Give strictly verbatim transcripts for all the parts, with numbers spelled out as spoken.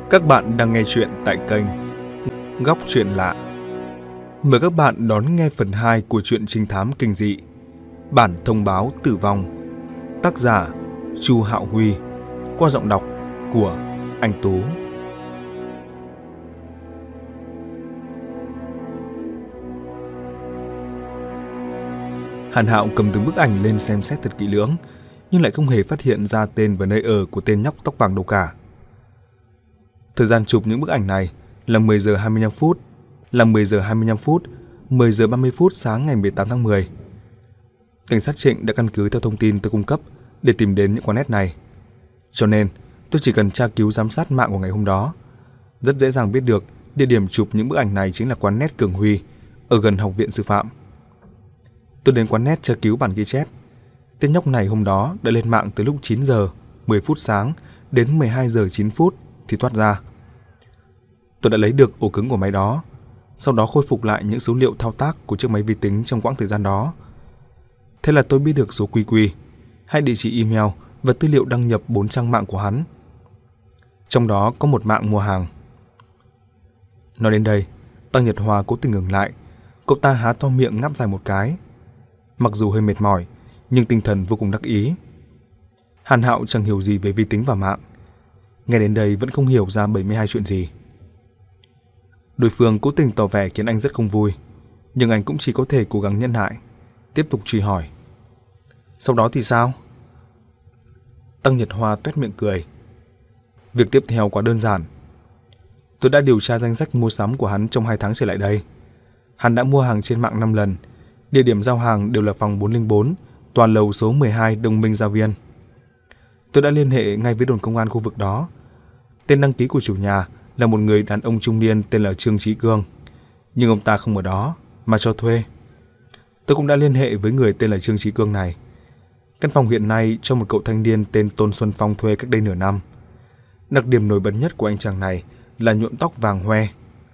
Các bạn đang nghe chuyện tại kênh Góc Chuyện Lạ. Mời các bạn đón nghe phần hai của truyện trinh thám kinh dị Bản Thông Báo Tử Vong, tác giả Chu Hạo Huy, qua giọng đọc của anh Tú. Hàn Hạo cầm từng bức ảnh lên xem xét thật kỹ lưỡng, nhưng lại không hề phát hiện ra tên và nơi ở của tên nhóc tóc vàng đâu cả. Thời gian chụp những bức ảnh này là mười giờ hai mươi lăm phút, là mười giờ hai mươi lăm phút, mười giờ ba mươi phút sáng ngày mười tám tháng mười. Cảnh sát Trịnh đã căn cứ theo thông tin tôi cung cấp để tìm đến những quán net này. Cho nên, tôi chỉ cần tra cứu giám sát mạng của ngày hôm đó, rất dễ dàng biết được địa điểm chụp những bức ảnh này chính là quán net Cường Huy ở gần Học viện Sư phạm. Tôi đến quán net tra cứu bản ghi chép. Tên nhóc này hôm đó đã lên mạng từ lúc chín giờ mười phút sáng đến mười hai giờ chín phút thì thoát ra. Tôi đã lấy được ổ cứng của máy đó, sau đó khôi phục lại những số liệu thao tác của chiếc máy vi tính trong quãng thời gian đó. Thế là tôi biết được số quy quy, hai địa chỉ email và tư liệu đăng nhập bốn trang mạng của hắn. Trong đó có một mạng mua hàng. Nói đến đây, Tăng Nhật Hòa cố tình ngừng lại. Cậu ta há to miệng ngáp dài một cái. Mặc dù hơi mệt mỏi, nhưng tinh thần vô cùng đắc ý. Hàn Hạo chẳng hiểu gì về vi tính và mạng. Nghe đến đây vẫn không hiểu ra bảy mươi hai chuyện gì. Đối phương cố tình tỏ vẻ khiến anh rất không vui, nhưng anh cũng chỉ có thể cố gắng nhẫn nại, tiếp tục truy hỏi. Sau đó thì sao? Tăng Nhật Hoa toét miệng cười. Việc tiếp theo quá đơn giản. Tôi đã điều tra danh sách mua sắm của hắn trong hai tháng trở lại đây. Hắn đã mua hàng trên mạng năm lần. Địa điểm giao hàng đều là phòng bốn không bốn, tòa lầu số mười hai Đồng Minh Gia Viên. Tôi đã liên hệ ngay với đồn công an khu vực đó. Tên đăng ký của chủ nhà là một người đàn ông trung niên tên là Trương Chí Cương, nhưng ông ta không ở đó mà cho thuê. Tôi cũng đã liên hệ với người tên là Trương Chí Cương này. Căn phòng hiện nay cho một cậu thanh niên tên Tôn Xuân Phong thuê cách đây nửa năm. Đặc điểm nổi bật nhất của anh chàng này là nhuộm tóc vàng hoe.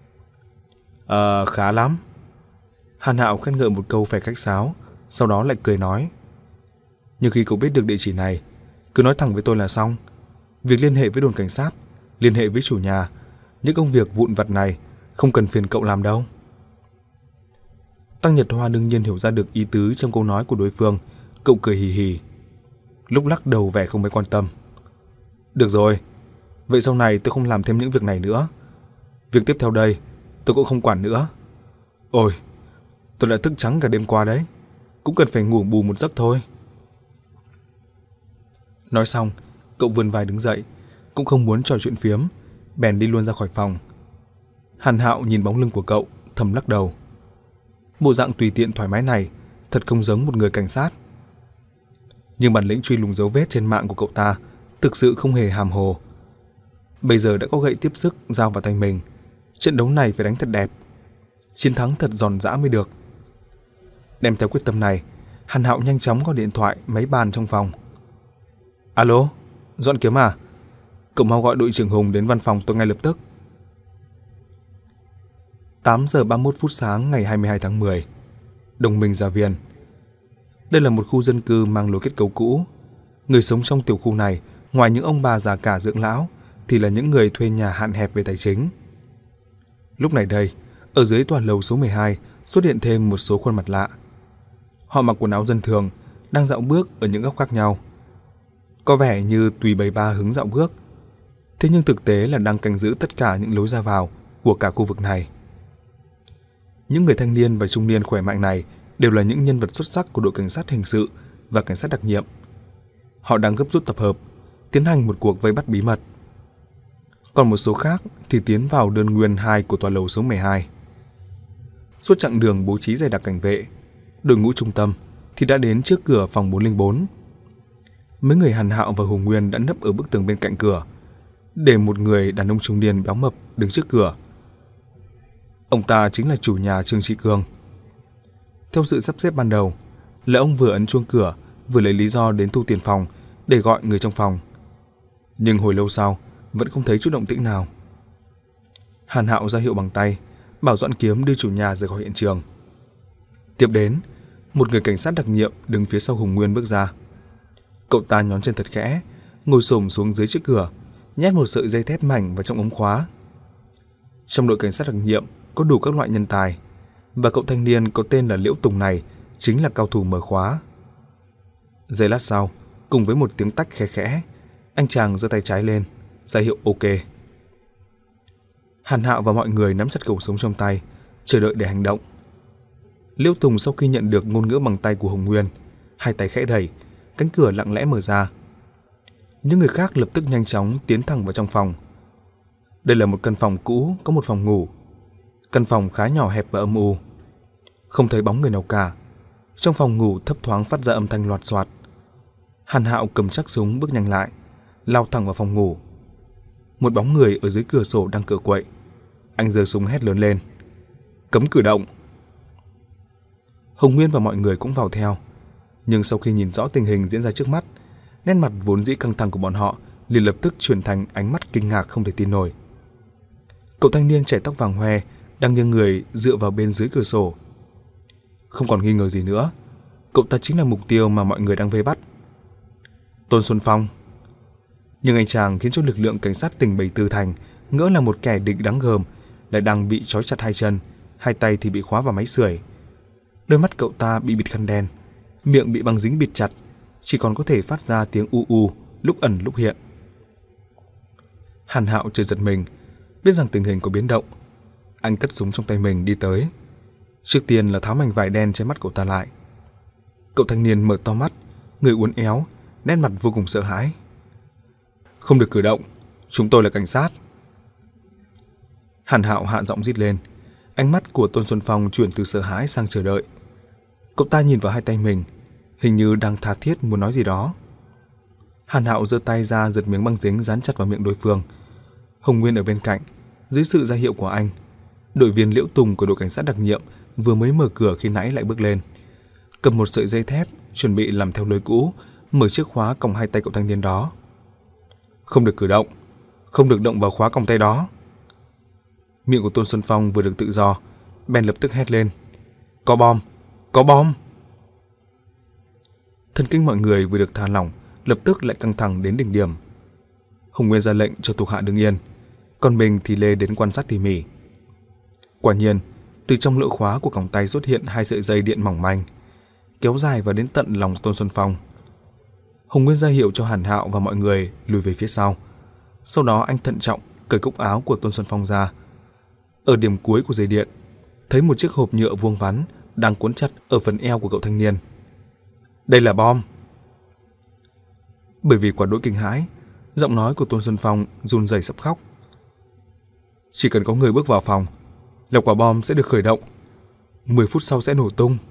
Ờ, khá lắm. Hàn Hạo khen ngợi một câu phải khách sáo, sau đó lại cười nói. Nhưng khi cậu biết được địa chỉ này, cứ nói thẳng với tôi là xong. Việc liên hệ với đồn cảnh sát, liên hệ với chủ nhà, những công việc vụn vặt này không cần phiền cậu làm đâu. Tăng Nhật Hoa đương nhiên hiểu ra được ý tứ trong câu nói của đối phương. Cậu cười hì hì, lúc lắc đầu vẻ không mấy quan tâm. Được rồi, vậy sau này tôi không làm thêm những việc này nữa. Việc tiếp theo đây tôi cũng không quản nữa. Ôi, tôi đã thức trắng cả đêm qua đấy, cũng cần phải ngủ bù một giấc thôi. Nói xong, cậu vươn vai đứng dậy, cũng không muốn trò chuyện phiếm, bèn đi luôn ra khỏi phòng. Hàn Hạo nhìn bóng lưng của cậu, thầm lắc đầu. Bộ dạng tùy tiện thoải mái này thật không giống một người cảnh sát. Nhưng bản lĩnh truy lùng dấu vết trên mạng của cậu ta thực sự không hề hàm hồ. Bây giờ đã có gậy tiếp sức giao vào tay mình, trận đấu này phải đánh thật đẹp, chiến thắng thật giòn giã mới được. Đem theo quyết tâm này, Hàn Hạo nhanh chóng gọi điện thoại mấy bàn trong phòng. Alo, Dọn Kiếm à? Cậu mau gọi đội trưởng Hùng đến văn phòng tôi ngay lập tức. tám giờ ba mươi mốt phút sáng ngày hai mươi hai tháng mười, Đồng Minh Gia Viên. Đây là một khu dân cư mang lối kết cấu cũ. Người sống trong tiểu khu này, ngoài những ông bà già cả dưỡng lão, thì là những người thuê nhà hạn hẹp về tài chính. Lúc này đây, ở dưới tòa lầu số mười hai xuất hiện thêm một số khuôn mặt lạ. Họ mặc quần áo dân thường, đang dạo bước ở những góc khác nhau. Có vẻ như tùy bầy ba hứng dạo bước, thế nhưng thực tế là đang canh giữ tất cả những lối ra vào của cả khu vực này. Những người thanh niên và trung niên khỏe mạnh này đều là những nhân vật xuất sắc của đội cảnh sát hình sự và cảnh sát đặc nhiệm. Họ đang gấp rút tập hợp, tiến hành một cuộc vây bắt bí mật. Còn một số khác thì tiến vào đơn nguyên hai của tòa lầu số mười hai. Suốt chặng đường bố trí dày đặc cảnh vệ, đội ngũ trung tâm thì đã đến trước cửa phòng bốn không bốn. Mấy người Hàn Hạo và Hùng Nguyên đã nấp ở bức tường bên cạnh cửa, để một người đàn ông trung niên béo mập đứng trước cửa. Ông ta chính là chủ nhà Trương Chí Cương. Theo sự sắp xếp ban đầu, là ông vừa ấn chuông cửa, vừa lấy lý do đến thu tiền phòng để gọi người trong phòng. Nhưng hồi lâu sau, vẫn không thấy chút động tĩnh nào. Hàn Hạo ra hiệu bằng tay, bảo Dọn Kiếm đưa chủ nhà rời khỏi hiện trường. Tiếp đến, một người cảnh sát đặc nhiệm đứng phía sau Hùng Nguyên bước ra. Cậu ta nhón chân thật khẽ, ngồi xổm xuống dưới trước cửa, nhét một sợi dây thép mảnh vào trong ống khóa. Trong đội cảnh sát đặc nhiệm có đủ các loại nhân tài, và cậu thanh niên có tên là Liễu Tùng này chính là cao thủ mở khóa. Giây lát sau, cùng với một tiếng tách khẽ khẽ, anh chàng giơ tay trái lên, ra hiệu ok. Hàn Hạo và mọi người nắm chặt khẩu súng trong tay, chờ đợi để hành động. Liễu Tùng sau khi nhận được ngôn ngữ bằng tay của Hồng Nguyên, hai tay khẽ đẩy, cánh cửa lặng lẽ mở ra. Những người khác lập tức nhanh chóng tiến thẳng vào trong phòng. Đây là một căn phòng cũ có một phòng ngủ. Căn phòng khá nhỏ hẹp và âm u, không thấy bóng người nào cả. Trong phòng ngủ thấp thoáng phát ra âm thanh loạt soạt. Hàn Hạo cầm chắc súng bước nhanh lại, lao thẳng vào phòng ngủ. Một bóng người ở dưới cửa sổ đang cựa quậy. Anh giơ súng hét lớn lên: "Cấm cử động!" Hồng Nguyên và mọi người cũng vào theo. Nhưng sau khi nhìn rõ tình hình diễn ra trước mắt, nét mặt vốn dĩ căng thẳng của bọn họ liền lập tức chuyển thành ánh mắt kinh ngạc không thể tin nổi. Cậu thanh niên trẻ tóc vàng hoe đang nghiêng người dựa vào bên dưới cửa sổ. Không còn nghi ngờ gì nữa, cậu ta chính là mục tiêu mà mọi người đang vây bắt. Tôn Xuân Phong. Nhưng anh chàng khiến cho lực lượng cảnh sát tỉnh Bảy Tư Thành ngỡ là một kẻ địch đáng gờm, lại đang bị trói chặt hai chân, hai tay thì bị khóa vào máy sưởi. Đôi mắt cậu ta bị bịt khăn đen, miệng bị băng dính bịt chặt, chỉ còn có thể phát ra tiếng u u, lúc ẩn lúc hiện. Hàn Hạo chợt giật mình, biết rằng tình hình có biến động. Anh cất súng trong tay mình đi tới. Trước tiên là tháo mảnh vải đen che mắt cậu ta lại. Cậu thanh niên mở to mắt, người uốn éo, nét mặt vô cùng sợ hãi. "Không được cử động, chúng tôi là cảnh sát." Hàn Hạo hạ giọng rít lên. Ánh mắt của Tôn Xuân Phong chuyển từ sợ hãi sang chờ đợi. Cậu ta nhìn vào hai tay mình, hình như đang tha thiết muốn nói gì đó. Hàn Hạo giơ tay ra giật miếng băng dính dán chặt vào miệng đối phương. Hồng Nguyên ở bên cạnh, dưới sự ra hiệu của anh, đội viên Liễu Tùng của đội cảnh sát đặc nhiệm vừa mới mở cửa khi nãy lại bước lên, cầm một sợi dây thép chuẩn bị làm theo lối cũ, mở chiếc khóa còng hai tay cậu thanh niên đó. "Không được cử động, không được động vào khóa còng tay đó." Miệng của Tôn Xuân Phong vừa được tự do, bèn lập tức hét lên: "Có bom, có bom!" Thần kinh mọi người vừa được thả lỏng, lập tức lại căng thẳng đến đỉnh điểm. Hồng Nguyên ra lệnh cho thuộc hạ đứng yên, còn mình thì lê đến quan sát tỉ mỉ. Quả nhiên, từ trong lỗ khóa của còng tay xuất hiện hai sợi dây điện mỏng manh, kéo dài vào đến tận lòng Tôn Xuân Phong. Hồng Nguyên ra hiệu cho Hàn Hạo và mọi người lùi về phía sau. Sau đó anh thận trọng cởi cúc áo của Tôn Xuân Phong ra. Ở điểm cuối của dây điện, thấy một chiếc hộp nhựa vuông vắn đang cuốn chặt ở phần eo của cậu thanh niên. "Đây là bom." Bởi vì quá đỗi kinh hãi, giọng nói của Tôn Xuân Phong run rẩy sắp khóc. "Chỉ cần có người bước vào phòng là quả bom sẽ được khởi động, mười phút sau sẽ nổ tung."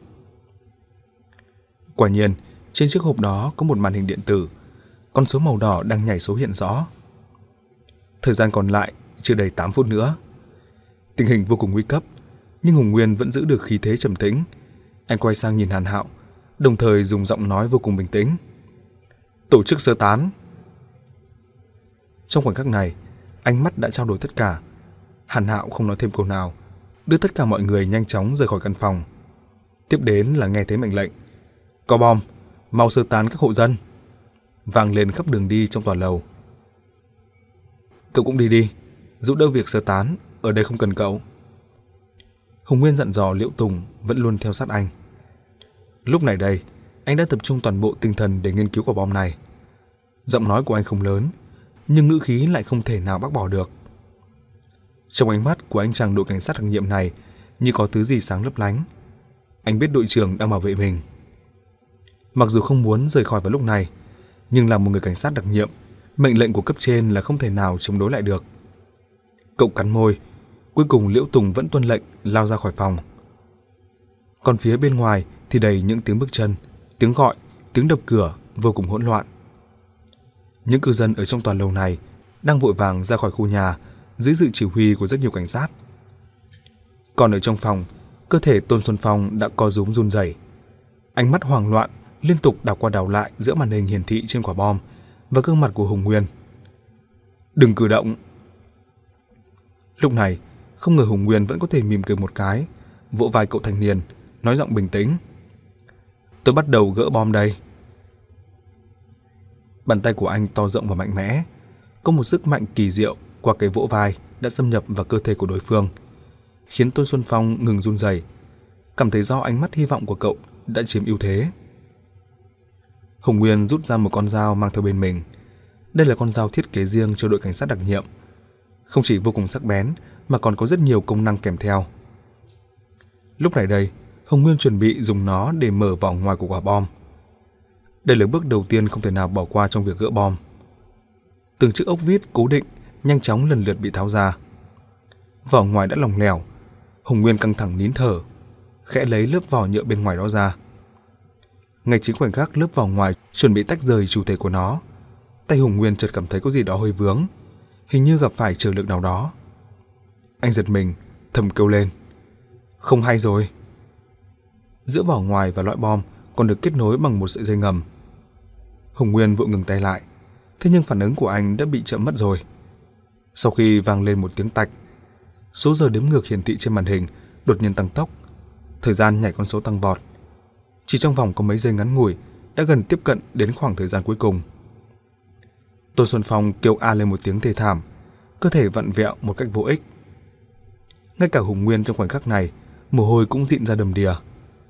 Quả nhiên, trên chiếc hộp đó có một màn hình điện tử, con số màu đỏ đang nhảy số hiện rõ. Thời gian còn lại chưa đầy tám phút nữa. Tình hình vô cùng nguy cấp, nhưng Hồng Nguyên vẫn giữ được khí thế trầm tĩnh. Anh quay sang nhìn Hàn Hạo, đồng thời dùng giọng nói vô cùng bình tĩnh: "Tổ chức sơ tán." Trong khoảnh khắc này, ánh mắt đã trao đổi tất cả. Hàn Hạo không nói thêm câu nào, đưa tất cả mọi người nhanh chóng rời khỏi căn phòng. Tiếp đến là nghe thấy mệnh lệnh: "Có bom, mau sơ tán các hộ dân." Vang lên khắp đường đi trong tòa lầu. "Cậu cũng đi đi, giúp đỡ việc sơ tán, ở đây không cần cậu." Hồng Nguyên dặn dò Liễu Tùng vẫn luôn theo sát anh. Lúc này đây, anh đã tập trung toàn bộ tinh thần để nghiên cứu quả bom này. Giọng nói của anh không lớn, nhưng ngữ khí lại không thể nào bác bỏ được. Trong ánh mắt của anh chàng đội cảnh sát đặc nhiệm này như có thứ gì sáng lấp lánh. Anh biết đội trưởng đang bảo vệ mình. Mặc dù không muốn rời khỏi vào lúc này, nhưng là một người cảnh sát đặc nhiệm, mệnh lệnh của cấp trên là không thể nào chống đối lại được. Cậu cắn môi, cuối cùng Liễu Tùng vẫn tuân lệnh lao ra khỏi phòng. Còn phía bên ngoài thì đầy những tiếng bước chân, tiếng gọi, tiếng đập cửa vô cùng hỗn loạn. Những cư dân ở trong tòa lầu này đang vội vàng ra khỏi khu nhà dưới sự chỉ huy của rất nhiều cảnh sát. Còn ở trong phòng, cơ thể Tôn Xuân Phong đã co rúm run rẩy. Ánh mắt hoảng loạn liên tục đảo qua đảo lại giữa màn hình hiển thị trên quả bom và gương mặt của Hồng Nguyên. "Đừng cử động." Lúc này, không ngờ Hồng Nguyên vẫn có thể mỉm cười một cái, vỗ vai cậu thanh niên, nói giọng bình tĩnh: "Tôi bắt đầu gỡ bom đây." Bàn tay của anh to rộng và mạnh mẽ, Có một sức mạnh kỳ diệu qua cái vỗ vai đã xâm nhập vào cơ thể của đối phương, khiến Tôn Xuân Phong ngừng run rẩy, cảm thấy do ánh mắt hy vọng của cậu đã chiếm ưu thế. Hồng Nguyên rút ra một con dao mang theo bên mình. Đây là con dao thiết kế riêng cho đội cảnh sát đặc nhiệm, không chỉ vô cùng sắc bén mà còn có rất nhiều công năng kèm theo. Lúc này đây, Hồng Nguyên chuẩn bị dùng nó để mở vỏ ngoài của quả bom. Đây là bước đầu tiên không thể nào bỏ qua trong việc gỡ bom. Từng chiếc ốc vít cố định nhanh chóng lần lượt bị tháo ra. Vỏ ngoài đã lỏng lẻo, Hồng Nguyên căng thẳng nín thở, khẽ lấy lớp vỏ nhựa bên ngoài đó ra. Ngay chính khoảnh khắc lớp vỏ ngoài chuẩn bị tách rời chủ thể của nó, tay Hồng Nguyên chợt cảm thấy có gì đó hơi vướng, hình như gặp phải trở lực nào đó. Anh giật mình, thầm kêu lên: không hay rồi. Giữa vỏ ngoài và lõi bom còn được kết nối bằng một sợi dây ngầm. Hồng Nguyên vội ngừng tay lại, thế nhưng phản ứng của anh đã bị chậm mất rồi. Sau khi vang lên một tiếng tạch, số giờ đếm ngược hiển thị trên màn hình đột nhiên tăng tốc, thời gian nhảy con số tăng vọt. Chỉ trong vòng có mấy giây ngắn ngủi đã gần tiếp cận đến khoảng thời gian cuối cùng. Tôn Xuân Phong kêu a lên một tiếng thê thảm, cơ thể vặn vẹo một cách vô ích. Ngay cả Hồng Nguyên trong khoảnh khắc này, mồ hôi cũng dịn ra đầm đìa.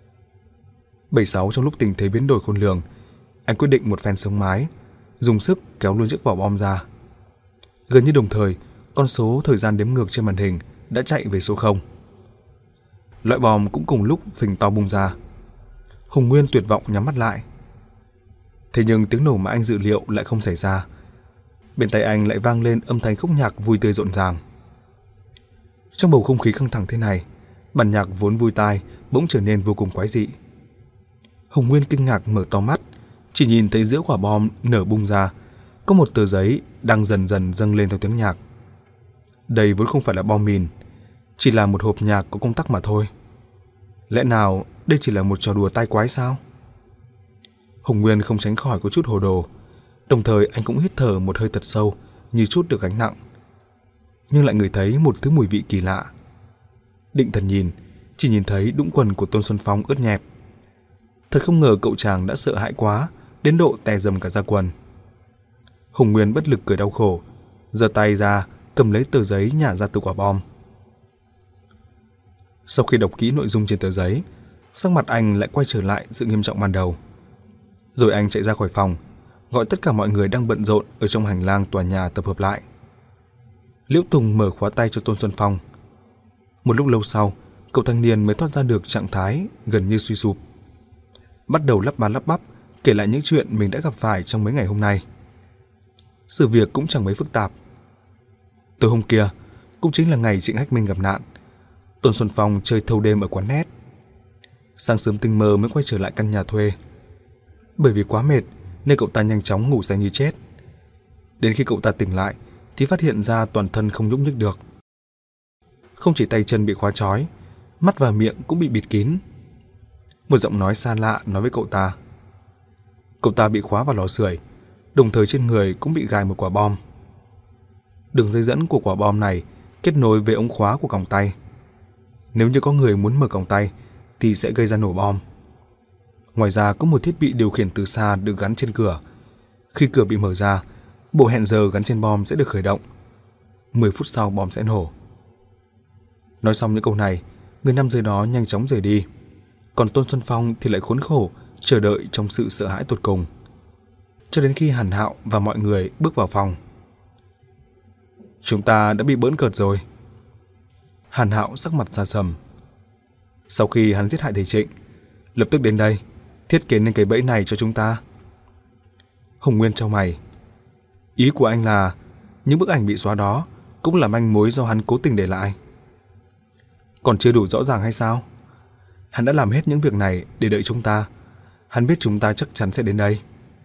bảy sáu trong lúc tình thế biến đổi khôn lường, anh quyết định một phen sống mái, dùng sức kéo luôn chiếc vỏ bom ra. Gần như đồng thời, con số thời gian đếm ngược trên màn hình đã chạy về số không. Loại bom cũng cùng lúc phình to bung ra. Hồng Nguyên tuyệt vọng nhắm mắt lại. Thế nhưng tiếng nổ mà anh dự liệu lại không xảy ra. Bên tai anh lại vang lên âm thanh khúc nhạc vui tươi rộn ràng. Trong bầu không khí căng thẳng thế này, bản nhạc vốn vui tai bỗng trở nên vô cùng quái dị. Hồng Nguyên kinh ngạc mở to mắt, chỉ nhìn thấy giữa quả bom nở bung ra có một tờ giấy đang dần dần dâng lên theo tiếng nhạc. Đây vốn không phải là bom mìn, chỉ là một hộp nhạc có công tắc mà thôi. Lẽ nào đây chỉ là một trò đùa tai quái sao? Hồng Nguyên không tránh khỏi có chút hồ đồ, đồng thời anh cũng hít thở một hơi thật sâu như chút được gánh nặng. Nhưng lại ngửi thấy một thứ mùi vị kỳ lạ. Định thần nhìn, chỉ nhìn thấy đũng quần của Tôn Xuân Phong ướt nhẹp. Thật không ngờ cậu chàng đã sợ hãi quá đến độ tè dầm cả da quần. Hồng Nguyên bất lực cười đau khổ, giơ tay ra cầm lấy tờ giấy nhả ra từ quả bom. Sau khi đọc kỹ nội dung trên tờ giấy, sắc mặt anh lại quay trở lại sự nghiêm trọng ban đầu. Rồi anh chạy ra khỏi phòng, gọi tất cả mọi người đang bận rộn ở trong hành lang tòa nhà tập hợp lại. Liễu Tùng mở khóa tay cho Tôn Xuân Phong. Một lúc lâu sau, cậu thanh niên mới thoát ra được trạng thái gần như suy sụp. Bắt đầu lắp ba lắp bắp kể lại những chuyện mình đã gặp phải trong mấy ngày hôm nay. Sự việc cũng chẳng mấy phức tạp. Tối hôm kia cũng chính là ngày Trịnh Hách Minh gặp nạn. Tôn Xuân Phong chơi thâu đêm ở quán net. Sáng sớm tinh mơ mới quay trở lại căn nhà thuê. Bởi vì quá mệt nên cậu ta nhanh chóng ngủ say như chết. Đến khi cậu ta tỉnh lại thì phát hiện ra toàn thân không nhúc nhích được. Không chỉ tay chân bị khóa trói, mắt và miệng cũng bị bịt kín. Một giọng nói xa lạ nói với cậu ta. Cậu ta bị khóa vào lò sưởi, đồng thời trên người cũng bị gài một quả bom. Đường dây dẫn của quả bom này kết nối với ống khóa của còng tay. Nếu như có người muốn mở còng tay thì sẽ gây ra nổ bom. Ngoài ra có một thiết bị điều khiển từ xa được gắn trên cửa. Khi cửa bị mở ra, bộ hẹn giờ gắn trên bom sẽ được khởi động. mười phút sau bom sẽ nổ. Nói xong những câu này, người nam giới đó nhanh chóng rời đi. Còn Tôn Xuân Phong thì lại khốn khổ chờ đợi trong sự sợ hãi tột cùng, cho đến khi Hàn Hạo và mọi người bước vào phòng. Chúng ta đã bị bỡn cợt rồi. Hàn Hạo sắc mặt xa sầm. Sau khi hắn giết hại thầy Trịnh, lập tức đến đây thiết kế nên cái bẫy này cho chúng ta. Hồng Nguyên chau mày. Ý của anh là những bức ảnh bị xóa đó cũng là manh mối do hắn cố tình để lại. Còn chưa đủ rõ ràng hay sao? Hắn đã làm hết những việc này để đợi chúng ta. Hắn biết chúng ta chắc chắn sẽ đến đây.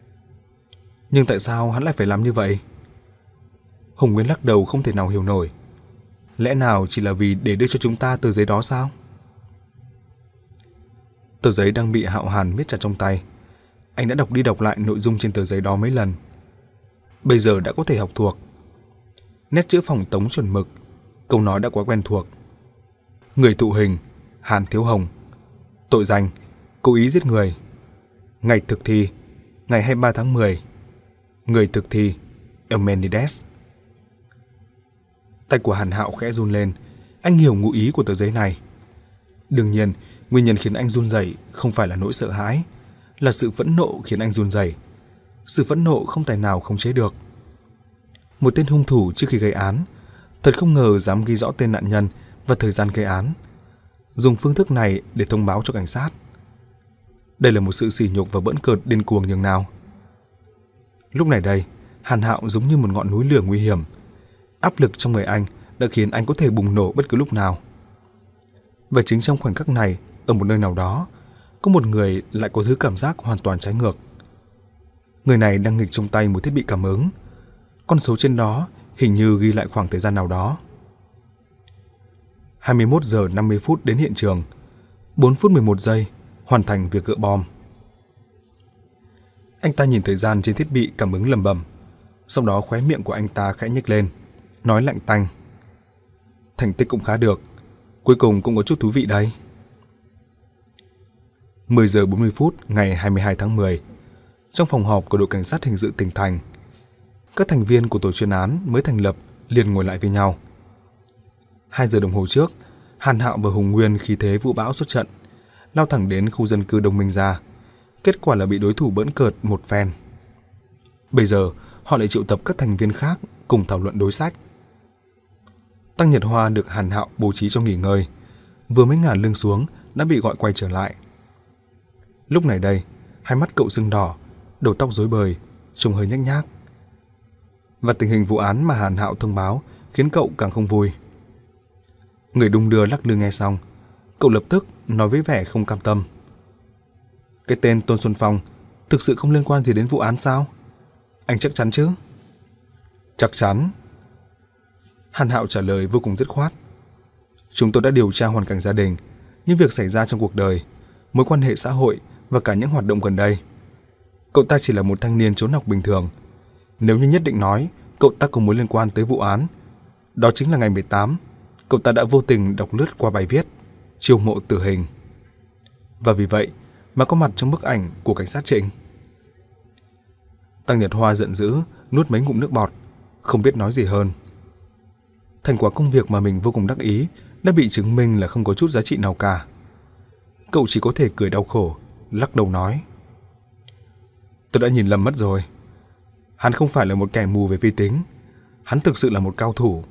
Nhưng tại sao hắn lại phải làm như vậy? Hồng Nguyên lắc đầu không thể nào hiểu nổi. Lẽ nào chỉ là vì để đưa cho chúng ta tờ giấy đó sao? Tờ giấy đang bị Hạo Hàn miết chặt trong tay. Anh đã đọc đi đọc lại nội dung trên tờ giấy đó mấy lần. Bây giờ đã có thể học thuộc. Nét chữ phòng tống chuẩn mực, câu nói đã quá quen thuộc. Người thụ hình Hàn Thiếu Hồng. Tội danh cố ý giết người. Ngày thực thi ngày hai mươi ba tháng mười. Người thực thi Eumenides. Tay của Hàn Hạo khẽ run lên, anh hiểu ngụ ý của tờ giấy này. Đương nhiên, nguyên nhân khiến anh run rẩy không phải là nỗi sợ hãi, là sự phẫn nộ khiến anh run rẩy. Sự phẫn nộ không tài nào khống chế được. Một tên hung thủ trước khi gây án, thật không ngờ dám ghi rõ tên nạn nhân và thời gian gây án, dùng phương thức này để thông báo cho cảnh sát. Đây là một sự sỉ nhục và bỡn cợt điên cuồng nhường nào. Lúc này đây, Hàn Hạo giống như một ngọn núi lửa nguy hiểm. Áp lực trong người anh đã khiến anh có thể bùng nổ bất cứ lúc nào. Và chính trong khoảnh khắc này, ở một nơi nào đó, có một người lại có thứ cảm giác hoàn toàn trái ngược. Người này đang nghịch trong tay một thiết bị cảm ứng. Con số trên đó hình như ghi lại khoảng thời gian nào đó. hai mươi mốt giờ năm mươi phút đến hiện trường, bốn phút mười một giây hoàn thành việc gỡ bom. Anh ta nhìn thời gian trên thiết bị cảm ứng lẩm bẩm, sau đó khóe miệng của anh ta khẽ nhếch lên, nói lạnh tanh: thành tích cũng khá được, cuối cùng cũng có chút thú vị đây. mười giờ bốn mươi phút ngày hai mươi hai tháng mười, trong phòng họp của đội cảnh sát hình sự tỉnh thành, các thành viên của tổ chuyên án mới thành lập liền ngồi lại với nhau. Hai giờ đồng hồ trước, Hàn Hạo và Hùng Nguyên khí thế vũ bão xuất trận, lao thẳng đến khu dân cư Đông Minh Gia. Kết quả là bị đối thủ bỡn cợt một phen. Bây giờ họ lại triệu tập các thành viên khác cùng thảo luận đối sách. Tăng Nhật Hoa được Hàn Hạo bố trí cho nghỉ ngơi, vừa mới ngả lưng xuống đã bị gọi quay trở lại. Lúc này đây, hai mắt cậu sưng đỏ, đầu tóc rối bời, trông hơi nhếch nhác. Và tình hình vụ án mà Hàn Hạo thông báo khiến cậu càng không vui. Người đung đưa lắc lư nghe xong, cậu lập tức nói với vẻ không cam tâm: cái tên Tôn Xuân Phong thực sự không liên quan gì đến vụ án sao? Anh chắc chắn chứ? Chắc chắn. Hàn Hạo trả lời vô cùng dứt khoát. Chúng tôi đã điều tra hoàn cảnh gia đình, những việc xảy ra trong cuộc đời, mối quan hệ xã hội và cả những hoạt động gần đây. Cậu ta chỉ là một thanh niên trốn học bình thường. Nếu như nhất định nói cậu ta có mối liên quan tới vụ án, đó chính là ngày mười tám, cậu ta đã vô tình đọc lướt qua bài viết chiêu mộ tử hình. Và vì vậy mà có mặt trong bức ảnh của cảnh sát Trịnh. Tăng Nhật Hoa giận dữ, nuốt mấy ngụm nước bọt, không biết nói gì hơn. Thành quả công việc mà mình vô cùng đắc ý đã bị chứng minh là không có chút giá trị nào cả. Cậu chỉ có thể cười đau khổ, lắc đầu nói: tôi đã nhìn lầm mất rồi. Hắn không phải là một kẻ mù về vi tính, hắn thực sự là một cao thủ.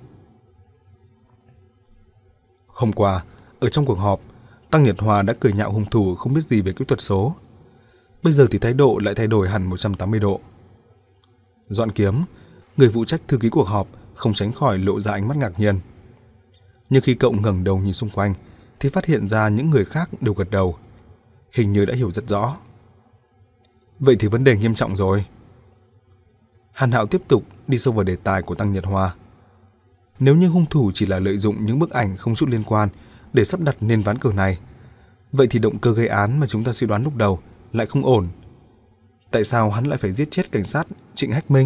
Hôm qua, ở trong cuộc họp, Tăng Nhật Hoa đã cười nhạo hung thủ không biết gì về kỹ thuật số. Bây giờ thì thái độ lại thay đổi hẳn một trăm tám mươi độ. Doãn Kiếm, người phụ trách thư ký cuộc họp, không tránh khỏi lộ ra ánh mắt ngạc nhiên. Nhưng khi cậu ngẩng đầu nhìn xung quanh thì phát hiện ra những người khác đều gật đầu, hình như đã hiểu rất rõ. Vậy thì vấn đề nghiêm trọng rồi. Hàn Hạo tiếp tục đi sâu vào đề tài của Tăng Nhật Hoa. Nếu như hung thủ chỉ là lợi dụng những bức ảnh không chút liên quan để sắp đặt nên ván cờ này, vậy thì động cơ gây án mà chúng ta suy đoán lúc đầu lại không ổn. Tại sao hắn lại phải giết chết cảnh sát Trịnh Hách Minh?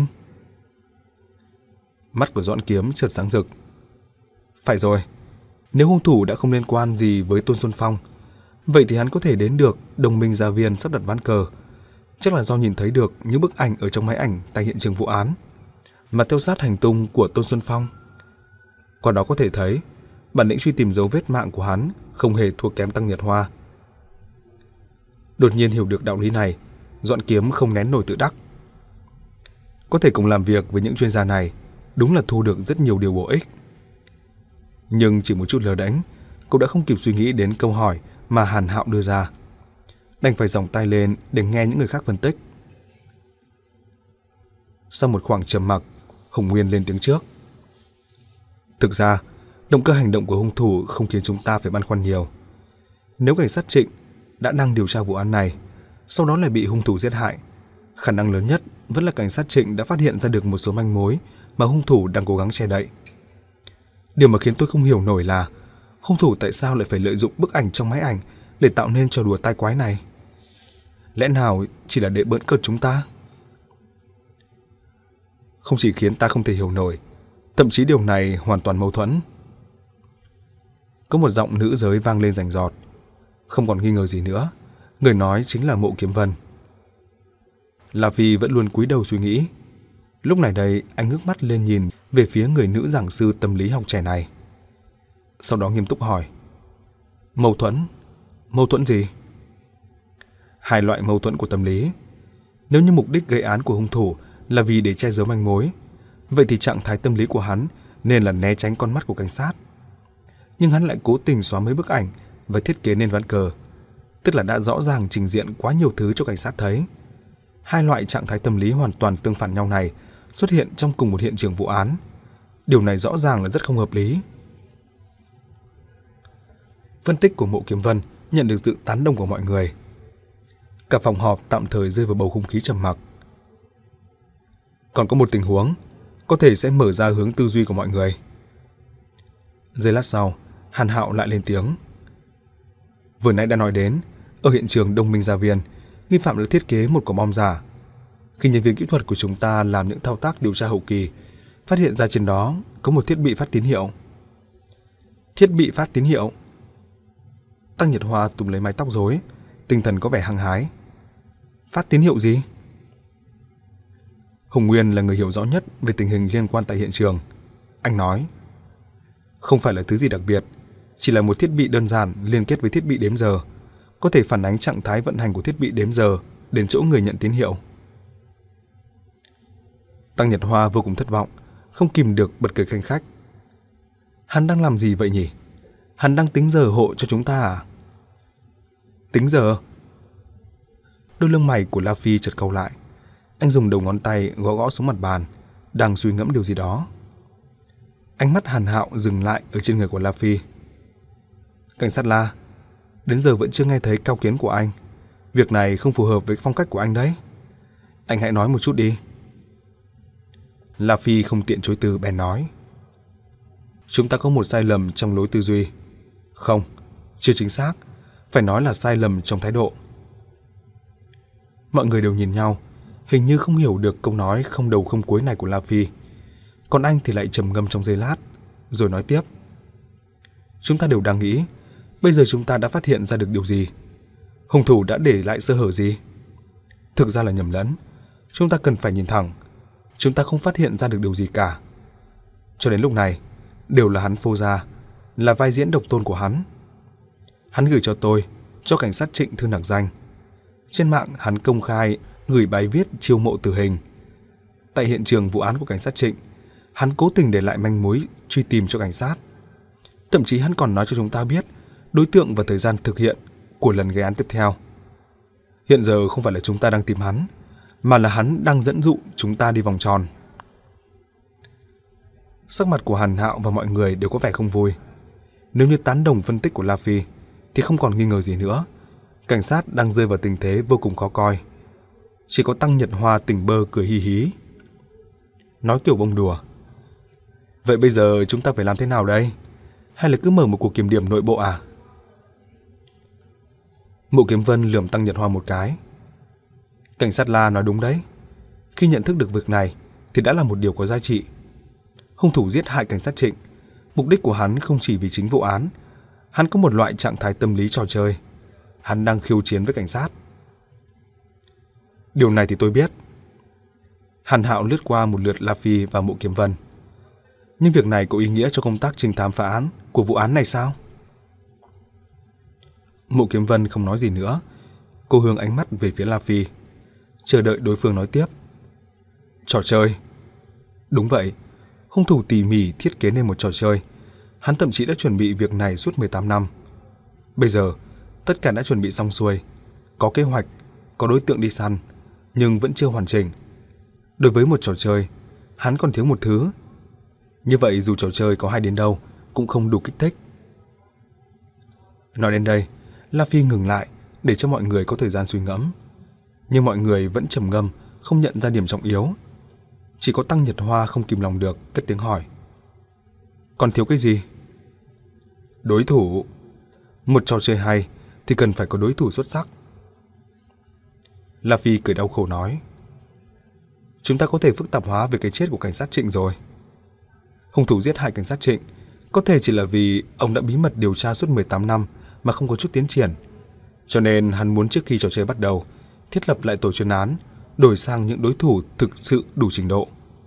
Mắt của Doãn Kiếm chợt sáng rực. Phải rồi, nếu hung thủ đã không liên quan gì với Tôn Xuân Phong, vậy thì hắn có thể đến được Đồng Minh Gia Viên sắp đặt ván cờ, chắc là do nhìn thấy được những bức ảnh ở trong máy ảnh tại hiện trường vụ án mà theo sát hành tung của Tôn Xuân Phong. Qua đó có thể thấy bản lĩnh truy tìm dấu vết mạng của hắn không hề thua kém Tăng Nhật Hoa. Đột nhiên hiểu được đạo lý này, Doãn Kiếm không nén nổi tự đắc. Có thể cùng làm việc với những chuyên gia này đúng là thu được rất nhiều điều bổ ích. Nhưng chỉ một chút lờ đễnh, cậu đã không kịp suy nghĩ đến câu hỏi mà Hàn Hạo đưa ra, đành phải giòng tay lên để nghe những người khác phân tích. Sau một khoảng trầm mặc, Hùng Nguyên lên tiếng trước. Thực ra, động cơ hành động của hung thủ không khiến chúng ta phải băn khoăn nhiều. Nếu cảnh sát Trịnh đã đang điều tra vụ án này, sau đó lại bị hung thủ giết hại, khả năng lớn nhất vẫn là cảnh sát Trịnh đã phát hiện ra được một số manh mối mà hung thủ đang cố gắng che đậy. Điều mà khiến tôi không hiểu nổi là hung thủ tại sao lại phải lợi dụng bức ảnh trong máy ảnh để tạo nên trò đùa tai quái này? Lẽ nào chỉ là để bỡn cợt chúng ta? Không chỉ khiến ta không thể hiểu nổi, thậm chí điều này hoàn toàn mâu thuẫn. Có một giọng nữ giới vang lên rành rọt. Không còn nghi ngờ gì nữa, người nói chính là Mộ Kiếm Vân. La Phi vẫn luôn cúi đầu suy nghĩ. Lúc này đây, anh ngước mắt lên nhìn về phía người nữ giảng sư tâm lý học trẻ này. Sau đó nghiêm túc hỏi. Mâu thuẫn? Mâu thuẫn gì? Hai loại mâu thuẫn của tâm lý. Nếu như mục đích gây án của hung thủ là vì để che giấu manh mối, vậy thì trạng thái tâm lý của hắn nên là né tránh con mắt của cảnh sát. Nhưng hắn lại cố tình xóa mấy bức ảnh và thiết kế nên ván cờ, tức là đã rõ ràng trình diện quá nhiều thứ cho cảnh sát thấy. Hai loại trạng thái tâm lý hoàn toàn tương phản nhau này xuất hiện trong cùng một hiện trường vụ án. Điều này rõ ràng là rất không hợp lý. Phân tích của Mộ Kiếm Vân nhận được sự tán đồng của mọi người. Cả phòng họp tạm thời rơi vào bầu không khí trầm mặc. Còn có một tình huống có thể sẽ mở ra hướng tư duy của mọi người. Giây lát sau, Hàn Hạo lại lên tiếng. Vừa nãy đã nói đến, ở hiện trường Đông Minh Gia Viên, nghi phạm đã thiết kế một quả bom giả. Khi nhân viên kỹ thuật của chúng ta làm những thao tác điều tra hậu kỳ, phát hiện ra trên đó có một thiết bị phát tín hiệu. Thiết bị phát tín hiệu? Tăng Nhật Hoa túm lấy mái tóc rối, tinh thần có vẻ hăng hái. Phát tín hiệu gì? Hồng Nguyên là người hiểu rõ nhất về tình hình liên quan tại hiện trường. Anh nói, không phải là thứ gì đặc biệt, chỉ là một thiết bị đơn giản liên kết với thiết bị đếm giờ, có thể phản ánh trạng thái vận hành của thiết bị đếm giờ đến chỗ người nhận tín hiệu. Tăng Nhật Hoa vô cùng thất vọng, không kìm được bật cười khanh khách. Hắn đang làm gì vậy nhỉ? Hắn đang tính giờ hộ cho chúng ta à? Tính giờ? Đôi lông mày của La Phi chợt cau lại. Anh dùng đầu ngón tay gõ gõ xuống mặt bàn, đang suy ngẫm điều gì đó. Ánh mắt Hàn Hạo dừng lại ở trên người của La Phi. Cảnh sát La, đến giờ vẫn chưa nghe thấy cao kiến của anh. Việc này không phù hợp với phong cách của anh đấy. Anh hãy nói một chút đi. La Phi không tiện chối từ bèn nói. Chúng ta có một sai lầm trong lối tư duy. Không, chưa chính xác, phải nói là sai lầm trong thái độ. Mọi người đều nhìn nhau, hình như không hiểu được câu nói không đầu không cuối này của La Phi. Còn anh thì lại trầm ngâm trong giây lát, rồi nói tiếp. Chúng ta đều đang nghĩ, bây giờ chúng ta đã phát hiện ra được điều gì? Hung thủ đã để lại sơ hở gì? Thực ra là nhầm lẫn. Chúng ta cần phải nhìn thẳng. Chúng ta không phát hiện ra được điều gì cả. Cho đến lúc này, đều là hắn phô ra, là vai diễn độc tôn của hắn. Hắn gửi cho tôi, cho cảnh sát Trịnh thư nặc danh. Trên mạng hắn công khai gửi bài viết chiêu mộ tử hình. Tại hiện trường vụ án của cảnh sát Trịnh, hắn cố tình để lại manh mối truy tìm cho cảnh sát. Thậm chí hắn còn nói cho chúng ta biết đối tượng và thời gian thực hiện của lần gây án tiếp theo. Hiện giờ không phải là chúng ta đang tìm hắn, mà là hắn đang dẫn dụ chúng ta đi vòng tròn. Sắc mặt của Hàn Hạo và mọi người đều có vẻ không vui. Nếu như tán đồng phân tích của La Phi thì không còn nghi ngờ gì nữa, cảnh sát đang rơi vào tình thế vô cùng khó coi. Chỉ có Tăng Nhật Hoa tỉnh bơ cười hí hí, nói kiểu bông đùa. Vậy bây giờ chúng ta phải làm thế nào đây? Hay là cứ mở một cuộc kiểm điểm nội bộ à? Mộ Kiếm Vân lườm Tăng Nhật Hoa một cái. Cảnh sát La nói đúng đấy. Khi nhận thức được việc này thì đã là một điều có giá trị. Hung thủ giết hại cảnh sát Trịnh, mục đích của hắn không chỉ vì chính vụ án. Hắn có một loại trạng thái tâm lý trò chơi. Hắn đang khiêu chiến với cảnh sát. Điều này thì tôi biết. Hàn Hạo lướt qua một lượt La Phi và Mộ Kiếm Vân. Nhưng việc này có ý nghĩa cho công tác trinh thám phá án của vụ án này sao? Mộ Kiếm Vân không nói gì nữa. Cô hướng ánh mắt về phía La Phi, chờ đợi đối phương nói tiếp. Trò chơi? Đúng vậy. Hung thủ tỉ mỉ thiết kế nên một trò chơi. Hắn thậm chí đã chuẩn bị việc này suốt mười tám năm. Bây giờ, tất cả đã chuẩn bị xong xuôi. Có kế hoạch, có đối tượng đi săn, nhưng vẫn chưa hoàn chỉnh. Đối với một trò chơi, hắn còn thiếu một thứ. Như vậy dù trò chơi có hay đến đâu, cũng không đủ kích thích. Nói đến đây, La Phi ngừng lại để cho mọi người có thời gian suy ngẫm. Nhưng mọi người vẫn trầm ngâm, không nhận ra điểm trọng yếu. Chỉ có Tăng Nhật Hoa không kìm lòng được, cất tiếng hỏi. Còn thiếu cái gì? Đối thủ. Một trò chơi hay thì cần phải có đối thủ xuất sắc. La Phi cười đau khổ nói. Chúng ta có thể phức tạp hóa về cái chết của cảnh sát Trịnh rồi. Hung thủ giết hại cảnh sát Trịnh có thể chỉ là vì ông đã bí mật điều tra suốt mười tám năm mà không có chút tiến triển. Cho nên hắn muốn trước khi trò chơi bắt đầu thiết lập lại tổ chuyên án, đổi sang những đối thủ thực sự đủ trình độ.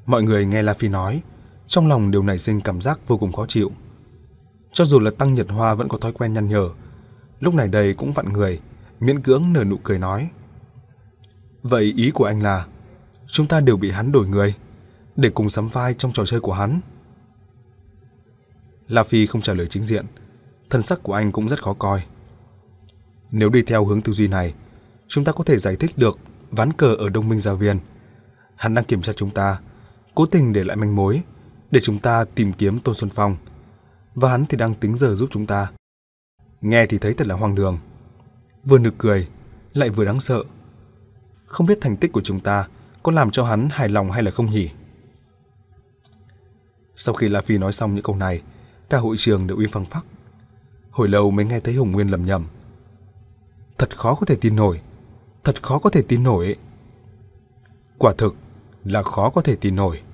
Mọi người nghe La Phi nói, trong lòng đều nảy sinh cảm giác vô cùng khó chịu. Cho dù là Tăng Nhật Hoa vẫn có thói quen nhăn nhở, lúc này đây cũng vặn người, miễn cưỡng nở nụ cười nói: Vậy ý của anh là chúng ta đều bị hắn đổi người, để cùng sắm vai trong trò chơi của hắn? La Phi không trả lời chính diện, thân sắc của anh cũng rất khó coi. Nếu đi theo hướng tư duy này, chúng ta có thể giải thích được ván cờ ở Đông Minh Gia Viên. Hắn đang kiểm tra chúng ta, cố tình để lại manh mối để chúng ta tìm kiếm Tôn Xuân Phong, và hắn thì đang tính giờ giúp chúng ta. Nghe thì thấy thật là hoang đường, vừa nực cười lại vừa đáng sợ. Không biết thành tích của chúng ta có làm cho hắn hài lòng hay là không nhỉ? Sau khi La Phi nói xong những câu này, cả hội trường đều im phăng phắc. Hồi lâu mới nghe thấy Hồng Nguyên lẩm nhẩm: Thật khó có thể tin nổi, thật khó có thể tin nổi. Quả thực là khó có thể tin nổi.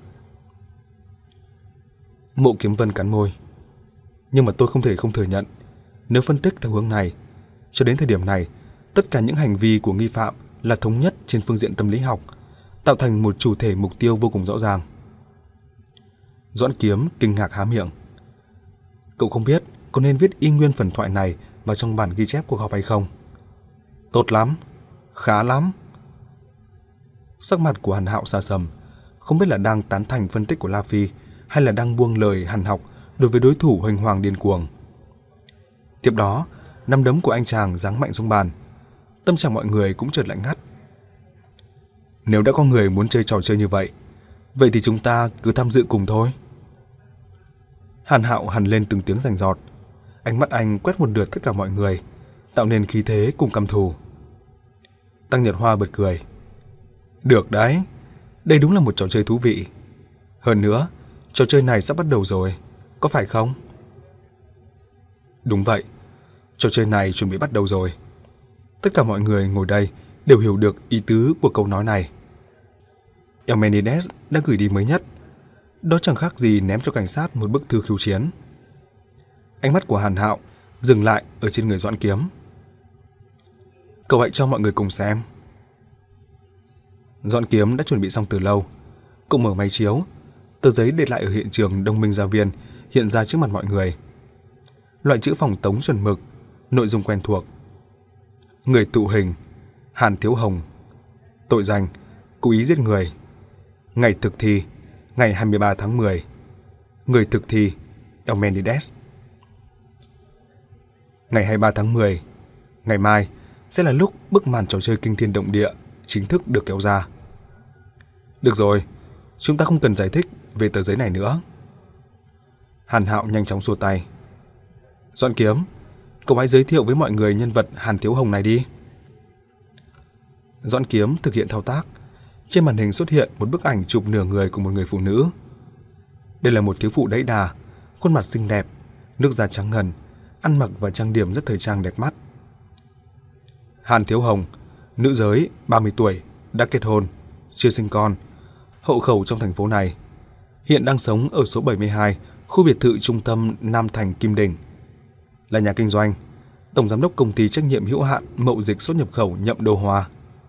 Mộ Kiếm Vân cắn môi. Nhưng mà tôi không thể không thừa nhận, nếu phân tích theo hướng này, cho đến thời điểm này, tất cả những hành vi của nghi phạm là thống nhất trên phương diện tâm lý học, tạo thành một chủ thể mục tiêu vô cùng rõ ràng. Doãn Kiếm kinh ngạc há miệng. Cậu không biết có nên viết y nguyên phần thoại này vào trong bản ghi chép cuộc họp hay không? Tốt lắm, khá lắm. Sắc mặt của Hàn Hạo xa sầm, không biết là đang tán thành phân tích của La Phi hay là đang buông lời hàn học đối với đối thủ hoành hoàng điên cuồng. Tiếp đó, nắm đấm của anh chàng giáng mạnh xuống bàn, tâm trạng mọi người cũng chợt lạnh ngắt. Nếu đã có người muốn chơi trò chơi như vậy, vậy thì chúng ta cứ tham dự cùng thôi. Hàn Hạo hằn lên từng tiếng rành rọt, ánh mắt anh quét một lượt tất cả mọi người, tạo nên khí thế cùng căm thù. Tăng Nhật Hoa bật cười. Được đấy, đây đúng là một trò chơi thú vị. Hơn nữa, trò chơi này sắp bắt đầu rồi, có phải không? Đúng vậy, trò chơi này chuẩn bị bắt đầu rồi. Tất cả mọi người ngồi đây đều hiểu được ý tứ của câu nói này. Eumenides đã gửi đi mới nhất, đó chẳng khác gì ném cho cảnh sát một bức thư khiêu chiến. Ánh mắt của Hàn Hạo dừng lại ở trên người Doãn Kiếm. Cậu hãy cho mọi người cùng xem. Doãn Kiếm đã chuẩn bị xong từ lâu. Cậu mở máy chiếu, tờ giấy để lại ở hiện trường Đông Minh Gia Viên hiện ra trước mặt mọi người. Loại chữ phòng tống chuẩn mực, nội dung quen thuộc. Người tụ hình: Hàn Thiếu Hồng. Tội danh: cố ý giết người. Ngày thực thi: ngày hai mươi ba tháng mười. Người thực thi: Eumenides. Ngày hai mươi ba tháng mười, ngày mai sẽ là lúc bức màn trò chơi kinh thiên động địa chính thức được kéo ra. Được rồi, chúng ta không cần giải thích về tờ giấy này nữa. Hàn Hạo nhanh chóng xua tay. Doãn Kiếm, cậu hãy giới thiệu với mọi người nhân vật Hàn Thiếu Hồng này đi. Doãn Kiếm thực hiện thao tác. Trên màn hình xuất hiện một bức ảnh chụp nửa người của một người phụ nữ. Đây là một thiếu phụ đẫy đà, khuôn mặt xinh đẹp, nước da trắng ngần, ăn mặc và trang điểm rất thời trang đẹp mắt. Hàn Thiếu Hồng, nữ giới, ba mươi tuổi, đã kết hôn, chưa sinh con, hộ khẩu trong thành phố này. Hiện đang sống ở số bảy mươi hai, khu biệt thự trung tâm Nam Thành Kim Đình. Là nhà kinh doanh, tổng giám đốc công ty trách nhiệm hữu hạn mậu dịch xuất nhập khẩu Nhậm Đô Hoa.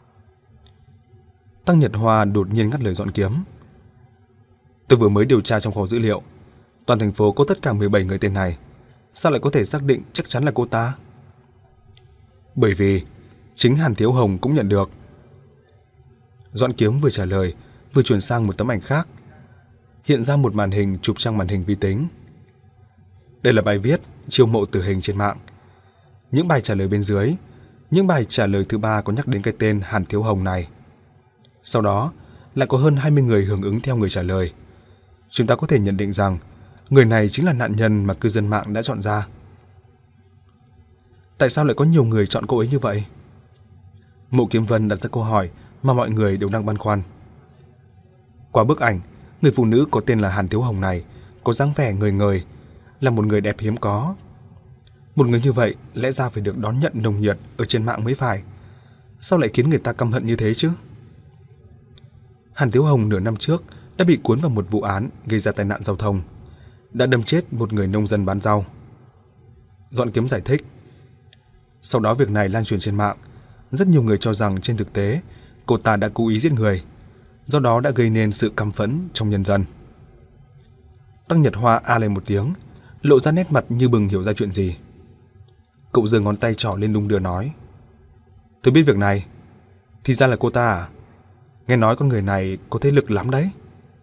Tăng Nhật Hoa đột nhiên ngắt lời Doãn Kiếm. Tôi vừa mới điều tra trong kho dữ liệu, toàn thành phố có tất cả mười bảy người tên này, sao lại có thể xác định chắc chắn là cô ta? Bởi vì chính Hàn Thiếu Hồng cũng nhận được. Doãn Kiếm vừa trả lời vừa chuyển sang một tấm ảnh khác, hiện ra một màn hình chụp trang màn hình vi tính. Đây là bài viết chiêu mộ tử hình trên mạng. Những bài trả lời bên dưới, những bài trả lời thứ ba có nhắc đến cái tên Hàn Thiếu Hồng này. Sau đó lại có hơn hai mươi người hưởng ứng theo người trả lời. Chúng ta có thể nhận định rằng người này chính là nạn nhân mà cư dân mạng đã chọn ra. Tại sao lại có nhiều người chọn cô ấy như vậy? Mộ Kiếm Vân đặt ra câu hỏi mà mọi người đều đang băn khoăn. Qua bức ảnh, người phụ nữ có tên là Hàn Thiếu Hồng này có dáng vẻ ngời ngời, là một người đẹp hiếm có. Một người như vậy lẽ ra phải được đón nhận nồng nhiệt ở trên mạng mới phải. Sao lại khiến người ta căm hận như thế chứ? Hàn Thiếu Hồng nửa năm trước đã bị cuốn vào một vụ án gây ra tai nạn giao thông, đã đâm chết một người nông dân bán rau. Doãn Kiếm giải thích. Sau đó việc này lan truyền trên mạng, rất nhiều người cho rằng trên thực tế cô ta đã cố ý giết người, do đó đã gây nên sự căm phẫn trong nhân dân. Tăng Nhật Hoa a lên một tiếng, lộ ra nét mặt như bừng hiểu ra chuyện gì. Cậu giơ ngón tay trỏ lên đung đưa nói: "Tôi biết việc này. Thì ra là cô ta à? Nghe nói con người này có thế lực lắm đấy."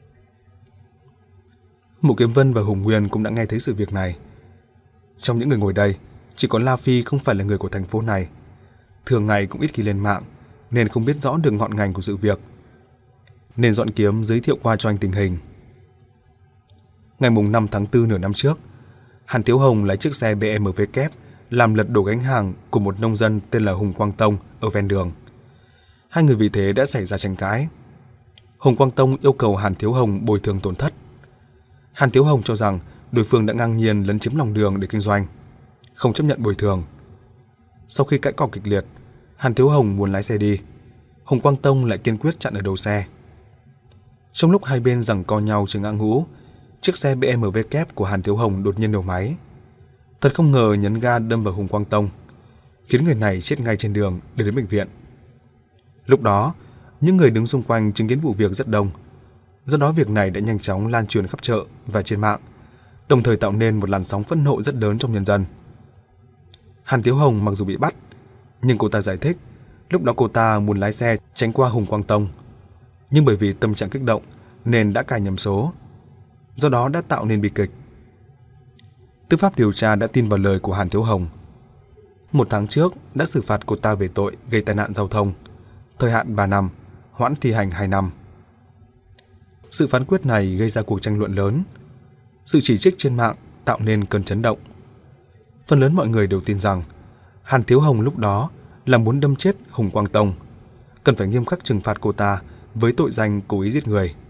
Mộ Kiếm Vân và Hùng Nguyên cũng đã nghe thấy sự việc này. Trong những người ngồi đây, chỉ có La Phi không phải là người của thành phố này. Thường ngày cũng ít khi lên mạng, nên không biết rõ được ngọn ngành của sự việc. Nên Doãn Kiếm giới thiệu qua cho anh tình hình. Ngày mùng năm tháng tư nửa năm trước, Hàn Thiếu Hồng lái chiếc xe bê em vê kép làm lật đổ gánh hàng của một nông dân tên là Hùng Quang Tông ở ven đường. Hai người vì thế đã xảy ra tranh cãi. Hùng Quang Tông yêu cầu Hàn Thiếu Hồng bồi thường tổn thất. Hàn Thiếu Hồng cho rằng đối phương đã ngang nhiên lấn chiếm lòng đường để kinh doanh, không chấp nhận bồi thường. Sau khi cãi cọ kịch liệt, Hàn Thiếu Hồng muốn lái xe đi, Hùng Quang Tông lại kiên quyết chặn ở đầu xe. Trong lúc hai bên giằng co nhau chưa ngã ngũ, chiếc xe bê em vê kép của Hàn Thiếu Hồng đột nhiên nổ máy. Thật không ngờ nhấn ga đâm vào Hùng Quang Tông, khiến người này chết ngay trên đường để đến bệnh viện. Lúc đó, những người đứng xung quanh chứng kiến vụ việc rất đông. Do đó việc này đã nhanh chóng lan truyền khắp chợ và trên mạng, đồng thời tạo nên một làn sóng phẫn nộ rất lớn trong nhân dân. Hàn Thiếu Hồng mặc dù bị bắt, nhưng cô ta giải thích lúc đó cô ta muốn lái xe tránh qua Hùng Quang Tông, nhưng bởi vì tâm trạng kích động nên đã cài nhầm số, do đó đã tạo nên bi kịch. Tư pháp điều tra đã tin vào lời của Hàn Thiếu Hồng. Một tháng trước đã xử phạt cô ta về tội gây tai nạn giao thông, thời hạn ba năm, hoãn thi hành hai năm. Sự phán quyết này gây ra cuộc tranh luận lớn. Sự chỉ trích trên mạng tạo nên cơn chấn động. Phần lớn mọi người đều tin rằng Hàn Thiếu Hồng lúc đó là muốn đâm chết Hùng Quang Tông, cần phải nghiêm khắc trừng phạt cô ta với tội danh cố ý giết người.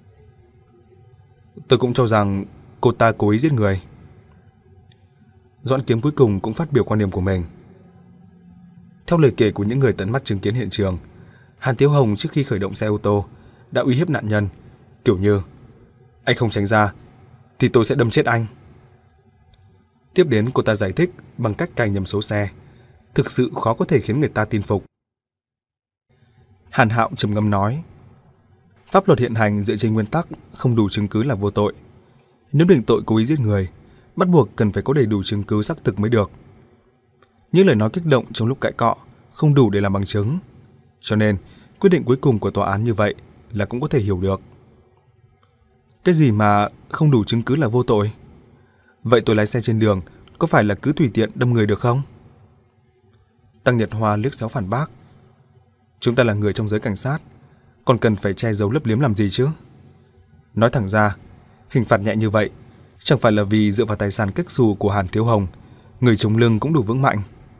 Tôi cũng cho rằng cô ta cố ý giết người. Doãn Kiếm cuối cùng cũng phát biểu quan điểm của mình. Theo lời kể của những người tận mắt chứng kiến hiện trường, Hàn Thiếu Hồng trước khi khởi động xe ô tô đã uy hiếp nạn nhân, kiểu như: "Anh không tránh ra thì tôi sẽ đâm chết anh." Tiếp đến cô ta giải thích bằng cách cài nhầm số xe, thực sự khó có thể khiến người ta tin phục. Hàn Hạo trầm ngâm nói: "Pháp luật hiện hành dựa trên nguyên tắc không đủ chứng cứ là vô tội. Nếu định tội cố ý giết người, bắt buộc cần phải có đầy đủ chứng cứ xác thực mới được. Những lời nói kích động trong lúc cãi cọ không đủ để làm bằng chứng, cho nên quyết định cuối cùng của tòa án như vậy là cũng có thể hiểu được." Cái gì mà không đủ chứng cứ là vô tội? Vậy tôi lái xe trên đường có phải là cứ tùy tiện đâm người được không? Tăng Nhật Hoa liếc xéo phản bác: "Chúng ta là người trong giới cảnh sát, còn cần phải che giấu lấp liếm làm gì chứ? Nói thẳng ra, hình phạt nhẹ như vậy chẳng phải là vì dựa vào tài sản kếch xù của Hàn Thiếu Hồng, người chống lưng cũng đủ vững mạnh."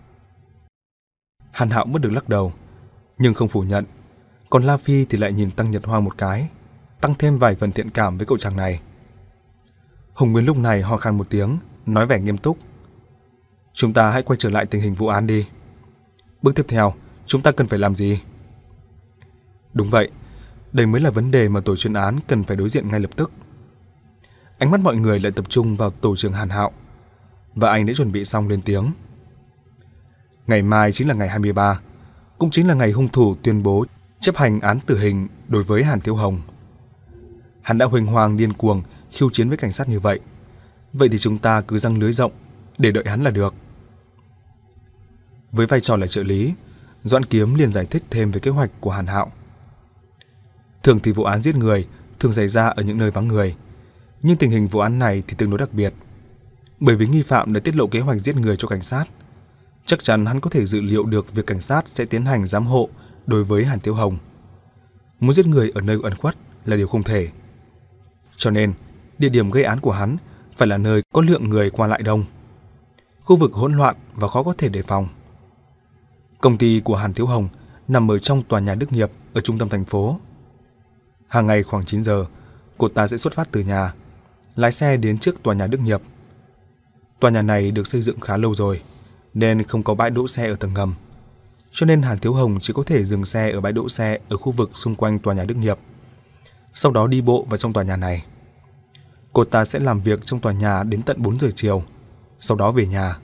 Hàn Hạo bất được lắc đầu, nhưng không phủ nhận. Còn La Phi thì lại nhìn Tăng Nhật Hoa một cái, tăng thêm vài phần thiện cảm với cậu chàng này. Hùng Nguyên lúc này ho khan một tiếng, nói vẻ nghiêm túc: "Chúng ta hãy quay trở lại tình hình vụ án đi. Bước tiếp theo, chúng ta cần phải làm gì?" Đúng vậy, đây mới là vấn đề mà tổ chuyên án cần phải đối diện ngay lập tức. Ánh mắt mọi người lại tập trung vào tổ trưởng Hàn Hạo, và anh đã chuẩn bị xong lên tiếng: "Ngày mai chính là ngày hai mươi ba, cũng chính là ngày hung thủ tuyên bố chấp hành án tử hình đối với Hàn Thiếu Hồng. Hắn đã huênh hoang điên cuồng khiêu chiến với cảnh sát như vậy, vậy thì chúng ta cứ giăng lưới rộng để đợi hắn là được." Với vai trò là trợ lý, Doãn Kiếm liền giải thích thêm về kế hoạch của Hàn Hạo. Thường thì vụ án giết người thường xảy ra ở những nơi vắng người, nhưng tình hình vụ án này thì tương đối đặc biệt. Bởi vì nghi phạm đã tiết lộ kế hoạch giết người cho cảnh sát, chắc chắn hắn có thể dự liệu được việc cảnh sát sẽ tiến hành giám hộ đối với Hàn Thiếu Hồng. Muốn giết người ở nơi ẩn khuất là điều không thể. Cho nên, địa điểm gây án của hắn phải là nơi có lượng người qua lại đông, khu vực hỗn loạn và khó có thể đề phòng. Công ty của Hàn Thiếu Hồng nằm ở trong tòa nhà Đức Nghiệp ở trung tâm thành phố. Hàng ngày khoảng chín giờ, cô ta sẽ xuất phát từ nhà, lái xe đến trước tòa nhà Đức Nghiệp. Tòa nhà này được xây dựng khá lâu rồi, nên không có bãi đỗ xe ở tầng ngầm. Cho nên Hàn Thiếu Hồng chỉ có thể dừng xe ở bãi đỗ xe ở khu vực xung quanh tòa nhà Đức Nghiệp, sau đó đi bộ vào trong tòa nhà này. Cô ta sẽ làm việc trong tòa nhà đến tận bốn giờ chiều, sau đó về nhà.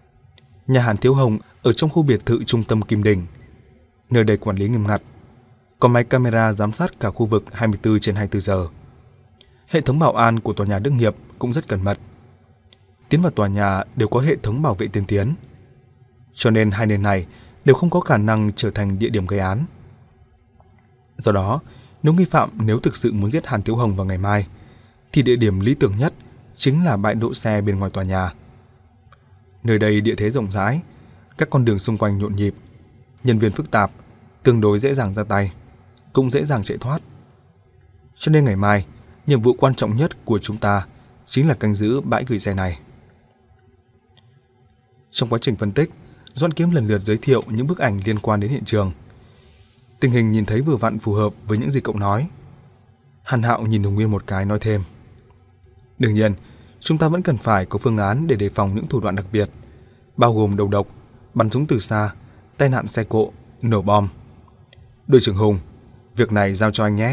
Nhà Hàn Thiếu Hồng ở trong khu biệt thự trung tâm Kim Đình. Nơi đây quản lý nghiêm ngặt. Có máy camera giám sát cả khu vực hai mươi tư trên hai mươi tư giờ. Hệ thống bảo an của tòa nhà Đức Nghiệp cũng rất cẩn mật. Tiến vào tòa nhà đều có hệ thống bảo vệ tiên tiến. Cho nên hai nơi này đều không có khả năng trở thành địa điểm gây án. Do đó, nếu nghi phạm nếu thực sự muốn giết Hàn Thiếu Hồng vào ngày mai, thì địa điểm lý tưởng nhất chính là bãi đỗ xe bên ngoài tòa nhà. Nơi đây địa thế rộng rãi, các con đường xung quanh nhộn nhịp, nhân viên phức tạp, tương đối dễ dàng ra tay, cũng dễ dàng chạy thoát. Cho nên ngày mai, nhiệm vụ quan trọng nhất của chúng ta chính là canh giữ bãi gửi xe này. Trong quá trình phân tích, Doãn Kiếm lần lượt giới thiệu những bức ảnh liên quan đến hiện trường. Tình hình nhìn thấy vừa vặn phù hợp với những gì cậu nói. Hàn Hạo nhìn Hùng Nguyên một cái nói thêm. Đương nhiên, chúng ta vẫn cần phải có phương án để đề phòng những thủ đoạn đặc biệt, bao gồm đầu độc, bắn súng từ xa, tai nạn xe cộ, nổ bom. Đội trưởng Hùng, việc này giao cho anh nhé.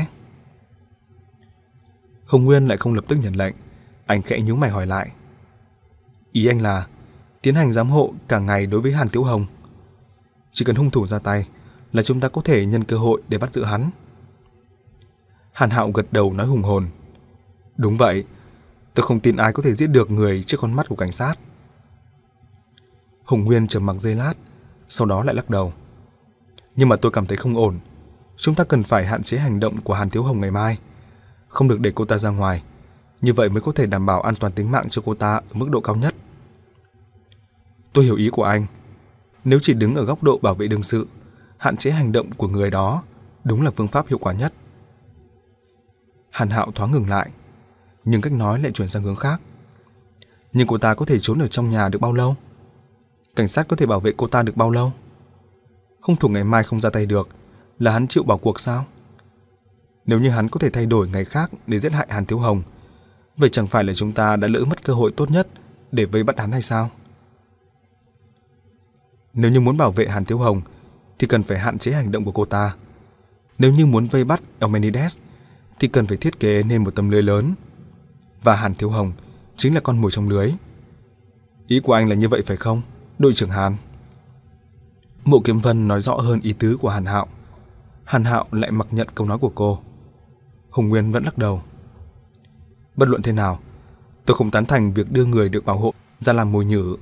Hùng Nguyên lại không lập tức nhận lệnh, anh khẽ nhíu mày hỏi lại. Ý anh là tiến hành giám hộ cả ngày đối với Hàn Thiếu Hồng. Chỉ cần hung thủ ra tay là chúng ta có thể nhân cơ hội để bắt giữ hắn. Hàn Hạo gật đầu nói hùng hồn. Đúng vậy, tôi không tin ai có thể giết được người trước con mắt của cảnh sát. Hùng Nguyên trầm mặc giây lát, sau đó lại lắc đầu. Nhưng mà tôi cảm thấy không ổn. Chúng ta cần phải hạn chế hành động của Hàn Thiếu Hồng ngày mai, không được để cô ta ra ngoài. Như vậy mới có thể đảm bảo an toàn tính mạng cho cô ta ở mức độ cao nhất. Tôi hiểu ý của anh. Nếu chỉ đứng ở góc độ bảo vệ đương sự, hạn chế hành động của người đó đúng là phương pháp hiệu quả nhất. Hàn Hạo thoáng ngừng lại, nhưng cách nói lại chuyển sang hướng khác. Nhưng cô ta có thể trốn ở trong nhà được bao lâu? Cảnh sát có thể bảo vệ cô ta được bao lâu? Hung thủ ngày mai không ra tay được, là hắn chịu bỏ cuộc sao? Nếu như hắn có thể thay đổi ngày khác để giết hại Hàn Thiếu Hồng, vậy chẳng phải là chúng ta đã lỡ mất cơ hội tốt nhất để vây bắt hắn hay sao? Nếu như muốn bảo vệ Hàn Thiếu Hồng thì cần phải hạn chế hành động của cô ta. Nếu như muốn vây bắt Eumenides thì cần phải thiết kế nên một tấm lưới lớn. Và Hàn Thiếu Hồng chính là con mồi trong lưới. Ý của anh là như vậy phải không, đội trưởng Hàn? Mộ Kiếm Vân nói rõ hơn ý tứ của Hàn Hạo. Hàn Hạo lại mặc nhận câu nói của cô. Hùng Nguyên vẫn lắc đầu. Bất luận thế nào, tôi không tán thành việc đưa người được bảo hộ ra làm mồi nhử.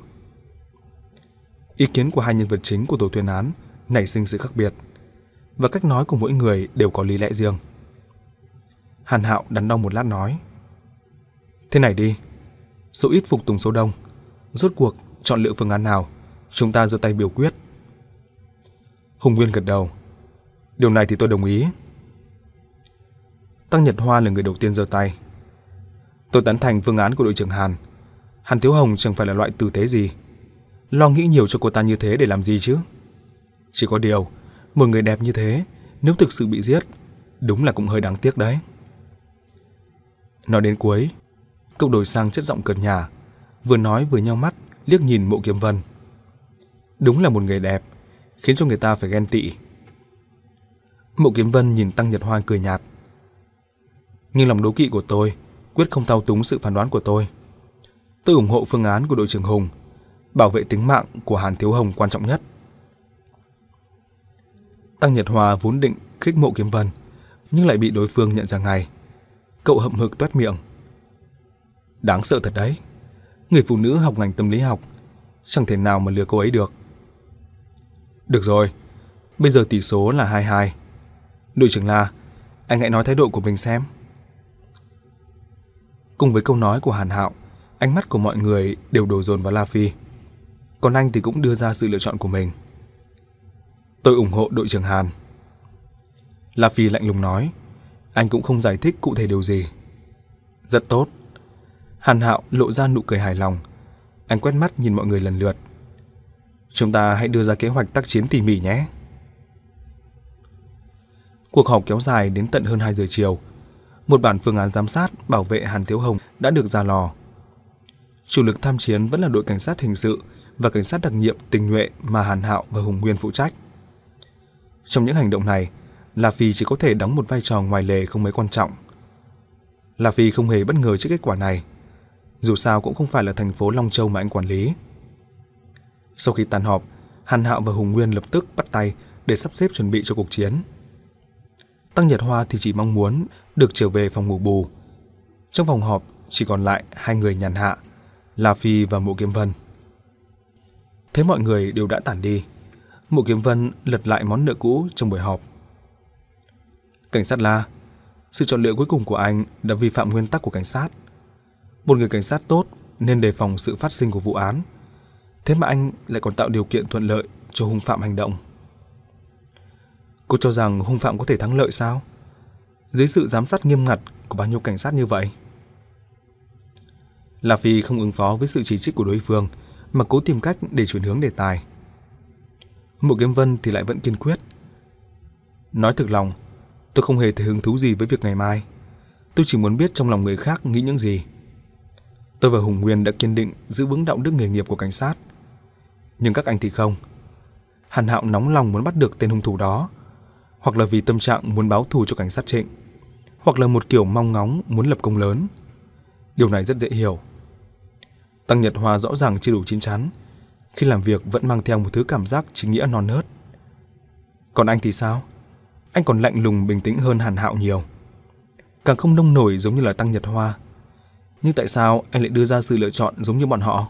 Ý kiến của hai nhân vật chính của tổ tuyên án nảy sinh sự khác biệt, và cách nói của mỗi người đều có lý lẽ riêng. Hàn Hạo đắn đo một lát nói. Thế này đi, số ít phục tùng số đông. Rốt cuộc chọn lựa phương án nào, chúng ta giơ tay biểu quyết. Hùng Nguyên gật đầu. Điều này thì tôi đồng ý. Tăng Nhật Hoa là người đầu tiên giơ tay. Tôi tán thành phương án của đội trưởng Hàn. Hàn Thiếu Hồng chẳng phải là loại tử tế gì, lo nghĩ nhiều cho cô ta như thế để làm gì chứ? Chỉ có điều, một người đẹp như thế, nếu thực sự bị giết, đúng là cũng hơi đáng tiếc đấy. Nói đến cuối, cậu đổi sang chất giọng cợt nhả, vừa nói vừa nheo mắt liếc nhìn Mộ Kiếm Vân. Đúng là một người đẹp, khiến cho người ta phải ghen tị. Mộ Kiếm Vân nhìn Tăng Nhật Hoa cười nhạt. Nhưng lòng đố kỵ của tôi quyết không thao túng sự phán đoán của tôi. Tôi ủng hộ phương án của đội trưởng Hùng, bảo vệ tính mạng của Hàn Thiếu Hồng quan trọng nhất. Tăng Nhật Hoa vốn định khích Mộ Kiếm Vân, nhưng lại bị đối phương nhận ra ngay. Cậu hậm hực toét miệng. Đáng sợ thật đấy. Người phụ nữ học ngành tâm lý học, chẳng thể nào mà lừa cô ấy được. Được rồi, bây giờ tỷ số là hai hai. Đội trưởng La, anh hãy nói thái độ của mình xem. Cùng với câu nói của Hàn Hạo, ánh mắt của mọi người đều đổ dồn vào La Phi. Còn anh thì cũng đưa ra sự lựa chọn của mình. Tôi ủng hộ đội trưởng Hàn. La Phi lạnh lùng nói. Anh cũng không giải thích cụ thể điều gì. Rất tốt. Hàn Hạo lộ ra nụ cười hài lòng. Anh quét mắt nhìn mọi người lần lượt. Chúng ta hãy đưa ra kế hoạch tác chiến tỉ mỉ nhé. Cuộc họp kéo dài đến tận hơn hai giờ chiều. Một bản phương án giám sát bảo vệ Hàn Thiếu Hồng đã được ra lò. Chủ lực tham chiến vẫn là đội cảnh sát hình sự và cảnh sát đặc nhiệm tình nhuệ mà Hàn Hạo và Hùng Nguyên phụ trách. Trong những hành động này, La Phi chỉ có thể đóng một vai trò ngoài lề không mấy quan trọng. La Phi không hề bất ngờ trước kết quả này. Dù sao cũng không phải là thành phố Long Châu mà anh quản lý. Sau khi tan họp, Hàn Hạo và Hùng Nguyên lập tức bắt tay để sắp xếp chuẩn bị cho cuộc chiến. Tăng Nhật Hoa thì chỉ mong muốn được trở về phòng ngủ bù. Trong phòng họp chỉ còn lại hai người nhàn hạ, La Phi và Mộ Kiếm Vân. Thấy mọi người đều đã tản đi, Mộ Kiếm Vân lật lại món nợ cũ trong buổi họp. Cảnh sát La, sự chọn lựa cuối cùng của anh đã vi phạm nguyên tắc của cảnh sát. Một người cảnh sát tốt nên đề phòng sự phát sinh của vụ án. Thế mà anh lại còn tạo điều kiện thuận lợi cho hung phạm hành động. Cô cho rằng hung phạm có thể thắng lợi sao? Dưới sự giám sát nghiêm ngặt của bao nhiêu cảnh sát như vậy? La Phi không ứng phó với sự chỉ trích của đối phương mà cố tìm cách để chuyển hướng đề tài. Mộ Kiếm Vân thì lại vẫn kiên quyết. Nói thực lòng, tôi không hề thấy hứng thú gì với việc ngày mai. Tôi chỉ muốn biết trong lòng người khác nghĩ những gì. Tôi và Hùng Nguyên đã kiên định giữ vững đạo đức nghề nghiệp của cảnh sát. Nhưng các anh thì không. Hàn Hạo nóng lòng muốn bắt được tên hung thủ đó, hoặc là vì tâm trạng muốn báo thù cho cảnh sát Trịnh, hoặc là một kiểu mong ngóng muốn lập công lớn. Điều này rất dễ hiểu. Tăng Nhật Hoa rõ ràng chưa đủ chín chắn, khi làm việc vẫn mang theo một thứ cảm giác chính nghĩa non nớt. Còn anh thì sao? Anh còn lạnh lùng bình tĩnh hơn Hàn Hạo nhiều, càng không nông nổi giống như là Tăng Nhật Hoa. Nhưng tại sao anh lại đưa ra sự lựa chọn giống như bọn họ?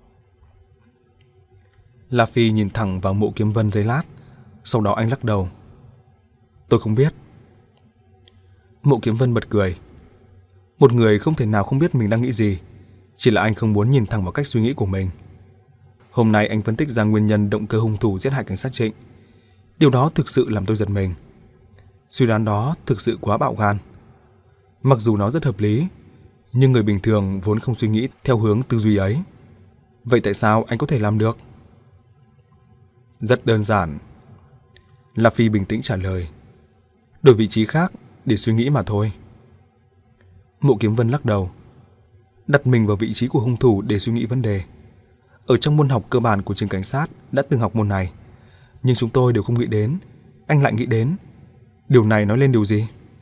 La Phi nhìn thẳng vào Mộ Kiếm Vân giây lát, sau đó anh lắc đầu. Tôi không biết. Mộ Kiếm Vân bật cười. Một người không thể nào không biết mình đang nghĩ gì, chỉ là anh không muốn nhìn thẳng vào cách suy nghĩ của mình. Hôm nay anh phân tích ra nguyên nhân động cơ hung thủ giết hại cảnh sát Trịnh. Điều đó thực sự làm tôi giật mình. Suy đoán đó thực sự quá bạo gan. Mặc dù nó rất hợp lý, nhưng người bình thường vốn không suy nghĩ theo hướng tư duy ấy. Vậy tại sao anh có thể làm được? Rất đơn giản. La Phi bình tĩnh trả lời. Đổi vị trí khác để suy nghĩ mà thôi. Mộ Kiếm Vân lắc đầu. Đặt mình vào vị trí của hung thủ để suy nghĩ vấn đề. Ở trong môn học cơ bản của trường cảnh sát đã từng học môn này, nhưng chúng tôi đều không nghĩ đến. Anh lại nghĩ đến. Điều này nói lên điều gì?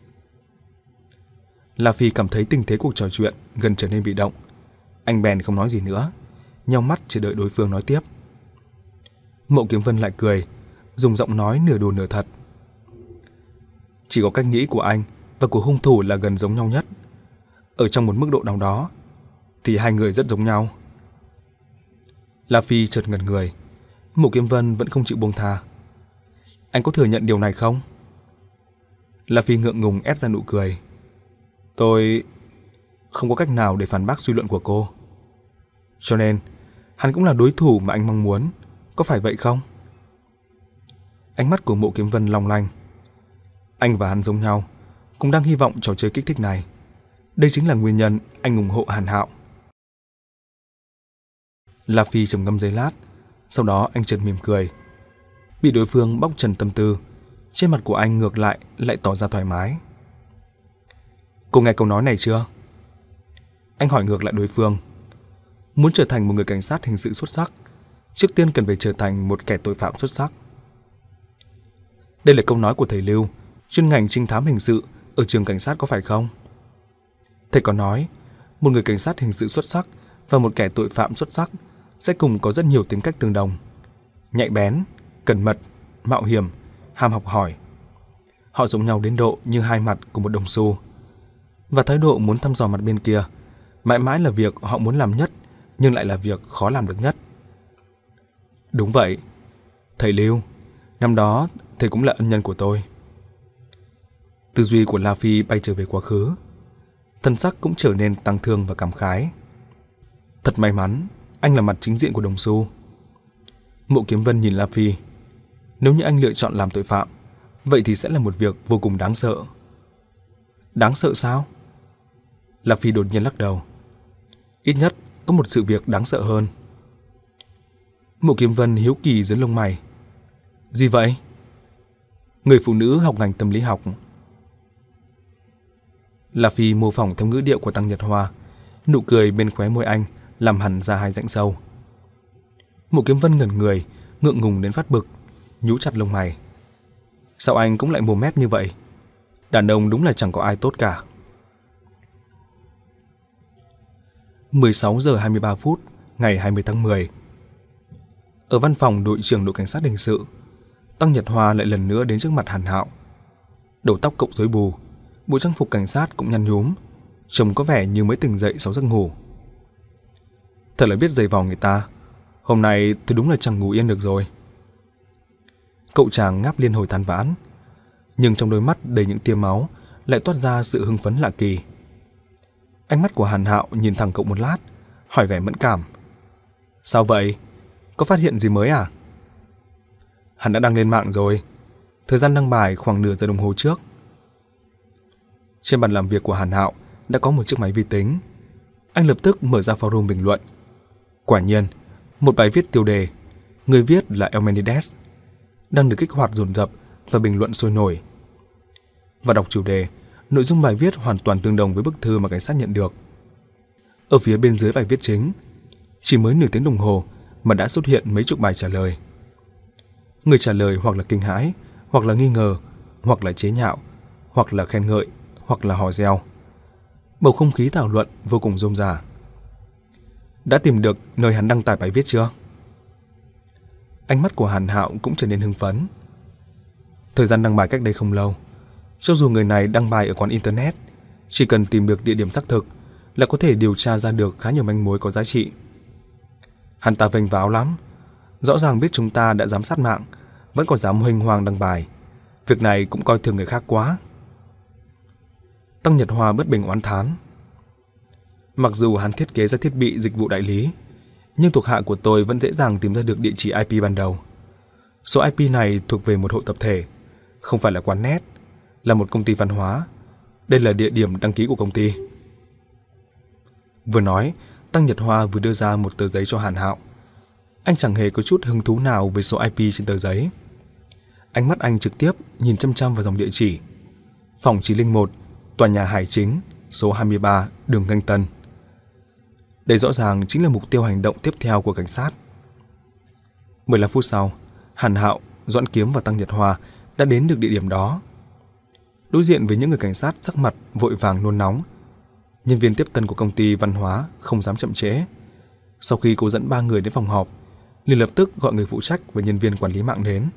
La Phi cảm thấy tình thế cuộc trò chuyện gần trở nên bị động. Anh bèn không nói gì nữa, nheo mắt chờ đợi đối phương nói tiếp. Mộ Kiếm Vân lại cười, dùng giọng nói nửa đùa nửa thật. Chỉ có cách nghĩ của anh và của hung thủ là gần giống nhau nhất. Ở trong một mức độ nào đó thì hai người rất giống nhau. La Phi chợt ngẩn người. Mộ Kiếm Vân vẫn không chịu buông tha. Anh có thừa nhận điều này không? La Phi ngượng ngùng ép ra nụ cười. Tôi không có cách nào để phản bác suy luận của cô. Cho nên hắn cũng là đối thủ mà anh mong muốn, có phải vậy không? Ánh mắt của Mộ Kiếm Vân long lanh. Anh và hắn giống nhau, cũng đang hy vọng trò chơi kích thích này. Đây chính là nguyên nhân anh ủng hộ Hàn Hạo. La Phi trầm ngâm giây lát, sau đó anh chợt mỉm cười. Bị đối phương bóc trần tâm tư, trên mặt của anh ngược lại lại tỏ ra thoải mái. Cô nghe câu nói này chưa? Anh hỏi ngược lại đối phương. Muốn trở thành một người cảnh sát hình sự xuất sắc, trước tiên cần phải trở thành một kẻ tội phạm xuất sắc. Đây là câu nói của thầy Lưu, chuyên ngành trinh thám hình sự ở trường cảnh sát có phải không? Thầy có nói, một người cảnh sát hình sự xuất sắc và một kẻ tội phạm xuất sắc sẽ cùng có rất nhiều tính cách tương đồng. Nhạy bén, cẩn mật, mạo hiểm, ham học hỏi. Họ giống nhau đến độ như hai mặt của một đồng xu. Và thái độ muốn thăm dò mặt bên kia mãi mãi là việc họ muốn làm nhất, nhưng lại là việc khó làm được nhất. Đúng vậy. Thầy Lưu, năm đó thầy cũng là ân nhân của tôi. Tư duy của La Phi bay trở về quá khứ. Thân sắc cũng trở nên tăng thương và cảm khái. Thật may mắn, anh là mặt chính diện của đồng xu. Mộ Kiếm Vân nhìn La Phi. Nếu như anh lựa chọn làm tội phạm, vậy thì sẽ là một việc vô cùng đáng sợ. Đáng sợ sao? La Phi đột nhiên lắc đầu. Ít nhất có một sự việc đáng sợ hơn. Mộ Kiếm Vân hiếu kỳ dưới lông mày. Gì vậy? Người phụ nữ học ngành tâm lý học. La Phi mô phỏng theo ngữ điệu của Tăng Nhật Hoa, nụ cười bên khóe môi anh làm hẳn ra hai rãnh sâu. Mộ Kiếm Vân ngẩn người, ngượng ngùng đến phát bực, nhíu chặt lông mày. Sao anh cũng lại mồm mép như vậy? Đàn ông đúng là chẳng có ai tốt cả. mười sáu giờ hai mươi ba phút ngày hai mươi tháng mười. Ở văn phòng đội trưởng đội cảnh sát hình sự, Tăng Nhật Hoa lại lần nữa đến trước mặt Hàn Hạo. Đầu tóc cậu rối bù, bộ trang phục cảnh sát cũng nhăn nhúm, trông có vẻ như mới tỉnh dậy sau giấc ngủ. Thật là biết giày vò người ta. Hôm nay tôi đúng là chẳng ngủ yên được rồi. Cậu chàng ngáp liên hồi than vãn, nhưng trong đôi mắt đầy những tia máu lại toát ra sự hưng phấn lạ kỳ. Ánh mắt của Hàn Hạo nhìn thẳng cậu một lát, hỏi vẻ mẫn cảm. Sao vậy? Có phát hiện gì mới à? Hắn đã đăng lên mạng rồi. Thời gian đăng bài khoảng nửa giờ đồng hồ trước. Trên bàn làm việc của Hàn Hạo đã có một chiếc máy vi tính. Anh lập tức mở ra forum bình luận. Quả nhiên, một bài viết tiêu đề, người viết là Eumenides, đang được kích hoạt dồn dập và bình luận sôi nổi. Và đọc chủ đề, nội dung bài viết hoàn toàn tương đồng với bức thư mà cảnh sát nhận được. Ở phía bên dưới bài viết chính, chỉ mới nửa tiếng đồng hồ mà đã xuất hiện mấy chục bài trả lời. Người trả lời hoặc là kinh hãi, hoặc là nghi ngờ, hoặc là chế nhạo, hoặc là khen ngợi, hoặc là hò reo. Bầu không khí thảo luận vô cùng rôm rả. Đã tìm được nơi hắn đăng tải bài viết chưa? Ánh mắt của Hàn Hạo cũng trở nên hưng phấn. Thời gian đăng bài cách đây không lâu. Cho dù người này đăng bài ở quán internet, chỉ cần tìm được địa điểm xác thực là có thể điều tra ra được khá nhiều manh mối có giá trị. Hắn ta vênh váo lắm. Rõ ràng biết chúng ta đã giám sát mạng, vẫn còn dám huênh hoang đăng bài. Việc này cũng coi thường người khác quá. Tăng Nhật Hoa bất bình oán thán. Mặc dù hắn thiết kế ra thiết bị dịch vụ đại lý, nhưng thuộc hạ của tôi vẫn dễ dàng tìm ra được địa chỉ i pê ban đầu. Số i pê này thuộc về một hộ tập thể, không phải là quán net, là một công ty văn hóa. Đây là địa điểm đăng ký của công ty. Vừa nói, Tăng Nhật Hoa vừa đưa ra một tờ giấy cho Hàn Hạo. Anh chẳng hề có chút hứng thú nào với số i pê trên tờ giấy. Ánh mắt anh trực tiếp nhìn chăm chăm vào dòng địa chỉ. Phòng chín không một, tòa nhà Hải Chính, số hai mươi ba, đường Nghênh Tân. Đây rõ ràng chính là mục tiêu hành động tiếp theo của cảnh sát. mười lăm phút sau, Hàn Hạo, Doãn Kiếm và Tăng Nhật Hoa đã đến được địa điểm đó. Đối diện với những người cảnh sát sắc mặt vội vàng nôn nóng, nhân viên tiếp tân của công ty văn hóa không dám chậm trễ. Sau khi cô dẫn ba người đến phòng họp, liền lập tức gọi người phụ trách và nhân viên quản lý mạng đến.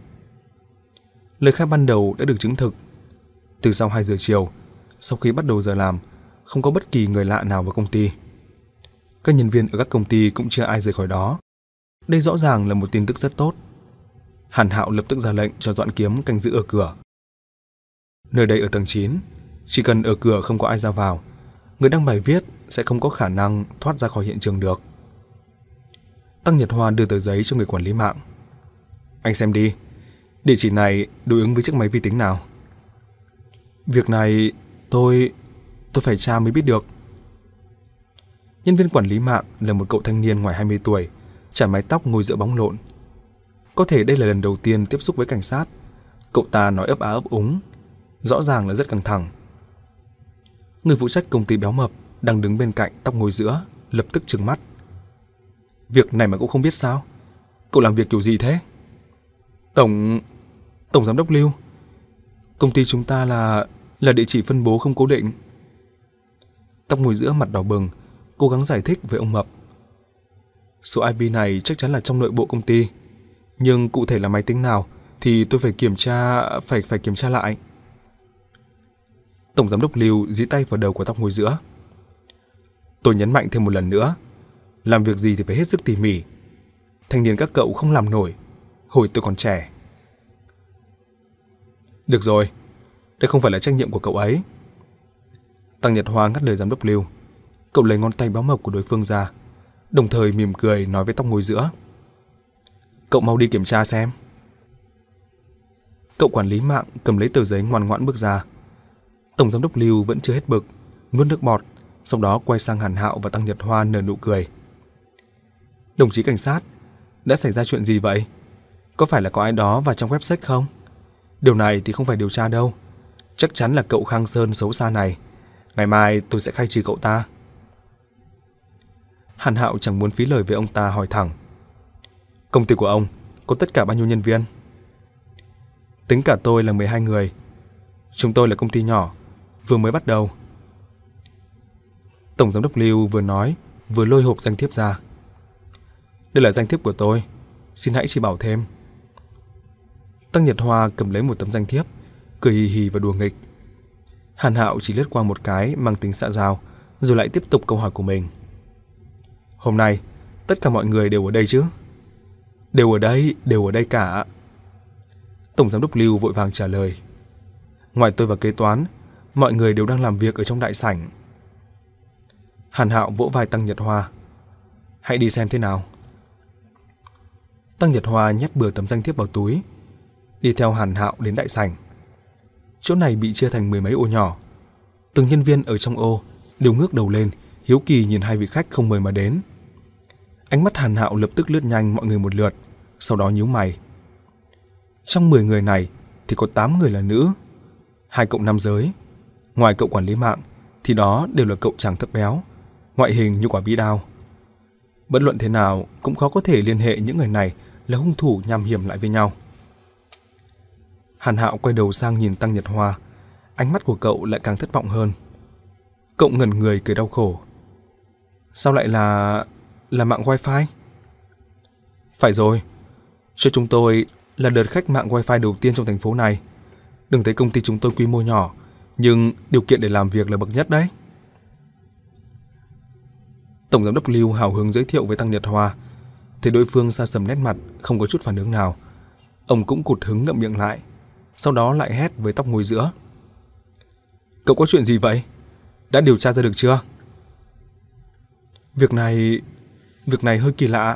Lời khai ban đầu đã được chứng thực. Từ sau hai giờ chiều, sau khi bắt đầu giờ làm, không có bất kỳ người lạ nào vào công ty. Các nhân viên ở các công ty cũng chưa ai rời khỏi đó. Đây rõ ràng là một tin tức rất tốt. Hàn Hạo lập tức ra lệnh cho Doãn Kiếm canh giữ ở cửa. Nơi đây ở tầng chín, chỉ cần ở cửa không có ai ra vào, người đăng bài viết sẽ không có khả năng thoát ra khỏi hiện trường được. Tăng Nhật Hoa đưa tờ giấy cho người quản lý mạng. Anh xem đi, địa chỉ này đối ứng với chiếc máy vi tính nào? Việc này tôi... tôi phải tra mới biết được. Nhân viên quản lý mạng là một cậu thanh niên ngoài hai mươi tuổi, chải mái tóc ngồi giữa bóng lộn. Có thể đây là lần đầu tiên tiếp xúc với cảnh sát. Cậu ta nói ấp á ấp úng, rõ ràng là rất căng thẳng. Người phụ trách công ty béo mập đang đứng bên cạnh tóc ngồi giữa, lập tức trừng mắt. Việc này mà cũng không biết sao? Cậu làm việc kiểu gì thế? Tổng... Tổng giám đốc Lưu, công ty chúng ta là... là địa chỉ phân bố không cố định. Tóc ngồi giữa mặt đỏ bừng, cố gắng giải thích với ông Mập. Số i pê này chắc chắn là trong nội bộ công ty, nhưng cụ thể là máy tính nào thì tôi phải kiểm tra... phải phải kiểm tra lại. Tổng giám đốc Lưu dí tay vào đầu của tóc ngồi giữa. Tôi nhấn mạnh thêm một lần nữa, làm việc gì thì phải hết sức tỉ mỉ. Thanh niên các cậu không làm nổi, hồi tôi còn trẻ. Được rồi, đây không phải là trách nhiệm của cậu ấy. Tăng Nhật Hoa ngắt lời giám đốc Lưu. Cậu lấy ngón tay béo mập của đối phương ra, đồng thời mỉm cười nói với tóc ngồi giữa. Cậu mau đi kiểm tra xem. Cậu quản lý mạng cầm lấy tờ giấy ngoan ngoãn bước ra. Tổng giám đốc Lưu vẫn chưa hết bực, nuốt nước bọt, sau đó quay sang Hàn Hạo và Tăng Nhật Hoa nở nụ cười. Đồng chí cảnh sát, đã xảy ra chuyện gì vậy? Có phải là có ai đó vào trong website không? Điều này thì không phải điều tra đâu. Chắc chắn là cậu Khang Sơn xấu xa này. Ngày mai tôi sẽ khai trừ cậu ta. Hàn Hạo chẳng muốn phí lời với ông ta, hỏi thẳng. Công ty của ông có tất cả bao nhiêu nhân viên? Tính cả tôi là mười hai người. Chúng tôi là công ty nhỏ, vừa mới bắt đầu. Tổng giám đốc Lưu vừa nói, vừa lôi hộp danh thiếp ra. Đây là danh thiếp của tôi, xin hãy chỉ bảo thêm. Tăng Nhật Hoa cầm lấy một tấm danh thiếp, cười hì hì và đùa nghịch. Hàn Hạo chỉ lướt qua một cái mang tính xã giao, rồi lại tiếp tục câu hỏi của mình. Hôm nay, tất cả mọi người đều ở đây chứ? Đều ở đây, đều ở đây cả. Tổng giám đốc Lưu vội vàng trả lời. Ngoài tôi và kế toán, mọi người đều đang làm việc ở trong đại sảnh. Hàn Hạo vỗ vai Tăng Nhật Hoa. Hãy đi xem thế nào. Tăng Nhật Hoa nhét bừa tấm danh thiếp vào túi, đi theo Hàn Hạo đến đại sảnh. Chỗ này bị chia thành mười mấy ô nhỏ. Từng nhân viên ở trong ô đều ngước đầu lên, hiếu kỳ nhìn hai vị khách không mời mà đến. Ánh mắt Hàn Hạo lập tức lướt nhanh mọi người một lượt, sau đó nhíu mày. Trong mười người này thì có tám người là nữ, hai cậu nam giới. Ngoài cậu quản lý mạng thì đó đều là cậu chàng thấp béo, ngoại hình như quả bí đao. Bất luận thế nào cũng khó có thể liên hệ những người này là hung thủ nham hiểm lại với nhau. Hàn Hạo quay đầu sang nhìn Tăng Nhật Hoa, ánh mắt của cậu lại càng thất vọng hơn. Cậu ngẩn người cười đau khổ. Sao lại là... là mạng wifi? Phải rồi, cho chúng tôi là đợt khách mạng wifi đầu tiên trong thành phố này. Đừng thấy công ty chúng tôi quy mô nhỏ, nhưng điều kiện để làm việc là bậc nhất đấy. Tổng giám đốc Lưu hào hứng giới thiệu với Tăng Nhật Hoa, thấy đối phương sa sầm nét mặt, không có chút phản ứng nào. Ông cũng cụt hứng ngậm miệng lại, sau đó lại hét với tóc ngồi giữa. Cậu có chuyện gì vậy? Đã điều tra ra được chưa? Việc này... việc này hơi kỳ lạ.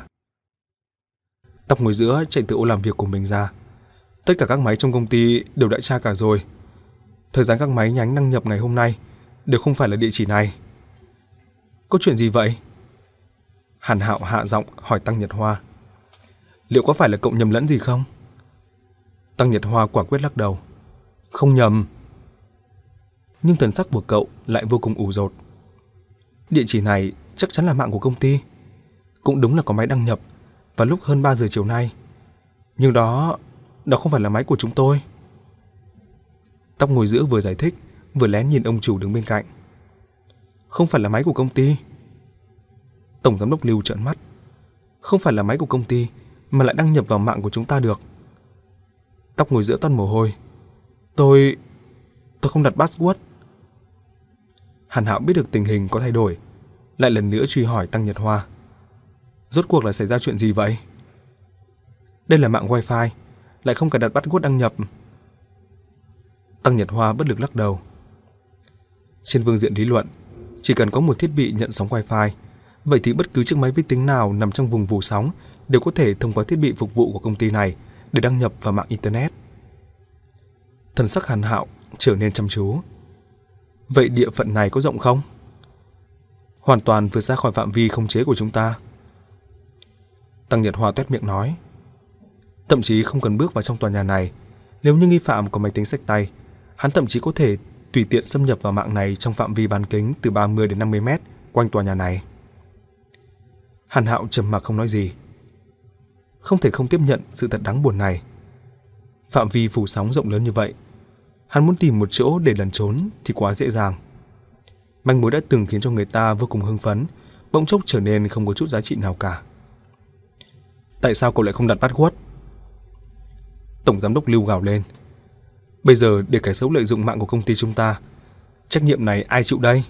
Tóc ngồi giữa chạy từ ô làm việc của mình ra. Tất cả các máy trong công ty đều đã tra cả rồi. Thời gian các máy nhánh đăng nhập ngày hôm nay đều không phải là địa chỉ này. Có chuyện gì vậy? Hàn Hạo hạ giọng hỏi Tăng Nhật Hoa. Liệu có phải là cậu nhầm lẫn gì không? Tăng Nhật Hoa quả quyết lắc đầu. Không nhầm. Nhưng thần sắc của cậu lại vô cùng ủ rột. Địa chỉ này chắc chắn là mạng của công ty. Cũng đúng là có máy đăng nhập vào lúc hơn ba giờ chiều nay. Nhưng đó... đó không phải là máy của chúng tôi. Tóc ngồi giữa vừa giải thích, vừa lén nhìn ông chủ đứng bên cạnh. Không phải là máy của công ty. Tổng giám đốc Lưu trợn mắt. Không phải là máy của công ty mà lại đăng nhập vào mạng của chúng ta được. Tóc ngồi giữa toát mồ hôi. Tôi... tôi không đặt password. Hàn Hạo biết được tình hình có thay đổi, lại lần nữa truy hỏi Tăng Nhật Hoa. Rốt cuộc là xảy ra chuyện gì vậy? Đây là mạng wifi, lại không cần đặt password đăng nhập. Tăng Nhật Hoa bất lực lắc đầu. Trên phương diện lý luận, chỉ cần có một thiết bị nhận sóng wifi, vậy thì bất cứ chiếc máy vi tính nào nằm trong vùng phủ sóng đều có thể thông qua thiết bị phục vụ của công ty này để đăng nhập vào mạng Internet. Thần sắc Hàn Hạo trở nên chăm chú. Vậy địa phận này có rộng không? Hoàn toàn vượt ra khỏi phạm vi khống chế của chúng ta. Tăng Nhật Hoa toét miệng nói. Thậm chí không cần bước vào trong tòa nhà này, nếu như nghi phạm có máy tính xách tay, hắn thậm chí có thể tùy tiện xâm nhập vào mạng này trong phạm vi bán kính từ ba mươi đến năm mươi mét quanh tòa nhà này. Hàn Hạo trầm mặc không nói gì. Không thể không tiếp nhận sự thật đáng buồn này. Phạm vi phủ sóng rộng lớn như vậy, hắn muốn tìm một chỗ để lẩn trốn thì quá dễ dàng. Manh mối đã từng khiến cho người ta vô cùng hưng phấn, bỗng chốc trở nên không có chút giá trị nào cả. Tại sao cậu lại không đặt password? Tổng giám đốc Lưu gào lên. Bây giờ để kẻ xấu lợi dụng mạng của công ty chúng ta, trách nhiệm này ai chịu đây?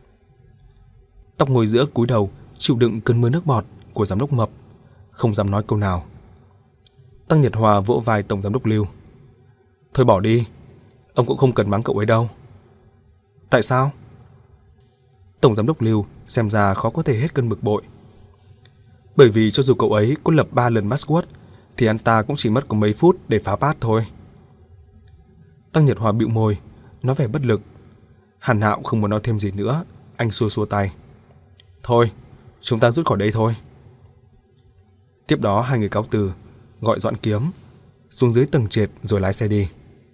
Tóc ngồi giữa cúi đầu chịu đựng cơn mưa nước bọt của giám đốc Mập, không dám nói câu nào. Tăng Nhật Hoa vỗ vai tổng giám đốc Lưu. Thôi bỏ đi, ông cũng không cần mắng cậu ấy đâu. Tại sao? Tổng giám đốc Lưu xem ra khó có thể hết cơn bực bội. Bởi vì cho dù cậu ấy có lập ba lần password thì anh ta cũng chỉ mất có mấy phút để phá pass thôi. Tăng Nhật Hoa bĩu môi, nói vẻ bất lực. Hàn Hạo không muốn nói thêm gì nữa, anh xua xua tay. Thôi, chúng ta rút khỏi đây thôi. Tiếp đó hai người cáo từ, gọi Doãn Kiếm xuống dưới tầng trệt rồi lái xe đi.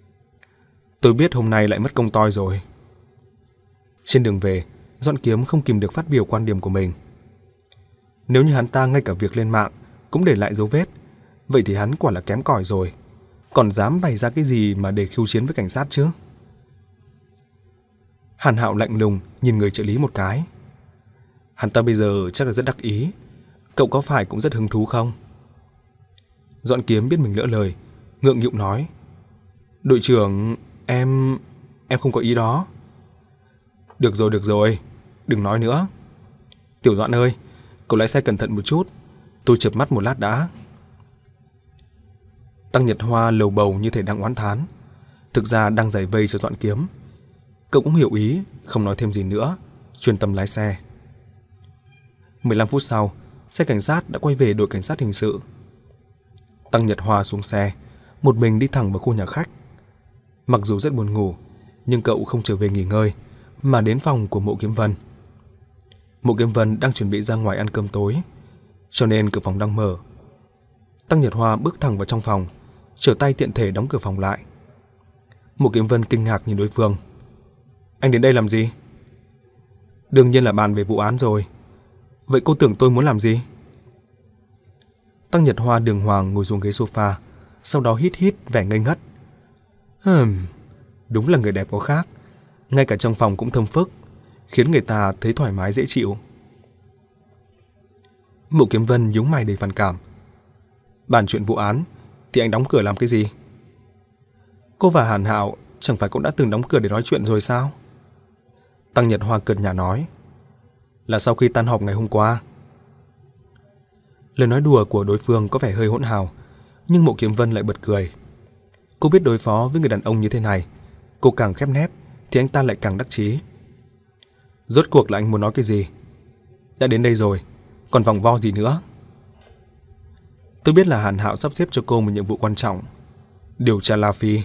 Tôi biết hôm nay lại mất công toi rồi. Trên đường về, Doãn Kiếm không kìm được phát biểu quan điểm của mình. Nếu như hắn ta ngay cả việc lên mạng cũng để lại dấu vết, vậy thì hắn quả là kém cỏi rồi. Còn dám bày ra cái gì mà để khiêu chiến với cảnh sát chứ? Hàn Hạo lạnh lùng nhìn người trợ lý một cái. Hắn ta bây giờ chắc là rất đắc ý. Cậu có phải cũng rất hứng thú không? Doãn Kiếm biết mình lỡ lời, ngượng nghịu nói. Đội trưởng, Em... em không có ý đó. Được rồi, được rồi, đừng nói nữa. Tiểu Doãn ơi, cậu lái xe cẩn thận một chút, tôi chợp mắt một lát đã. Tăng Nhật Hoa lầu bầu như thể đang oán thán, thực ra đang giải vây cho Doãn Kiếm. Cậu cũng hiểu ý, không nói thêm gì nữa, chuyên tâm lái xe. mười lăm phút sau, xe cảnh sát đã quay về đội cảnh sát hình sự. Tăng Nhật Hoa xuống xe, một mình đi thẳng vào khu nhà khách. Mặc dù rất buồn ngủ, nhưng cậu không trở về nghỉ ngơi, mà đến phòng của Mộ Kiếm Vân. Mộ Kiếm Vân đang chuẩn bị ra ngoài ăn cơm tối, cho nên cửa phòng đang mở. Tăng Nhật Hoa bước thẳng vào trong phòng, trở tay tiện thể đóng cửa phòng lại. Mộ Kiếm Vân kinh ngạc nhìn đối phương. Anh đến đây làm gì? Đương nhiên là bàn về vụ án rồi. Vậy cô tưởng tôi muốn làm gì? Tăng Nhật Hoa đường hoàng ngồi xuống ghế sofa, sau đó hít hít vẻ ngây ngất. Hừm, đúng là người đẹp có khác, ngay cả trong phòng cũng thơm phức, khiến người ta thấy thoải mái dễ chịu. Mộ Kiếm Vân nhướng mày đầy phản cảm. Bàn chuyện vụ án thì anh đóng cửa làm cái gì? Cô và Hàn Hạo chẳng phải cũng đã từng đóng cửa để nói chuyện rồi sao? Tăng Nhật Hoa cợt nhả nói. Là sau khi tan họp ngày hôm qua. Lời nói đùa của đối phương có vẻ hơi hỗn hào, nhưng Mộ Kiếm Vân lại bật cười. Cô biết đối phó với người đàn ông như thế này, cô càng khép nép thì anh ta lại càng đắc chí. Rốt cuộc là anh muốn nói cái gì? Đã đến đây rồi, còn vòng vo gì nữa? Tôi biết là Hàn Hạo sắp xếp cho cô một nhiệm vụ quan trọng, điều tra La Phi.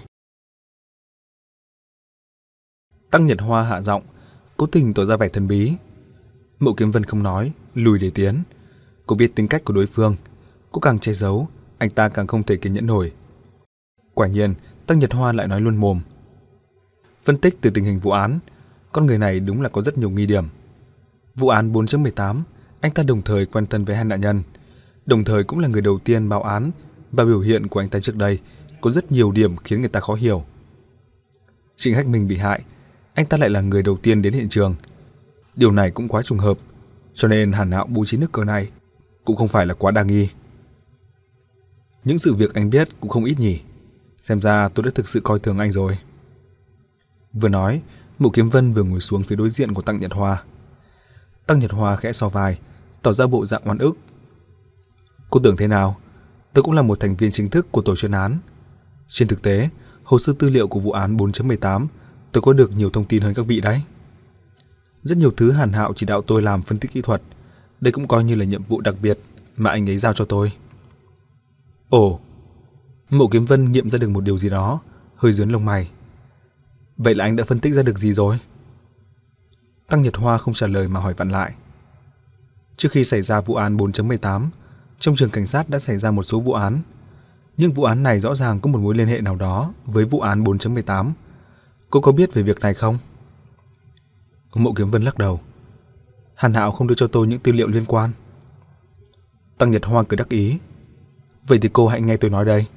Tăng Nhật Hoa hạ giọng, cố tình tỏ ra vẻ thần bí. Mộ Kiếm Vân không nói, lùi để tiến. Cô biết tính cách của đối phương, cô càng che giấu, anh ta càng không thể kiên nhẫn nổi. Quả nhiên, Tăng Nhật Hoa lại nói luôn mồm. Phân tích từ tình hình vụ án, con người này đúng là có rất nhiều nghi điểm. Vụ án bốn chấm mười tám, anh ta đồng thời quen thân với hai nạn nhân, đồng thời cũng là người đầu tiên báo án, và biểu hiện của anh ta trước đây có rất nhiều điểm khiến người ta khó hiểu. Trịnh Hách Minh bị hại, anh ta lại là người đầu tiên đến hiện trường. Điều này cũng quá trùng hợp, cho nên Hàn Hạo bố trí nước cờ này cũng không phải là quá đa nghi. Những sự việc anh biết cũng không ít nhỉ. Xem ra tôi đã thực sự coi thường anh rồi. Vừa nói, Mộ Kiếm Vân vừa ngồi xuống phía đối diện của Tăng Nhật Hoa. Tăng Nhật Hoa khẽ so vai, tỏ ra bộ dạng oan ức. Cô tưởng thế nào? Tôi cũng là một thành viên chính thức của tổ chuyên án. Trên thực tế, hồ sơ tư liệu của vụ án bốn chấm mười tám, tôi có được nhiều thông tin hơn các vị đấy. Rất nhiều thứ Hàn Hạo chỉ đạo tôi làm phân tích kỹ thuật, đây cũng coi như là nhiệm vụ đặc biệt mà anh ấy giao cho tôi. Ồ, Mộ Kiếm Vân nghiệm ra được một điều gì đó, hơi nhướng lông mày. Vậy là anh đã phân tích ra được gì rồi? Tăng Nhật Hoa không trả lời mà hỏi vặn lại. Trước khi xảy ra vụ án bốn chấm mười tám, trong trường cảnh sát đã xảy ra một số vụ án. Nhưng vụ án này rõ ràng có một mối liên hệ nào đó với vụ án bốn chấm mười tám. Cô có biết về việc này không? Mộ Kiếm Vân lắc đầu. Hàn Hạo không đưa cho tôi những tư liệu liên quan. Tăng Nhật Hoa cười đắc ý. Vậy thì cô hãy nghe tôi nói đây.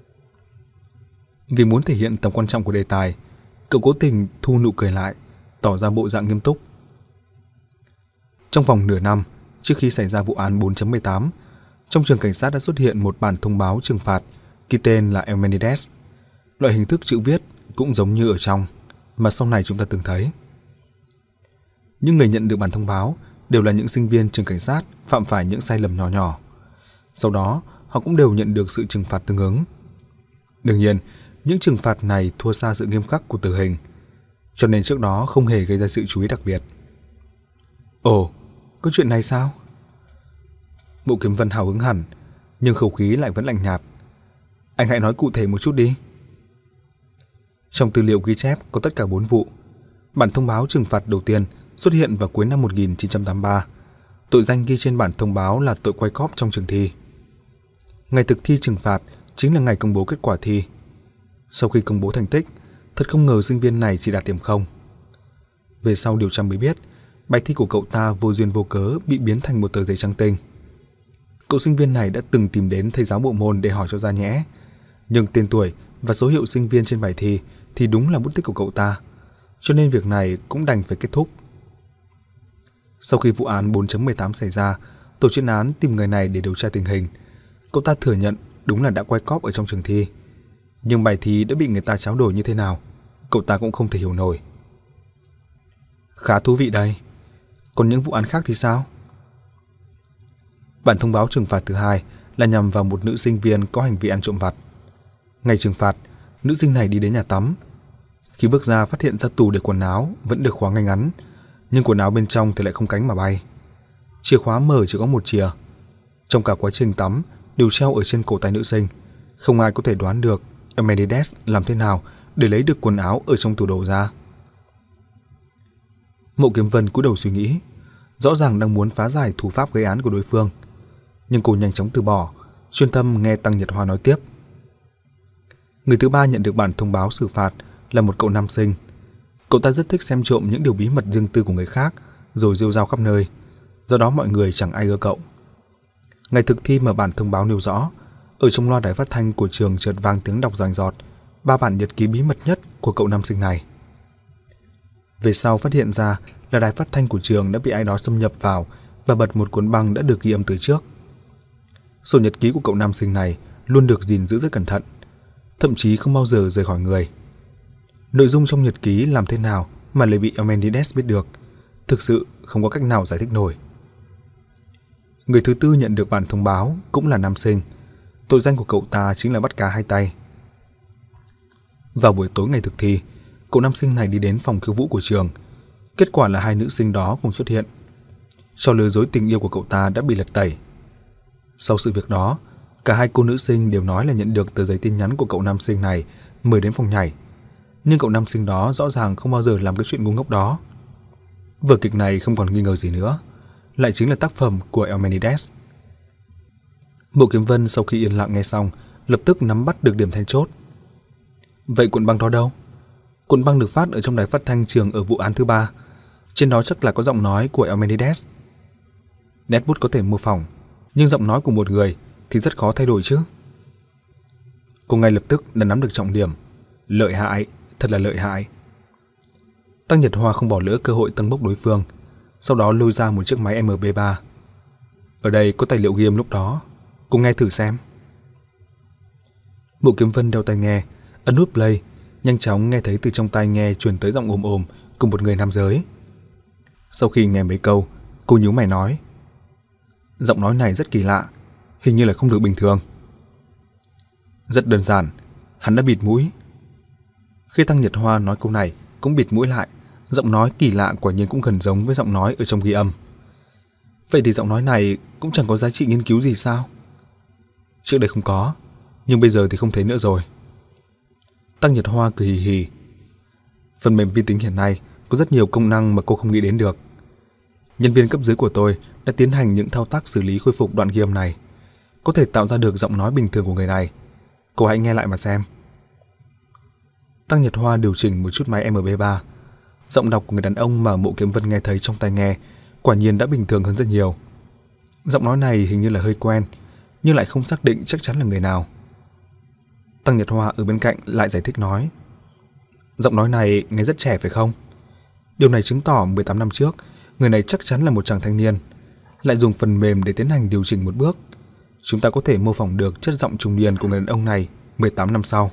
Vì muốn thể hiện tầm quan trọng của đề tài, cậu cố tình thu nụ cười lại, tỏ ra bộ dạng nghiêm túc. Trong vòng nửa năm trước khi xảy ra vụ án bốn chấm mười tám, trong trường cảnh sát đã xuất hiện một bản thông báo trừng phạt ghi tên là Eumenides. Loại hình thức chữ viết cũng giống như ở trong mà sau này chúng ta từng thấy. Những người nhận được bản thông báo đều là những sinh viên trường cảnh sát phạm phải những sai lầm nhỏ nhỏ. Sau đó, họ cũng đều nhận được sự trừng phạt tương ứng. Đương nhiên, những trừng phạt này thua xa sự nghiêm khắc của tử hình, cho nên trước đó không hề gây ra sự chú ý đặc biệt. Ồ, có chuyện này sao? Mộ Kiếm Vân hào hứng hẳn, nhưng khẩu khí lại vẫn lạnh nhạt. Anh hãy nói cụ thể một chút đi. Trong tư liệu ghi chép có tất cả bốn vụ. Bản thông báo trừng phạt đầu tiên xuất hiện vào cuối năm một nghìn chín trăm tám mươi ba. Tội danh ghi trên bản thông báo là tội quay cóp trong trường thi. Ngày thực thi trừng phạt chính là ngày công bố kết quả thi. Sau khi công bố thành tích, thật không ngờ sinh viên này chỉ đạt điểm không. Về sau điều tra mới biết, bài thi của cậu ta vô duyên vô cớ bị biến thành một tờ giấy trắng tinh. Cậu sinh viên này đã từng tìm đến thầy giáo bộ môn để hỏi cho ra nhẽ, nhưng tên tuổi và số hiệu sinh viên trên bài thi thì đúng là bút tích của cậu ta, cho nên việc này cũng đành phải kết thúc. Sau khi vụ án bốn chấm mười tám xảy ra, tổ chuyên án tìm người này để điều tra tình hình. Cậu ta thừa nhận đúng là đã quay cóp ở trong trường thi, nhưng bài thi đã bị người ta tráo đổi như thế nào, cậu ta cũng không thể hiểu nổi. Khá thú vị đây. Còn những vụ án khác thì sao? Bản thông báo trừng phạt thứ hai là nhằm vào một nữ sinh viên có hành vi ăn trộm vặt. Ngày trừng phạt, nữ sinh này đi đến nhà tắm. Khi bước ra phát hiện ra tủ để quần áo vẫn được khóa ngay ngắn, nhưng quần áo bên trong thì lại không cánh mà bay. Chìa khóa mở chỉ có một chìa. Trong cả quá trình tắm đều treo ở trên cổ tay nữ sinh, không ai có thể đoán được Eumenides làm thế nào để lấy được quần áo ở trong tủ đồ ra. Mộ Kiếm Vân cúi đầu suy nghĩ, rõ ràng đang muốn phá giải thủ pháp gây án của đối phương, nhưng cô nhanh chóng từ bỏ, chuyên tâm nghe Tăng Nhật Hoa nói tiếp. Người thứ ba nhận được bản thông báo xử phạt là một cậu nam sinh. Cậu ta rất thích xem trộm những điều bí mật riêng tư của người khác rồi rêu rao khắp nơi, do đó mọi người chẳng ai ưa cậu. Ngày thực thi mà bản thông báo nêu rõ, ở trong loa đài phát thanh của trường chợt vang tiếng đọc rành rọt ba bản nhật ký bí mật nhất của cậu nam sinh này. Về sau phát hiện ra là đài phát thanh của trường đã bị ai đó xâm nhập vào và bật một cuốn băng đã được ghi âm từ trước. Sổ nhật ký của cậu nam sinh này luôn được gìn giữ rất cẩn thận, thậm chí không bao giờ rời khỏi người. Nội dung trong nhật ký làm thế nào mà lại bị Eumenides biết được, thực sự không có cách nào giải thích nổi. Người thứ tư nhận được bản thông báo cũng là nam sinh. Tội danh của cậu ta chính là bắt cá hai tay. Vào buổi tối ngày thực thi, cậu nam sinh này đi đến phòng khiêu vũ của trường. Kết quả là hai nữ sinh đó cùng xuất hiện. Trò lừa dối tình yêu của cậu ta đã bị lật tẩy. Sau sự việc đó, cả hai cô nữ sinh đều nói là nhận được tờ giấy tin nhắn của cậu nam sinh này mời đến phòng nhảy. Nhưng cậu nam sinh đó rõ ràng không bao giờ làm cái chuyện ngu ngốc đó. Vở kịch này không còn nghi ngờ gì nữa, lại chính là tác phẩm của Eumenides. Mộ Kiếm Vân sau khi yên lặng nghe xong, lập tức nắm bắt được điểm then chốt. Vậy cuộn băng đó đâu? Cuộn băng được phát ở trong đài phát thanh trường ở vụ án thứ ba. Trên đó chắc là có giọng nói của Eumenides. Nét bút có thể mô phỏng, nhưng giọng nói của một người thì rất khó thay đổi chứ. Cô ngay lập tức đã nắm được trọng điểm. Lợi hại, thật là lợi hại. Tăng Nhật Hoa không bỏ lỡ cơ hội tâng bốc đối phương, sau đó lôi ra một chiếc máy M P ba. Ở đây có tài liệu ghi âm lúc đó, cô nghe thử xem. Mộ Kiếm Vân đeo tai nghe, ấn nút play, nhanh chóng nghe thấy từ trong tai nghe truyền tới giọng ồm ồm của một người nam giới. Sau khi nghe mấy câu, cô nhíu mày nói: giọng nói này rất kỳ lạ, hình như là không được bình thường. Rất đơn giản, hắn đã bịt mũi. Khi Tăng Nhật Hoa nói câu này cũng bịt mũi lại, giọng nói kỳ lạ quả nhiên cũng gần giống với giọng nói ở trong ghi âm. Vậy thì giọng nói này cũng chẳng có giá trị nghiên cứu gì sao? Trước đây không có, nhưng bây giờ thì không thấy nữa rồi. Tăng Nhật Hoa cười hì hì. Phần mềm vi tính hiện nay có rất nhiều công năng mà cô không nghĩ đến được. Nhân viên cấp dưới của tôi đã tiến hành những thao tác xử lý khôi phục đoạn ghi âm này, có thể tạo ra được giọng nói bình thường của người này. Cô hãy nghe lại mà xem. Tăng Nhật Hoa điều chỉnh một chút máy M P ba. Giọng đọc của người đàn ông mà Mộ Kiếm Vân nghe thấy trong tai nghe quả nhiên đã bình thường hơn rất nhiều. Giọng nói này hình như là hơi quen, nhưng lại không xác định chắc chắn là người nào. Tăng Nhật Hoa ở bên cạnh lại giải thích nói: giọng nói này nghe rất trẻ phải không? Điều này chứng tỏ mười tám năm trước, người này chắc chắn là một chàng thanh niên. Lại dùng phần mềm để tiến hành điều chỉnh một bước, chúng ta có thể mô phỏng được chất giọng trung niên của người đàn ông này mười tám năm sau.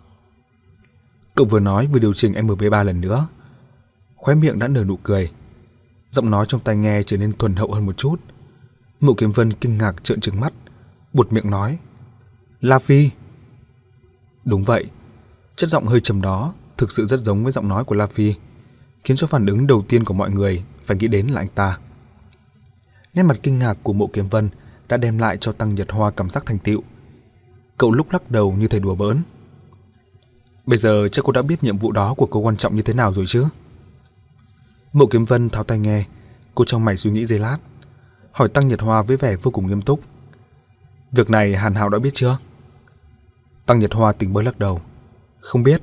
Cậu vừa nói vừa điều chỉnh M P ba lần nữa, khóe miệng đã nở nụ cười. Giọng nói trong tai nghe trở nên thuần hậu hơn một chút. Mộ Kiếm Vân kinh ngạc trợn trừng mắt, buột miệng nói: La Phi. Đúng vậy, chất giọng hơi trầm đó thực sự rất giống với giọng nói của La Phi, khiến cho phản ứng đầu tiên của mọi người phải nghĩ đến là anh ta. Nét mặt kinh ngạc của Mộ Kiếm Vân đã đem lại cho Tăng Nhật Hoa cảm giác thành tựu. Cậu lúc lắc đầu như thầy đùa bỡn. Bây giờ chắc cô đã biết nhiệm vụ đó của cô quan trọng như thế nào rồi chứ? Mộ Kiếm Vân tháo tai nghe, cô trong mày suy nghĩ giây lát, hỏi Tăng Nhật Hoa với vẻ vô cùng nghiêm túc: việc này Hàn Hạo đã biết chưa? Tăng Nhật Hoa tỉnh bơ lắc đầu: không biết.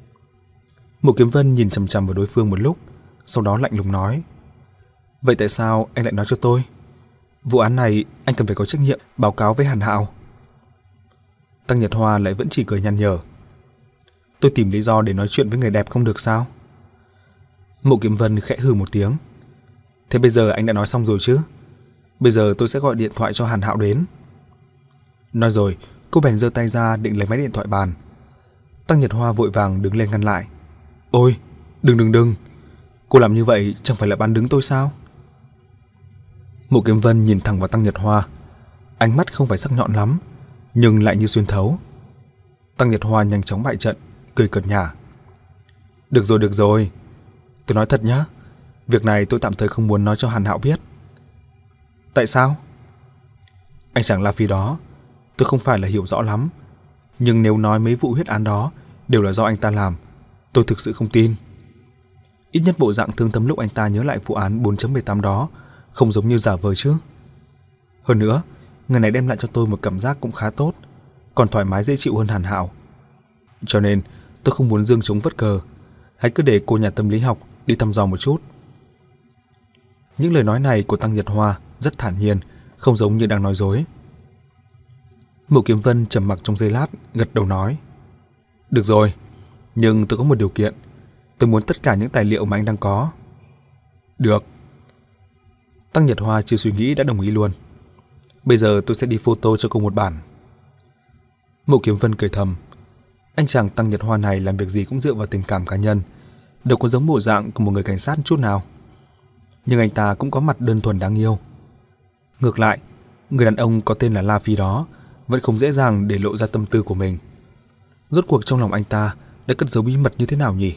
Mộ Kiếm Vân nhìn chằm chằm vào đối phương một lúc, sau đó lạnh lùng nói: vậy tại sao anh lại nói cho tôi? Vụ án này anh cần phải có trách nhiệm báo cáo với Hàn Hạo. Tăng Nhật Hoa lại vẫn chỉ cười nhăn nhở: tôi tìm lý do để nói chuyện với người đẹp không được sao? Mộ Kiếm Vân khẽ hừ một tiếng: thế bây giờ anh đã nói xong rồi chứ? Bây giờ tôi sẽ gọi điện thoại cho Hàn Hạo đến. Nói rồi, cô bèn giơ tay ra định lấy máy điện thoại bàn. Tăng Nhật Hoa vội vàng đứng lên ngăn lại: Ôi, đừng đừng đừng, cô làm như vậy chẳng phải là bán đứng tôi sao? Mộ Kiếm Vân nhìn thẳng vào Tăng Nhật Hoa, ánh mắt không phải sắc nhọn lắm, nhưng lại như xuyên thấu. Tăng Nhật Hoa nhanh chóng bại trận, cười cợt nhả. Được rồi, được rồi, tôi nói thật nhá, việc này tôi tạm thời không muốn nói cho Hàn Hạo biết. Tại sao? Anh chàng La Phi đó, tôi không phải là hiểu rõ lắm, nhưng nếu nói mấy vụ huyết án đó đều là do anh ta làm, tôi thực sự không tin. Ít nhất bộ dạng thương tâm lúc anh ta nhớ lại vụ án bốn chấm mười tám đó không giống như giả vờ chứ. Hơn nữa, người này đem lại cho tôi một cảm giác cũng khá tốt, còn thoải mái dễ chịu hơn Hàn Hạo. Cho nên tôi không muốn dương chống vất cờ, hãy cứ để cô nhà tâm lý học đi thăm dò một chút. Những lời nói này của Tăng Nhật Hoa rất thản nhiên, không giống như đang nói dối. Mộ Kiếm Vân trầm mặc trong giây lát, gật đầu nói: Được rồi, nhưng tôi có một điều kiện, tôi muốn tất cả những tài liệu mà anh đang có. Được. Tăng Nhật Hoa chưa suy nghĩ đã đồng ý luôn. Bây giờ tôi sẽ đi photo cho cô một bản. Mộ Kiếm Vân cười thầm, anh chàng Tăng Nhật Hoa này làm việc gì cũng dựa vào tình cảm cá nhân, đâu có giống bộ dạng của một người cảnh sát chút nào. Nhưng anh ta cũng có mặt đơn thuần đáng yêu. Ngược lại, người đàn ông có tên là La Phi đó vẫn không dễ dàng để lộ ra tâm tư của mình. Rốt cuộc trong lòng anh ta đã cất giấu bí mật như thế nào nhỉ?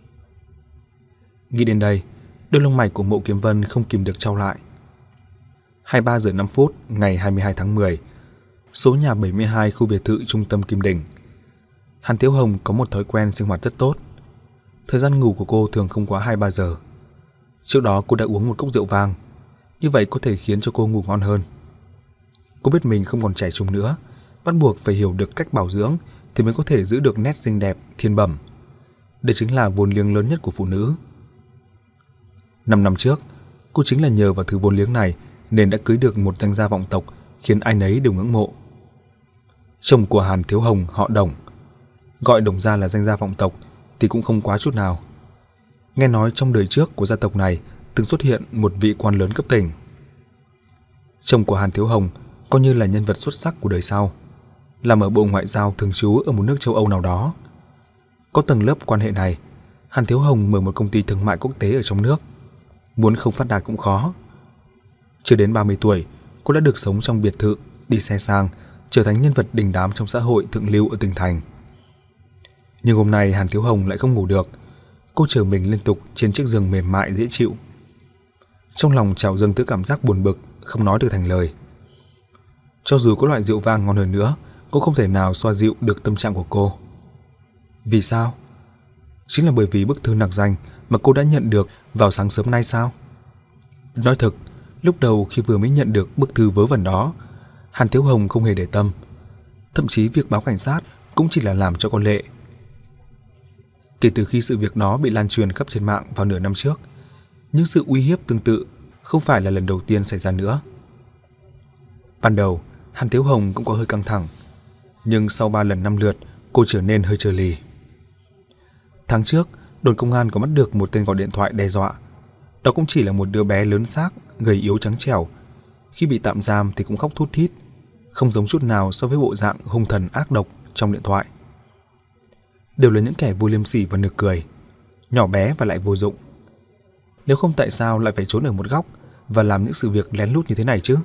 Nghĩ đến đây, đôi lông mày của Mộ Kiếm Vân không kìm được chau lại. hai mươi ba giờ năm phút ngày hai mươi hai tháng mười, số nhà bảy mươi hai khu biệt thự trung tâm Kim Đỉnh. Hàn Thiếu Hồng có một thói quen sinh hoạt rất tốt. Thời gian ngủ của cô thường không quá hai mươi ba giờ. Trước đó cô đã uống một cốc rượu vang, như vậy có thể khiến cho cô ngủ ngon hơn. Cô biết mình không còn trẻ trung nữa, bắt buộc phải hiểu được cách bảo dưỡng thì mới có thể giữ được nét xinh đẹp, thiên bẩm. Đây chính là vốn liếng lớn nhất của phụ nữ. Năm năm trước, cô chính là nhờ vào thứ vốn liếng này nên đã cưới được một danh gia vọng tộc khiến ai nấy đều ngưỡng mộ. Chồng của Hàn Thiếu Hồng họ Đồng, gọi Đồng gia là danh gia vọng tộc thì cũng không quá chút nào. Nghe nói trong đời trước của gia tộc này từng xuất hiện một vị quan lớn cấp tỉnh. Chồng của Hàn Thiếu Hồng coi như là nhân vật xuất sắc của đời sau, làm ở Bộ Ngoại giao thường trú ở một nước châu Âu nào đó. Có tầng lớp quan hệ này, Hàn Thiếu Hồng mở một công ty thương mại quốc tế ở trong nước, muốn không phát đạt cũng khó. Chưa đến ba mươi tuổi, cô đã được sống trong biệt thự, đi xe sang, trở thành nhân vật đình đám trong xã hội thượng lưu ở tỉnh thành. Nhưng hôm nay Hàn Thiếu Hồng lại không ngủ được. Cô trở mình liên tục trên chiếc giường mềm mại dễ chịu. Trong lòng trào dâng thứ cảm giác buồn bực, không nói được thành lời. Cho dù có loại rượu vang ngon hơn nữa, cũng không thể nào xoa dịu được tâm trạng của cô. Vì sao? Chính là bởi vì bức thư nặc danh mà cô đã nhận được vào sáng sớm nay sao? Nói thật, lúc đầu khi vừa mới nhận được bức thư vớ vẩn đó, Hàn Thiếu Hồng không hề để tâm. Thậm chí việc báo cảnh sát cũng chỉ là làm cho có lệ. Kể từ khi sự việc đó bị lan truyền khắp trên mạng vào nửa năm trước, những sự uy hiếp tương tự không phải là lần đầu tiên xảy ra nữa. Ban đầu, Hàn Thiếu Hồng cũng có hơi căng thẳng, nhưng sau ba lần năm lượt, cô trở nên hơi trờ lì. Tháng trước, đồn công an có bắt được một tên gọi điện thoại đe dọa. Đó cũng chỉ là một đứa bé lớn xác, gầy yếu trắng trẻo. Khi bị tạm giam thì cũng khóc thút thít, không giống chút nào so với bộ dạng hung thần ác độc trong điện thoại. Đều là những kẻ vô liêm sỉ và nực cười, nhỏ bé và lại vô dụng. Nếu không tại sao lại phải trốn ở một góc và làm những sự việc lén lút như thế này chứ?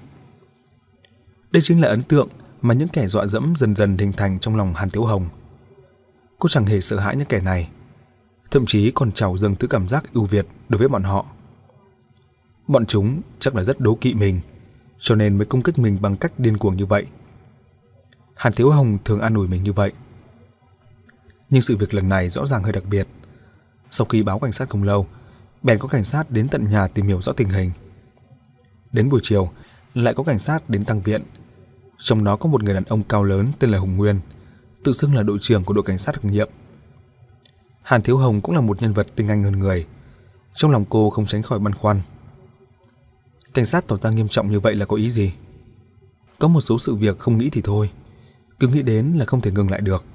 Đây chính là ấn tượng mà những kẻ dọa dẫm dần dần hình thành trong lòng Hàn Thiếu Hồng. Cô chẳng hề sợ hãi những kẻ này, thậm chí còn trào dâng thứ cảm giác ưu việt đối với bọn họ. Bọn chúng chắc là rất đố kỵ mình, cho nên mới công kích mình bằng cách điên cuồng như vậy. Hàn Thiếu Hồng thường an ủi mình như vậy. Nhưng sự việc lần này rõ ràng hơi đặc biệt. Sau khi báo cảnh sát không lâu, bèn có cảnh sát đến tận nhà tìm hiểu rõ tình hình. Đến buổi chiều, lại có cảnh sát đến tăng viện. Trong đó có một người đàn ông cao lớn tên là Hùng Nguyên, tự xưng là đội trưởng của đội cảnh sát đặc nhiệm. Hàn Thiếu Hồng cũng là một nhân vật tinh anh hơn người. Trong lòng cô không tránh khỏi băn khoăn. Cảnh sát tỏ ra nghiêm trọng như vậy là có ý gì? Có một số sự việc không nghĩ thì thôi, cứ nghĩ đến là không thể ngừng lại được.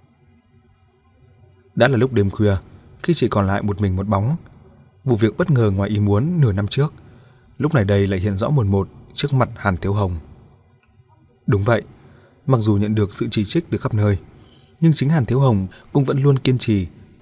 Đã là lúc đêm khuya, khi chỉ còn lại một mình một bóng, vụ việc bất ngờ ngoài ý muốn nửa năm trước, lúc này đây lại hiện rõ một một trước mặt Hàn Thiếu Hồng. Đúng vậy, mặc dù nhận được sự chỉ trích từ khắp nơi, nhưng chính Hàn Thiếu Hồng cũng vẫn luôn kiên trì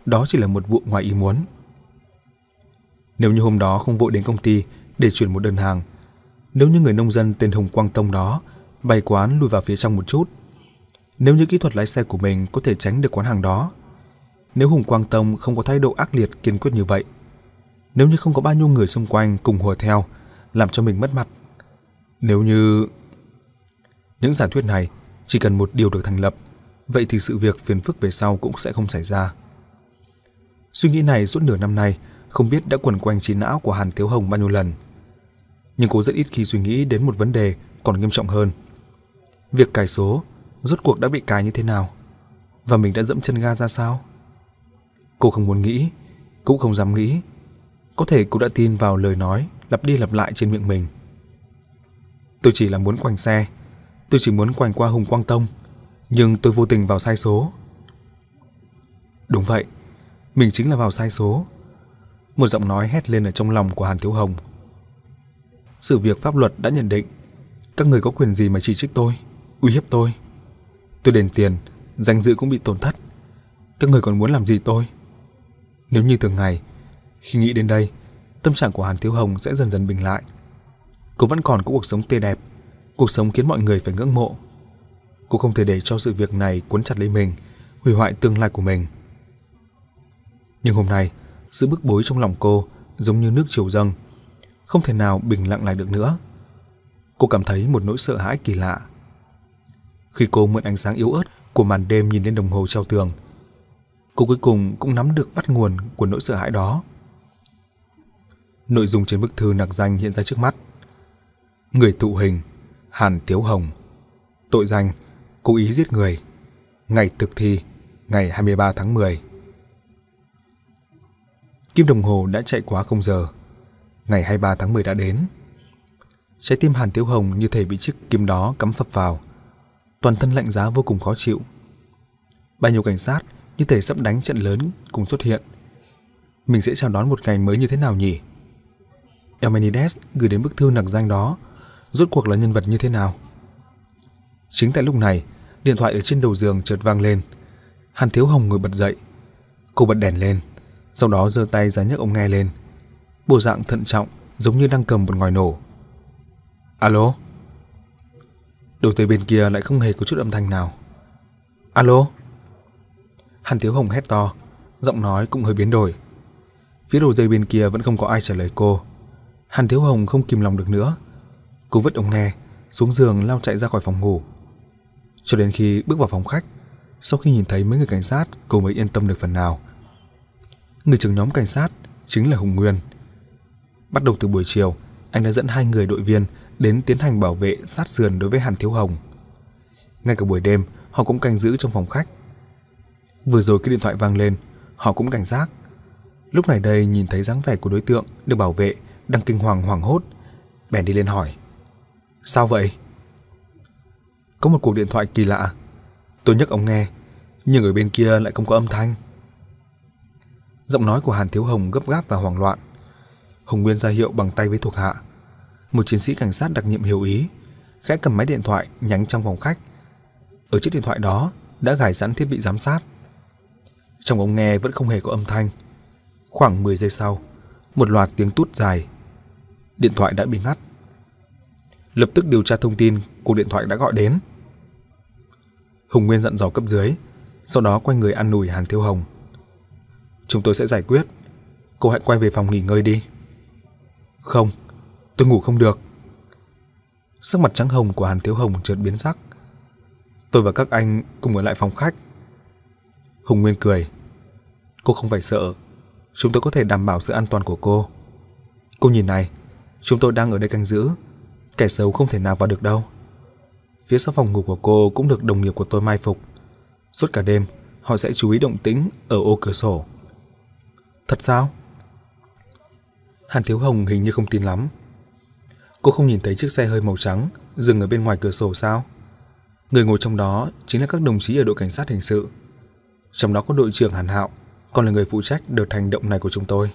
đó chỉ là một vụ ngoài ý muốn. Nếu như hôm đó không vội đến công ty để chuyển một đơn hàng, nếu như người nông dân tên Hùng Quang Tông đó bày quán lùi vào phía trong một chút, nếu như kỹ thuật lái xe của mình có thể tránh được quán hàng đó, nếu Hùng Quang Tông không có thái độ ác liệt kiên quyết như vậy, nếu như không có bao nhiêu người xung quanh cùng hùa theo làm cho mình mất mặt, nếu như... Những giả thuyết này chỉ cần một điều được thành lập, vậy thì sự việc phiền phức về sau cũng sẽ không xảy ra. Suy nghĩ này suốt nửa năm nay không biết đã quẩn quanh trí não của Hàn Thiếu Hồng bao nhiêu lần. Nhưng cô rất ít khi suy nghĩ đến một vấn đề còn nghiêm trọng hơn. Việc cài số rốt cuộc đã bị cài như thế nào? Và mình đã dẫm chân ga ra sao? Cô không muốn nghĩ, cũng không dám nghĩ. Có thể cô đã tin vào lời nói lặp đi lặp lại trên miệng mình. Tôi chỉ là muốn quành xe, tôi chỉ muốn quành qua Hùng Quang Tông, nhưng tôi vô tình vào sai số. Đúng vậy, mình chính là vào sai số. Một giọng nói hét lên ở trong lòng của Hàn Thiếu Hồng. Sự việc pháp luật đã nhận định, các người có quyền gì mà chỉ trích tôi, uy hiếp tôi? Tôi đền tiền, danh dự cũng bị tổn thất. Các người còn muốn làm gì tôi? Nếu như thường ngày, khi nghĩ đến đây, tâm trạng của Hàn Thiếu Hồng sẽ dần dần bình lại. Cô vẫn còn có cuộc sống tươi đẹp, cuộc sống khiến mọi người phải ngưỡng mộ. Cô không thể để cho sự việc này cuốn chặt lấy mình, hủy hoại tương lai của mình. Nhưng hôm nay, sự bức bối trong lòng cô giống như nước triều dâng, không thể nào bình lặng lại được nữa. Cô cảm thấy một nỗi sợ hãi kỳ lạ. Khi cô mượn ánh sáng yếu ớt của màn đêm nhìn lên đồng hồ treo tường, cô cuối cùng cũng nắm được bắt nguồn của nỗi sợ hãi đó. Nội dung trên bức thư nặc danh hiện ra trước mắt. Người thụ hình Hàn Thiếu Hồng, tội danh cố ý giết người, ngày thực thi ngày hai mươi ba tháng mười. Kim đồng hồ đã chạy quá không giờ. Ngày hai mươi ba tháng mười đã đến. Trái tim Hàn Thiếu Hồng như thể bị chiếc kim đó cắm phập vào, toàn thân lạnh giá vô cùng khó chịu. Bao nhiêu cảnh sát như thể sắp đánh trận lớn cùng xuất hiện. Mình sẽ chào đón một ngày mới như thế nào nhỉ? Eumenides gửi đến bức thư nặc danh đó rốt cuộc là nhân vật như thế nào? Chính tại lúc này, điện thoại ở trên đầu giường chợt vang lên. Hàn Thiếu Hồng ngồi bật dậy. Cô bật đèn lên, sau đó giơ tay ra nhấc ống nghe lên, bộ dạng thận trọng giống như đang cầm một ngòi nổ. Alo? Đầu dây bên kia lại không hề có chút âm thanh nào. Alo? Hàn Thiếu Hồng hét to, giọng nói cũng hơi biến đổi. Phía đầu dây bên kia vẫn không có ai trả lời cô. Hàn Thiếu Hồng không kìm lòng được nữa. Cô vứt ống nghe, xuống giường lao chạy ra khỏi phòng ngủ. Cho đến khi bước vào phòng khách, sau khi nhìn thấy mấy người cảnh sát, cô mới yên tâm được phần nào. Người trưởng nhóm cảnh sát chính là Hùng Nguyên. Bắt đầu từ buổi chiều, anh đã dẫn hai người đội viên đến tiến hành bảo vệ sát sườn đối với Hàn Thiếu Hồng. Ngay cả buổi đêm, họ cũng canh giữ trong phòng khách. Vừa rồi cái điện thoại vang lên, họ cũng cảnh giác. Lúc này đây nhìn thấy dáng vẻ của đối tượng được bảo vệ đang kinh hoàng hoảng hốt, bèn đi lên hỏi. Sao vậy? Có một cuộc điện thoại kỳ lạ. Tôi nhấc ống nghe, nhưng ở bên kia lại không có âm thanh. Giọng nói của Hàn Thiếu Hồng gấp gáp và hoảng loạn. Hùng Nguyên ra hiệu bằng tay với thuộc hạ. Một chiến sĩ cảnh sát đặc nhiệm hiểu ý, khẽ cầm máy điện thoại nhánh trong phòng khách. Ở chiếc điện thoại đó đã gài sẵn thiết bị giám sát. Trong ống nghe vẫn không hề có âm thanh. Khoảng mười giây sau, một loạt tiếng tút dài. Điện thoại đã bị ngắt. Lập tức điều tra thông tin cuộc điện thoại đã gọi đến. Hùng Nguyên dặn dò cấp dưới, sau đó quay người an ủi Hàn Thiếu Hồng. Chúng tôi sẽ giải quyết. Cô hãy quay về phòng nghỉ ngơi đi. Không, tôi ngủ không được. Sắc mặt trắng hồng của Hàn Thiếu Hồng chợt biến sắc. Tôi và các anh cùng ở lại phòng khách. Hùng Nguyên cười. Cô không phải sợ. Chúng tôi có thể đảm bảo sự an toàn của cô. Cô nhìn này, chúng tôi đang ở đây canh giữ. Kẻ xấu không thể nào vào được đâu. Phía sau phòng ngủ của cô cũng được đồng nghiệp của tôi mai phục. Suốt cả đêm, họ sẽ chú ý động tĩnh ở ô cửa sổ. Thật sao? Hàn Thiếu Hồng hình như không tin lắm. Cô không nhìn thấy chiếc xe hơi màu trắng dừng ở bên ngoài cửa sổ sao? Người ngồi trong đó chính là các đồng chí ở đội cảnh sát hình sự. Trong đó có đội trưởng Hàn Hạo, còn là người phụ trách đợt hành động này của chúng tôi.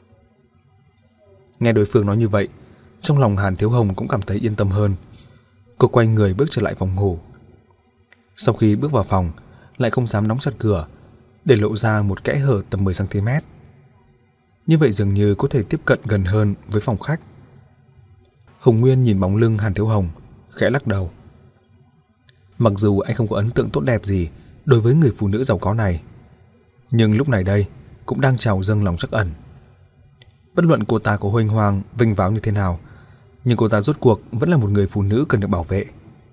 Nghe đối phương nói như vậy, trong lòng Hàn Thiếu Hồng cũng cảm thấy yên tâm hơn. Cô quay người bước trở lại phòng ngủ. Sau khi bước vào phòng, lại không dám đóng chặt cửa, để lộ ra một kẽ hở tầm mười xăng-ti-mét. Như vậy dường như có thể tiếp cận gần hơn với phòng khách. Hồng Nguyên nhìn bóng lưng Hàn Thiếu Hồng, khẽ lắc đầu. Mặc dù anh không có ấn tượng tốt đẹp gì đối với người phụ nữ giàu có này, nhưng lúc này đây cũng đang trào dâng lòng trắc ẩn. Bất luận cô ta có huênh hoang, vinh váo như thế nào, nhưng cô ta rốt cuộc vẫn là một người phụ nữ cần được bảo vệ.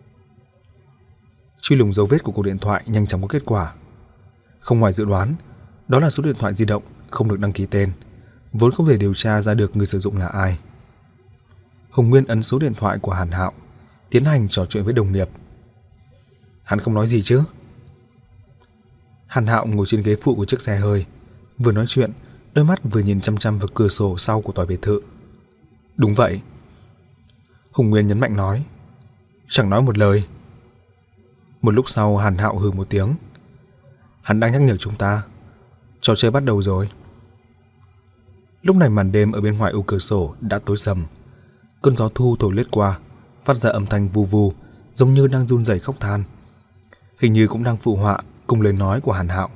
Truy lùng dấu vết của cuộc điện thoại nhanh chóng có kết quả. Không ngoài dự đoán, đó là số điện thoại di động không được đăng ký tên, vốn không thể điều tra ra được người sử dụng là ai. Hồng Nguyên ấn số điện thoại của Hàn Hạo, tiến hành trò chuyện với đồng nghiệp. Hắn không nói gì chứ? Hàn Hạo ngồi trên ghế phụ của chiếc xe hơi, vừa nói chuyện, đôi mắt vừa nhìn chăm chăm vào cửa sổ sau của tòa biệt thự. Đúng vậy. Hồng Nguyên nhấn mạnh nói. Chẳng nói một lời. Một lúc sau Hàn Hạo hừ một tiếng. Hắn đang nhắc nhở chúng ta. Trò chơi bắt đầu rồi. Lúc này màn đêm ở bên ngoài ô cửa sổ đã tối sầm. Cơn gió thu thổi lướt qua, phát ra âm thanh vù vù, giống như đang run rẩy khóc than. Hình như cũng đang phụ họa cùng lời nói của Hàn Hạo.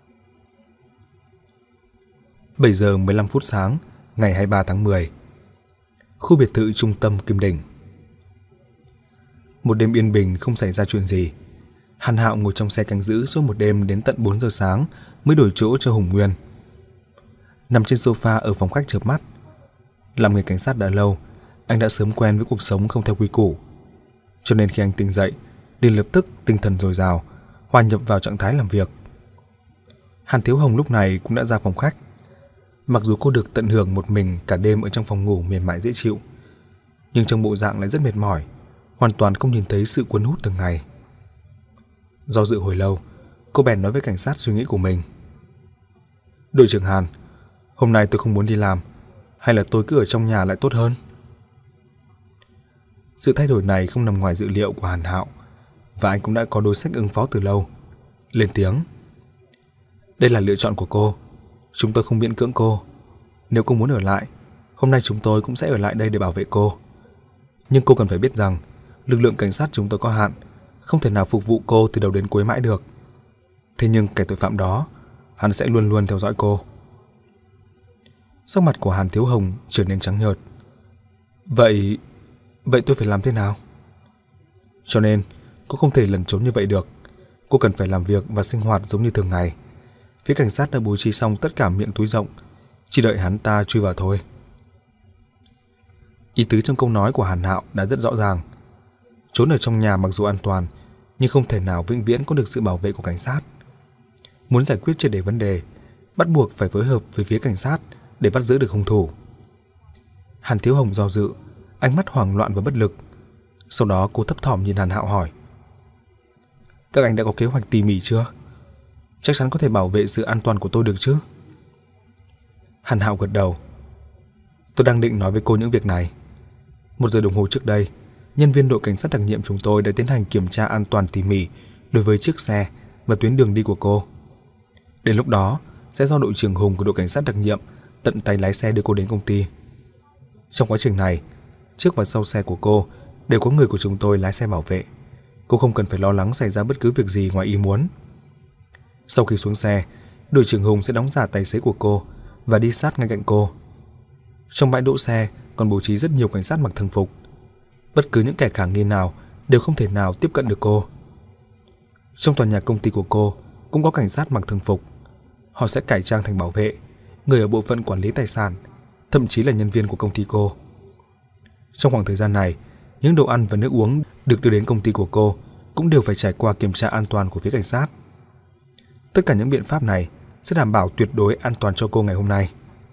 bảy giờ mười lăm phút sáng, ngày hai mươi ba tháng mười. Khu biệt thự trung tâm Kim Đỉnh. Một đêm yên bình không xảy ra chuyện gì. Hàn Hạo ngồi trong xe canh giữ suốt một đêm đến tận bốn giờ sáng mới đổi chỗ cho Hồng Nguyên. Nằm trên sofa ở phòng khách chợp mắt. Làm nghề cảnh sát đã lâu, anh đã sớm quen với cuộc sống không theo quy củ. Cho nên khi anh tỉnh dậy, liền lập tức tinh thần dồi dào, hòa nhập vào trạng thái làm việc. Hàn Thiếu Hồng lúc này cũng đã ra phòng khách. Mặc dù cô được tận hưởng một mình cả đêm ở trong phòng ngủ mềm mại dễ chịu, nhưng trong bộ dạng lại rất mệt mỏi, hoàn toàn không nhìn thấy sự cuốn hút từng ngày. Do dự hồi lâu, cô bèn nói với cảnh sát suy nghĩ của mình. Đội trưởng Hàn, hôm nay tôi không muốn đi làm, hay là tôi cứ ở trong nhà lại tốt hơn? Sự thay đổi này không nằm ngoài dự liệu của Hàn Hạo, và anh cũng đã có đối sách ứng phó từ lâu. Lên tiếng. Đây là lựa chọn của cô, chúng tôi không miễn cưỡng cô. Nếu cô muốn ở lại, hôm nay chúng tôi cũng sẽ ở lại đây để bảo vệ cô. Nhưng cô cần phải biết rằng, lực lượng cảnh sát chúng tôi có hạn, không thể nào phục vụ cô từ đầu đến cuối mãi được. Thế nhưng kẻ tội phạm đó, hắn sẽ luôn luôn theo dõi cô. Sắc mặt của Hàn Thiếu Hồng trở nên trắng nhợt. Vậy, vậy tôi phải làm thế nào? Cho nên, cô không thể lẩn trốn như vậy được. Cô cần phải làm việc và sinh hoạt giống như thường ngày. Phía cảnh sát đã bố trí xong tất cả miệng túi rộng, chỉ đợi hắn ta chui vào thôi. Ý tứ trong câu nói của Hàn Hạo đã rất rõ ràng. Trốn ở trong nhà mặc dù an toàn, nhưng không thể nào vĩnh viễn có được sự bảo vệ của cảnh sát. Muốn giải quyết triệt để vấn đề, bắt buộc phải phối hợp với phía cảnh sát để bắt giữ được hung thủ. Hàn Thiếu Hồng do dự, ánh mắt hoảng loạn và bất lực. Sau đó cô thấp thỏm nhìn Hàn Hạo hỏi. Các anh đã có kế hoạch tỉ mỉ chưa? Chắc chắn có thể bảo vệ sự an toàn của tôi được chứ? Hàn Hạo gật đầu. Tôi đang định nói với cô những việc này. Một giờ đồng hồ trước đây, nhân viên đội cảnh sát đặc nhiệm chúng tôi đã tiến hành kiểm tra an toàn tỉ mỉ đối với chiếc xe và tuyến đường đi của cô. Đến lúc đó, sẽ do đội trưởng Hùng của đội cảnh sát đặc nhiệm tận tay lái xe đưa cô đến công ty. Trong quá trình này, trước và sau xe của cô đều có người của chúng tôi lái xe bảo vệ. Cô không cần phải lo lắng xảy ra bất cứ việc gì ngoài ý muốn. Sau khi xuống xe, đội trưởng Hùng sẽ đóng giả tài xế của cô và đi sát ngay cạnh cô. Trong bãi đỗ xe còn bố trí rất nhiều cảnh sát mặc thường phục. Bất cứ những kẻ khả nghi nào đều không thể nào tiếp cận được cô. Trong tòa nhà công ty của cô cũng có cảnh sát mặc thường phục. Họ sẽ cải trang thành bảo vệ, người ở bộ phận quản lý tài sản, thậm chí là nhân viên của công ty cô. Trong khoảng thời gian này, những đồ ăn và nước uống được đưa đến công ty của cô cũng đều phải trải qua kiểm tra an toàn của phía cảnh sát. Tất cả những biện pháp này sẽ đảm bảo tuyệt đối an toàn cho cô ngày hôm nay.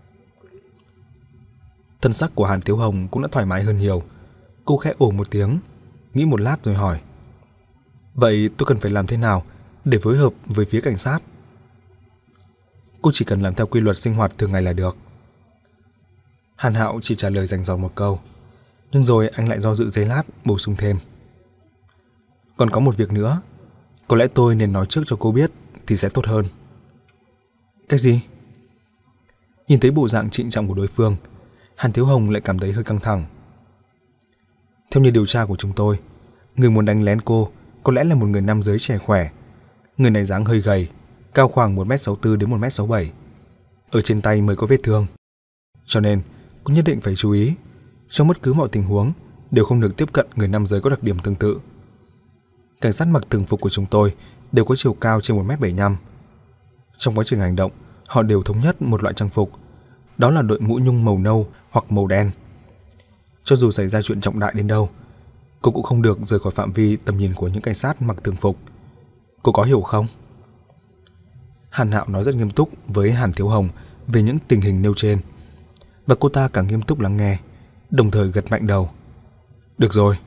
Thân sắc của Hàn Thiếu Hồng cũng đã thoải mái hơn nhiều. Cô khẽ ồ một tiếng, nghĩ một lát rồi hỏi. Vậy tôi cần phải làm thế nào để phối hợp với phía cảnh sát? Cô chỉ cần làm theo quy luật sinh hoạt thường ngày là được. Hàn Hạo chỉ trả lời rành rọt một câu, nhưng rồi anh lại do dự giây lát bổ sung thêm. Còn có một việc nữa, có lẽ tôi nên nói trước cho cô biết thì sẽ tốt hơn. Cái gì? Nhìn thấy bộ dạng trịnh trọng của đối phương, Hàn Thiếu Hồng lại cảm thấy hơi căng thẳng. Theo như điều tra của chúng tôi, người muốn đánh lén cô có lẽ là một người nam giới trẻ khỏe. Người này dáng hơi gầy, cao khoảng một mét sáu mươi tư đến một mét sáu mươi bảy. Ở trên tay mới có vết thương. Cho nên, cô nhất định phải chú ý, trong bất cứ mọi tình huống đều không được tiếp cận người nam giới có đặc điểm tương tự. Cảnh sát mặc thường phục của chúng tôi đều có chiều cao trên một mét bảy mươi lăm. Trong quá trình hành động, họ đều thống nhất một loại trang phục, đó là đội mũ nhung màu nâu hoặc màu đen. Cho dù xảy ra chuyện trọng đại đến đâu, cô cũng không được rời khỏi phạm vi tầm nhìn của những cảnh sát mặc thường phục. Cô có hiểu không? Hàn Hạo nói rất nghiêm túc với Hàn Thiếu Hồng về những tình hình nêu trên, và cô ta càng nghiêm túc lắng nghe, đồng thời gật mạnh đầu. Được rồi.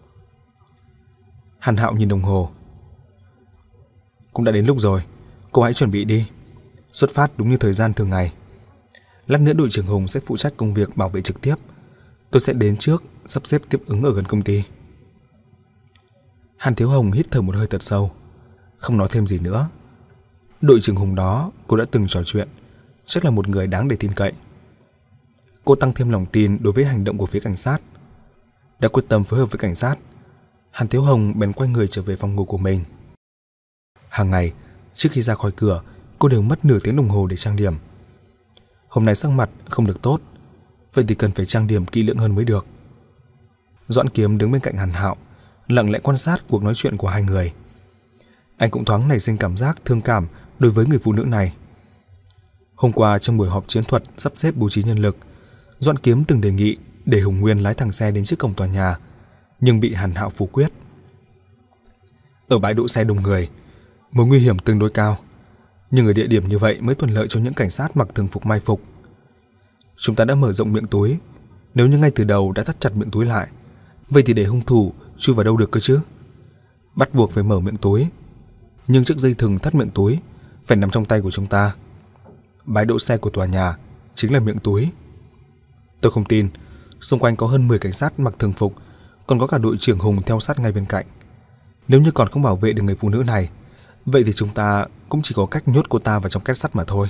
Hàn Hạo nhìn đồng hồ. Cũng đã đến lúc rồi, cô hãy chuẩn bị đi. Xuất phát đúng như thời gian thường ngày. Lát nữa đội trưởng Hùng sẽ phụ trách công việc bảo vệ trực tiếp. Tôi sẽ đến trước, sắp xếp tiếp ứng ở gần công ty. Hàn Thiếu Hồng hít thở một hơi thật sâu, không nói thêm gì nữa. Đội trưởng Hùng đó cô đã từng trò chuyện, chắc là một người đáng để tin cậy. Cô tăng thêm lòng tin đối với hành động của phía cảnh sát. Đã quyết tâm phối hợp với cảnh sát, Hàn Thiếu Hồng bèn quay người trở về phòng ngủ của mình. Hàng ngày, trước khi ra khỏi cửa, cô đều mất nửa tiếng đồng hồ để trang điểm. Hôm nay sắc mặt không được tốt, vậy thì cần phải trang điểm kỹ lưỡng hơn mới được. Doãn Kiếm đứng bên cạnh Hàn Hạo, lặng lẽ quan sát cuộc nói chuyện của hai người. Anh cũng thoáng nảy sinh cảm giác thương cảm đối với người phụ nữ này. Hôm qua trong buổi họp chiến thuật sắp xếp bố trí nhân lực, Doãn Kiếm từng đề nghị để Hùng Nguyên lái thẳng xe đến trước cổng tòa nhà, nhưng bị Hàn Hạo phủ quyết. Ở bãi đỗ xe đông người, mối nguy hiểm tương đối cao, nhưng ở địa điểm như vậy mới thuận lợi cho những cảnh sát mặc thường phục mai phục. Chúng ta đã mở rộng miệng túi, nếu như ngay từ đầu đã thắt chặt miệng túi lại, vậy thì để hung thủ chui vào đâu được cơ chứ? Bắt buộc phải mở miệng túi, nhưng chiếc dây thừng thắt miệng túi phải nằm trong tay của chúng ta. Bãi đỗ xe của tòa nhà chính là miệng túi. Tôi không tin, xung quanh có hơn mười cảnh sát mặc thường phục, còn có cả đội trưởng Hùng theo sát ngay bên cạnh. Nếu như còn không bảo vệ được người phụ nữ này, vậy thì chúng ta cũng chỉ có cách nhốt cô ta vào trong két sắt mà thôi.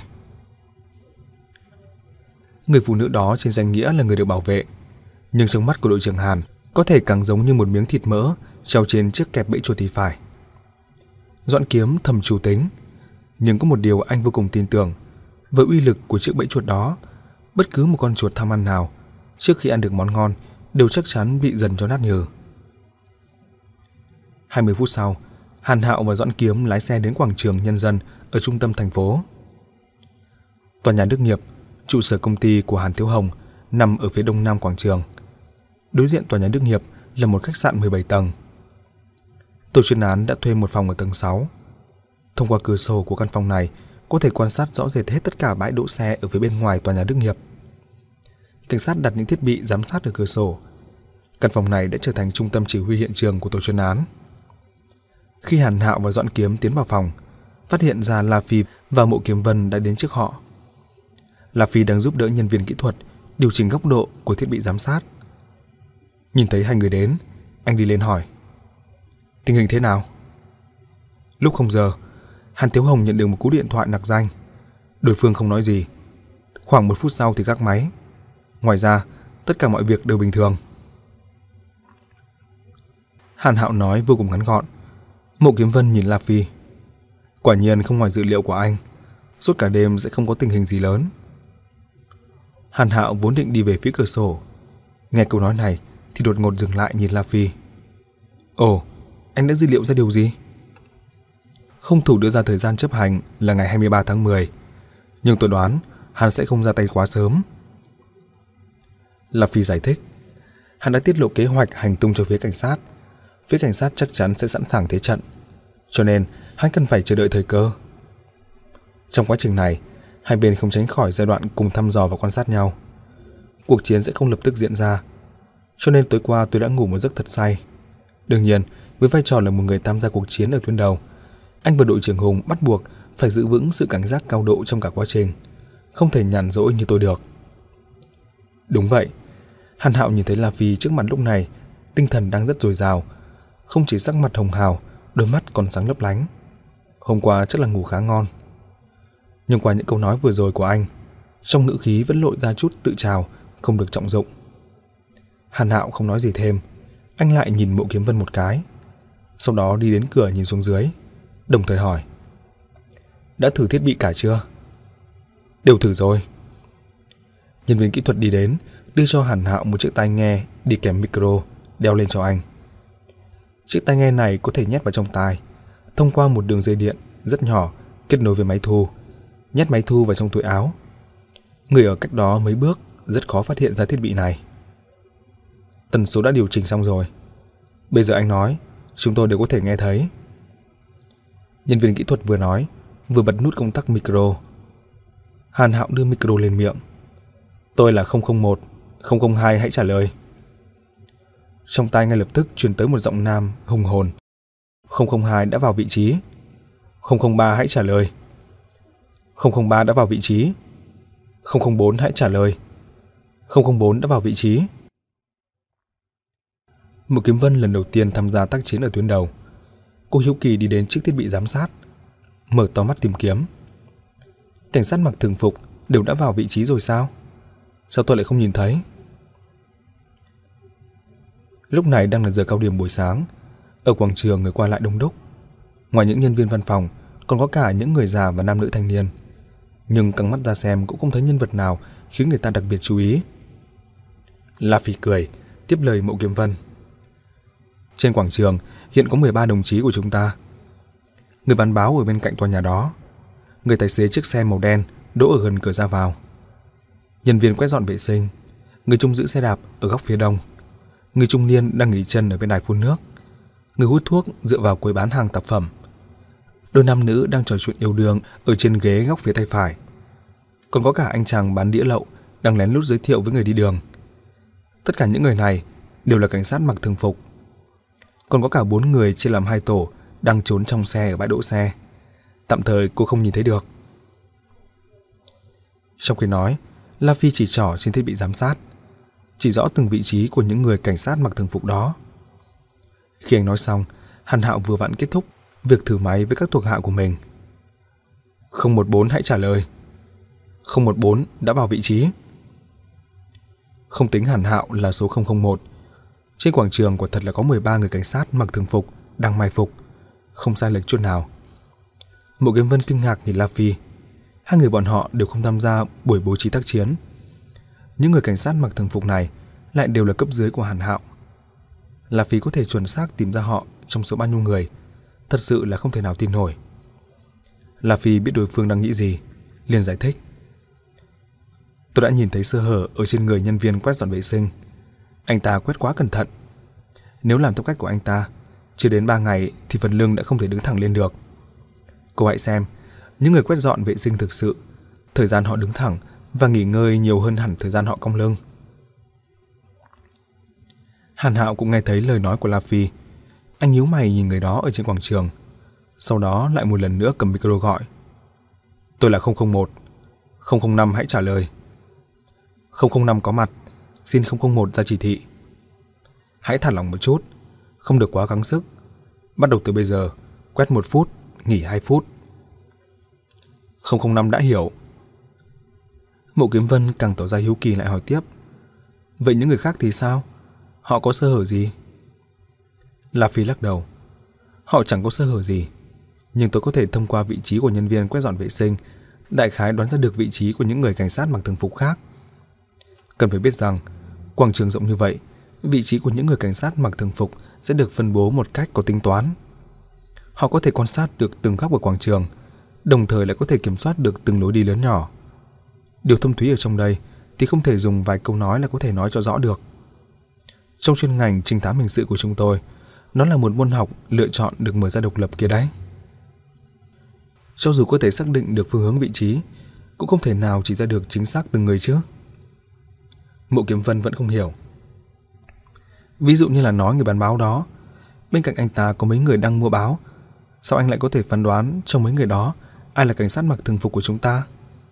Người phụ nữ đó trên danh nghĩa là người được bảo vệ, nhưng trong mắt của đội trưởng Hàn có thể càng giống như một miếng thịt mỡ treo trên chiếc kẹp bẫy chuột thì phải. Doãn Kiếm thầm chủ tính, nhưng có một điều anh vô cùng tin tưởng, với uy lực của chiếc bẫy chuột đó, bất cứ một con chuột tham ăn nào trước khi ăn được món ngon đều chắc chắn bị dần cho nát nhừ. hai mươi phút sau, Hàn Hạo và Doãn Kiếm lái xe đến quảng trường Nhân dân ở trung tâm thành phố. Tòa nhà Đức Nghiệp, trụ sở công ty của Hàn Thiếu Hồng, nằm ở phía đông nam quảng trường. Đối diện tòa nhà Đức Nghiệp là một khách sạn mười bảy tầng. Tổ chuyên án đã thuê một phòng ở tầng sáu. Thông qua cửa sổ của căn phòng này, có thể quan sát rõ rệt hết tất cả bãi đỗ xe ở phía bên ngoài tòa nhà Đức Nghiệp. Cảnh sát đặt những thiết bị giám sát ở cửa sổ. Căn phòng này đã trở thành trung tâm chỉ huy hiện trường của tổ chuyên án. Khi Hàn Hạo và Doãn Kiếm tiến vào phòng, phát hiện ra La Phi và Mộ Kiếm Vân đã đến trước họ. La Phi đang giúp đỡ nhân viên kỹ thuật điều chỉnh góc độ của thiết bị giám sát. Nhìn thấy hai người đến, anh đi lên hỏi: tình hình thế nào? Lúc không giờ, Hàn Thiếu Hồng nhận được một cú điện thoại nặc danh. Đối phương không nói gì. Khoảng một phút sau thì gác máy. Ngoài ra, tất cả mọi việc đều bình thường. Hàn Hạo nói vô cùng ngắn gọn. Mộ Kiếm Vân nhìn La Phi. Quả nhiên không ngoài dự liệu của anh, suốt cả đêm sẽ không có tình hình gì lớn. Hàn Hạo vốn định đi về phía cửa sổ, nghe câu nói này thì đột ngột dừng lại nhìn La Phi. Ồ, anh đã dự liệu ra điều gì? Hung thủ đưa ra thời gian chấp hành là ngày hai mươi ba tháng mười, nhưng tôi đoán hắn sẽ không ra tay quá sớm. La Phi giải thích, hắn đã tiết lộ kế hoạch hành tung cho phía cảnh sát. Phía cảnh sát chắc chắn sẽ sẵn sàng thế trận, cho nên hắn cần phải chờ đợi thời cơ. Trong quá trình này, hai bên không tránh khỏi giai đoạn cùng thăm dò và quan sát nhau. Cuộc chiến sẽ không lập tức diễn ra, cho nên tối qua tôi đã ngủ một giấc thật say. Đương nhiên, với vai trò là một người tham gia cuộc chiến ở tuyến đầu, anh và đội trưởng Hùng bắt buộc phải giữ vững sự cảnh giác cao độ trong cả quá trình, không thể nhàn rỗi như tôi được. Đúng vậy, Hàn Hạo nhìn thấy La Phi trước mặt lúc này, tinh thần đang rất dồi dào, không chỉ sắc mặt hồng hào, đôi mắt còn sáng lấp lánh. Hôm qua chắc là ngủ khá ngon. Nhưng qua những câu nói vừa rồi của anh, trong ngữ khí vẫn lộ ra chút tự trào, không được trọng dụng. Hàn Hạo không nói gì thêm, anh lại nhìn Mộ Kiếm Vân một cái, sau đó đi đến cửa nhìn xuống dưới, đồng thời hỏi: Đã thử thiết bị cả chưa? Đều thử rồi. Nhân viên kỹ thuật đi đến, đưa cho Hàn Hạo một chiếc tai nghe đi kèm micro, đeo lên cho anh. Chiếc tai nghe này có thể nhét vào trong tai, thông qua một đường dây điện rất nhỏ kết nối với máy thu, nhét máy thu vào trong túi áo. Người ở cách đó mấy bước rất khó phát hiện ra thiết bị này. Tần số đã điều chỉnh xong rồi. Bây giờ anh nói, chúng tôi đều có thể nghe thấy. Nhân viên kỹ thuật vừa nói, vừa bật nút công tắc micro. Hàn Hạo đưa micro lên miệng. Tôi là không không một, không không hai, hãy trả lời. Trong tai ngay lập tức truyền tới một giọng nam hùng hồn. không không hai đã vào vị trí. không không ba hãy trả lời. không không ba đã vào vị trí. không không bốn hãy trả lời. không không bốn đã vào vị trí. Mộ Kiếm Vân lần đầu tiên tham gia tác chiến ở tuyến đầu. Cô hiếu kỳ đi đến chiếc thiết bị giám sát, mở to mắt tìm kiếm. Cảnh sát mặc thường phục đều đã vào vị trí rồi sao? Sao tôi lại không nhìn thấy? Lúc này đang là giờ cao điểm buổi sáng. Ở quảng trường người qua lại đông đúc. Ngoài những nhân viên văn phòng, còn có cả những người già và nam nữ thanh niên. Nhưng căng mắt ra xem cũng không thấy nhân vật nào khiến người ta đặc biệt chú ý. La Phi cười, tiếp lời Mộ Kiếm Vân. Trên quảng trường hiện có mười ba đồng chí của chúng ta. Người bán báo ở bên cạnh tòa nhà đó. Người tài xế chiếc xe màu đen đỗ ở gần cửa ra vào. Nhân viên quét dọn vệ sinh. Người trông giữ xe đạp ở góc phía đông. Người trung niên đang nghỉ chân ở bên đài phun nước. Người hút thuốc dựa vào quầy bán hàng tạp phẩm. Đôi nam nữ đang trò chuyện yêu đương ở trên ghế góc phía tay phải. Còn có cả anh chàng bán đĩa lậu đang lén lút giới thiệu với người đi đường. Tất cả những người này đều là cảnh sát mặc thường phục. Còn có cả bốn người chia làm hai tổ đang trốn trong xe ở bãi đỗ xe. Tạm thời cô không nhìn thấy được. Trong khi nói, La Phi chỉ trỏ trên thiết bị giám sát, chỉ rõ từng vị trí của những người cảnh sát mặc thường phục đó. Khi anh nói xong, Hàn Hạo vừa vặn kết thúc việc thử máy với các thuộc hạ của mình. không một bốn hãy trả lời. không một bốn đã vào vị trí. Không tính Hàn Hạo là số không không một, trên quảng trường quả thật là có mười ba người cảnh sát mặc thường phục đang mai phục, không sai lệch chút nào. Mộ Kiếm Vân kinh ngạc nhìn La Phi. Hai người bọn họ đều không tham gia buổi bố trí tác chiến. Những người cảnh sát mặc thường phục này lại đều là cấp dưới của Hàn Hạo. La Phi có thể chuẩn xác tìm ra họ trong số bao nhiêu người, thật sự là không thể nào tin nổi. La Phi biết đối phương đang nghĩ gì, liền giải thích. Tôi đã nhìn thấy sơ hở ở trên người nhân viên quét dọn vệ sinh. Anh ta quét quá cẩn thận. Nếu làm theo cách của anh ta, chưa đến ba ngày thì phần lưng đã không thể đứng thẳng lên được. Cô hãy xem, những người quét dọn vệ sinh thực sự, thời gian họ đứng thẳng và nghỉ ngơi nhiều hơn hẳn thời gian họ cong lưng. Hàn Hạo cũng nghe thấy lời nói của La Phi. Anh nhíu mày nhìn người đó ở trên quảng trường, sau đó lại một lần nữa cầm micro gọi. Tôi là không không một, không không năm hãy trả lời. không không năm có mặt, xin không không một ra chỉ thị. Hãy thả lỏng một chút, không được quá gắng sức. Bắt đầu từ bây giờ, quét một phút, nghỉ hai phút. không không năm đã hiểu. Mộ Kiếm Vân càng tỏ ra hiếu kỳ lại hỏi tiếp. Vậy những người khác thì sao? Họ có sơ hở gì? La Phi lắc đầu. Họ chẳng có sơ hở gì, nhưng tôi có thể thông qua vị trí của nhân viên quét dọn vệ sinh đại khái đoán ra được vị trí của những người cảnh sát mặc thường phục khác. Cần phải biết rằng, quảng trường rộng như vậy, vị trí của những người cảnh sát mặc thường phục sẽ được phân bố một cách có tính toán. Họ có thể quan sát được từng góc của quảng trường, đồng thời lại có thể kiểm soát được từng lối đi lớn nhỏ. Điều thâm thúy ở trong đây thì không thể dùng vài câu nói là có thể nói cho rõ được. Trong chuyên ngành trinh thám hình sự của chúng tôi, nó là một môn học lựa chọn được mở ra độc lập kia đấy. Cho dù có thể xác định được phương hướng vị trí, cũng không thể nào chỉ ra được chính xác từng người chứ. Mộ Kiếm Vân vẫn không hiểu. Ví dụ như là nói người bán báo đó, bên cạnh anh ta có mấy người đang mua báo, sao anh lại có thể phán đoán trong mấy người đó ai là cảnh sát mặc thường phục của chúng ta?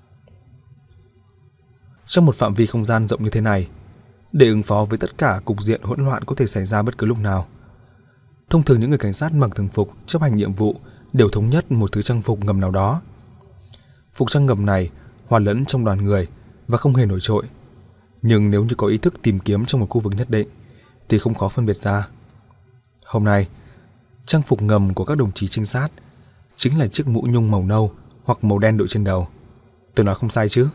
Trong một phạm vi không gian rộng như thế này, để ứng phó với tất cả cục diện hỗn loạn có thể xảy ra bất cứ lúc nào, thông thường những người cảnh sát mặc thường phục chấp hành nhiệm vụ đều thống nhất một thứ trang phục ngầm nào đó. Phục trang ngầm này hòa lẫn trong đoàn người và không hề nổi trội, nhưng nếu như có ý thức tìm kiếm trong một khu vực nhất định thì không khó phân biệt ra. Hôm nay, trang phục ngầm của các đồng chí trinh sát chính là chiếc mũ nhung màu nâu hoặc màu đen đội trên đầu. Tôi nói không sai chứ?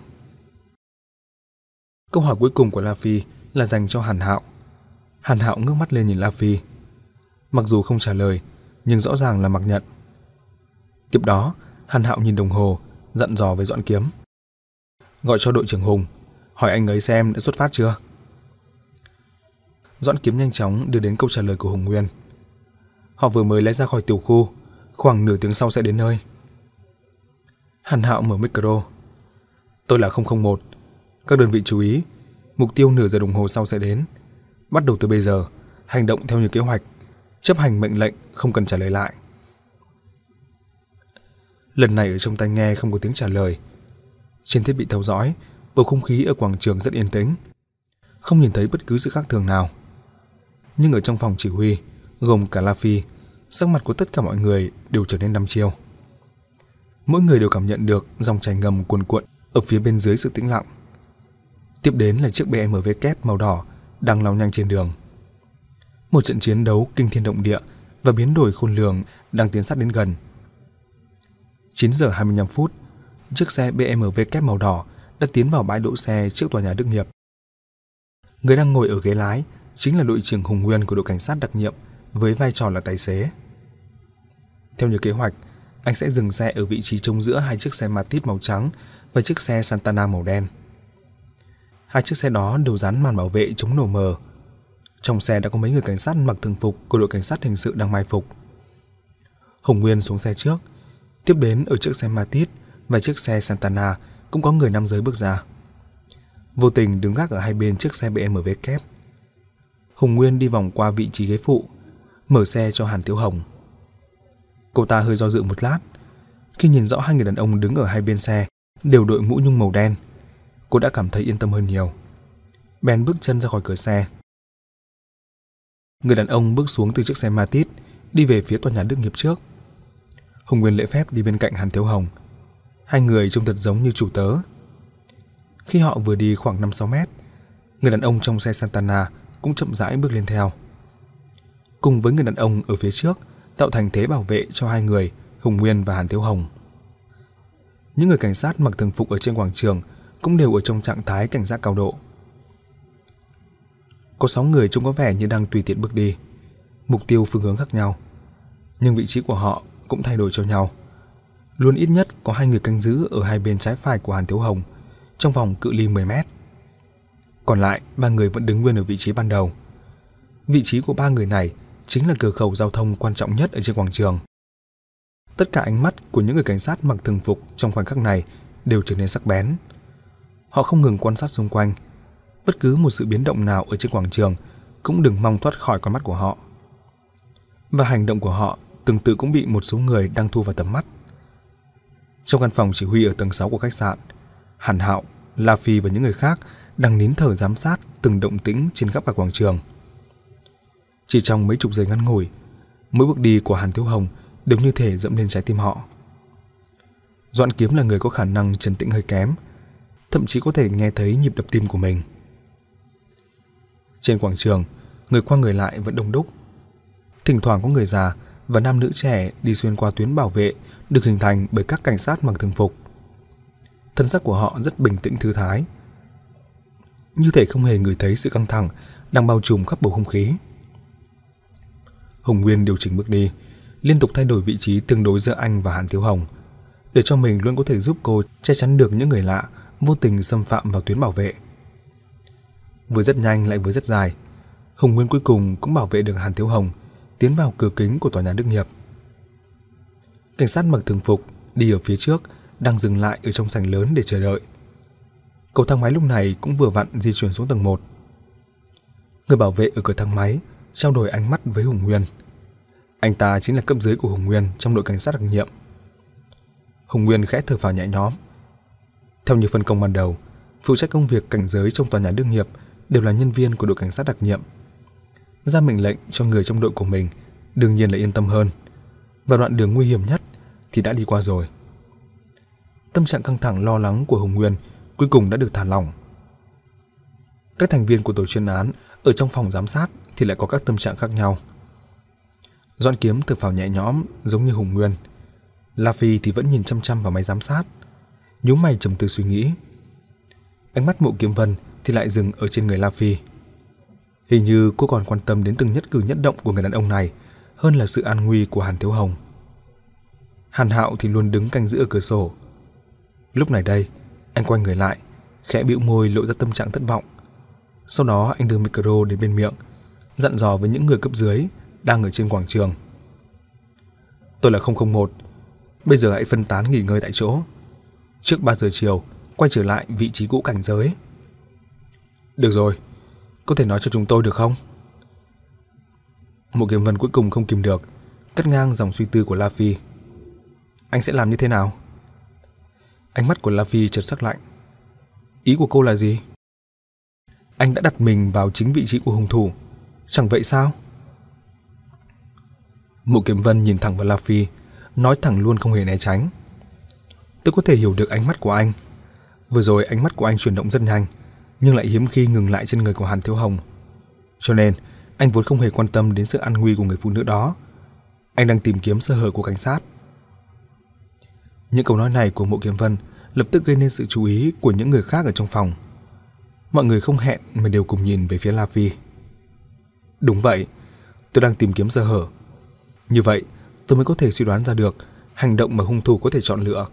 Câu hỏi cuối cùng của La Phi là dành cho Hàn Hạo. Hàn Hạo ngước mắt lên nhìn La Phi. Mặc dù không trả lời, nhưng rõ ràng là mặc nhận. Tiếp đó, Hàn Hạo nhìn đồng hồ, dặn dò với Doãn Kiếm. Gọi cho đội trưởng Hùng, hỏi anh ấy xem đã xuất phát chưa. Doãn Kiếm nhanh chóng đưa đến câu trả lời của Hùng Nguyên. Họ vừa mới lái ra khỏi tiểu khu, khoảng nửa tiếng sau sẽ đến nơi. Hàn Hạo mở micro. Tôi là không không một. Các đơn vị chú ý, mục tiêu nửa giờ đồng hồ sau sẽ đến. Bắt đầu từ bây giờ, hành động theo như kế hoạch, chấp hành mệnh lệnh, không cần trả lời lại. Lần này ở trong tai nghe không có tiếng trả lời. Trên thiết bị theo dõi, bầu không khí ở quảng trường rất yên tĩnh, không nhìn thấy bất cứ sự khác thường nào. Nhưng ở trong phòng chỉ huy, gồm cả La Phi, sắc mặt của tất cả mọi người đều trở nên đăm chiêu. Mỗi người đều cảm nhận được dòng chảy ngầm cuồn cuộn ở phía bên dưới sự tĩnh lặng. Tiếp đến là chiếc bê em vê kép màu đỏ đang lao nhanh trên đường. Một trận chiến đấu kinh thiên động địa và biến đổi khôn lường đang tiến sát đến gần. chín giờ hai mươi lăm phút, chiếc xe bê em vê kép màu đỏ đã tiến vào bãi đỗ xe trước tòa nhà Đức Nghiệp. Người đang ngồi ở ghế lái chính là đội trưởng Hùng Nguyên của đội cảnh sát đặc nhiệm với vai trò là tài xế. Theo như kế hoạch, anh sẽ dừng xe ở vị trí trông giữa hai chiếc xe Matiz màu trắng và chiếc xe Santana màu đen. Hai chiếc xe đó đều dán màn bảo vệ chống nổ mờ. Trong xe đã có mấy người cảnh sát mặc thường phục của đội cảnh sát hình sự đang mai phục. Hùng Nguyên xuống xe trước. Tiếp đến ở chiếc xe Matiz và chiếc xe Santana cũng có người nam giới bước ra. Vô tình đứng gác ở hai bên chiếc xe bê em vê kép. Hùng Nguyên đi vòng qua vị trí ghế phụ, mở xe cho Hàn Thiếu Hồng. Cô ta hơi do dự một lát. Khi nhìn rõ hai người đàn ông đứng ở hai bên xe đều đội mũ nhung màu đen, cô đã cảm thấy yên tâm hơn nhiều. Bèn bước chân ra khỏi cửa xe. Người đàn ông bước xuống từ chiếc xe Matiz, đi về phía tòa nhà Đức Nghiệp trước. Hùng Nguyên lễ phép đi bên cạnh Hàn Thiếu Hồng. Hai người trông thật giống như chủ tớ. Khi họ vừa đi khoảng năm sáu mét, người đàn ông trong xe Santana cũng chậm rãi bước lên theo. Cùng với người đàn ông ở phía trước tạo thành thế bảo vệ cho hai người, Hùng Nguyên và Hàn Thiếu Hồng. Những người cảnh sát mặc thường phục ở trên quảng trường cũng đều ở trong trạng thái cảnh giác cao độ. Có sáu người trông có vẻ như đang tùy tiện bước đi, mục tiêu phương hướng khác nhau, nhưng vị trí của họ cũng thay đổi cho nhau. Luôn ít nhất có hai người canh giữ ở hai bên trái phải của Hàn Thiếu Hồng trong vòng cự ly mười mét. Còn lại ba người vẫn đứng nguyên ở vị trí ban đầu. Vị trí của ba người này chính là cửa khẩu giao thông quan trọng nhất ở trên quảng trường. Tất cả ánh mắt của những người cảnh sát mặc thường phục trong khoảnh khắc này đều trở nên sắc bén. Họ không ngừng quan sát xung quanh. Bất cứ một sự biến động nào ở trên quảng trường cũng đừng mong thoát khỏi con mắt của họ. Và hành động của họ tương tự cũng bị một số người đang thu vào tầm mắt. Trong căn phòng chỉ huy ở tầng sáu của khách sạn, Hàn Hạo, La Phi và những người khác đang nín thở giám sát từng động tĩnh trên khắp cả quảng trường. Chỉ trong mấy chục giây ngắn ngủi, mỗi bước đi của Hàn Thiếu Hồng đều như thể dẫm lên trái tim họ. Doãn Kiếm là người có khả năng trấn tĩnh hơi kém, thậm chí có thể nghe thấy nhịp đập tim của mình. Trên quảng trường, người qua người lại vẫn đông đúc. Thỉnh thoảng có người già và nam nữ trẻ đi xuyên qua tuyến bảo vệ được hình thành bởi các cảnh sát mặc thường phục. Thân xác của họ rất bình tĩnh thư thái, như thể không hề ngửi thấy sự căng thẳng đang bao trùm khắp bầu không khí. Hùng Nguyên điều chỉnh bước đi, liên tục thay đổi vị trí tương đối giữa anh và Hàn Thiếu Hồng, để cho mình luôn có thể giúp cô che chắn được những người lạ vô tình xâm phạm vào tuyến bảo vệ. Vừa rất nhanh lại vừa rất dài, Hùng Nguyên cuối cùng cũng bảo vệ được Hàn Thiếu Hồng tiến vào cửa kính của tòa nhà Đức Nghiệp. Cảnh sát mặc thường phục đi ở phía trước đang dừng lại ở trong sảnh lớn để chờ đợi. Cầu thang máy lúc này cũng vừa vặn di chuyển xuống tầng một. Người bảo vệ ở cửa thang máy trao đổi ánh mắt với Hùng Nguyên. Anh ta chính là cấp dưới của Hùng Nguyên trong đội cảnh sát đặc nhiệm. Hùng Nguyên khẽ thở phào nhẹ nhõm. Theo như phân công ban đầu, phụ trách công việc cảnh giới trong tòa nhà Đức Nghiệp đều là nhân viên của đội cảnh sát đặc nhiệm. Ra mệnh lệnh cho người trong đội của mình đương nhiên là yên tâm hơn, và đoạn đường nguy hiểm nhất thì đã đi qua rồi. Tâm trạng căng thẳng lo lắng của Hùng Nguyên cuối cùng đã được thả lỏng. Các thành viên của tổ chuyên án ở trong phòng giám sát thì lại có các tâm trạng khác nhau. Doãn Kiếm thở phào nhẹ nhõm giống như Hùng Nguyên. La Phi thì vẫn nhìn chăm chăm vào máy giám sát, nhíu mày trầm tư suy nghĩ. Ánh mắt Mộ Kiếm Vân thì lại dừng ở trên người La Phi. Hình như cô còn quan tâm đến từng nhất cử nhất động của người đàn ông này hơn là sự an nguy của Hàn Thiếu Hồng. Hàn Hạo thì luôn đứng canh giữ ở cửa sổ. Lúc này đây, anh quay người lại, khẽ bĩu môi lộ ra tâm trạng thất vọng. Sau đó anh đưa micro đến bên miệng, dặn dò với những người cấp dưới đang ở trên quảng trường. Tôi là không không một, bây giờ hãy phân tán nghỉ ngơi tại chỗ. Trước ba giờ chiều, quay trở lại vị trí cũ cảnh giới. Được rồi, có thể nói cho chúng tôi được không? Mộ Kiếm Vân cuối cùng không kìm được, cắt ngang dòng suy tư của La Phi. Anh sẽ làm như thế nào? Ánh mắt của La Phi chợt sắc lạnh. Ý của cô là gì? Anh đã đặt mình vào chính vị trí của hung thủ, chẳng vậy sao? Mộ Kiếm Vân nhìn thẳng vào La Phi, nói thẳng luôn không hề né tránh. Tôi có thể hiểu được ánh mắt của anh. Vừa rồi ánh mắt của anh chuyển động rất nhanh, nhưng lại hiếm khi ngừng lại trên người của Hàn Thiếu Hồng. Cho nên anh vốn không hề quan tâm đến sự an nguy của người phụ nữ đó. Anh đang tìm kiếm sơ hở của cảnh sát. Những câu nói này của Mộ Kiếm Vân lập tức gây nên sự chú ý của những người khác ở trong phòng. Mọi người không hẹn mà đều cùng nhìn về phía La Phi. Đúng vậy, tôi đang tìm kiếm sơ hở. Như vậy tôi mới có thể suy đoán ra được hành động mà hung thủ có thể chọn lựa.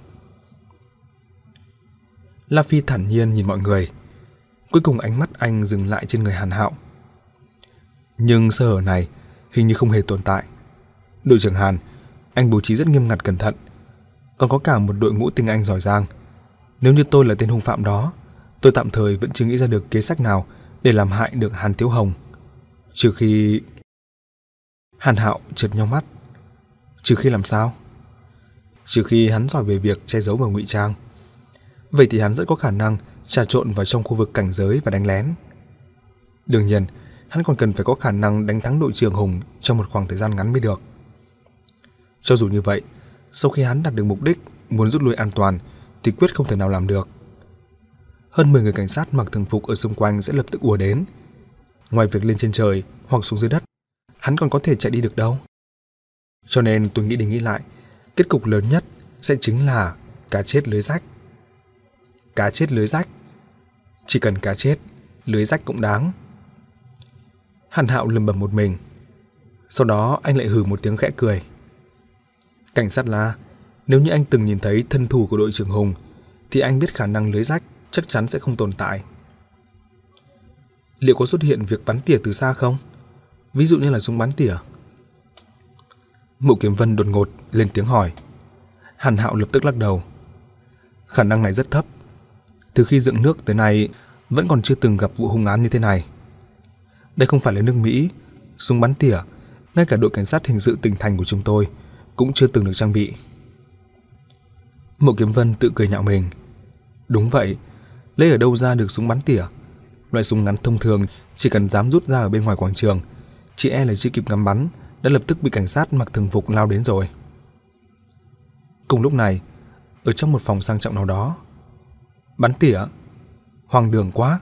La Phi thản nhiên nhìn mọi người. Cuối cùng ánh mắt anh dừng lại trên người Hàn Hạo. Nhưng sơ hở này hình như không hề tồn tại. Đội trưởng Hàn, anh bố trí rất nghiêm ngặt cẩn thận, còn có cả một đội ngũ tinh anh giỏi giang. Nếu như tôi là tên hung phạm đó, tôi tạm thời vẫn chưa nghĩ ra được kế sách nào để làm hại được Hàn Thiếu Hồng. Trừ khi... Hàn Hạo chợt nheo mắt. Trừ khi làm sao? Trừ khi hắn giỏi về việc che giấu và ngụy trang. Vậy thì hắn rất có khả năng trà trộn vào trong khu vực cảnh giới và đánh lén. Đương nhiên, hắn còn cần phải có khả năng đánh thắng đội trưởng Hùng trong một khoảng thời gian ngắn mới được. Cho dù như vậy, sau khi hắn đạt được mục đích muốn rút lui an toàn thì quyết không thể nào làm được. Hơn mười người cảnh sát mặc thường phục ở xung quanh sẽ lập tức ùa đến. Ngoài việc lên trên trời hoặc xuống dưới đất, hắn còn có thể chạy đi được đâu. Cho nên tôi nghĩ đi nghĩ lại, kết cục lớn nhất sẽ chính là cá chết lưới rách. Cá chết lưới rách. Chỉ cần cá chết, lưới rách cũng đáng. Hàn Hạo lẩm bẩm một mình. Sau đó anh lại hừ một tiếng khẽ cười. Cảnh sát La, nếu như anh từng nhìn thấy thân thủ của đội trưởng Hùng thì anh biết khả năng lưới rách chắc chắn sẽ không tồn tại. Liệu có xuất hiện việc bắn tỉa từ xa không? Ví dụ như là súng bắn tỉa. Mộ Kiếm Vân đột ngột lên tiếng hỏi. Hàn Hạo lập tức lắc đầu. Khả năng này rất thấp. Từ khi dựng nước tới nay vẫn còn chưa từng gặp vụ hung án như thế này. Đây không phải là nước Mỹ, súng bắn tỉa, ngay cả đội cảnh sát hình sự tỉnh thành của chúng tôi cũng chưa từng được trang bị. Mộ Kiếm Vân tự cười nhạo mình. Đúng vậy, lấy ở đâu ra được súng bắn tỉa? Loại súng ngắn thông thường chỉ cần dám rút ra ở bên ngoài quảng trường, chỉ e là chưa kịp ngắm bắn đã lập tức bị cảnh sát mặc thường phục lao đến rồi. Cùng lúc này, ở trong một phòng sang trọng nào đó, bắn tỉa, hoang đường quá.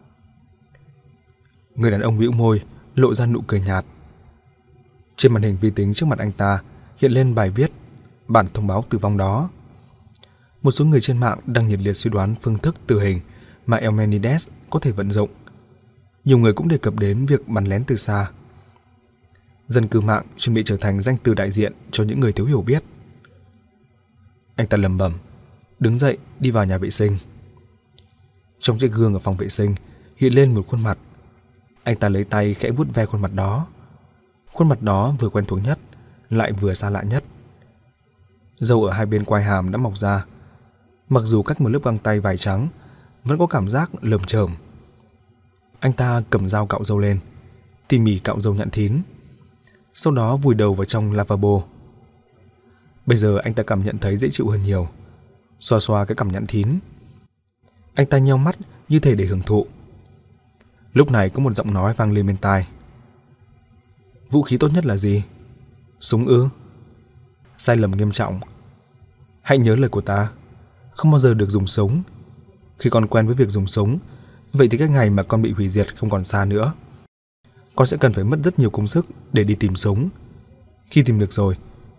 Người đàn ông bĩu môi, lộ ra nụ cười nhạt. Trên màn hình vi tính trước mặt anh ta hiện lên bài viết bản thông báo tử vong đó. Một số người trên mạng đang nhiệt liệt suy đoán phương thức tử hình mà Eumenides có thể vận dụng. Nhiều người cũng đề cập đến việc bắn lén từ xa. Dân cư mạng chuẩn bị trở thành danh từ đại diện cho những người thiếu hiểu biết. Anh ta lẩm bẩm, đứng dậy đi vào nhà vệ sinh. Trong chiếc gương ở phòng vệ sinh hiện lên một khuôn mặt. Anh ta lấy tay khẽ vuốt ve khuôn mặt đó. Khuôn mặt đó vừa quen thuộc nhất, lại vừa xa lạ nhất. Râu ở hai bên quai hàm đã mọc ra. Mặc dù cách một lớp găng tay vải trắng, vẫn có cảm giác lởm chởm. Anh ta cầm dao cạo râu lên, tỉ mỉ cạo râu nhẵn thín. Sau đó vùi đầu vào trong lavabo. Bây giờ anh ta cảm nhận thấy dễ chịu hơn nhiều. Xoa xoa cái cằm nhẵn thín. Anh ta nheo mắt như thể để hưởng thụ. Lúc này có một giọng nói vang lên bên tai. Vũ khí tốt nhất là gì? Súng ư? Sai lầm nghiêm trọng. Hãy nhớ lời của ta, không bao giờ được dùng súng. Khi con quen với việc dùng súng, vậy thì cái ngày mà con bị hủy diệt không còn xa nữa. Con sẽ cần phải mất rất nhiều công sức để đi tìm súng. Khi tìm được rồi,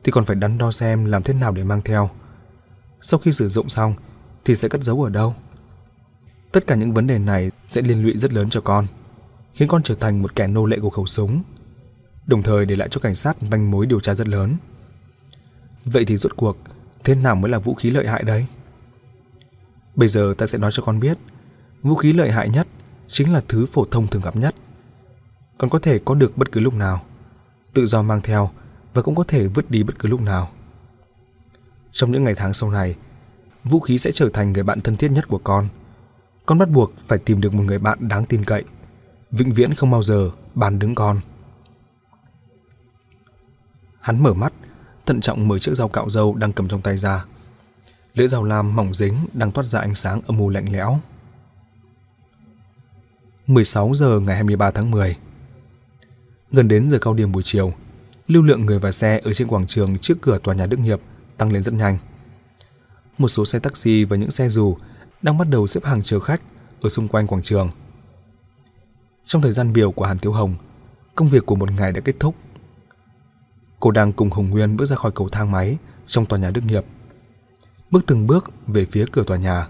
thì còn phải đắn đo xem làm thế nào để mang theo. Sau khi sử dụng xong thì sẽ cất giấu ở đâu? Tất cả những vấn đề này sẽ liên lụy rất lớn cho con, khiến con trở thành một kẻ nô lệ của khẩu súng, đồng thời để lại cho cảnh sát manh mối điều tra rất lớn. Vậy thì rốt cuộc thế nào mới là vũ khí lợi hại đây? Bây giờ ta sẽ nói cho con biết, vũ khí lợi hại nhất chính là thứ phổ thông thường gặp nhất. Con có thể có được bất cứ lúc nào, tự do mang theo và cũng có thể vứt đi bất cứ lúc nào. Trong những ngày tháng sau này, vũ khí sẽ trở thành người bạn thân thiết nhất của con. Con bắt buộc phải tìm được một người bạn đáng tin cậy, vĩnh viễn không bao giờ bán đứng con. Hắn mở mắt, thận trọng mở chiếc dao cạo râu đang cầm trong tay ra. Lưỡi dao lam mỏng dính đang toát ra ánh sáng âm u lạnh lẽo. mười sáu giờ ngày hai mươi ba tháng mười. Gần đến giờ cao điểm buổi chiều, lưu lượng người và xe ở trên quảng trường trước cửa tòa nhà Đức Nghiệp tăng lên rất nhanh. Một số xe taxi và những xe dù đang bắt đầu xếp hàng chờ khách ở xung quanh quảng trường. Trong thời gian biểu của Hàn Thiếu Hồng, công việc của một ngày đã kết thúc. Cô đang cùng Hồng Nguyên bước ra khỏi cầu thang máy trong tòa nhà Đức Nghiệp, bước từng bước về phía cửa tòa nhà.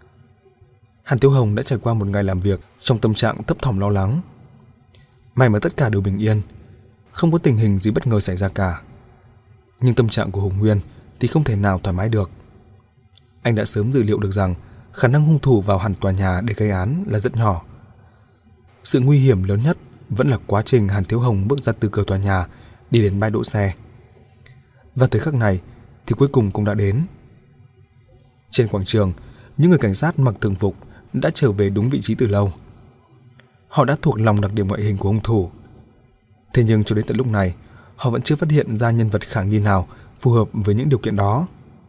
Hàn Thiếu Hồng đã trải qua một ngày làm việc trong tâm trạng thấp thỏm lo lắng. May mà tất cả đều bình yên, không có tình hình gì bất ngờ xảy ra cả. Nhưng tâm trạng của Hồng Nguyên thì không thể nào thoải mái được. Anh đã sớm dự liệu được rằng khả năng hung thủ vào hẳn tòa nhà để gây án là rất nhỏ. Sự nguy hiểm lớn nhất vẫn là quá trình Hàn Thiếu Hồng bước ra từ cửa tòa nhà đi đến bãi đỗ xe. Và thời khắc này thì cuối cùng cũng đã đến. Trên quảng trường, những người cảnh sát mặc thường phục đã trở về đúng vị trí từ lâu. Họ đã thuộc lòng đặc điểm ngoại hình của hung thủ. Thế nhưng cho đến tận lúc này, họ vẫn chưa phát hiện ra nhân vật khả nghi nào phù hợp với những điều kiện đó.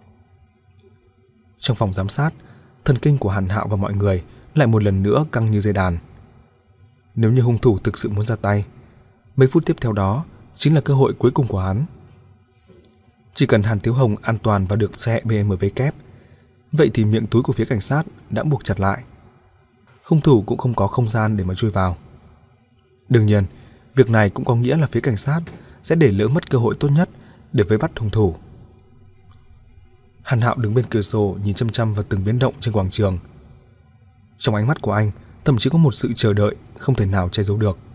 Trong phòng giám sát, thần kinh của Hàn Hạo và mọi người lại một lần nữa căng như dây đàn. Nếu như hung thủ thực sự muốn ra tay, mấy phút tiếp theo đó chính là cơ hội cuối cùng của hắn. Chỉ cần Hàn Thiếu Hồng an toàn và được xe bê em vê kép, vậy thì miệng túi của phía cảnh sát đã buộc chặt lại. Hung thủ cũng không có không gian để mà chui vào. Đương nhiên, việc này cũng có nghĩa là phía cảnh sát sẽ để lỡ mất cơ hội tốt nhất để vây bắt hung thủ. Hàn Hạo đứng bên cửa sổ nhìn chăm chăm vào từng biến động trên quảng trường. Trong ánh mắt của anh thậm chí có một sự chờ đợi không thể nào che giấu được.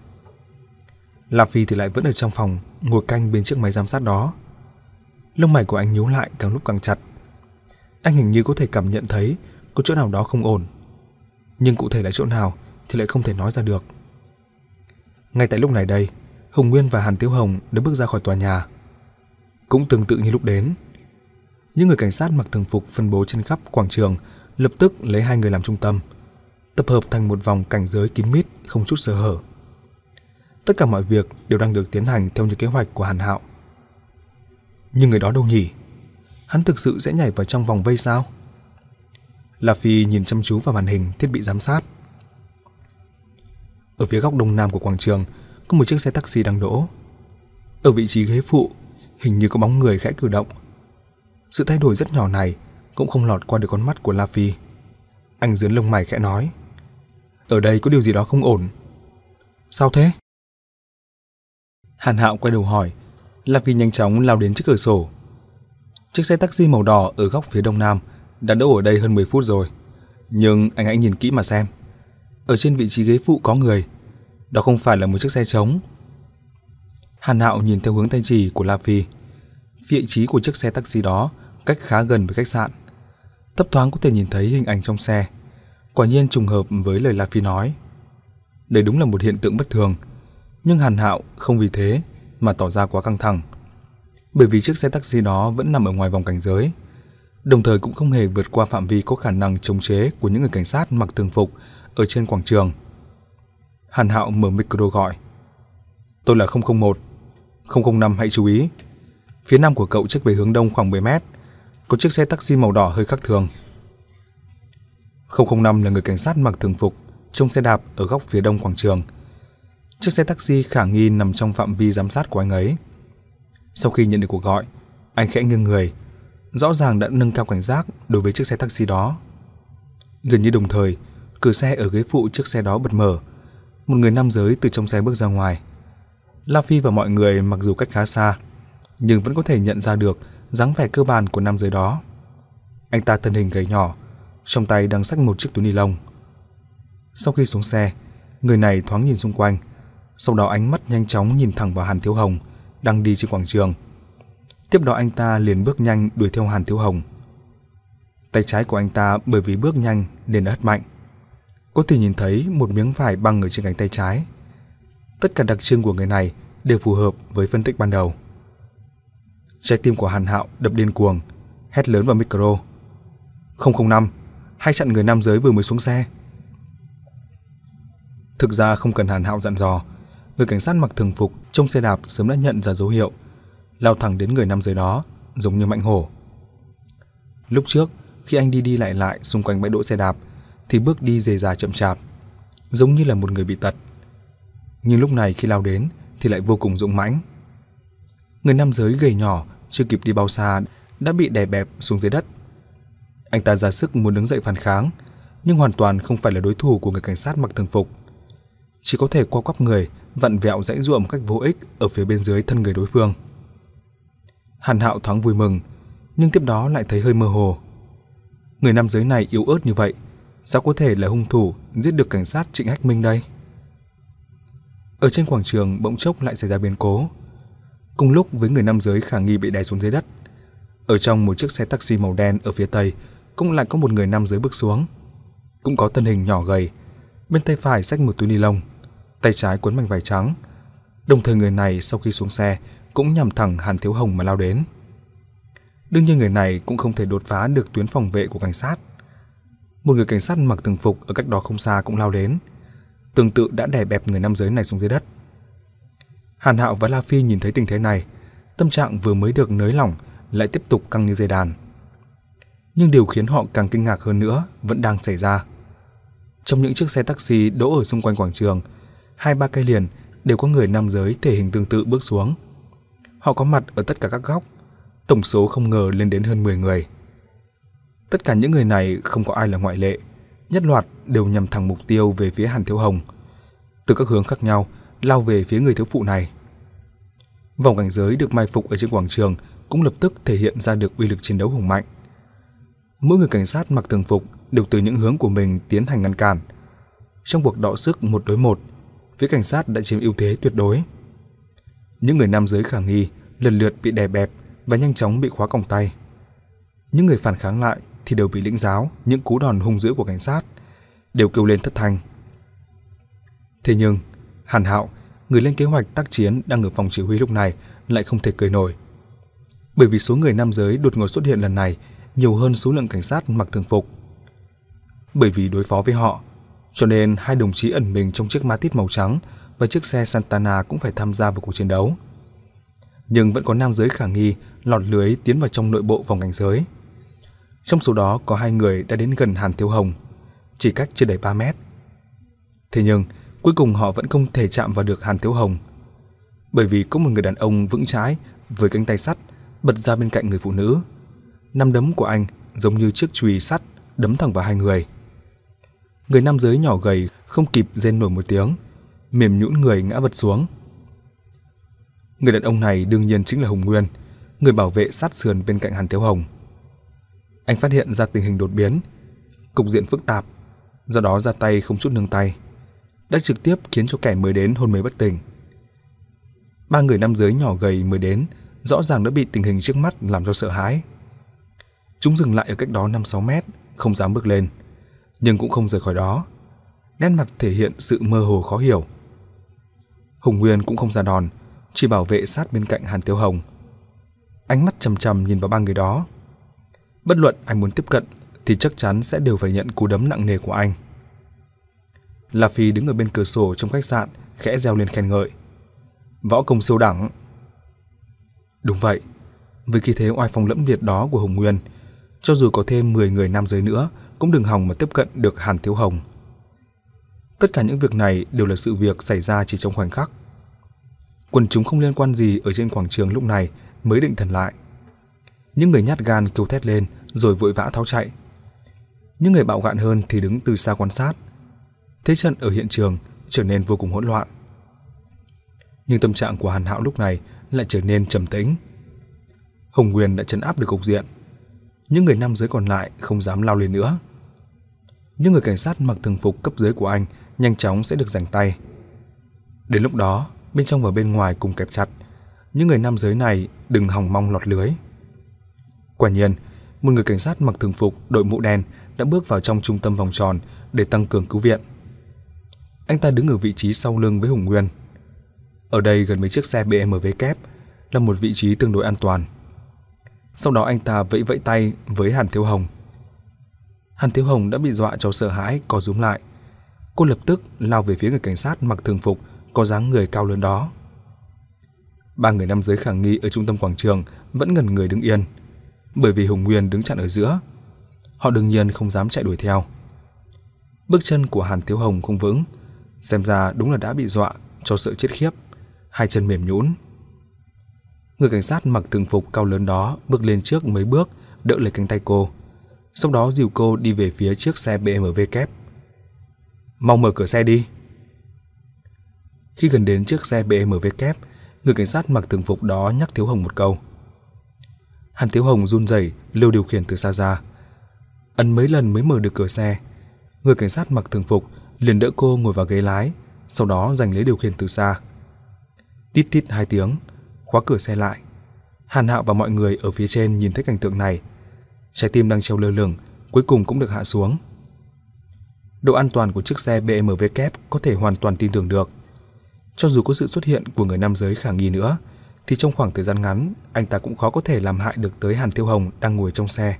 La Phi thì lại vẫn ở trong phòng ngồi canh bên chiếc máy giám sát đó. Lông mày của anh nhíu lại càng lúc càng chặt. Anh hình như có thể cảm nhận thấy có chỗ nào đó không ổn, nhưng cụ thể là chỗ nào thì lại không thể nói ra được. Ngay tại lúc này đây, Hồng Nguyên và Hàn Thiếu Hồng đã bước ra khỏi tòa nhà. Cũng tương tự như lúc đến, những người cảnh sát mặc thường phục phân bố trên khắp quảng trường lập tức lấy hai người làm trung tâm, tập hợp thành một vòng cảnh giới kín mít không chút sơ hở. Tất cả mọi việc đều đang được tiến hành theo như kế hoạch của Hàn Hạo. Nhưng người đó đâu nhỉ? Hắn thực sự sẽ nhảy vào trong vòng vây sao? La Phi nhìn chăm chú vào màn hình thiết bị giám sát. Ở phía góc đông nam của quảng trường có một chiếc xe taxi đang đỗ. Ở vị trí ghế phụ hình như có bóng người khẽ cử động. Sự thay đổi rất nhỏ này cũng không lọt qua được con mắt của La Phi. Anh giương lông mày khẽ nói: "Ở đây có điều gì đó không ổn." "Sao thế?" Hàn Hạo quay đầu hỏi. La Phi nhanh chóng lao đến trước cửa sổ. Chiếc xe taxi màu đỏ ở góc phía đông nam đã đỗ ở đây hơn mười phút rồi. Nhưng anh hãy nhìn kỹ mà xem. Ở trên vị trí ghế phụ có người. Đó không phải là một chiếc xe trống. Hàn Hạo nhìn theo hướng tay chỉ của La Phi. Vị trí của chiếc xe taxi đó cách khá gần với khách sạn. Thấp thoáng có thể nhìn thấy hình ảnh trong xe. Quả nhiên trùng hợp với lời La Phi nói. Đây đúng là một hiện tượng bất thường. Nhưng Hàn Hạo không vì thế mà tỏ ra quá căng thẳng. Bởi vì chiếc xe taxi đó vẫn nằm ở ngoài vòng cảnh giới, đồng thời cũng không hề vượt qua phạm vi có khả năng chống chế của những người cảnh sát mặc thường phục ở trên quảng trường. Hàn Hạo mở micro gọi: "Tôi là không không một. không không năm hãy chú ý. Phía nam của cậu check về hướng đông khoảng mười mét. Có chiếc xe taxi màu đỏ hơi khác thường." không không năm là người cảnh sát mặc thường phục trông xe đạp ở góc phía đông quảng trường. Chiếc xe taxi khả nghi nằm trong phạm vi giám sát của anh ấy. Sau khi nhận được cuộc gọi, anh khẽ nghiêng người, rõ ràng đã nâng cao cảnh giác đối với chiếc xe taxi đó. Gần như đồng thời, cửa xe ở ghế phụ chiếc xe đó bật mở. Một người nam giới từ trong xe bước ra ngoài. La Phi và mọi người mặc dù cách khá xa, nhưng vẫn có thể nhận ra được dáng vẻ cơ bản của nam giới đó. Anh ta thân hình gầy nhỏ, trong tay đang xách một chiếc túi ni lông. Sau khi xuống xe, người này thoáng nhìn xung quanh, sau đó ánh mắt nhanh chóng nhìn thẳng vào Hàn Thiếu Hồng đang đi trên quảng trường. Tiếp đó anh ta liền bước nhanh đuổi theo Hàn Thiếu Hồng. Tay trái của anh ta bởi vì bước nhanh nên đã hất mạnh. Có thể nhìn thấy một miếng vải băng ở trên cánh tay trái. Tất cả đặc trưng của người này đều phù hợp với phân tích ban đầu. Trái tim của Hàn Hạo đập điên cuồng, hét lớn vào micro. không không năm, hãy chặn người nam giới vừa mới xuống xe. Thực ra không cần Hàn Hạo dặn dò, người cảnh sát mặc thường phục trong xe đạp sớm đã nhận ra dấu hiệu, lao thẳng đến người nam giới đó, giống như mãnh hổ. Lúc trước, khi anh đi đi lại lại xung quanh bãi đỗ xe đạp, thì bước đi dề dà chậm chạp, giống như là một người bị tật. Nhưng lúc này khi lao đến thì lại vô cùng dũng mãnh. Người nam giới gầy nhỏ chưa kịp đi bao xa đã bị đè bẹp xuống dưới đất. Anh ta ra sức muốn đứng dậy phản kháng, nhưng hoàn toàn không phải là đối thủ của người cảnh sát mặc thường phục. Chỉ có thể co quắp người, vặn vẹo giãy giụa một cách vô ích ở phía bên dưới thân người đối phương. Hàn Hạo thoáng vui mừng, nhưng tiếp đó lại thấy hơi mơ hồ. Người nam giới này yếu ớt như vậy, sao có thể là hung thủ giết được cảnh sát Trịnh Hách Minh đây? Ở trên quảng trường bỗng chốc lại xảy ra biến cố. Cùng lúc với người nam giới khả nghi bị đè xuống dưới đất, ở trong một chiếc xe taxi màu đen ở phía tây cũng lại có một người nam giới bước xuống, cũng có thân hình nhỏ gầy, bên tay phải xách một túi ni lông, tay trái cuốn mảnh vải trắng. Đồng thời người này sau khi xuống xe cũng nhằm thẳng Hàn Thiếu Hồng mà lao đến. Đương nhiên người này cũng không thể đột phá được tuyến phòng vệ của cảnh sát. Một người cảnh sát mặc thường phục ở cách đó không xa cũng lao đến, tương tự đã đè bẹp người nam giới này xuống dưới đất. Hàn Hạo và La Phi nhìn thấy tình thế này, tâm trạng vừa mới được nới lỏng lại tiếp tục căng như dây đàn. Nhưng điều khiến họ càng kinh ngạc hơn nữa vẫn đang xảy ra. Trong những chiếc xe taxi đỗ ở xung quanh quảng trường, hai ba cây liền đều có người nam giới thể hình tương tự bước xuống. Họ có mặt ở tất cả các góc, tổng số không ngờ lên đến hơn mười người. Tất cả những người này không có ai là ngoại lệ, nhất loạt đều nhằm thẳng mục tiêu về phía Hàn Thiếu Hồng, từ các hướng khác nhau lao về phía người thiếu phụ này. Vòng cảnh giới được mai phục ở trên quảng trường cũng lập tức thể hiện ra được uy lực chiến đấu hùng mạnh. Mỗi người cảnh sát mặc thường phục đều từ những hướng của mình tiến hành ngăn cản. Trong cuộc đọ sức một đối một, phía cảnh sát đã chiếm ưu thế tuyệt đối. Những người nam giới khả nghi lần lượt bị đè bẹp và nhanh chóng bị khóa còng tay. Những người phản kháng lại thì đều bị lĩnh giáo những cú đòn hung dữ của cảnh sát, đều kêu lên thất thanh. Thế nhưng Hàn Hạo, người lên kế hoạch tác chiến đang ở phòng chỉ huy lúc này, lại không thể cười nổi. Bởi vì số người nam giới đột ngột xuất hiện lần này nhiều hơn số lượng cảnh sát mặc thường phục. Bởi vì đối phó với họ, cho nên hai đồng chí ẩn mình trong chiếc Matiz màu trắng và chiếc xe Santana cũng phải tham gia vào cuộc chiến đấu. Nhưng vẫn có nam giới khả nghi lọt lưới tiến vào trong nội bộ vòng cảnh giới. Trong số đó có hai người đã đến gần Hàn Thiếu Hồng, chỉ cách chưa đầy ba mét. Thế nhưng cuối cùng họ vẫn không thể chạm vào được Hàn Thiếu Hồng, bởi vì có một người đàn ông vững chãi với cánh tay sắt bật ra bên cạnh người phụ nữ. Nắm đấm của anh giống như chiếc chùy sắt đấm thẳng vào hai người. Người nam giới nhỏ gầy không kịp rên nổi một tiếng, mềm nhũn người ngã vật xuống. Người đàn ông này đương nhiên chính là Hùng Nguyên, người bảo vệ sát sườn bên cạnh Hàn Thiếu Hồng. Anh phát hiện ra tình hình đột biến, cục diện phức tạp, do đó ra tay không chút nương tay, đã trực tiếp khiến cho kẻ mới đến hôn mê bất tỉnh. Ba người nam giới nhỏ gầy mới đến rõ ràng đã bị tình hình trước mắt làm cho sợ hãi. Chúng dừng lại ở cách đó năm sáu mét, không dám bước lên, nhưng cũng không rời khỏi đó. Nét mặt thể hiện sự mơ hồ khó hiểu. Hùng Nguyên cũng không ra đòn, chỉ bảo vệ sát bên cạnh Hàn Thiếu Hồng. Ánh mắt chằm chằm nhìn vào ba người đó. Bất luận anh muốn tiếp cận thì chắc chắn sẽ đều phải nhận cú đấm nặng nề của anh. La Phi đứng ở bên cửa sổ trong khách sạn, khẽ reo lên khen ngợi. Võ công siêu đẳng. Đúng vậy, với khí thế oai phong lẫm liệt đó của Hùng Nguyên, cho dù có thêm mười người nam giới nữa cũng đừng hòng mà tiếp cận được Hàn Thiếu Hồng. Tất cả những việc này đều là sự việc xảy ra chỉ trong khoảnh khắc. Quần chúng không liên quan gì ở trên quảng trường lúc này mới định thần lại. Những người nhát gan kêu thét lên rồi vội vã tháo chạy. Những người bạo gạn hơn thì đứng từ xa quan sát. Thế trận ở hiện trường trở nên vô cùng hỗn loạn. Nhưng tâm trạng của Hàn Hạo lúc này lại trở nên trầm tĩnh. Hồng Nguyên đã trấn áp được cục diện. Những người nam giới còn lại không dám lao lên nữa. Những người cảnh sát mặc thường phục cấp dưới của anh nhanh chóng sẽ được giành tay. Đến lúc đó, bên trong và bên ngoài cùng kẹp chặt, những người nam giới này đừng hòng mong lọt lưới. Quả nhiên, một người cảnh sát mặc thường phục đội mũ đen đã bước vào trong trung tâm vòng tròn để tăng cường cứu viện. Anh ta đứng ở vị trí sau lưng với Hồng Nguyên. Ở đây gần mấy chiếc xe bê em vê kép là một vị trí tương đối an toàn. Sau đó anh ta vẫy vẫy tay với Hàn Thiếu Hồng. Hàn Thiếu Hồng đã bị dọa cho sợ hãi co rúm lại. Cô lập tức lao về phía người cảnh sát mặc thường phục có dáng người cao lớn đó. Ba người nam giới khả nghi ở trung tâm quảng trường vẫn ngẩn người đứng yên, bởi vì Hồng Nguyên đứng chặn ở giữa. Họ đương nhiên không dám chạy đuổi theo. Bước chân của Hàn Thiếu Hồng không vững, xem ra đúng là đã bị dọa cho sợ chết khiếp, hai chân mềm nhũn. Người cảnh sát mặc thường phục cao lớn đó bước lên trước mấy bước, đỡ lấy cánh tay cô, sau đó dìu cô đi về phía chiếc xe bê em vê kép. Mau mở cửa xe đi. Khi gần đến chiếc xe bê em vê kép, người cảnh sát mặc thường phục đó nhắc Thiếu Hồng một câu. Hàn Thiếu Hồng run rẩy lêu điều khiển từ xa ra, ấn mấy lần mới mở được cửa xe. Người cảnh sát mặc thường phục liền đỡ cô ngồi vào ghế lái, sau đó giành lấy điều khiển từ xa. Tít tít hai tiếng, khóa cửa xe lại. Hàn Hạo và mọi người ở phía trên nhìn thấy cảnh tượng này, trái tim đang treo lơ lửng cuối cùng cũng được hạ xuống. Độ an toàn của chiếc xe bê em vê kép có thể hoàn toàn tin tưởng được. Cho dù có sự xuất hiện của người nam giới khả nghi nữa, thì trong khoảng thời gian ngắn, anh ta cũng khó có thể làm hại được tới Hàn Thiếu Hồng đang ngồi trong xe.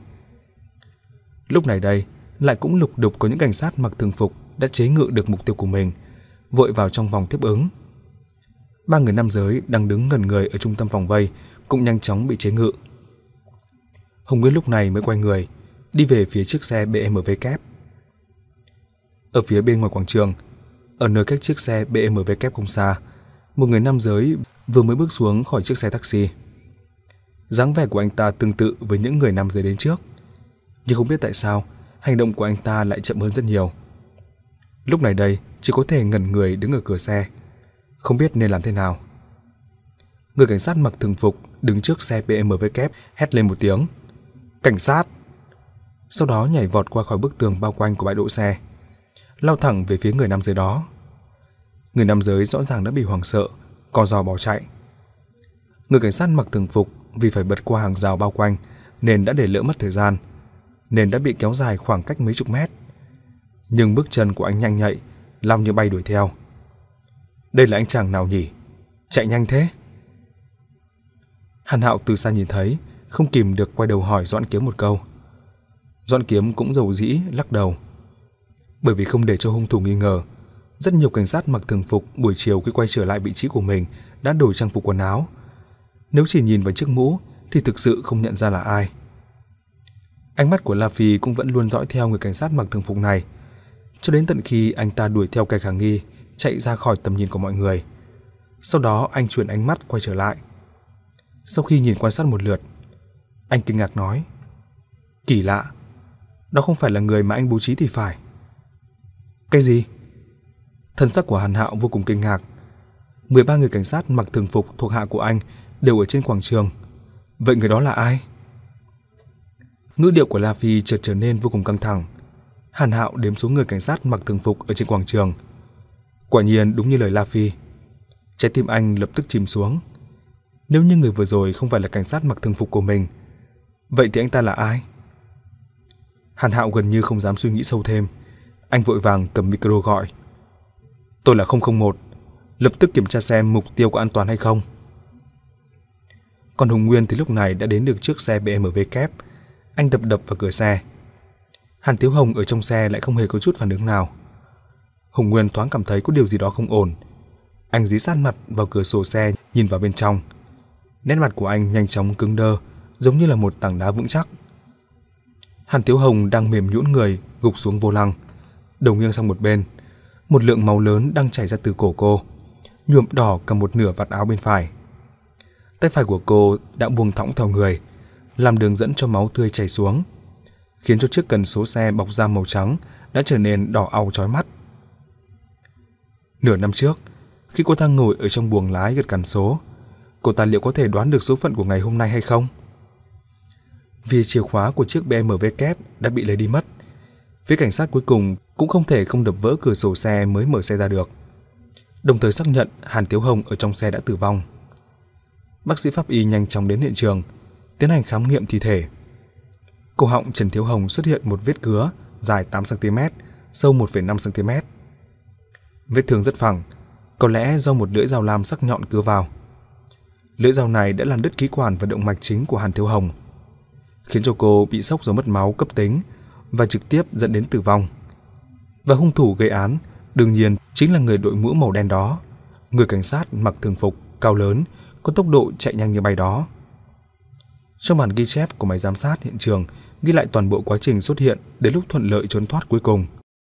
Lúc này đây, lại cũng lục đục có những cảnh sát mặc thường phục đã chế ngự được mục tiêu của mình, vội vào trong vòng tiếp ứng. Ba người nam giới đang đứng ngẩn người ở trung tâm vòng vây cũng nhanh chóng bị chế ngự. Hồng Nguyên lúc này mới quay người, đi về phía chiếc xe bê em vê kép. Ở phía bên ngoài quảng trường, ở nơi cách chiếc xe bê em vê kép không xa, một người nam giới vừa mới bước xuống khỏi chiếc xe taxi. Dáng vẻ của anh ta tương tự với những người nam giới đến trước, nhưng không biết tại sao hành động của anh ta lại chậm hơn rất nhiều. Lúc này đây chỉ có thể ngẩn người đứng ở cửa xe, không biết nên làm thế nào. Người cảnh sát mặc thường phục đứng trước xe bê em vê kép hét lên một tiếng cảnh sát, sau đó nhảy vọt qua khỏi bức tường bao quanh của bãi đỗ xe, lao thẳng về phía người nam giới đó. Người nam giới rõ ràng đã bị hoảng sợ, co giò bỏ chạy. Người cảnh sát mặc thường phục vì phải bật qua hàng rào bao quanh nên đã để lỡ mất thời gian, nên đã bị kéo dài khoảng cách mấy chục mét. Nhưng bước chân của anh nhanh nhạy, lao như bay đuổi theo. Đây là anh chàng nào nhỉ? Chạy nhanh thế? Hàn Hạo từ xa nhìn thấy, không kìm được quay đầu hỏi Doãn Kiếm một câu. Doãn Kiếm cũng dầu dĩ lắc đầu. Bởi vì không để cho hung thủ nghi ngờ, rất nhiều cảnh sát mặc thường phục buổi chiều khi quay trở lại vị trí của mình đã đổi trang phục quần áo. Nếu chỉ nhìn vào chiếc mũ thì thực sự không nhận ra là ai. Ánh mắt của La Phi cũng vẫn luôn dõi theo người cảnh sát mặc thường phục này, cho đến tận khi anh ta đuổi theo kẻ khả nghi, chạy ra khỏi tầm nhìn của mọi người. Sau đó anh chuyển ánh mắt quay trở lại. Sau khi nhìn quan sát một lượt, anh kinh ngạc nói: Kỳ lạ, đó không phải là người mà anh bố trí thì phải. Cái gì? Thân sắc của Hàn Hạo vô cùng kinh ngạc. mười ba người cảnh sát mặc thường phục thuộc hạ của anh đều ở trên quảng trường. Vậy người đó là ai? Ngữ điệu của La Phi chợt trở nên vô cùng căng thẳng. Hàn Hạo đếm số người cảnh sát mặc thường phục ở trên quảng trường. Quả nhiên đúng như lời La Phi. Trái tim anh lập tức chìm xuống. Nếu như người vừa rồi không phải là cảnh sát mặc thường phục của mình, vậy thì anh ta là ai? Hàn Hạo gần như không dám suy nghĩ sâu thêm. Anh vội vàng cầm micro gọi: Tôi là không không một, lập tức kiểm tra xem mục tiêu có an toàn hay không. Còn Hồng Nguyên thì lúc này đã đến được trước xe bê em vê kép. Anh đập đập vào cửa xe. Hàn Thiếu Hồng ở trong xe lại không hề có chút phản ứng nào. Hồng Nguyên thoáng cảm thấy có điều gì đó không ổn. Anh dí sát mặt vào cửa sổ xe nhìn vào bên trong. Nét mặt của anh nhanh chóng cứng đơ, giống như là một tảng đá vững chắc. Hàn Thiếu Hồng đang mềm nhũn người gục xuống vô lăng, đầu nghiêng sang một bên. Một lượng máu lớn đang chảy ra từ cổ cô, nhuộm đỏ cả một nửa vạt áo bên phải. Tay phải của cô đã buông thõng theo người, làm đường dẫn cho máu tươi chảy xuống, khiến cho chiếc cần số xe bọc da màu trắng đã trở nên đỏ au chói mắt. Nửa năm trước, khi cô ta ngồi ở trong buồng lái gật cần số, cô ta liệu có thể đoán được số phận của ngày hôm nay hay không? vì chìa khóa của chiếc bê em vê kép đã bị lấy đi mất. Phía cảnh sát cuối cùng cũng không thể không đập vỡ cửa sổ xe mới mở xe ra được, đồng thời xác nhận Hàn Thiếu Hồng ở trong xe đã tử vong. Bác sĩ pháp y nhanh chóng đến hiện trường, tiến hành khám nghiệm thi thể. Cổ họng Trần Thiếu Hồng xuất hiện một vết cứa dài tám xăng ti mét, sâu một phẩy năm xăng ti mét. Vết thương rất phẳng, có lẽ do một lưỡi dao lam sắc nhọn cứa vào. Lưỡi dao này đã làm đứt khí quản và động mạch chính của Hàn Thiếu Hồng, khiến cho cô bị sốc do mất máu cấp tính và trực tiếp dẫn đến tử vong. Và hung thủ gây án đương nhiên chính là người đội mũ màu đen đó, người cảnh sát mặc thường phục, cao lớn, có tốc độ chạy nhanh như bay đó. Trong bản ghi chép của máy giám sát hiện trường ghi lại toàn bộ quá trình xuất hiện đến lúc thuận lợi trốn thoát cuối cùng.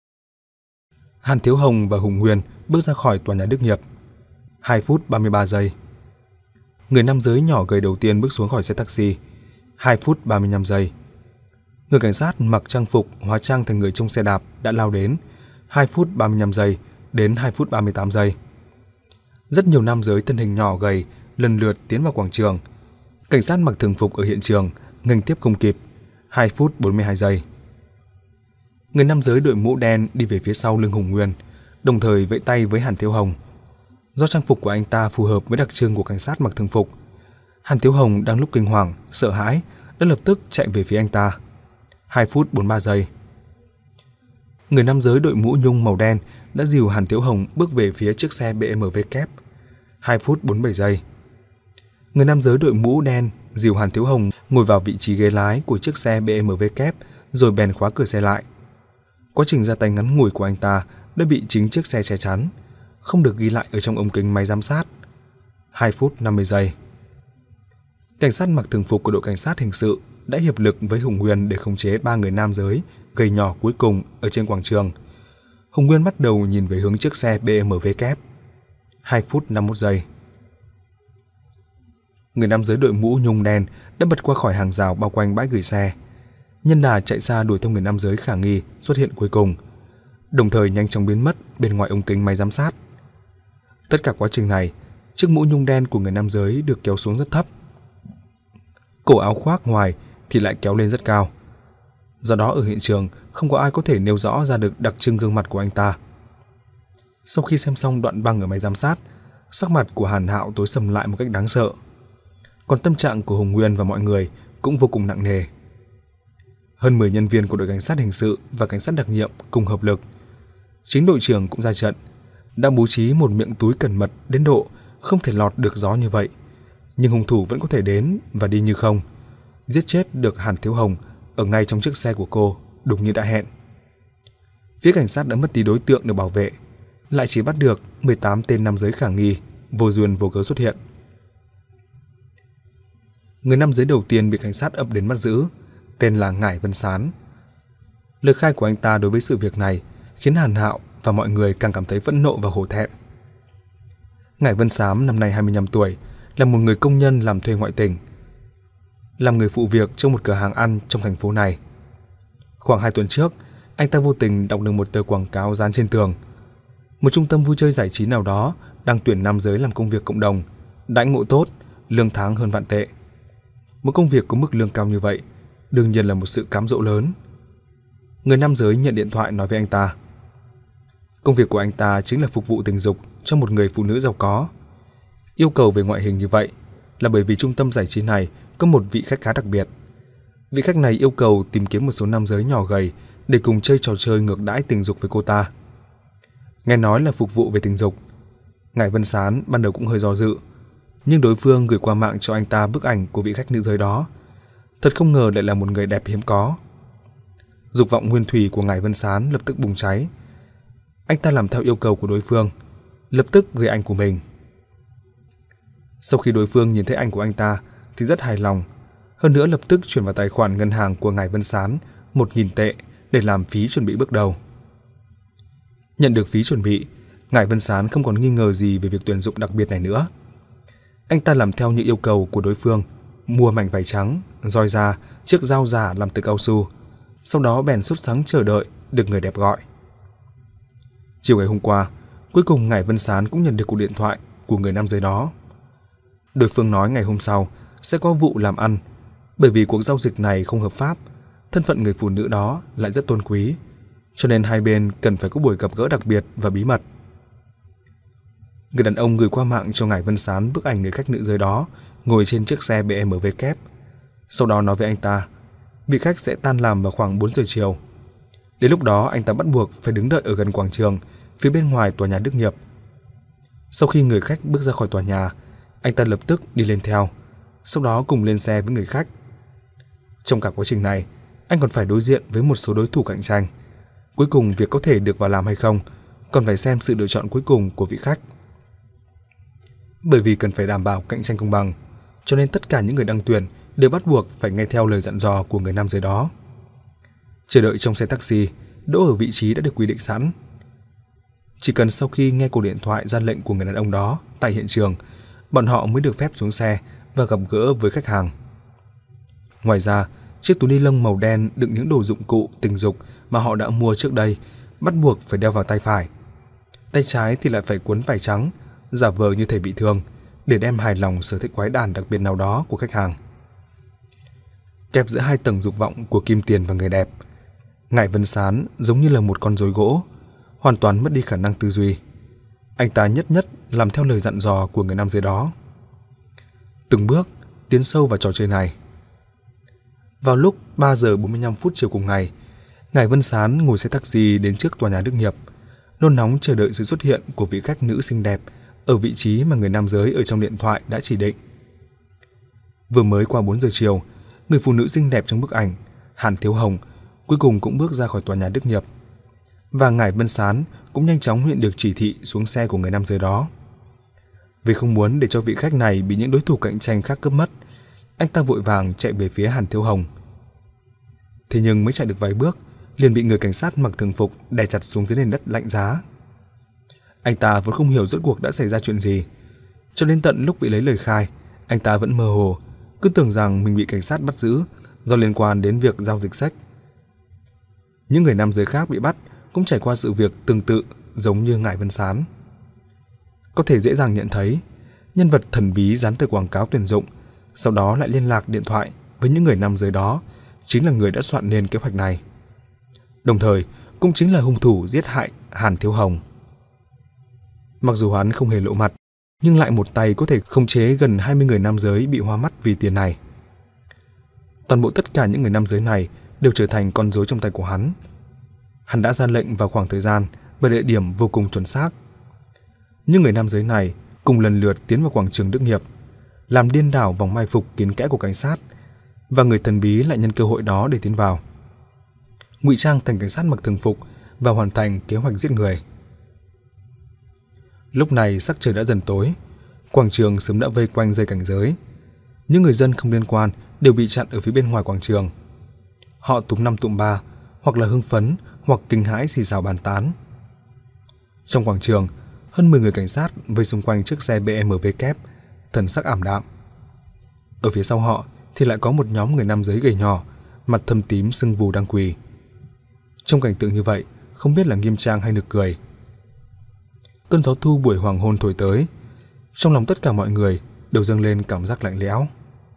Hàn Thiếu Hồng và Hùng Nguyên bước ra khỏi tòa nhà Đức Nghiệp. hai phút ba mươi ba giây. Người nam giới nhỏ gầy đầu tiên bước xuống khỏi xe taxi. hai phút ba mươi lăm giây. Người cảnh sát mặc trang phục hóa trang thành người trong xe đạp đã lao đến. hai phút ba mươi lăm giây đến hai phút ba mươi tám giây. Rất nhiều nam giới thân hình nhỏ gầy lần lượt tiến vào quảng trường. Cảnh sát mặc thường phục ở hiện trường nghênh tiếp không kịp. hai phút bốn mươi hai giây. Người nam giới đội mũ đen đi về phía sau lưng Hùng Nguyên, đồng thời vẫy tay với Hàn Thiếu Hồng. Do trang phục của anh ta phù hợp với đặc trưng của cảnh sát mặc thường phục, Hàn Thiếu Hồng đang lúc kinh hoàng, sợ hãi đã lập tức chạy về phía anh ta. hai phút bốn mươi ba giây. Người nam giới đội mũ nhung màu đen đã dìu Hàn Thiếu Hồng bước về phía chiếc xe bê em vê kép. hai phút bốn mươi bảy giây. Người nam giới đội mũ đen dìu Hàn Thiếu Hồng ngồi vào vị trí ghế lái của chiếc xe bê em vê kép rồi bèn khóa cửa xe lại. Quá trình ra tay ngắn ngủi của anh ta đã bị chính chiếc xe che chắn, không được ghi lại ở trong ống kính máy giám sát. hai phút năm mươi giây. Cảnh sát mặc thường phục của đội cảnh sát hình sự đã hiệp lực với Hùng Nguyên để khống chế ba người nam giới gầy nhỏ cuối cùng ở trên quảng trường. Hùng Nguyên bắt đầu nhìn về hướng chiếc xe bê em vê kép. hai phút năm mươi mốt giây. Người nam giới đội mũ nhung đen đã bật qua khỏi hàng rào bao quanh bãi gửi xe. Nhân đà chạy xa đuổi theo người nam giới khả nghi xuất hiện cuối cùng, đồng thời nhanh chóng biến mất bên ngoài ống kính máy giám sát. Tất cả quá trình này, chiếc mũ nhung đen của người nam giới được kéo xuống rất thấp. Cổ áo khoác ngoài thì lại kéo lên rất cao. Do đó ở hiện trường không có ai có thể nêu rõ ra được đặc trưng gương mặt của anh ta. Sau khi xem xong đoạn băng ở máy giám sát, sắc mặt của Hàn Hạo tối sầm lại một cách đáng sợ. Còn tâm trạng của Hùng Nguyên và mọi người cũng vô cùng nặng nề. Hơn mười nhân viên của đội cảnh sát hình sự và cảnh sát đặc nhiệm cùng hợp lực. Chính đội trưởng cũng ra trận, đã bố trí một miệng túi cẩn mật đến độ không thể lọt được gió như vậy. Nhưng hung thủ vẫn có thể đến và đi như không, giết chết được Hàn Thiếu Hồng ở ngay trong chiếc xe của cô, đúng như đã hẹn. Phía cảnh sát đã mất đi đối tượng được bảo vệ, lại chỉ bắt được mười tám tên nam giới khả nghi, vô duyên vô cớ xuất hiện. Người nam giới đầu tiên bị cảnh sát ập đến bắt giữ, tên là Ngải Vân Sán. Lời khai của anh ta đối với sự việc này khiến Hàn Hạo và mọi người càng cảm thấy phẫn nộ và hổ thẹn. Ngải Vân Sán năm nay hai mươi lăm tuổi, là một người công nhân làm thuê ngoại tỉnh, làm người phụ việc trong một cửa hàng ăn trong thành phố này. Khoảng hai tuần trước, anh ta vô tình đọc được một tờ quảng cáo dán trên tường. Một trung tâm vui chơi giải trí nào đó đang tuyển nam giới làm công việc cộng đồng, đãi ngộ tốt, lương tháng hơn vạn tệ. Một công việc có mức lương cao như vậy, đương nhiên là một sự cám dỗ lớn. Người nam giới nhận điện thoại nói với anh ta. Công việc của anh ta chính là phục vụ tình dục cho một người phụ nữ giàu có. Yêu cầu về ngoại hình như vậy là bởi vì trung tâm giải trí này có một vị khách khá đặc biệt. Vị khách này yêu cầu tìm kiếm một số nam giới nhỏ gầy để cùng chơi trò chơi ngược đãi tình dục với cô ta. Nghe nói là phục vụ về tình dục, Ngải Vân Sán ban đầu cũng hơi do dự, nhưng đối phương gửi qua mạng cho anh ta bức ảnh của vị khách nữ giới đó. Thật không ngờ lại là một người đẹp hiếm có. Dục vọng nguyên thủy của Ngải Vân Sán lập tức bùng cháy. Anh ta làm theo yêu cầu của đối phương, lập tức gửi ảnh của mình. Sau khi đối phương nhìn thấy ảnh của anh ta thì rất hài lòng, hơn nữa lập tức chuyển vào tài khoản ngân hàng của Ngải Vân Sán một nghìn tệ để làm phí chuẩn bị bước đầu. Nhận được phí chuẩn bị, Ngải Vân Sán không còn nghi ngờ gì về việc tuyển dụng đặc biệt này nữa. Anh ta làm theo những yêu cầu của đối phương, mua mảnh vải trắng, roi da, chiếc dao giả làm từ cao su, sau đó bèn sốt sắng chờ đợi được người đẹp gọi. Chiều ngày hôm qua, cuối cùng Ngải Vân Sán cũng nhận được cuộc điện thoại của người nam giới đó. Đối phương nói ngày hôm sau sẽ có vụ làm ăn, Bởi vì cuộc giao dịch này không hợp pháp, thân phận người phụ nữ đó lại rất tôn quý, cho nên hai bên cần phải có buổi gặp gỡ đặc biệt và bí mật. Người đàn ông gửi qua mạng cho ngài Vân Sán bức ảnh người khách nữ giới đó ngồi trên chiếc xe bê em vê kép. Sau đó nói với anh ta, vị khách sẽ tan làm vào khoảng bốn giờ chiều. Đến lúc đó anh ta bắt buộc phải đứng đợi ở gần quảng trường phía bên ngoài tòa nhà Đức Nghiệp. Sau khi người khách bước ra khỏi tòa nhà, anh ta lập tức đi lên theo, sau đó cùng lên xe với người khách. Trong cả quá trình này, anh còn phải đối diện với một số đối thủ cạnh tranh. Cuối cùng việc có thể được vào làm hay không còn phải xem sự lựa chọn cuối cùng của vị khách. Bởi vì cần phải đảm bảo cạnh tranh công bằng, cho nên tất cả những người đăng tuyển đều bắt buộc phải nghe theo lời dặn dò của người nam giới đó. Chờ đợi trong xe taxi, đỗ ở vị trí đã được quy định sẵn. Chỉ cần sau khi nghe cuộc điện thoại ra lệnh của người đàn ông đó tại hiện trường, bọn họ mới được phép xuống xe và gặp gỡ với khách hàng. Ngoài ra, chiếc túi ni lông màu đen đựng những đồ dụng cụ tình dục mà họ đã mua trước đây bắt buộc phải đeo vào tay phải. Tay trái thì lại phải quấn vải trắng, giả vờ như thể bị thương, để đem hài lòng sở thích quái đản đặc biệt nào đó của khách hàng. Kẹp giữa hai tầng dục vọng của kim tiền và người đẹp, ngài Vân Sán giống như là một con rối gỗ, hoàn toàn mất đi khả năng tư duy. Anh ta nhất nhất làm theo lời dặn dò của người nam giới đó, từng bước tiến sâu vào trò chơi này. Vào lúc ba giờ bốn mươi lăm phút chiều cùng ngày, ngài Vân Sán ngồi xe taxi đến trước tòa nhà Đức Nghiệp, nôn nóng chờ đợi sự xuất hiện của vị khách nữ xinh đẹp ở vị trí mà người nam giới ở trong điện thoại đã chỉ định. Vừa mới qua bốn giờ chiều, người phụ nữ xinh đẹp trong bức ảnh, Hàn Thiếu Hồng, cuối cùng cũng bước ra khỏi tòa nhà Đức Nghiệp. Và ngài Vân Sán cũng nhanh chóng nhận được chỉ thị xuống xe của người nam giới đó. Vì không muốn để cho vị khách này bị những đối thủ cạnh tranh khác cướp mất, anh ta vội vàng chạy về phía Hàn Thiếu Hồng. Thế nhưng mới chạy được vài bước, liền bị người cảnh sát mặc thường phục đè chặt xuống dưới nền đất lạnh giá. Anh ta vẫn không hiểu rốt cuộc đã xảy ra chuyện gì, cho đến tận lúc bị lấy lời khai, anh ta vẫn mơ hồ, cứ tưởng rằng mình bị cảnh sát bắt giữ do liên quan đến việc giao dịch sách. Những người nam giới khác bị bắt cũng trải qua sự việc tương tự giống như ngài Vân Sán. Có thể dễ dàng nhận thấy, nhân vật thần bí dán tờ quảng cáo tuyển dụng, sau đó lại liên lạc điện thoại với những người nam giới đó, chính là người đã soạn nên kế hoạch này. Đồng thời, cũng chính là hung thủ giết hại Hàn Thiếu Hồng. Mặc dù hắn không hề lộ mặt, nhưng lại một tay có thể khống chế gần hai mươi người nam giới bị hoa mắt vì tiền này. Toàn bộ tất cả những người nam giới này đều trở thành con rối trong tay của hắn. Hắn đã ra lệnh vào khoảng thời gian và địa điểm vô cùng chuẩn xác. Những người nam giới này cùng lần lượt tiến vào quảng trường Đức Nghiệp, làm điên đảo vòng mai phục kín kẽ của cảnh sát, và người thần bí lại nhân cơ hội đó để tiến vào, ngụy trang thành cảnh sát mặc thường phục và hoàn thành kế hoạch giết người. Lúc này sắc trời đã dần tối, quảng trường sớm đã vây quanh dây cảnh giới. Những người dân không liên quan đều bị chặn ở phía bên ngoài quảng trường. Họ túm năm tụm ba, hoặc là hưng phấn, hoặc kinh hãi xì xào bàn tán. Trong quảng trường, hơn mười người cảnh sát vây xung quanh chiếc xe bê em vê kép, thần sắc ảm đạm. Ở phía sau họ thì lại có một nhóm người nam giới gầy nhỏ, mặt thâm tím sưng vù đang quỳ. Trong cảnh tượng như vậy, không biết là nghiêm trang hay nực cười. Cơn gió thu buổi hoàng hôn thổi tới, trong lòng tất cả mọi người đều dâng lên cảm giác lạnh lẽo.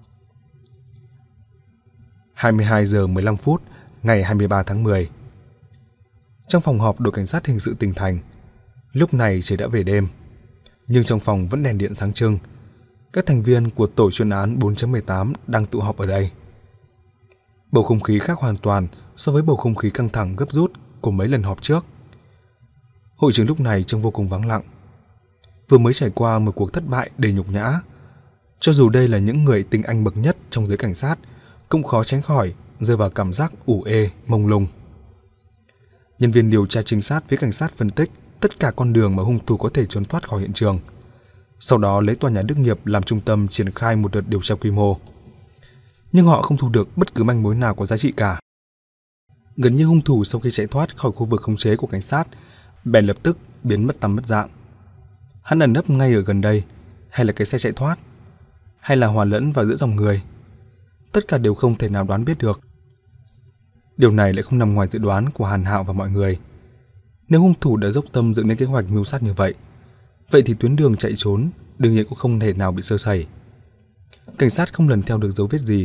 hai mươi hai giờ mười lăm phút ngày hai mươi ba tháng mười. Trong phòng họp đội cảnh sát hình sự tỉnh thành, lúc này trời đã về đêm, nhưng trong phòng vẫn đèn điện sáng trưng. Các thành viên của tổ chuyên án bốn chấm mười tám đang tụ họp ở đây. Bầu không khí khác hoàn toàn so với bầu không khí căng thẳng gấp rút của mấy lần họp trước. Hội trường lúc này trông vô cùng vắng lặng. Vừa mới trải qua một cuộc thất bại đầy nhục nhã, cho dù đây là những người tinh anh bậc nhất trong giới cảnh sát, cũng khó tránh khỏi rơi vào cảm giác ủ ê, mông lung. Nhân viên điều tra trinh sát phía cảnh sát phân tích tất cả con đường mà hung thủ có thể trốn thoát khỏi hiện trường, sau đó lấy tòa nhà Đức Nghiệp làm trung tâm triển khai một đợt điều tra quy mô. Nhưng họ không thu được bất cứ manh mối nào có giá trị cả. Gần như hung thủ sau khi chạy thoát khỏi khu vực khống chế của cảnh sát, bèn lập tức biến mất tăm mất dạng. Hắn ẩn nấp ngay ở gần đây, hay là cái xe chạy thoát, hay là hòa lẫn vào giữa dòng người, tất cả đều không thể nào đoán biết được. Điều này lại không nằm ngoài dự đoán của Hàn Hạo và mọi người. Nếu hung thủ đã dốc tâm dựng nên kế hoạch mưu sát như vậy, vậy thì tuyến đường chạy trốn đương nhiên cũng không thể nào bị sơ sẩy. Cảnh sát không lần theo được dấu vết gì,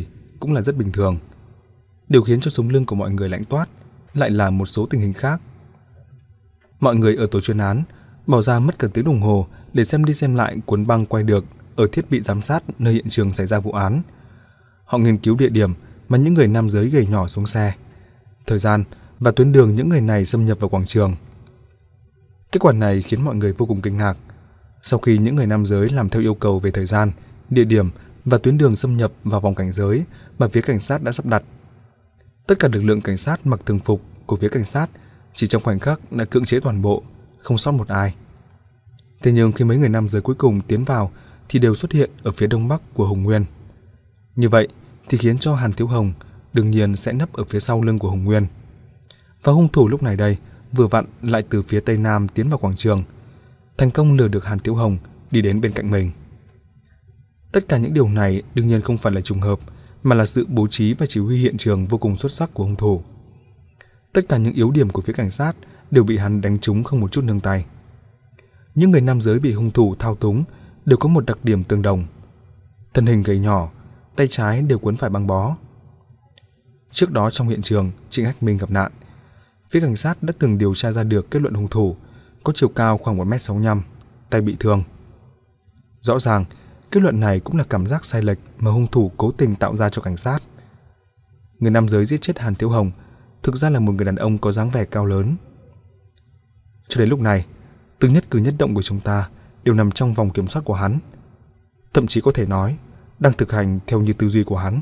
cũng là rất bình thường. Điều khiến cho sống lưng của mọi người lạnh toát lại là một số tình hình khác. Mọi người ở tổ chuyên án bỏ ra mất cả tiếng đồng hồ để xem đi xem lại cuốn băng quay được ở thiết bị giám sát nơi hiện trường xảy ra vụ án. Họ nghiên cứu địa điểm mà những người nam giới gầy nhỏ xuống xe, thời gian và tuyến đường những người này xâm nhập vào quảng trường. Kết quả này khiến mọi người vô cùng kinh ngạc. Sau khi những người nam giới làm theo yêu cầu về thời gian, địa điểm và tuyến đường xâm nhập vào vòng cảnh giới mà phía cảnh sát đã sắp đặt, tất cả lực lượng cảnh sát mặc thường phục của phía cảnh sát chỉ trong khoảnh khắc đã cưỡng chế toàn bộ, không sót một ai. Thế nhưng khi mấy người nam giới cuối cùng tiến vào thì đều xuất hiện ở phía đông bắc của Hồng Nguyên. Như vậy thì khiến cho Hàn Thiếu Hồng đương nhiên sẽ nấp ở phía sau lưng của Hồng Nguyên. Và hung thủ lúc này đây vừa vặn lại từ phía tây nam tiến vào quảng trường, thành công lừa được Hàn Thiếu Hồng đi đến bên cạnh mình. Tất cả những điều này đương nhiên không phải là trùng hợp, mà là sự bố trí và chỉ huy hiện trường vô cùng xuất sắc của hung thủ. Tất cả những yếu điểm của phía cảnh sát đều bị hắn đánh trúng không một chút nương tay. Những người nam giới bị hung thủ thao túng đều có một đặc điểm tương đồng. Thân hình gầy nhỏ, tay trái đều quấn phải băng bó. Trước đó trong hiện trường Trịnh Hách Minh gặp nạn, phía cảnh sát đã từng điều tra ra được kết luận hung thủ có chiều cao khoảng một mét sáu mươi lăm, tay bị thương. Rõ ràng, kết luận này cũng là cảm giác sai lệch mà hung thủ cố tình tạo ra cho cảnh sát. Người nam giới giết chết Hàn Thiếu Hồng thực ra là một người đàn ông có dáng vẻ cao lớn. Cho đến lúc này, từng nhất cử nhất động của chúng ta đều nằm trong vòng kiểm soát của hắn. Thậm chí có thể nói, đang thực hành theo như tư duy của hắn.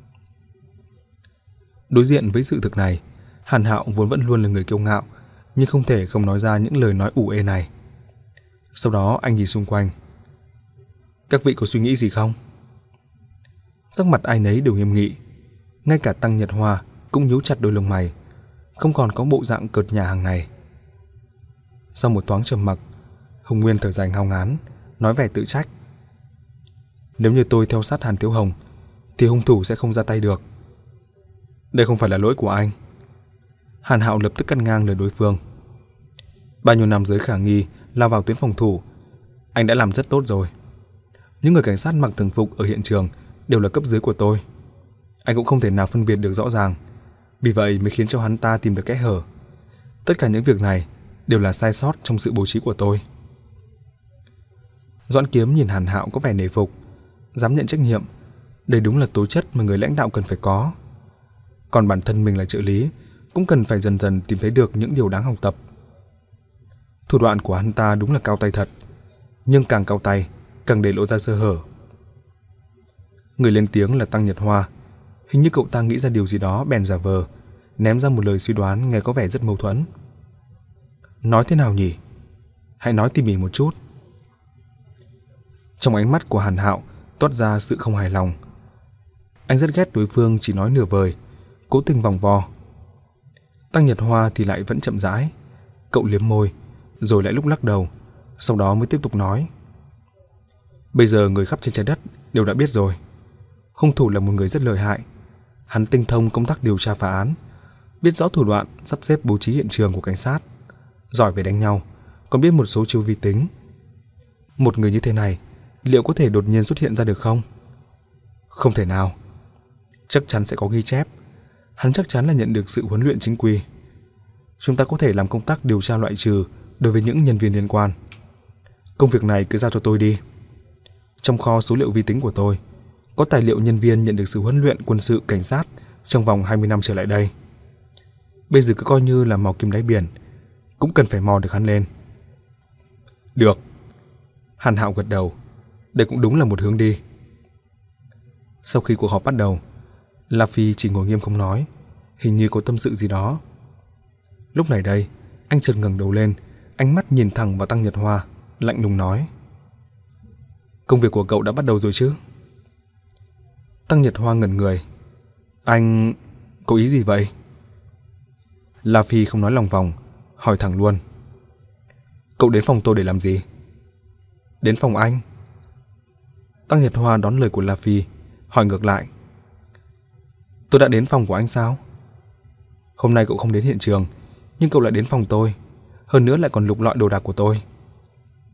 Đối diện với sự thực này, Hàn Hạo vốn vẫn luôn là người kiêu ngạo, nhưng không thể không nói ra những lời nói ủ ê này. Sau đó anh nhìn xung quanh. Các vị có suy nghĩ gì không? Sắc mặt ai nấy đều nghiêm nghị, ngay cả Tăng Nhật Hoa cũng nhíu chặt đôi lông mày, không còn có bộ dạng cợt nhả hàng ngày. Sau một thoáng trầm mặc, Hồng Nguyên thở dài ngao ngán, nói vẻ tự trách. Nếu như tôi theo sát Hàn Thiếu Hồng thì hung thủ sẽ không ra tay được. Đây không phải là lỗi của anh. Hàn Hạo lập tức cắt ngang lời đối phương. Bao nhiêu nam giới khả nghi lao vào tuyến phòng thủ, anh đã làm rất tốt rồi. Những người cảnh sát mặc thường phục ở hiện trường đều là cấp dưới của tôi. Anh cũng không thể nào phân biệt được rõ ràng, vì vậy mới khiến cho hắn ta tìm được kẽ hở. Tất cả những việc này đều là sai sót trong sự bố trí của tôi. Doãn Kiếm nhìn Hàn Hạo có vẻ nể phục, dám nhận trách nhiệm. Đây đúng là tố chất mà người lãnh đạo cần phải có. Còn bản thân mình là trợ lý cũng cần phải dần dần tìm thấy được những điều đáng học tập. Thủ đoạn của hắn ta đúng là cao tay thật, nhưng càng cao tay càng để lộ ra sơ hở. Người lên tiếng là Tăng Nhật Hoa. Hình như cậu ta nghĩ ra điều gì đó bèn giả vờ ném ra một lời suy đoán nghe có vẻ rất mâu thuẫn. Nói thế nào nhỉ? Hãy nói tỉ mỉ một chút. Trong ánh mắt của Hàn Hạo toát ra sự không hài lòng. Anh rất ghét đối phương chỉ nói nửa vời, cố tình vòng vo. Tăng Nhật Hoa thì lại vẫn chậm rãi. Cậu liếm môi, rồi lại lúc lắc đầu, sau đó mới tiếp tục nói. Bây giờ người khắp trên trái đất đều đã biết rồi. Hung thủ là một người rất lợi hại. Hắn tinh thông công tác điều tra phá án, biết rõ thủ đoạn sắp xếp bố trí hiện trường của cảnh sát, giỏi về đánh nhau, còn biết một số chiêu vi tính. Một người như thế này, liệu có thể đột nhiên xuất hiện ra được không? Không thể nào. Chắc chắn sẽ có ghi chép. Hắn chắc chắn là nhận được sự huấn luyện chính quy. Chúng ta có thể làm công tác điều tra loại trừ đối với những nhân viên liên quan. Công việc này cứ giao cho tôi đi. Trong kho số liệu vi tính của tôi có tài liệu nhân viên nhận được sự huấn luyện quân sự cảnh sát trong vòng hai mươi năm trở lại đây. Bây giờ cứ coi như là mò kim đáy biển, cũng cần phải mò được hắn lên. Được. Hàn Hạo gật đầu. Đây cũng đúng là một hướng đi. Sau khi cuộc họp bắt đầu, La Phi chỉ ngồi nghiêm không nói, hình như có tâm sự gì đó. Lúc này đây, anh chợt ngẩng đầu lên, ánh mắt nhìn thẳng vào Tăng Nhật Hoa, lạnh lùng nói. Công việc của cậu đã bắt đầu rồi chứ? Tăng Nhật Hoa ngẩn người. Anh... có ý gì vậy? La Phi không nói lòng vòng, hỏi thẳng luôn. Cậu đến phòng tôi để làm gì? Đến phòng anh. Tăng Nhật Hoa đón lời của La Phi, hỏi ngược lại. Tôi đã đến phòng của anh sao? Hôm nay cậu không đến hiện trường, nhưng cậu lại đến phòng tôi, hơn nữa lại còn lục lọi đồ đạc của tôi.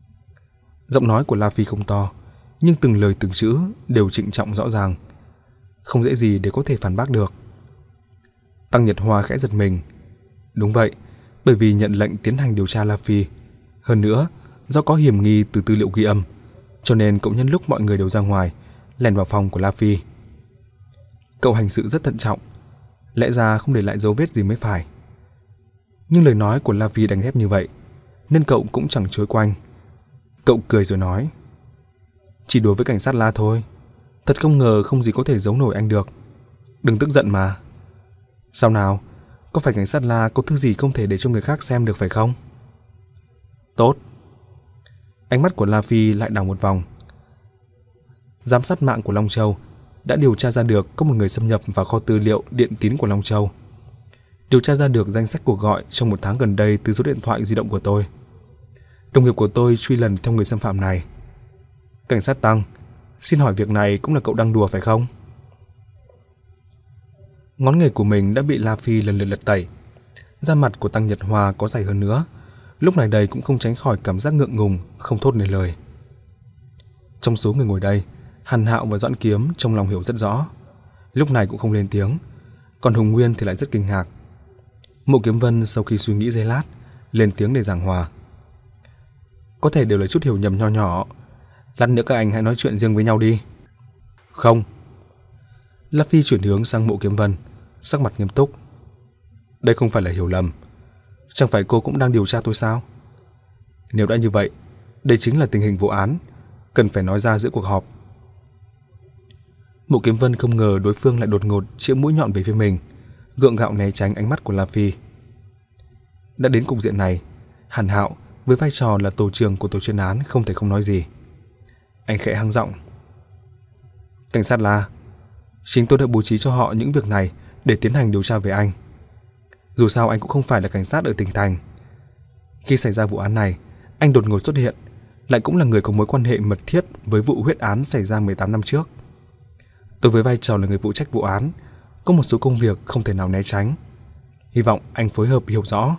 Giọng nói của La Phi không to, nhưng từng lời từng chữ đều trịnh trọng rõ ràng. không dễ gì để có thể phản bác được. Tăng Nhật Hoa khẽ giật mình. Đúng vậy, bởi vì nhận lệnh tiến hành điều tra La Phi. Hơn nữa, do có hiểm nghi từ tư liệu ghi âm, cho nên cậu nhân lúc mọi người đều ra ngoài, lẻn vào phòng của La Phi. Cậu hành sự rất thận trọng, lẽ ra không để lại dấu vết gì mới phải. Nhưng lời nói của La Phi đánh thép như vậy, nên cậu cũng chẳng chối quanh. Cậu cười rồi nói: Chỉ đùa với cảnh sát La thôi, thật không ngờ không gì có thể giấu nổi anh được. Đừng tức giận mà. Sao nào, có phải cảnh sát La có thứ gì không thể để cho người khác xem được phải không? Tốt. Ánh mắt của La Phi lại đảo một vòng. Giám sát mạng của Long Châu đã điều tra ra được có một người xâm nhập vào kho tư liệu điện tín của Long Châu. Điều tra ra được danh sách cuộc gọi trong một tháng gần đây từ số điện thoại di động của tôi. Đồng nghiệp của tôi truy lần theo người xâm phạm này. Cảnh sát Tăng, xin hỏi việc này cũng là cậu đang đùa phải không? Ngón nghề của mình đã bị La Phi lần lượt lật tẩy. Da mặt của Tăng Nhật Hoa có dày hơn nữa, lúc này đây cũng không tránh khỏi cảm giác ngượng ngùng, không thốt nên lời. Trong số người ngồi đây, Hàn Hạo và Doãn Kiếm trong lòng hiểu rất rõ, lúc này cũng không lên tiếng, còn Hùng Nguyên thì lại rất kinh ngạc. Mộ Kiếm Vân sau khi suy nghĩ giây lát, lên tiếng để giảng hòa. Có thể đều là chút hiểu nhầm nho nhỏ, lát nữa các anh hãy nói chuyện riêng với nhau đi. Không. La Phi chuyển hướng sang Mộ Kiếm Vân, sắc mặt nghiêm túc. Đây không phải là hiểu lầm, chẳng phải cô cũng đang điều tra tôi sao? Nếu đã như vậy, đây chính là tình hình vụ án, cần phải nói ra giữa cuộc họp. Mộ Kiếm Vân không ngờ đối phương lại đột ngột chĩa mũi nhọn về phía mình, gượng gạo né tránh ánh mắt của La Phi. Đã đến cục diện này, Hàn Hạo với vai trò là tổ trưởng của tổ chuyên án không thể không nói gì. Anh khẽ hăng giọng. Cảnh sát La, chính tôi đã bố trí cho họ những việc này để tiến hành điều tra về anh. Dù sao anh cũng không phải là cảnh sát ở tỉnh thành. Khi xảy ra vụ án này, anh đột ngột xuất hiện, lại cũng là người có mối quan hệ mật thiết với vụ huyết án xảy ra mười tám năm trước. Tôi với vai trò là người phụ trách vụ án, có một số công việc không thể nào né tránh. Hy vọng anh phối hợp hiểu rõ.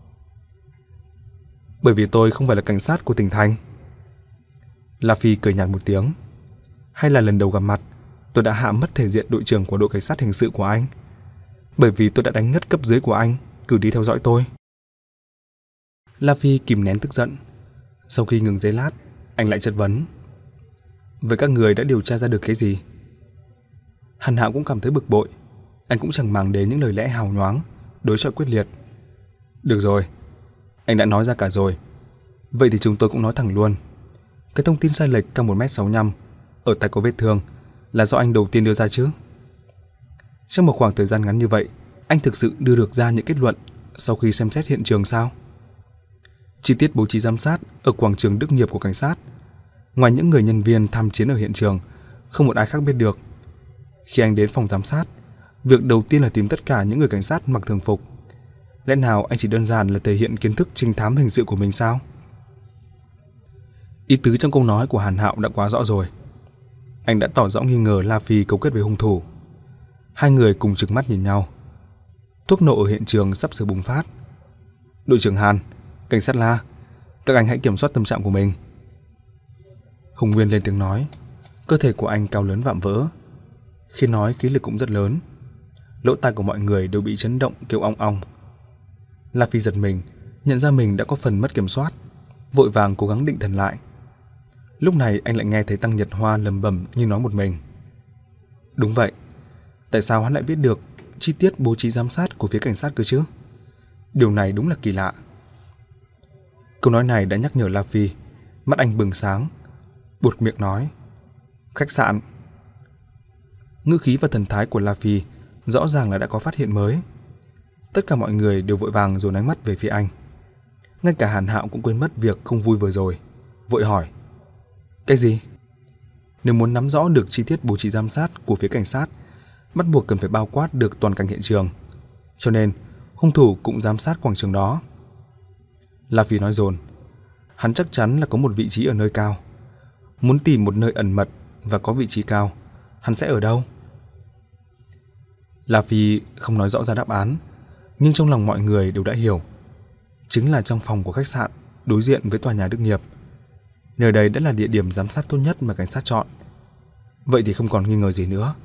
Bởi vì tôi không phải là cảnh sát của tỉnh thành. La Phi cười nhạt một tiếng. Hay là lần đầu gặp mặt, tôi đã hạ mất thể diện đội trưởng của đội cảnh sát hình sự của anh? Bởi vì tôi đã đánh ngất cấp dưới của anh, cử đi theo dõi tôi. La Phi kìm nén tức giận. Sau khi ngừng giây lát, anh lại chất vấn. Vậy các người đã điều tra ra được cái gì? Hàn Hạo cũng cảm thấy bực bội. Anh cũng chẳng màng đến những lời lẽ hào nhoáng, đối chọi quyết liệt. Được rồi, anh đã nói ra cả rồi. Vậy thì chúng tôi cũng nói thẳng luôn. Cái thông tin sai lệch cao một mét sáu mươi lăm, ở tay có vết thương, là do anh đầu tiên đưa ra chứ? Trong một khoảng thời gian ngắn như vậy, anh thực sự đưa được ra những kết luận sau khi xem xét hiện trường sao? Chi tiết bố trí giám sát ở quảng trường Đức Nghiệp của cảnh sát, ngoài những người nhân viên tham chiến ở hiện trường, không một ai khác biết được. Khi anh đến phòng giám sát, việc đầu tiên là tìm tất cả những người cảnh sát mặc thường phục. Lẽ nào anh chỉ đơn giản là thể hiện kiến thức trinh thám hình sự của mình sao? Ý tứ trong câu nói của Hàn Hạo đã quá rõ rồi. Anh đã tỏ rõ nghi ngờ La Phi cấu kết với hung thủ. Hai người cùng trừng mắt nhìn nhau. Thuốc nổ ở hiện trường sắp sửa bùng phát. Đội trưởng Hàn, cảnh sát La, các anh hãy kiểm soát tâm trạng của mình. Hùng Nguyên lên tiếng nói. Cơ thể của anh cao lớn vạm vỡ, khi nói khí lực cũng rất lớn. Lỗ tai của mọi người đều bị chấn động kêu ong ong. La Phi giật mình, nhận ra mình đã có phần mất kiểm soát, vội vàng cố gắng định thần lại. Lúc này anh lại nghe thấy Tăng Nhật Hoa lẩm bẩm như nói một mình. Đúng vậy, tại sao hắn lại biết được chi tiết bố trí giám sát của phía cảnh sát cơ chứ? Điều này đúng là kỳ lạ. Câu nói này đã nhắc nhở La Phi, mắt anh bừng sáng, buột miệng nói. Khách sạn. Ngữ khí và thần thái của La Phi rõ ràng là đã có phát hiện mới. Tất cả mọi người đều vội vàng dồn ánh mắt về phía anh. Ngay cả Hàn Hạo cũng quên mất việc không vui vừa rồi, vội hỏi. Cái gì? Nếu muốn nắm rõ được chi tiết bố trí giám sát của phía cảnh sát, bắt buộc cần phải bao quát được toàn cảnh hiện trường. Cho nên, hung thủ cũng giám sát quảng trường đó. La Phi nói dồn. Hắn chắc chắn là có một vị trí ở nơi cao. Muốn tìm một nơi ẩn mật và có vị trí cao, hắn sẽ ở đâu? La Phi không nói rõ ra đáp án, nhưng trong lòng mọi người đều đã hiểu. Chính là trong phòng của khách sạn đối diện với tòa nhà Đức Nghiệp. Nơi đây đã là địa điểm giám sát tốt nhất mà cảnh sát chọn. Vậy thì không còn nghi ngờ gì nữa.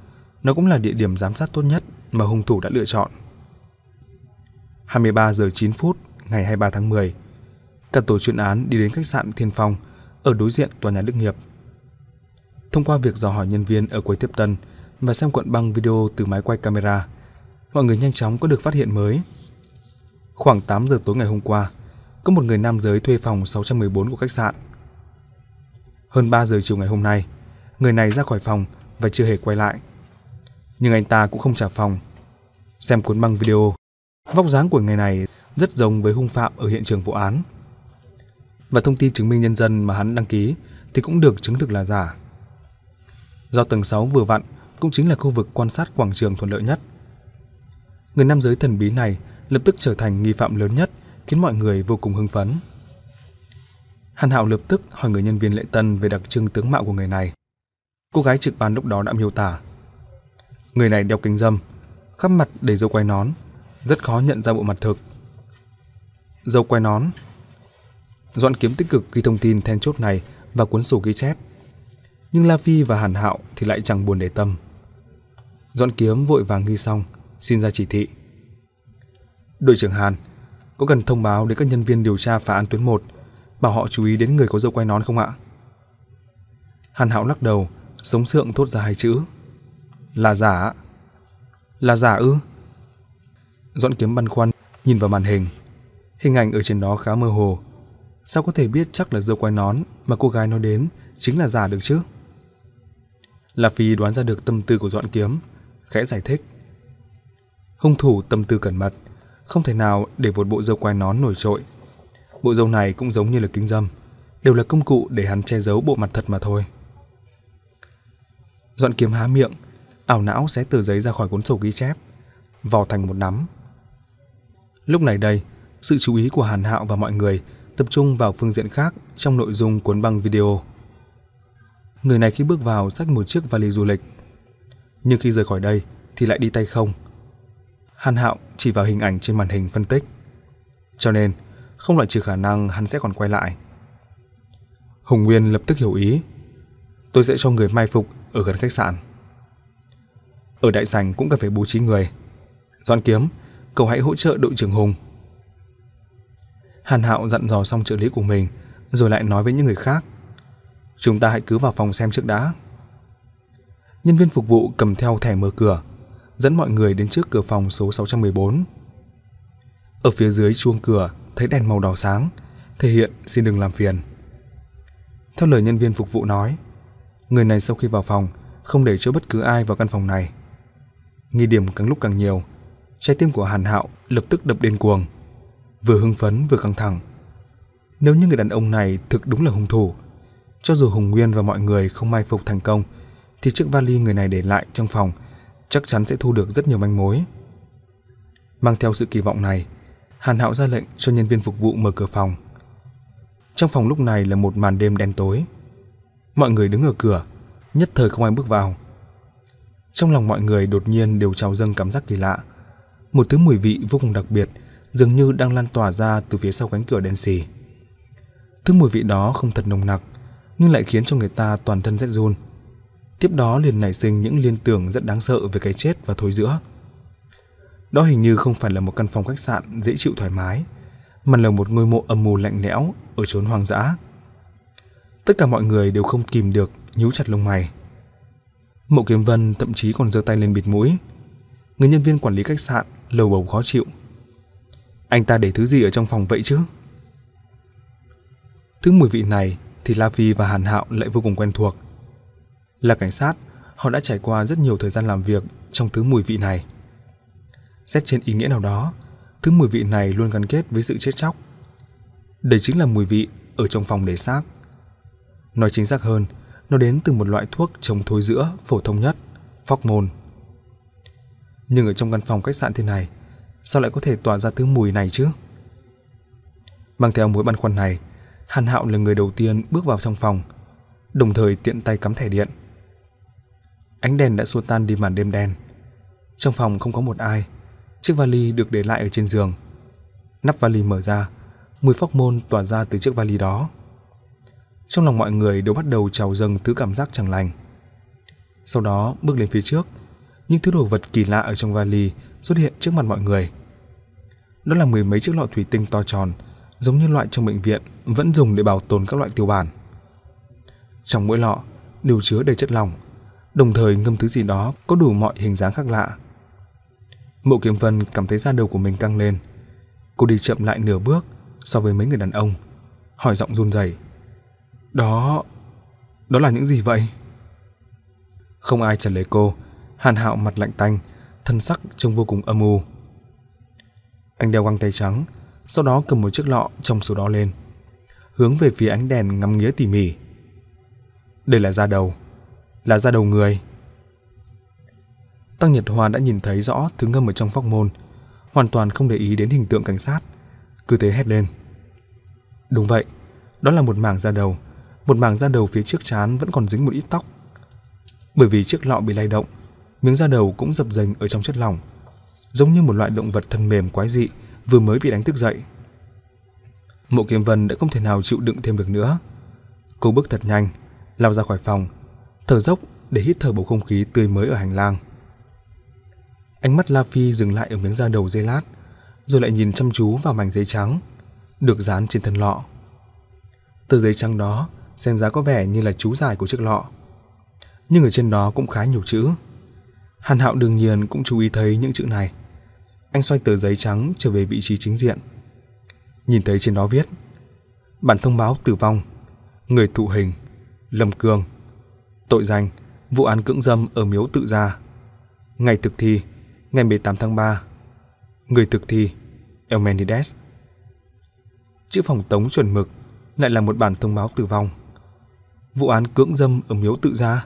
Nó cũng là địa điểm giám sát tốt nhất mà hung thủ đã lựa chọn. hai mươi ba giờ chín phút ngày hai mươi ba tháng mười, cả tổ chuyên án đi đến khách sạn Thiên Phong ở đối diện tòa nhà Đức Nghiệp. Thông qua việc dò hỏi nhân viên ở quầy tiếp tân và xem cuộn băng video từ máy quay camera, mọi người nhanh chóng có được phát hiện mới. Khoảng tám giờ tối ngày hôm qua, có một người nam giới thuê phòng sáu trăm mười bốn của khách sạn. Hơn ba giờ chiều ngày hôm nay, người này ra khỏi phòng và chưa hề quay lại. Nhưng anh ta cũng không trả phòng. Xem cuốn băng video, vóc dáng của người này rất giống với hung phạm ở hiện trường vụ án. Và thông tin chứng minh nhân dân mà hắn đăng ký thì cũng được chứng thực là giả. Do tầng sáu vừa vặn cũng chính là khu vực quan sát quảng trường thuận lợi nhất. Người nam giới thần bí này lập tức trở thành nghi phạm lớn nhất, khiến mọi người vô cùng hưng phấn. Hàn Hạo lập tức hỏi người nhân viên lễ tân về đặc trưng tướng mạo của người này. Cô gái trực ban lúc đó đã miêu tả. Người này đeo kính râm, khắp mặt đầy râu quai nón, rất khó nhận ra bộ mặt thực. Râu quai nón. Doãn Kiếm tích cực ghi thông tin then chốt này vào cuốn sổ ghi chép. Nhưng La Phi và Hàn Hạo thì lại chẳng buồn để tâm. Doãn Kiếm vội vàng ghi xong, xin ra chỉ thị. Đội trưởng Hàn, có cần thông báo đến các nhân viên điều tra phá án tuyến một, bảo họ chú ý đến người có râu quai nón không ạ? Hàn Hạo lắc đầu, sống sượng thốt ra hai chữ. Là giả. Là giả ư? Doãn Kiếm băn khoăn nhìn vào màn hình. Hình ảnh ở trên đó khá mơ hồ. Sao có thể biết chắc là râu quai nón mà cô gái nói đến chính là giả được chứ? La Phi đoán ra được tâm tư của Doãn Kiếm, khẽ giải thích. Hung thủ tâm tư cẩn mật, không thể nào để một bộ râu quai nón nổi trội. Bộ râu này cũng giống như là kính râm, đều là công cụ để hắn che giấu bộ mặt thật mà thôi. Doãn Kiếm há miệng, ảo não xé tờ giấy ra khỏi cuốn sổ ghi chép, vò thành một nắm. Lúc này đây, sự chú ý của Hàn Hạo và mọi người tập trung vào phương diện khác trong nội dung cuốn băng video. Người này khi bước vào xách một chiếc vali du lịch, nhưng khi rời khỏi đây thì lại đi tay không. Hàn Hạo chỉ vào hình ảnh trên màn hình phân tích, cho nên không loại trừ khả năng hắn sẽ còn quay lại. Hùng Nguyên lập tức hiểu ý. Tôi sẽ cho người mai phục ở gần khách sạn. Ở đại sảnh cũng cần phải bố trí người. Doãn Kiếm, cậu hãy hỗ trợ đội trưởng Hùng. Hàn Hạo dặn dò xong trợ lý của mình, rồi lại nói với những người khác. Chúng ta hãy cứ vào phòng xem trước đã. Nhân viên phục vụ cầm theo thẻ mở cửa, dẫn mọi người đến trước cửa phòng số sáu trăm mười bốn. Ở phía dưới chuông cửa thấy đèn màu đỏ sáng, thể hiện xin đừng làm phiền. Theo lời nhân viên phục vụ nói, người này sau khi vào phòng không để cho bất cứ ai vào căn phòng này. Nghi điểm càng lúc càng nhiều, trái tim của Hàn Hạo lập tức đập điên cuồng, vừa hưng phấn vừa căng thẳng. Nếu như người đàn ông này thực đúng là hung thủ, cho dù Hùng Nguyên và mọi người không mai phục thành công, thì chiếc vali người này để lại trong phòng chắc chắn sẽ thu được rất nhiều manh mối. Mang theo sự kỳ vọng này, Hàn Hạo ra lệnh cho nhân viên phục vụ mở cửa phòng. Trong phòng lúc này là một màn đêm đen tối. Mọi người đứng ở cửa, nhất thời không ai bước vào. Trong lòng mọi người đột nhiên đều trào dâng cảm giác kỳ lạ. Một thứ mùi vị vô cùng đặc biệt dường như đang lan tỏa ra từ phía sau cánh cửa đen xì. Thứ mùi vị đó không thật nồng nặc, nhưng lại khiến cho người ta toàn thân rét run. Tiếp đó liền nảy sinh những liên tưởng rất đáng sợ về cái chết và thối rữa. Đó hình như không phải là một căn phòng khách sạn dễ chịu thoải mái, mà là một ngôi mộ âm mưu lạnh lẽo ở chốn hoang dã. Tất cả mọi người đều không kìm được nhíu chặt lông mày. Mộ Kiếm Vân thậm chí còn giơ tay lên bịt mũi. Người nhân viên quản lý khách sạn lầu bầu khó chịu. Anh ta để thứ gì ở trong phòng vậy chứ? Thứ mùi vị này thì La Phi và Hàn Hạo lại vô cùng quen thuộc. Là cảnh sát, họ đã trải qua rất nhiều thời gian làm việc trong thứ mùi vị này. Xét trên ý nghĩa nào đó, thứ mùi vị này luôn gắn kết với sự chết chóc. Đây chính là mùi vị ở trong phòng để xác. Nói chính xác hơn, nó đến từ một loại thuốc chống thối rữa phổ thông nhất, phóc-môn. Nhưng ở trong căn phòng khách sạn thế này, sao lại có thể tỏa ra thứ mùi này chứ? Mang theo mối băn khoăn này, Hàn Hạo là người đầu tiên bước vào trong phòng, đồng thời tiện tay cắm thẻ điện. Ánh đèn đã xua tan đi màn đêm đen. Trong phòng không có một ai. Chiếc vali được để lại ở trên giường. Nắp vali mở ra, mùi phóc-môn tỏa ra từ chiếc vali đó. Trong lòng mọi người đều bắt đầu trào dâng thứ cảm giác chẳng lành. Sau đó bước lên phía trước, những thứ đồ vật kỳ lạ ở trong vali xuất hiện trước mặt mọi người. Đó là mười mấy chiếc lọ thủy tinh to tròn, giống như loại trong bệnh viện vẫn dùng để bảo tồn các loại tiêu bản. Trong mỗi lọ đều chứa đầy chất lỏng, đồng thời ngâm thứ gì đó có đủ mọi hình dáng khác lạ. Mộ Kiếm Vân cảm thấy da đầu của mình căng lên. Cô đi chậm lại nửa bước so với mấy người đàn ông, hỏi giọng run rẩy: Đó, đó là những gì vậy? Không ai trả lời cô. Hàn Hạo mặt lạnh tanh, thân sắc trông vô cùng âm u. Anh đeo găng tay trắng, sau đó cầm một chiếc lọ trong số đó lên, hướng về phía ánh đèn ngắm nghía tỉ mỉ. Đây là da đầu, là da đầu người. Tăng Nhật Hoa đã nhìn thấy rõ thứ ngâm ở trong phóc môn, hoàn toàn không để ý đến hình tượng cảnh sát, cứ thế hét lên: Đúng vậy, đó là một mảng da đầu, một mảng da đầu phía trước trán vẫn còn dính một ít tóc. Bởi vì chiếc lọ bị lay động, miếng da đầu cũng dập dềnh ở trong chất lỏng, giống như một loại động vật thân mềm quái dị vừa mới bị đánh thức dậy. Mộ Kiếm Vân đã không thể nào chịu đựng thêm được nữa. Cô bước thật nhanh, lao ra khỏi phòng, thở dốc để hít thở bầu không khí tươi mới ở hành lang. Ánh mắt La Phi dừng lại ở miếng da đầu giây lát, rồi lại nhìn chăm chú vào mảnh giấy trắng được dán trên thân lọ. Tờ giấy trắng đó xem ra có vẻ như là chú giải của chiếc lọ, nhưng ở trên đó cũng khá nhiều chữ. Hàn Hạo đương nhiên cũng chú ý thấy những chữ này. Anh xoay tờ giấy trắng trở về vị trí chính diện, nhìn thấy trên đó viết: Bản thông báo tử vong, người thụ hình Lâm Cương, tội danh vụ án cưỡng dâm ở miếu Tự Gia, ngày thực thi ngày mười tám tháng ba, người thực thi Eumenides. Chữ phòng tống chuẩn mực, lại là một bản thông báo tử vong. Vụ án cưỡng dâm ở miếu Tự Gia.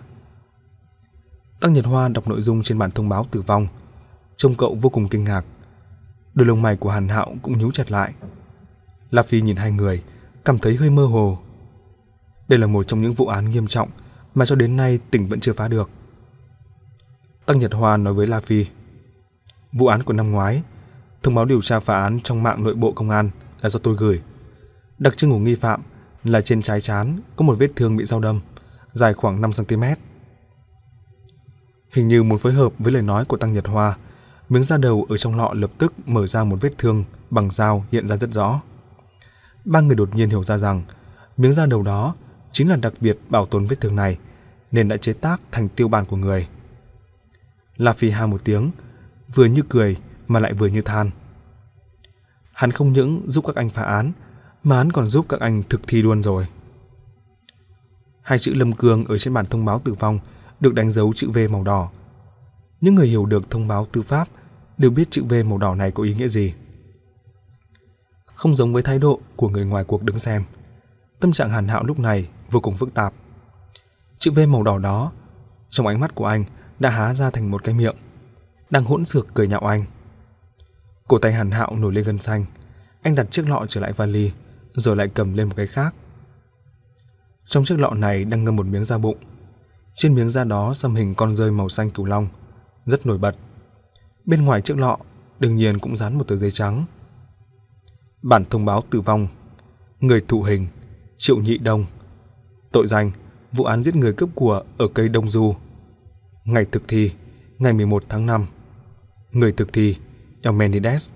Tăng Nhật Hoa đọc nội dung trên bản thông báo tử vong, trông cậu vô cùng kinh ngạc. Đôi lông mày của Hàn Hạo cũng nhíu chặt lại. La Phi nhìn hai người, cảm thấy hơi mơ hồ. Đây là một trong những vụ án nghiêm trọng mà cho đến nay tỉnh vẫn chưa phá được. Tăng Nhật Hoa nói với La Phi: Vụ án của năm ngoái, thông báo điều tra phá án trong mạng nội bộ công an là do tôi gửi. Đặc trưng của nghi phạm là trên trái trán có một vết thương bị dao đâm, dài khoảng năm xăng ti mét. Hình như muốn phối hợp với lời nói của Tăng Nhật Hoa, miếng da đầu ở trong lọ lập tức mở ra một vết thương bằng dao hiện ra rất rõ. Ba người đột nhiên hiểu ra rằng miếng da đầu đó chính là đặc biệt bảo tồn vết thương này, nên đã chế tác thành tiêu bản của người. La Phi ha một tiếng, vừa như cười mà lại vừa như than. Hắn không những giúp các anh phá án, mà hắn còn giúp các anh thực thi luôn rồi. Hai chữ Lâm Cương ở trên bản thông báo tử vong được đánh dấu chữ V màu đỏ. Những người hiểu được thông báo tư pháp đều biết chữ V màu đỏ này có ý nghĩa gì. Không giống với thái độ của người ngoài cuộc đứng xem, tâm trạng Hàn Hạo lúc này vô cùng phức tạp. Chữ V màu đỏ đó, trong ánh mắt của anh đã há ra thành một cái miệng, đang hỗn xược cười nhạo anh. Cổ tay Hàn Hạo nổi lên gân xanh. Anh đặt chiếc lọ trở lại vali, rồi lại cầm lên một cái khác. Trong chiếc lọ này đang ngâm một miếng da bụng. Trên miếng da đó xăm hình con dơi màu xanh cửu long, rất nổi bật. Bên ngoài chiếc lọ đương nhiên cũng dán một tờ giấy trắng. Bản thông báo tử vong, người thụ hình Triệu Nhị Đông, tội danh vụ án giết người cướp của ở cây Đông Du, ngày thực thi ngày mười một tháng năm, người thực thi Eumenides.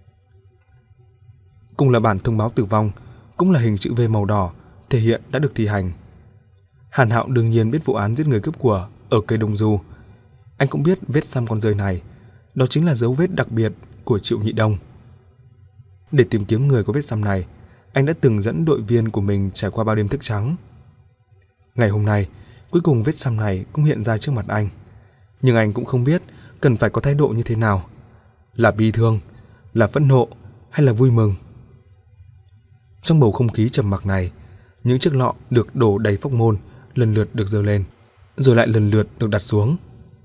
Cùng là bản thông báo tử vong, cũng là hình chữ V màu đỏ thể hiện đã được thi hành. Hàn Hạo đương nhiên biết vụ án giết người cướp của ở cây Đông Du. Anh cũng biết vết xăm con dơi này, đó chính là dấu vết đặc biệt của Triệu Nhị Đông. Để tìm kiếm người có vết xăm này, anh đã từng dẫn đội viên của mình trải qua bao đêm thức trắng. Ngày hôm nay, cuối cùng vết xăm này cũng hiện ra trước mặt anh. Nhưng anh cũng không biết cần phải có thái độ như thế nào. Là bi thương, là phẫn nộ hay là vui mừng. Trong bầu không khí trầm mặc này, những chiếc lọ được đổ đầy phóc môn lần lượt được giơ lên, rồi lại lần lượt được đặt xuống.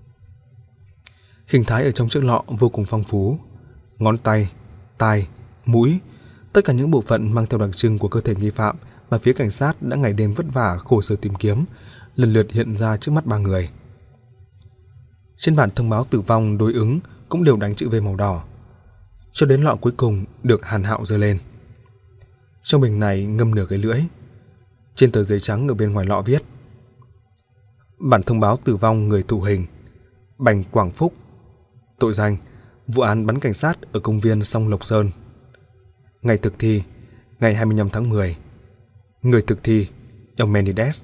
Hình thái ở trong chiếc lọ vô cùng phong phú. Ngón tay, tai, mũi, tất cả những bộ phận mang theo đặc trưng của cơ thể nghi phạm mà phía cảnh sát đã ngày đêm vất vả khổ sở tìm kiếm lần lượt hiện ra trước mắt ba người. Trên bản thông báo tử vong đối ứng cũng đều đánh chữ V màu đỏ, cho đến lọ cuối cùng được Hàn Hạo giơ lên. Trong bình này ngâm nửa cái lưỡi. Trên tờ giấy trắng ở bên ngoài lọ viết: Bản thông báo tử vong người thụ hình, Bành Quảng Phúc. Tội danh: vụ án bắn cảnh sát ở công viên Song Lộc Sơn. Ngày thực thi: ngày hai mươi lăm tháng mười. Người thực thi: Eumenides.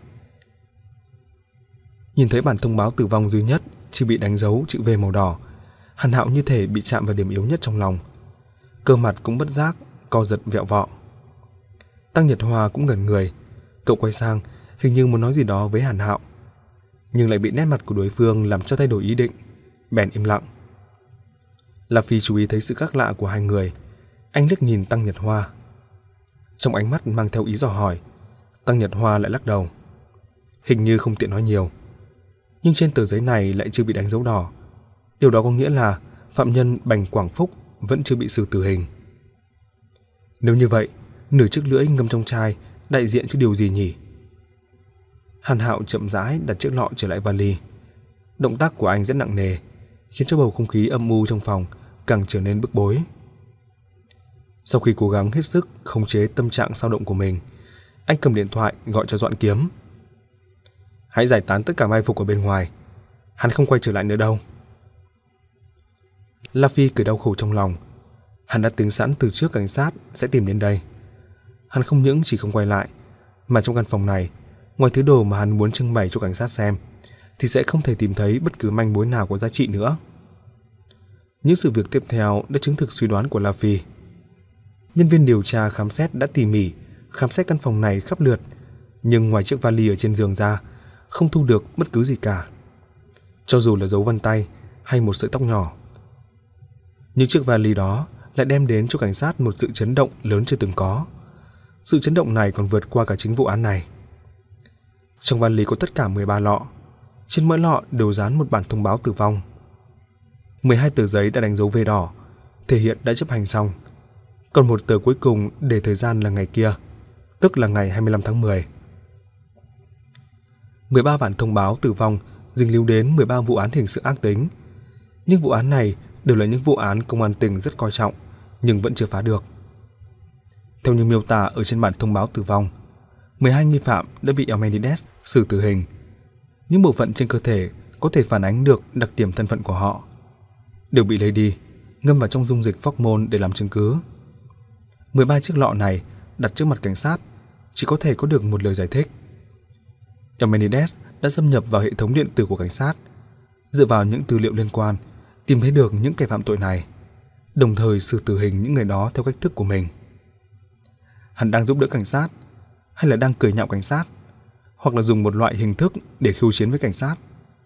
Nhìn thấy bản thông báo tử vong duy nhất chỉ bị đánh dấu chữ V màu đỏ, Hàn Hạo như thể bị chạm vào điểm yếu nhất trong lòng. Cơ mặt cũng bất giác co giật vẹo vọ. Tăng Nhật Hoa cũng ngẩn người, cậu quay sang, hình như muốn nói gì đó với Hàn Hạo, nhưng lại bị nét mặt của đối phương làm cho thay đổi ý định, bèn im lặng. La Phi chú ý thấy sự khác lạ của hai người, anh liếc nhìn Tăng Nhật Hoa. Trong ánh mắt mang theo ý dò hỏi, Tăng Nhật Hoa lại lắc đầu, hình như không tiện nói nhiều. Nhưng trên tờ giấy này lại chưa bị đánh dấu đỏ. Điều đó có nghĩa là phạm nhân Bành Quảng Phúc vẫn chưa bị xử tử hình. Nếu như vậy, nửa chiếc lưỡi ngâm trong chai đại diện cho điều gì nhỉ? Hàn Hạo chậm rãi đặt chiếc lọ trở lại vali. Động tác của anh rất nặng nề, khiến cho bầu không khí âm u trong phòng càng trở nên bức bối. Sau khi cố gắng hết sức khống chế tâm trạng xao động của mình, anh cầm điện thoại gọi cho Doãn Kiếm. Hãy giải tán tất cả mai phục ở bên ngoài, hắn không quay trở lại nữa đâu. La Phi cười đau khổ trong lòng. Hắn đã tính sẵn từ trước cảnh sát sẽ tìm đến đây. Hắn không những chỉ không quay lại, mà trong căn phòng này, ngoài thứ đồ mà hắn muốn trưng bày cho cảnh sát xem, thì sẽ không thể tìm thấy bất cứ manh mối nào có giá trị nữa. Những sự việc tiếp theo đã chứng thực suy đoán của La Phi. Nhân viên điều tra khám xét đã tỉ mỉ khám xét căn phòng này khắp lượt, nhưng ngoài chiếc vali ở trên giường ra, không thu được bất cứ gì cả, cho dù là dấu vân tay hay một sợi tóc nhỏ. Nhưng chiếc vali đó lại đem đến cho cảnh sát một sự chấn động lớn chưa từng có. Sự chấn động này còn vượt qua cả chính vụ án này. Trong vali có tất cả mười ba lọ, trên mỗi lọ đều dán một bản thông báo tử vong. mười hai tờ giấy đã đánh dấu V đỏ, thể hiện đã chấp hành xong. Còn một tờ cuối cùng để thời gian là ngày kia, tức là ngày hai mươi lăm tháng mười. mười ba bản thông báo tử vong dính líu đến mười ba vụ án hình sự ác tính. Nhưng vụ án này đều là những vụ án công an tỉnh rất coi trọng, nhưng vẫn chưa phá được. Theo như miêu tả ở trên bản thông báo tử vong, mười hai nghi phạm đã bị Eumenides xử tử hình. Những bộ phận trên cơ thể có thể phản ánh được đặc điểm thân phận của họ đều bị lấy đi, ngâm vào trong dung dịch phóc-môn để làm chứng cứ. mười ba chiếc lọ này đặt trước mặt cảnh sát chỉ có thể có được một lời giải thích. Eumenides đã xâm nhập vào hệ thống điện tử của cảnh sát, dựa vào những tư liệu liên quan tìm thấy được những kẻ phạm tội này, đồng thời xử tử hình những người đó theo cách thức của mình. Hắn đang giúp đỡ cảnh sát, hay là đang cười nhạo cảnh sát, hoặc là dùng một loại hình thức để khiêu chiến với cảnh sát?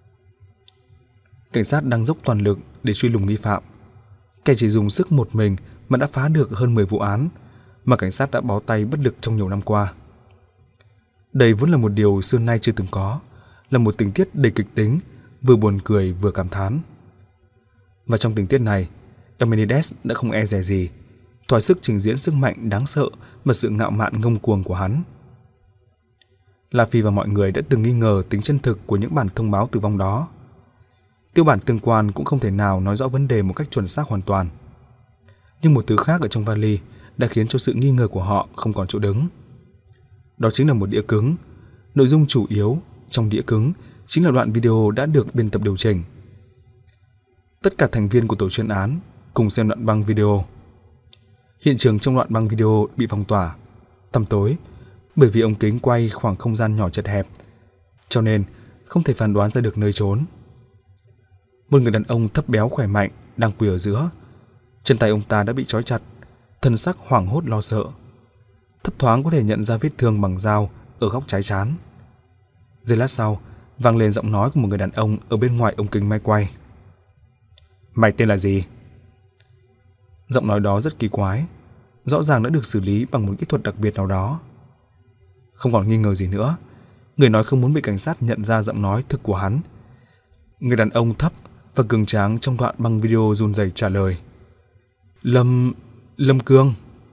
Cảnh sát đang dốc toàn lực để truy lùng nghi phạm. Kẻ chỉ dùng sức một mình mà đã phá được hơn mười vụ án mà cảnh sát đã bó tay bất lực trong nhiều năm qua. Đây vốn là một điều xưa nay chưa từng có, là một tình tiết đầy kịch tính, vừa buồn cười vừa cảm thán. Và trong tình tiết này, Eumenides đã không e dè gì, thỏa sức trình diễn sức mạnh đáng sợ và sự ngạo mạn ngông cuồng của hắn. La Phi và mọi người đã từng nghi ngờ tính chân thực của những bản thông báo tử vong đó. Tiêu bản tương quan cũng không thể nào nói rõ vấn đề một cách chuẩn xác hoàn toàn. Nhưng một thứ khác ở trong vali đã khiến cho sự nghi ngờ của họ không còn chỗ đứng. Đó chính là một đĩa cứng. Nội dung chủ yếu trong đĩa cứng chính là đoạn video đã được biên tập điều chỉnh. Tất cả thành viên của tổ chuyên án cùng xem đoạn băng video. Hiện trường trong đoạn băng video bị phong tỏa, tăm tối, bởi vì ống kính quay khoảng không gian nhỏ chật hẹp, cho nên không thể phán đoán ra được nơi trốn. Một người đàn ông thấp béo khỏe mạnh đang quỳ ở giữa. Chân tay ông ta đã bị trói chặt, thân sắc hoảng hốt lo sợ. Thấp thoáng có thể nhận ra vết thương bằng dao ở góc trái trán. Giây lát sau, vang lên giọng nói của một người đàn ông ở bên ngoài ống kính máy quay. Mày tên là gì? Giọng nói đó rất kỳ quái, rõ ràng đã được xử lý bằng một kỹ thuật đặc biệt nào đó. Không còn nghi ngờ gì nữa, người nói không muốn bị cảnh sát nhận ra giọng nói thực của hắn. Người đàn ông thấp và cường tráng trong đoạn băng video run rẩy trả lời. Lâm... Lâm Cương.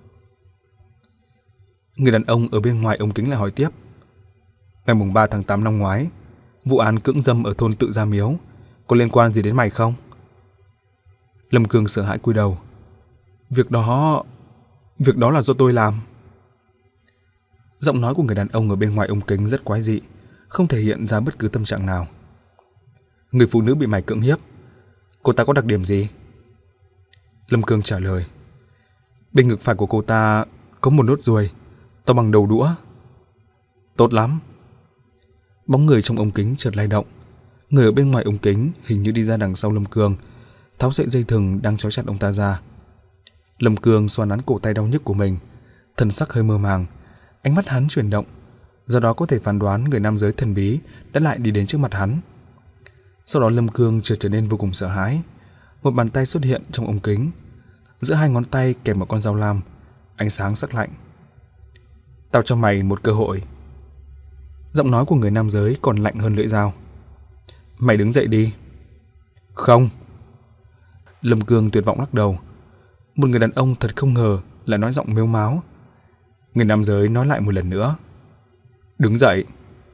Người đàn ông ở bên ngoài ống kính lại hỏi tiếp. Ngày mùng ba tháng tám năm ngoái, vụ án cưỡng dâm ở thôn Tự Gia Miếu có liên quan gì đến mày không? Lâm Cương sợ hãi cúi đầu. Việc đó... Việc đó là do tôi làm. Giọng nói của người đàn ông ở bên ngoài ống kính rất quái dị, không thể hiện ra bất cứ tâm trạng nào. Người phụ nữ bị mày cưỡng hiếp, cô ta có đặc điểm gì? Lâm Cương trả lời. Bên ngực phải của cô ta có một nốt ruồi to bằng đầu đũa. Tốt lắm. Bóng người trong ống kính chợt lay động. Người ở bên ngoài ống kính hình như đi ra đằng sau Lâm Cương, tháo sợi dây thừng đang trói chặt ông ta ra. Lâm Cương xoa nắn cổ tay đau nhức của mình, thần sắc hơi mơ màng, ánh mắt hắn chuyển động, do đó có thể phán đoán người nam giới thần bí đã lại đi đến trước mặt hắn. Sau đó Lâm Cương chợt trở nên vô cùng sợ hãi. Một bàn tay xuất hiện trong ống kính, giữa hai ngón tay kèm một con dao lam, ánh sáng sắc lạnh. Tao cho mày một cơ hội. Giọng nói của người nam giới còn lạnh hơn lưỡi dao. Mày đứng dậy đi. Không. Lâm Cương tuyệt vọng lắc đầu. Một người đàn ông thật không ngờ lại nói giọng mếu máo. Người nam giới nói lại một lần nữa. Đứng dậy.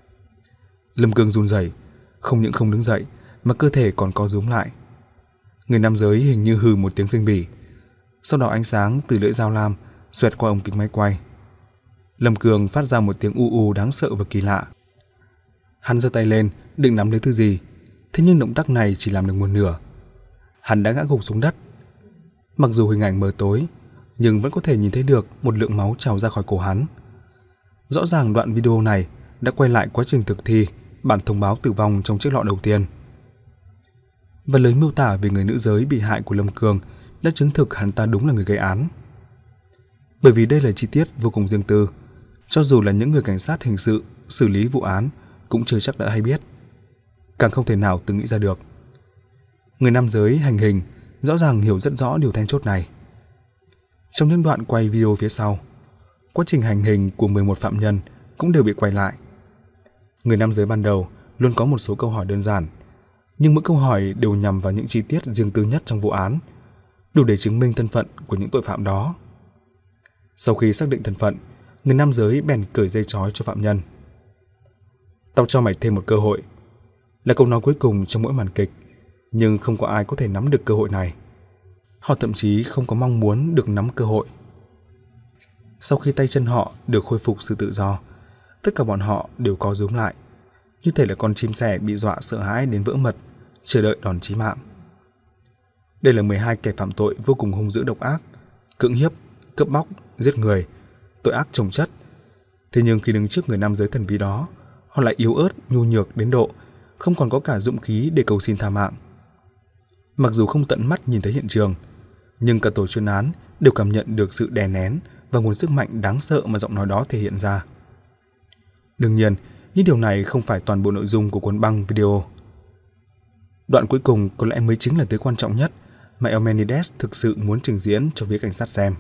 Lâm Cương run rẩy, không những không đứng dậy mà cơ thể còn co rúm lại. Người nam giới hình như hừ một tiếng khinh bỉ. Sau đó ánh sáng từ lưỡi dao lam xoẹt qua ống kính máy quay. Lâm Cương phát ra một tiếng u u đáng sợ và kỳ lạ. Hắn giơ tay lên định nắm lấy thứ gì, thế nhưng động tác này chỉ làm được một nửa. Hắn đã ngã gục xuống đất. Mặc dù hình ảnh mờ tối, nhưng vẫn có thể nhìn thấy được một lượng máu trào ra khỏi cổ hắn. Rõ ràng đoạn video này đã quay lại quá trình thực thi bản thông báo tử vong trong chiếc lọ đầu tiên. Và lời miêu tả về người nữ giới bị hại của Lâm Cương đã chứng thực hắn ta đúng là người gây án. Bởi vì đây là chi tiết vô cùng riêng tư, cho dù là những người cảnh sát hình sự xử lý vụ án cũng chưa chắc đã hay biết, càng không thể nào từng nghĩ ra được. Người nam giới hành hình rõ ràng hiểu rất rõ điều then chốt này. Trong những đoạn quay video phía sau, quá trình hành hình của mười một phạm nhân cũng đều bị quay lại. Người nam giới ban đầu luôn có một số câu hỏi đơn giản, nhưng mỗi câu hỏi đều nhằm vào những chi tiết riêng tư nhất trong vụ án, đủ để chứng minh thân phận của những tội phạm đó. Sau khi xác định thân phận, người nam giới bèn cởi dây trói cho phạm nhân. Tao cho mày thêm một cơ hội, là câu nói cuối cùng trong mỗi màn kịch, nhưng không có ai có thể nắm được cơ hội này. Họ thậm chí không có mong muốn được nắm cơ hội. Sau khi tay chân họ được khôi phục sự tự do, tất cả bọn họ đều co rúm lại, như thể là con chim sẻ bị dọa sợ hãi đến vỡ mật, chờ đợi đòn chí mạng. Đây là mười hai kẻ phạm tội vô cùng hung dữ độc ác, cưỡng hiếp, cướp bóc, giết người, tội ác chồng chất. Thế nhưng khi đứng trước người nam giới thần bí đó, họ lại yếu ớt, nhu nhược đến độ không còn có cả dũng khí để cầu xin tha mạng. Mặc dù không tận mắt nhìn thấy hiện trường, nhưng cả tổ chuyên án đều cảm nhận được sự đè nén và nguồn sức mạnh đáng sợ mà giọng nói đó thể hiện ra. Đương nhiên, những điều này không phải toàn bộ nội dung của cuốn băng video. Đoạn cuối cùng có lẽ mới chính là thứ quan trọng nhất mà Eumenides thực sự muốn trình diễn cho phía cảnh sát xem.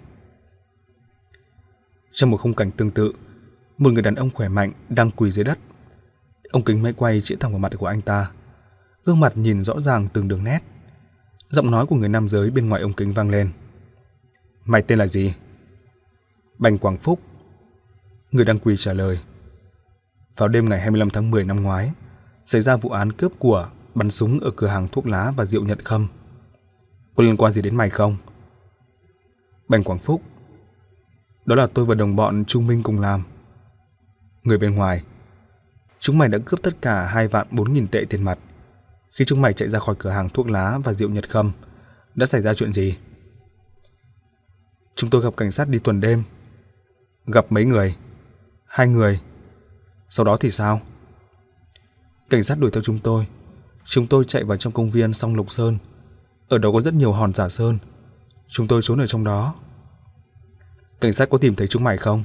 Trong một khung cảnh tương tự, một người đàn ông khỏe mạnh đang quỳ dưới đất. Ống kính máy quay chĩa thẳng vào mặt của anh ta. Gương mặt nhìn rõ ràng từng đường nét. Giọng nói của người nam giới bên ngoài ống kính vang lên. Mày tên là gì? Bành Quảng Phúc. Người đang quỳ trả lời. Vào đêm ngày hai mươi lăm tháng mười năm ngoái, xảy ra vụ án cướp của, bắn súng ở cửa hàng thuốc lá và rượu Nhật Khâm. Có liên quan gì đến mày không? Bành Quảng Phúc. Đó là tôi và đồng bọn Chu Minh cùng làm. Người bên ngoài. Chúng mày đã cướp tất cả hai vạn bốn nghìn tệ tiền mặt. Khi chúng mày chạy ra khỏi cửa hàng thuốc lá và rượu Nhật Khâm, đã xảy ra chuyện gì? Chúng tôi gặp cảnh sát đi tuần đêm. Gặp mấy người? Hai người. Sau đó thì sao? Cảnh sát đuổi theo chúng tôi. Chúng tôi chạy vào trong công viên Song Lộc Sơn. Ở đó có rất nhiều hòn giả sơn. Chúng tôi trốn ở trong đó. Cảnh sát có tìm thấy chúng mày không?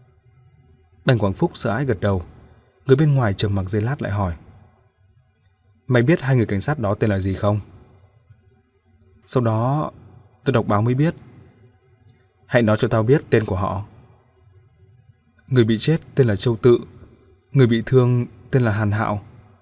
Bành Quảng Phúc sợ hãi gật đầu. Người bên ngoài trầm mặc giây lát lại hỏi. Mày biết hai người cảnh sát đó tên là gì không? Sau đó tôi đọc báo mới biết. Hãy nói cho tao biết tên của họ. Người bị chết tên là Châu Tự. Người bị thương tên là Hàn Hạo.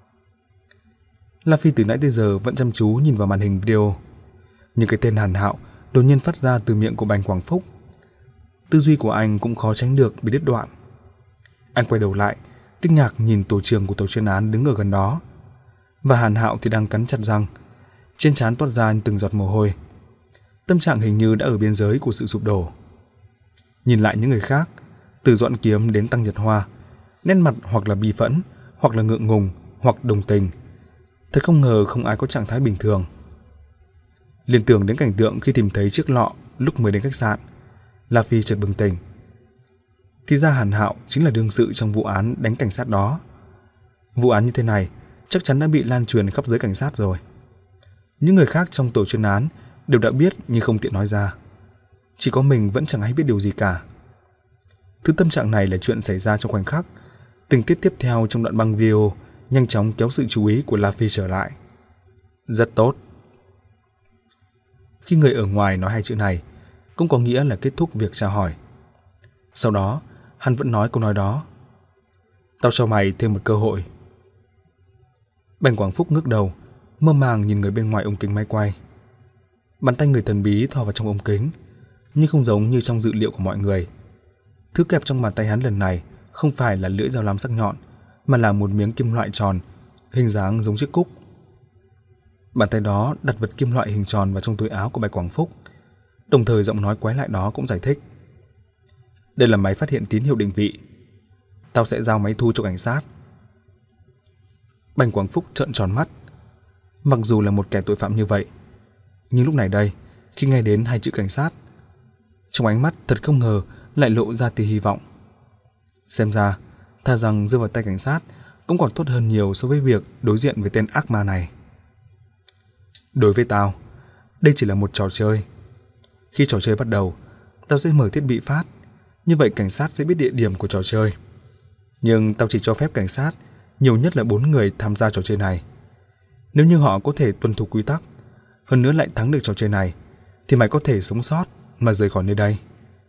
La Phi từ nãy tới giờ vẫn chăm chú nhìn vào màn hình video. Nhưng cái tên Hàn Hạo đột nhiên phát ra từ miệng của Bành Quảng Phúc. Tư duy của anh cũng khó tránh được bị đứt đoạn. Anh quay đầu lại, kinh ngạc nhìn tổ trưởng của tổ chuyên án đứng ở gần đó. Và Hàn Hạo thì đang cắn chặt răng, trên trán toát ra từng giọt mồ hôi. Tâm trạng hình như đã ở biên giới của sự sụp đổ. Nhìn lại những người khác, từ Doãn Kiếm đến Tăng Nhật Hoa, nét mặt hoặc là bi phẫn, hoặc là ngượng ngùng, hoặc đồng tình. Thật không ngờ không ai có trạng thái bình thường. Liên tưởng đến cảnh tượng khi tìm thấy chiếc lọ lúc mới đến khách sạn, La Phi chợt bừng tỉnh. Thì ra Hàn Hạo chính là đương sự trong vụ án đánh cảnh sát đó. Vụ án như thế này chắc chắn đã bị lan truyền khắp giới cảnh sát rồi. Những người khác trong tổ chuyên án đều đã biết nhưng không tiện nói ra. Chỉ có mình vẫn chẳng hay biết điều gì cả. Thứ tâm trạng này là chuyện xảy ra trong khoảnh khắc. Tình tiết tiếp theo trong đoạn băng video nhanh chóng kéo sự chú ý của La Phi trở lại. Rất tốt. Khi người ở ngoài nói hai chữ này, cũng có nghĩa là kết thúc việc tra hỏi. Sau đó, hắn vẫn nói câu nói đó. Tao cho mày thêm một cơ hội. Bành Quảng Phúc ngước đầu, mơ màng nhìn người bên ngoài ống kính máy quay. Bàn tay người thần bí thò vào trong ống kính, nhưng không giống như trong dự liệu của mọi người. Thứ kẹp trong bàn tay hắn lần này không phải là lưỡi dao lam sắc nhọn, mà là một miếng kim loại tròn, hình dáng giống chiếc cúc. Bàn tay đó đặt vật kim loại hình tròn vào trong túi áo của Bạch Quảng Phúc, đồng thời giọng nói quái lạ đó cũng giải thích. Đây là máy phát hiện tín hiệu định vị. Tao sẽ giao máy thu cho cảnh sát. Bành Quảng Phúc trợn tròn mắt. Mặc dù là một kẻ tội phạm như vậy, nhưng lúc này đây, khi nghe đến hai chữ cảnh sát, trong ánh mắt thật không ngờ lại lộ ra tia hy vọng. Xem ra, thà rằng rơi vào tay cảnh sát cũng còn tốt hơn nhiều so với việc đối diện với tên ác ma này. Đối với tao, đây chỉ là một trò chơi. Khi trò chơi bắt đầu, tao sẽ mở thiết bị phát, như vậy cảnh sát sẽ biết địa điểm của trò chơi. Nhưng tao chỉ cho phép cảnh sát nhiều nhất là bốn người tham gia trò chơi này. Nếu như họ có thể tuân thủ quy tắc, hơn nữa lại thắng được trò chơi này, thì mày có thể sống sót mà rời khỏi nơi đây.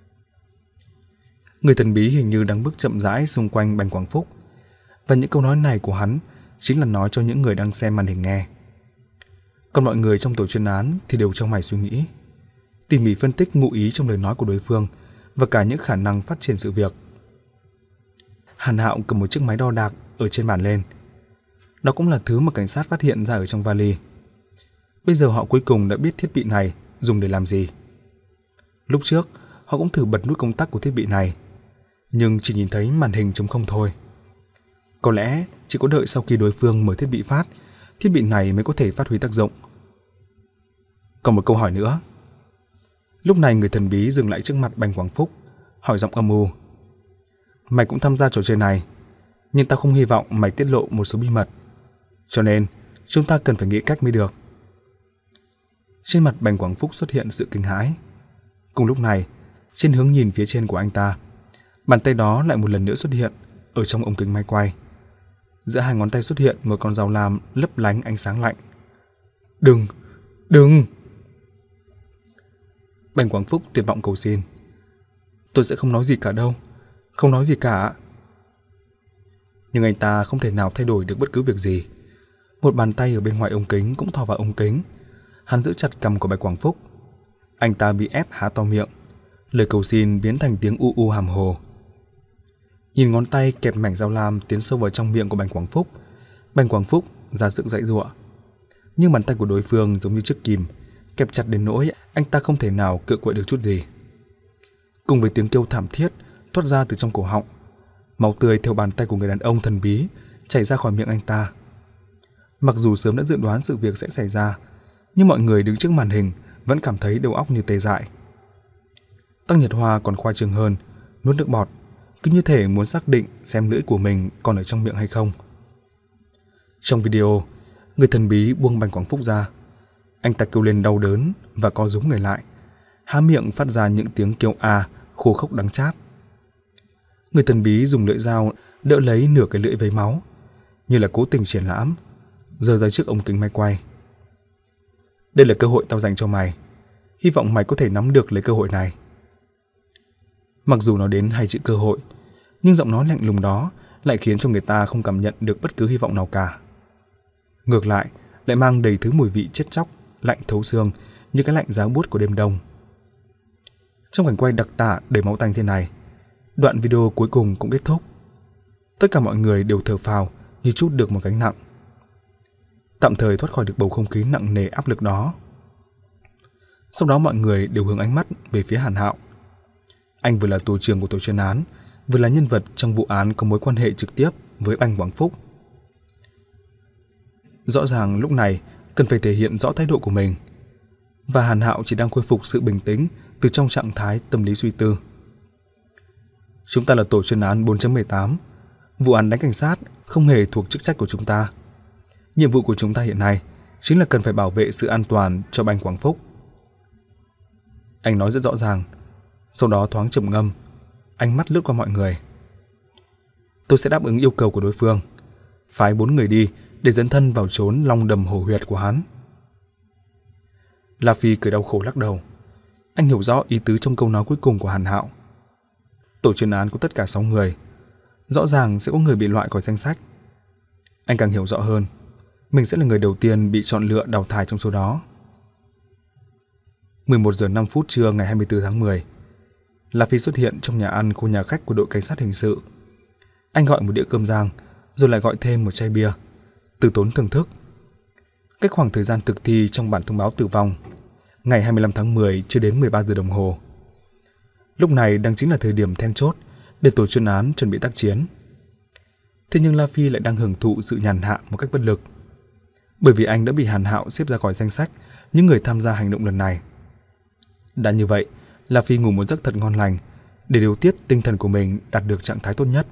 Người thần bí hình như đang bước chậm rãi xung quanh Bành Quảng Phúc, và những câu nói này của hắn chính là nói cho những người đang xem màn hình nghe. Còn mọi người trong tổ chuyên án thì đều trong mày suy nghĩ, tỉ mỉ phân tích ngụ ý trong lời nói của đối phương và cả những khả năng phát triển sự việc. Hàn Hạo cầm một chiếc máy đo đạc ở trên bàn lên. Đó cũng là thứ mà cảnh sát phát hiện ra ở trong vali. Bây giờ họ cuối cùng đã biết thiết bị này dùng để làm gì. Lúc trước, họ cũng thử bật nút công tắc của thiết bị này, nhưng chỉ nhìn thấy màn hình trống không thôi. Có lẽ chỉ có đợi sau khi đối phương mở thiết bị phát, thiết bị này mới có thể phát huy tác dụng. Còn một câu hỏi nữa. Lúc này người thần bí dừng lại trước mặt Bành Quảng Phúc, hỏi giọng âm u. Mày cũng tham gia trò chơi này, nhưng tao không hy vọng mày tiết lộ một số bí mật. Cho nên, chúng ta cần phải nghĩ cách mới được. Trên mặt Bành Quảng Phúc xuất hiện sự kinh hãi. Cùng lúc này, trên hướng nhìn phía trên của anh ta, bàn tay đó lại một lần nữa xuất hiện ở trong ống kính máy quay. Giữa hai ngón tay xuất hiện một con dao lam lấp lánh ánh sáng lạnh. Đừng! Đừng! Bành Quảng Phúc tuyệt vọng cầu xin. Tôi sẽ không nói gì cả đâu. Không nói gì cả. Nhưng anh ta không thể nào thay đổi được bất cứ việc gì. Một bàn tay ở bên ngoài ống kính cũng thò vào ống kính. Hắn giữ chặt cằm của Bạch Quảng Phúc. Anh ta bị ép há to miệng. Lời cầu xin biến thành tiếng u u hàm hồ. Nhìn ngón tay kẹp mảnh dao lam tiến sâu vào trong miệng của Bành Quảng Phúc, Bành Quảng Phúc ra sức giãy giụa. Nhưng bàn tay của đối phương giống như chiếc kìm, kẹp chặt đến nỗi anh ta không thể nào cựa quậy được chút gì. Cùng với tiếng kêu thảm thiết thoát ra từ trong cổ họng, máu tươi theo bàn tay của người đàn ông thần bí chảy ra khỏi miệng anh ta. Mặc dù sớm đã dự đoán sự việc sẽ xảy ra, nhưng mọi người đứng trước màn hình vẫn cảm thấy đầu óc như tê dại. Tăng Nhật Hoa còn khoa trương hơn, nuốt nước bọt, cứ như thể muốn xác định xem lưỡi của mình còn ở trong miệng hay không. Trong video, người thần bí buông Bành Quảng Phúc ra. Anh ta kêu lên đau đớn và co rúm người lại, há miệng phát ra những tiếng kêu a khô khốc đắng chát. Người thần bí dùng lưỡi dao đỡ lấy nửa cái lưỡi vấy máu, như là cố tình triển lãm, giơ ra trước ống kính máy quay. Đây là cơ hội tao dành cho mày. Hy vọng mày có thể nắm được lấy cơ hội này. Mặc dù nói đến hai chữ cơ hội, nhưng giọng nói lạnh lùng đó lại khiến cho người ta không cảm nhận được bất cứ hy vọng nào cả. Ngược lại, lại mang đầy thứ mùi vị chết chóc, lạnh thấu xương như cái lạnh giá buốt của đêm đông. Trong cảnh quay đặc tả đầy máu tanh thế này, đoạn video cuối cùng cũng kết thúc. Tất cả mọi người đều thở phào như trút được một gánh nặng. Tạm thời thoát khỏi được bầu không khí nặng nề áp lực đó. Sau đó mọi người đều hướng ánh mắt về phía Hàn Hạo. Anh vừa là tổ trưởng của tổ chuyên án, vừa là nhân vật trong vụ án có mối quan hệ trực tiếp với Bành Quảng Phúc. Rõ ràng lúc này cần phải thể hiện rõ thái độ của mình. Và Hàn Hạo chỉ đang khôi phục sự bình tĩnh từ trong trạng thái tâm lý suy tư. Chúng ta là tổ chuyên án bốn chấm mười tám. Vụ án đánh cảnh sát không hề thuộc chức trách của chúng ta. Nhiệm vụ của chúng ta hiện nay chính là cần phải bảo vệ sự an toàn cho Banh Quảng Phúc. Anh nói rất rõ ràng, sau đó thoáng trầm ngâm, ánh mắt lướt qua mọi người. Tôi sẽ đáp ứng yêu cầu của đối phương, phái bốn người đi để dẫn thân vào trốn long đầm hổ huyệt của hắn. La Phi cười đau khổ lắc đầu. Anh hiểu rõ ý tứ trong câu nói cuối cùng của Hàn Hạo. Tổ chuyên án có tất cả sáu người, rõ ràng sẽ có người bị loại khỏi danh sách. Anh càng hiểu rõ hơn, mình sẽ là người đầu tiên bị chọn lựa đào thải trong số đó. mười một giờ năm phút trưa ngày hai mươi tư tháng mười, La Phi xuất hiện trong nhà ăn khu nhà khách của đội cảnh sát hình sự. Anh gọi một đĩa cơm rang, rồi lại gọi thêm một chai bia, từ tốn thưởng thức. Cách khoảng thời gian thực thi trong bản thông báo tử vong, ngày hai mươi lăm tháng mười chưa đến mười ba giờ đồng hồ. Lúc này đang chính là thời điểm then chốt để tổ chuyên án chuẩn bị tác chiến. Thế nhưng La Phi lại đang hưởng thụ sự nhàn hạ một cách bất lực, bởi vì anh đã bị Hàn Hạo xếp ra khỏi danh sách những người tham gia hành động lần này. Đã như vậy, La Phi ngủ một giấc thật ngon lành để điều tiết tinh thần của mình đạt được trạng thái tốt nhất.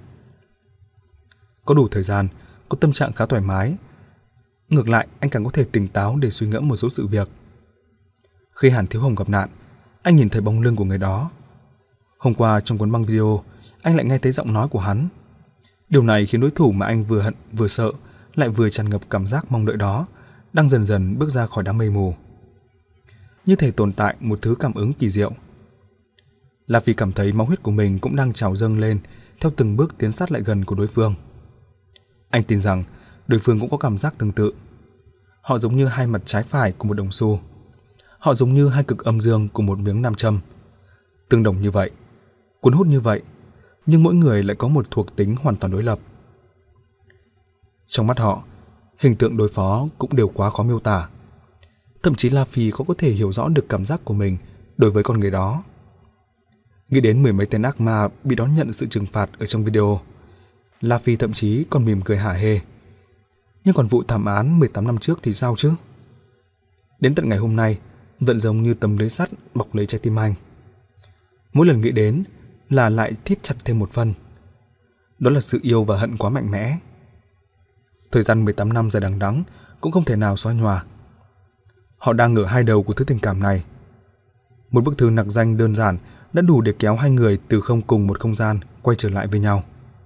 Có đủ thời gian, có tâm trạng khá thoải mái. Ngược lại, anh càng có thể tỉnh táo để suy ngẫm một số sự việc. Khi Hàn Thiếu Hồng gặp nạn, anh nhìn thấy bóng lưng của người đó. Hôm qua trong cuốn băng video, anh lại nghe thấy giọng nói của hắn. Điều này khiến đối thủ mà anh vừa hận vừa sợ, lại vừa tràn ngập cảm giác mong đợi đó, đang dần dần bước ra khỏi đám mây mù. Như thể tồn tại một thứ cảm ứng kỳ diệu. La Phi cảm thấy máu huyết của mình cũng đang trào dâng lên theo từng bước tiến sát lại gần của đối phương. Anh tin rằng đối phương cũng có cảm giác tương tự. Họ giống như hai mặt trái phải của một đồng xu. Họ giống như hai cực âm dương của một miếng nam châm. Tương đồng như vậy, cuốn hút như vậy, nhưng mỗi người lại có một thuộc tính hoàn toàn đối lập. Trong mắt họ, hình tượng đối phó cũng đều quá khó miêu tả. Thậm chí La Phi khó có thể hiểu rõ được cảm giác của mình đối với con người đó. Nghĩ đến mười mấy tên ác ma bị đón nhận sự trừng phạt ở trong video, La Phi thậm chí còn mỉm cười hả hê. Nhưng còn vụ thảm án mười tám năm trước thì sao chứ? Đến tận ngày hôm nay, vẫn giống như tấm lưới sắt bọc lấy trái tim anh. Mỗi lần nghĩ đến là lại thít chặt thêm một phần. Đó là sự yêu và hận quá mạnh mẽ. Thời gian mười tám năm dài đằng đẵng cũng không thể nào xóa nhòa. Họ đang ở hai đầu của thứ tình cảm này. Một bức thư nặc danh đơn giản đã đủ để kéo hai người từ không cùng một không gian quay trở lại với nhau.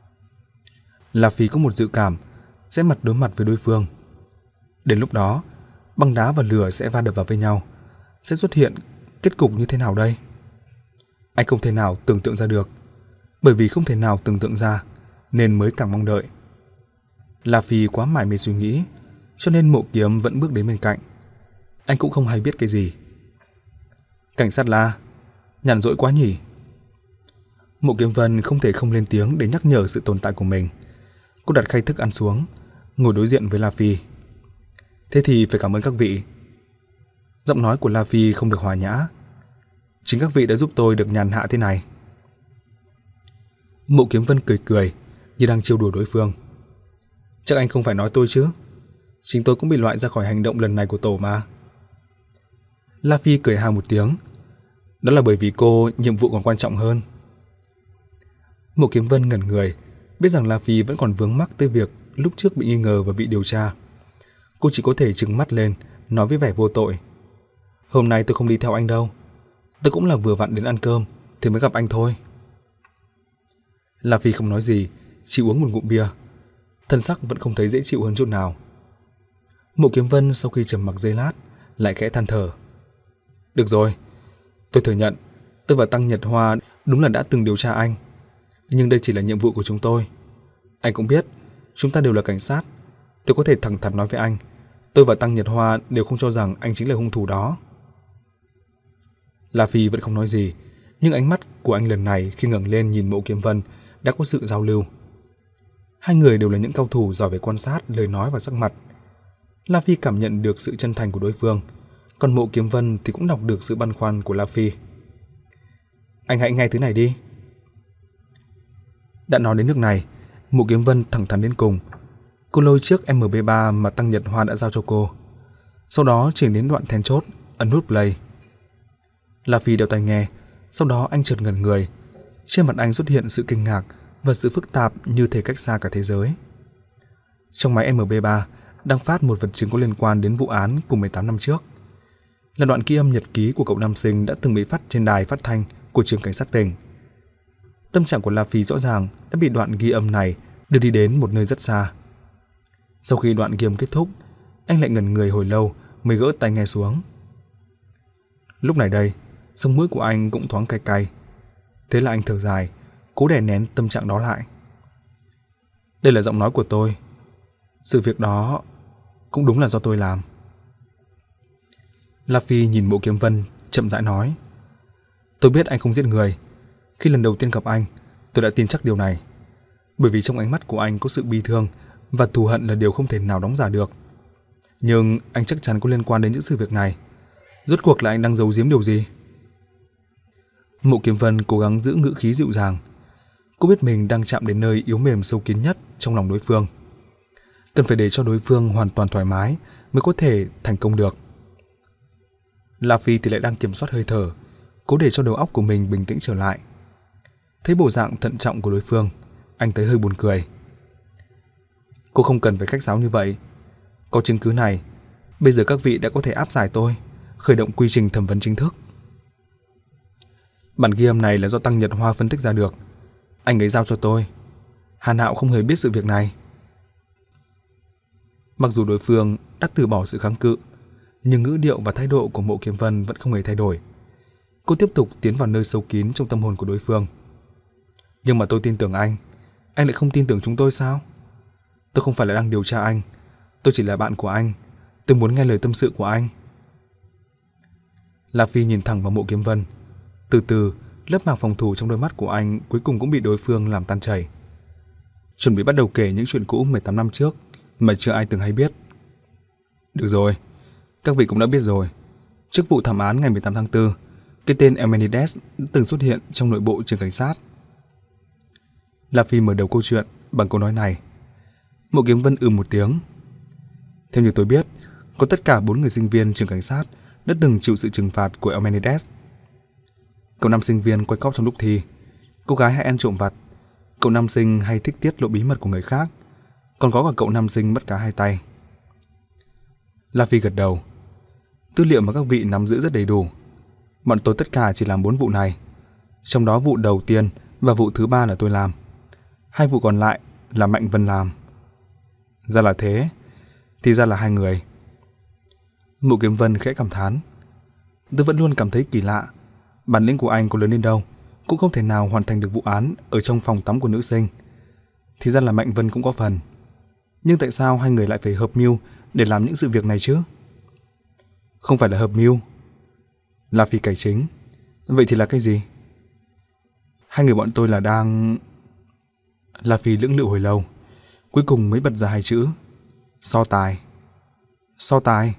La Phi có một dự cảm sẽ mặt đối mặt với đối phương. Đến lúc đó, băng đá và lửa sẽ va đập vào với nhau. Sẽ xuất hiện kết cục như thế nào đây? Anh không thể nào tưởng tượng ra được. Bởi vì không thể nào tưởng tượng ra nên mới càng mong đợi. La Phi quá mải mê suy nghĩ, cho nên Mộ Kiếm vẫn bước đến bên cạnh. Anh cũng không hay biết cái gì. Cảnh sát La, nhàn rỗi quá nhỉ? Mộ Kiếm Vân không thể không lên tiếng để nhắc nhở sự tồn tại của mình. Cô đặt khay thức ăn xuống, ngồi đối diện với La Phi. Thế thì phải cảm ơn các vị. Giọng nói của La Phi không được hòa nhã. Chính các vị đã giúp tôi được nhàn hạ thế này. Mộ Kiếm Vân cười cười như đang trêu đùa đối phương. Chắc anh không phải nói tôi chứ? Chính tôi cũng bị loại ra khỏi hành động lần này của tổ mà. La Phi cười ha một tiếng. Đó là bởi vì cô nhiệm vụ còn quan trọng hơn. Mộ Kiếm Vân ngẩn người, biết rằng La Phi vẫn còn vướng mắc tới việc lúc trước bị nghi ngờ và bị điều tra. Cô chỉ có thể trừng mắt lên, nói với vẻ vô tội. Hôm nay tôi không đi theo anh đâu. Tôi cũng là vừa vặn đến ăn cơm thì mới gặp anh thôi. La Phi không nói gì, chỉ uống một ngụm bia. Thân sắc vẫn không thấy dễ chịu hơn chút nào. Mộ Kiếm Vân sau khi trầm mặc giây lát lại khẽ than thở. Được rồi, tôi thừa nhận tôi và Tăng Nhật Hoa đúng là đã từng điều tra anh. Nhưng đây chỉ là nhiệm vụ của chúng tôi. Anh cũng biết, chúng ta đều là cảnh sát. Tôi có thể thẳng thắn nói với anh, tôi và Tăng Nhật Hoa đều không cho rằng anh chính là hung thủ đó. La Phi vẫn không nói gì, nhưng ánh mắt của anh lần này khi ngẩng lên nhìn Mộ Kiếm Vân đã có sự giao lưu. Hai người đều là những cao thủ giỏi về quan sát lời nói và sắc mặt. La Phi cảm nhận được sự chân thành của đối phương, còn Mộ Kiếm Vân thì cũng đọc được sự băn khoăn của La Phi. Anh hãy nghe thứ này đi. Đã nói đến nước này, Mộ Kiếm Vân thẳng thắn đến cùng. Cô lôi chiếc em pê ba mà Tăng Nhật Hoa đã giao cho cô. Sau đó chỉnh đến đoạn then chốt, ấn nút play. La Phi đeo tai nghe, sau đó anh chợt ngẩn người. Trên mặt anh xuất hiện sự kinh ngạc và sự phức tạp như thể cách xa cả thế giới. Trong máy em pê ba đang phát một vật chứng có liên quan đến vụ án của mười tám năm trước. Là đoạn ghi âm nhật ký của cậu nam sinh đã từng bị phát trên đài phát thanh của trường cảnh sát tỉnh. Tâm trạng của La Phi rõ ràng đã bị đoạn ghi âm này đưa đi đến một nơi rất xa. Sau khi đoạn ghi âm kết thúc, anh lại ngẩn người hồi lâu mới gỡ tai nghe xuống. Lúc này đây, sống mũi của anh cũng thoáng cay cay. Thế là anh thở dài, cố đè nén tâm trạng đó lại. Đây là giọng nói của tôi. Sự việc đó cũng đúng là do tôi làm. La Phi nhìn Mộ Kiếm Vân, chậm rãi nói. Tôi biết anh không giết người. Khi lần đầu tiên gặp anh, tôi đã tin chắc điều này. Bởi vì trong ánh mắt của anh có sự bi thương và thù hận là điều không thể nào đóng giả được. Nhưng anh chắc chắn có liên quan đến những sự việc này. Rốt cuộc là anh đang giấu giếm điều gì? Mộ Kiếm Vân cố gắng giữ ngữ khí dịu dàng. Cô biết mình đang chạm đến nơi yếu mềm sâu kín nhất trong lòng đối phương. Cần phải để cho đối phương hoàn toàn thoải mái mới có thể thành công được. La Phi thì lại đang kiểm soát hơi thở, cố để cho đầu óc của mình bình tĩnh trở lại. Thấy bộ dạng thận trọng của đối phương, anh thấy hơi buồn cười. Cô không cần phải khách sáo như vậy. Có chứng cứ này, bây giờ các vị đã có thể áp giải tôi, khởi động quy trình thẩm vấn chính thức. Bản ghi âm này là do Tăng Nhật Hoa phân tích ra được. Anh ấy giao cho tôi. Hàn Hạo không hề biết sự việc này. Mặc dù đối phương đã từ bỏ sự kháng cự, nhưng ngữ điệu và thái độ của Mộ Kiếm Vân vẫn không hề thay đổi. Cô tiếp tục tiến vào nơi sâu kín trong tâm hồn của đối phương. Nhưng mà tôi tin tưởng anh. Anh lại không tin tưởng chúng tôi sao? Tôi không phải là đang điều tra anh. Tôi chỉ là bạn của anh. Tôi muốn nghe lời tâm sự của anh. La Phi nhìn thẳng vào Mộ Kiếm Vân. Từ từ, lớp màng phòng thủ trong đôi mắt của anh cuối cùng cũng bị đối phương làm tan chảy. Chuẩn bị bắt đầu kể những chuyện cũ mười tám năm trước mà chưa ai từng hay biết. Được rồi, các vị cũng đã biết rồi. Trước vụ thảm án ngày mười tám tháng tư, cái tên Emenides đã từng xuất hiện trong nội bộ trường cảnh sát. La Phi mở đầu câu chuyện bằng câu nói này. Mộ Kiếm Vân ừ một tiếng. Theo như tôi biết, có tất cả bốn người sinh viên trường cảnh sát đã từng chịu sự trừng phạt của Emenides. Cậu nam sinh viên quay cóp trong lúc thi, cô gái hay ăn trộm vặt, cậu nam sinh hay thích tiết lộ bí mật của người khác, còn có cả cậu nam sinh mất cả hai tay. La Phi gật đầu. Tư liệu mà các vị nắm giữ rất đầy đủ. Bọn tôi tất cả chỉ làm bốn vụ này. Trong đó vụ đầu tiên và vụ thứ ba là tôi làm. Hai vụ còn lại là Mạnh Vân làm. Ra là thế. Thì ra là hai người. Mộ Kiếm Vân khẽ cảm thán. Tôi vẫn luôn cảm thấy kỳ lạ. Bản lĩnh của anh có lớn đến đâu cũng không thể nào hoàn thành được vụ án ở trong phòng tắm của nữ sinh. Thì ra là Mạnh Vân cũng có phần. Nhưng tại sao hai người lại phải hợp mưu để làm những sự việc này chứ? Không phải là hợp mưu. La Phi cải chính. Vậy thì là cái gì? Hai người bọn tôi là đang... La Phi lưỡng lự hồi lâu, cuối cùng mới bật ra hai chữ. So tài. So tài.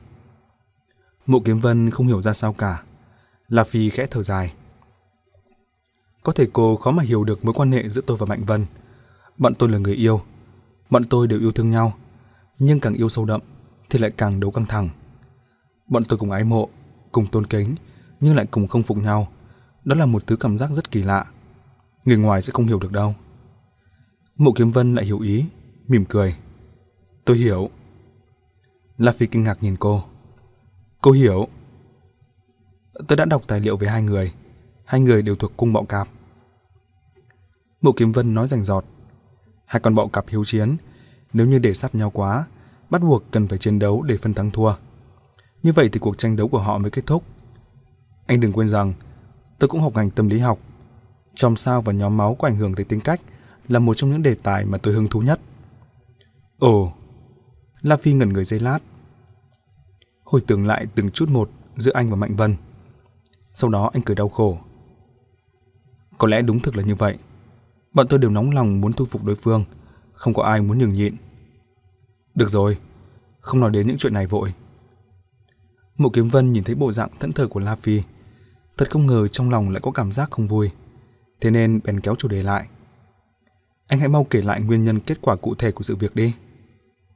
Mộ Kiếm Vân không hiểu ra sao cả. La Phi khẽ thở dài. Có thể cô khó mà hiểu được mối quan hệ giữa tôi và Mạnh Vân. Bọn tôi là người yêu. Bọn tôi đều yêu thương nhau. Nhưng càng yêu sâu đậm thì lại càng đấu căng thẳng. Bọn tôi cùng ái mộ, cùng tôn kính, nhưng lại cùng không phục nhau. Đó là một thứ cảm giác rất kỳ lạ. Người ngoài sẽ không hiểu được đâu. Mộ Kiếm Vân lại hiểu ý, mỉm cười. Tôi hiểu. La Phi kinh ngạc nhìn cô. Cô hiểu. Tôi đã đọc tài liệu về hai người. Hai người đều thuộc cung Bọ Cạp. Mộ Kiếm Vân nói rành rọt. Hai con bọ cạp hiếu chiến, nếu như để sát nhau quá, bắt buộc cần phải chiến đấu để phân thắng thua. Như vậy thì cuộc tranh đấu của họ mới kết thúc. Anh đừng quên rằng tôi cũng học ngành tâm lý học. Chòm sao và nhóm máu có ảnh hưởng tới tính cách là một trong những đề tài mà tôi hứng thú nhất. Ồ. La Phi ngẩn người giây lát, hồi tưởng lại từng chút một giữa anh và Mạnh Vân. Sau đó anh cười đau khổ. Có lẽ đúng thực là như vậy. Bọn tôi đều nóng lòng muốn thu phục đối phương, không có ai muốn nhường nhịn. Được rồi, không nói đến những chuyện này vội. Mộ Kiếm Vân nhìn thấy bộ dạng thẫn thờ của La Phi, thật không ngờ trong lòng lại có cảm giác không vui, thế nên bèn kéo chủ đề lại. Anh hãy mau kể lại nguyên nhân kết quả cụ thể của sự việc đi.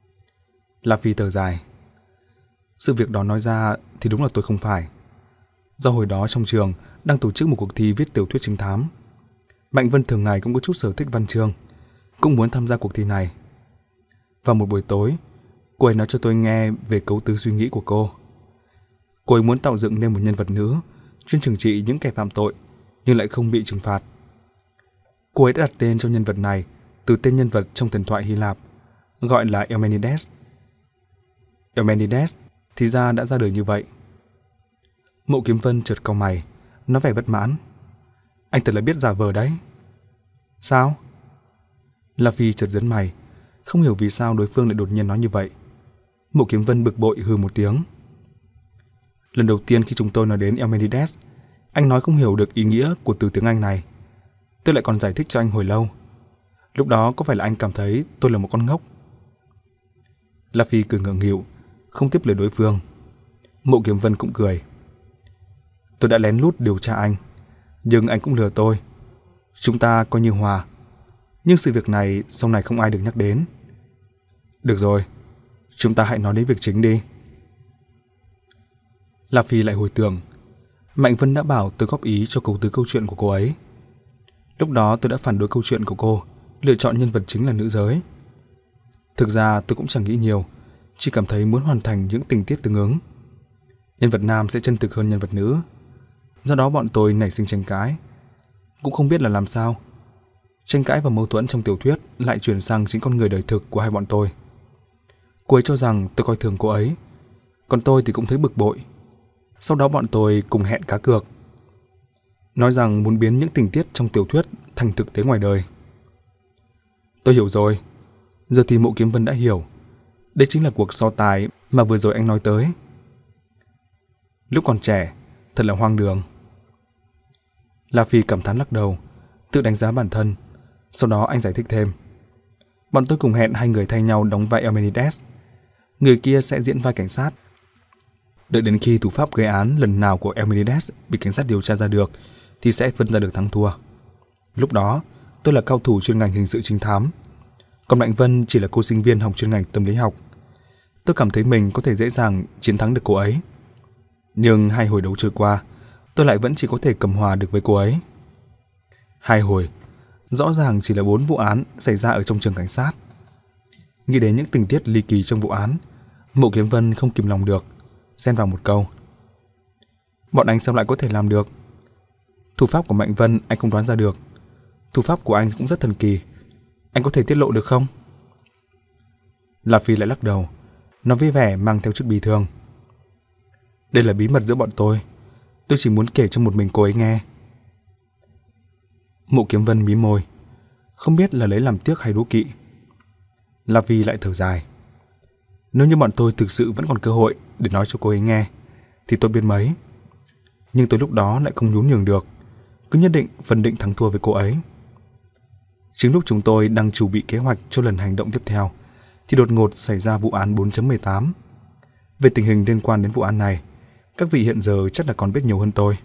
La Phi thở dài. Sự việc đó nói ra thì đúng là tôi không phải. Do hồi đó trong trường đang tổ chức một cuộc thi viết tiểu thuyết trinh thám. Mạnh Vân thường ngày cũng có chút sở thích văn chương, cũng muốn tham gia cuộc thi này. Vào một buổi tối, cô ấy nói cho tôi nghe về cấu tứ suy nghĩ của cô. Cô ấy muốn tạo dựng nên một nhân vật nữ chuyên trừng trị những kẻ phạm tội nhưng lại không bị trừng phạt. Cô ấy đã đặt tên cho nhân vật này từ tên nhân vật trong thần thoại Hy Lạp, gọi là Eumenides. Eumenides thì ra đã ra đời như vậy. Mộ Kiếm Vân chợt cau mày, nói vẻ bất mãn. Anh thật là biết giả vờ đấy. Sao? La Phi chợt giãn mày, không hiểu vì sao đối phương lại đột nhiên nói như vậy. Mộ Kiếm Vân bực bội hừ một tiếng. Lần đầu tiên khi chúng tôi nói đến Eumenides, anh nói không hiểu được ý nghĩa của từ tiếng Anh này. Tôi lại còn giải thích cho anh hồi lâu. Lúc đó có phải là anh cảm thấy tôi là một con ngốc? La Phi cười ngượng nghịu, không tiếp lời đối phương. Mộ Kiếm Vân cũng cười. Tôi đã lén lút điều tra anh, nhưng anh cũng lừa tôi. Chúng ta coi như hòa. Nhưng sự việc này sau này không ai được nhắc đến. Được rồi, chúng ta hãy nói đến việc chính đi. La Phi lại hồi tưởng. Mạnh Vân đã bảo tôi góp ý cho cấu tứ câu chuyện của cô ấy. Lúc đó tôi đã phản đối câu chuyện của cô lựa chọn nhân vật chính là nữ giới. Thực ra tôi cũng chẳng nghĩ nhiều, chỉ cảm thấy muốn hoàn thành những tình tiết tương ứng. Nhân vật nam sẽ chân thực hơn nhân vật nữ. Do đó bọn tôi nảy sinh tranh cãi. Cũng không biết là làm sao. Tranh cãi và mâu thuẫn trong tiểu thuyết lại chuyển sang chính con người đời thực của hai bọn tôi. Cô ấy cho rằng tôi coi thường cô ấy, còn tôi thì cũng thấy bực bội. Sau đó bọn tôi cùng hẹn cá cược, nói rằng muốn biến những tình tiết trong tiểu thuyết thành thực tế ngoài đời. Tôi hiểu rồi. Giờ thì Mộ Kiếm Vân đã hiểu. Đây chính là cuộc so tài mà vừa rồi anh nói tới. Lúc còn trẻ, thật là hoang đường. La Phi cảm thán lắc đầu, tự đánh giá bản thân. Sau đó anh giải thích thêm. Bọn tôi cùng hẹn hai người thay nhau đóng vai Eumenides. Người kia sẽ diễn vai cảnh sát. Đợi đến khi thủ pháp gây án lần nào của Eumenides bị cảnh sát điều tra ra được thì sẽ phân ra được thắng thua. Lúc đó, tôi là cao thủ chuyên ngành hình sự trinh thám, còn Mạnh Vân chỉ là cô sinh viên học chuyên ngành tâm lý học. Tôi cảm thấy mình có thể dễ dàng chiến thắng được cô ấy. Nhưng hai hồi đấu trôi qua, tôi lại vẫn chỉ có thể cầm hòa được với cô ấy. Hai hồi, rõ ràng chỉ là bốn vụ án xảy ra ở trong trường cảnh sát. Nghĩ đến những tình tiết ly kỳ trong vụ án, Mộ Kiếm Vân không kìm lòng được, xen vào một câu. Bọn anh sao lại có thể làm được? Thủ pháp của Mạnh Vân anh không đoán ra được. Thủ pháp của anh cũng rất thần kỳ. Anh có thể tiết lộ được không? La Phi lại lắc đầu, nói với vẻ mang theo chút bi thương. Đây là bí mật giữa bọn tôi. Tôi chỉ muốn kể cho một mình cô ấy nghe. Mộ Kiếm Vân mím môi, không biết là lấy làm tiếc hay đố kỵ. La Phi lại thở dài. Nếu như bọn tôi thực sự vẫn còn cơ hội để nói cho cô ấy nghe thì tốt biết mấy. Nhưng tôi lúc đó lại không nhún nhường được, cứ nhất định phân định thắng thua với cô ấy. Chính lúc chúng tôi đang chuẩn bị kế hoạch cho lần hành động tiếp theo thì đột ngột xảy ra vụ án bốn chấm mười tám. Về tình hình liên quan đến vụ án này, các vị hiện giờ chắc là còn biết nhiều hơn tôi.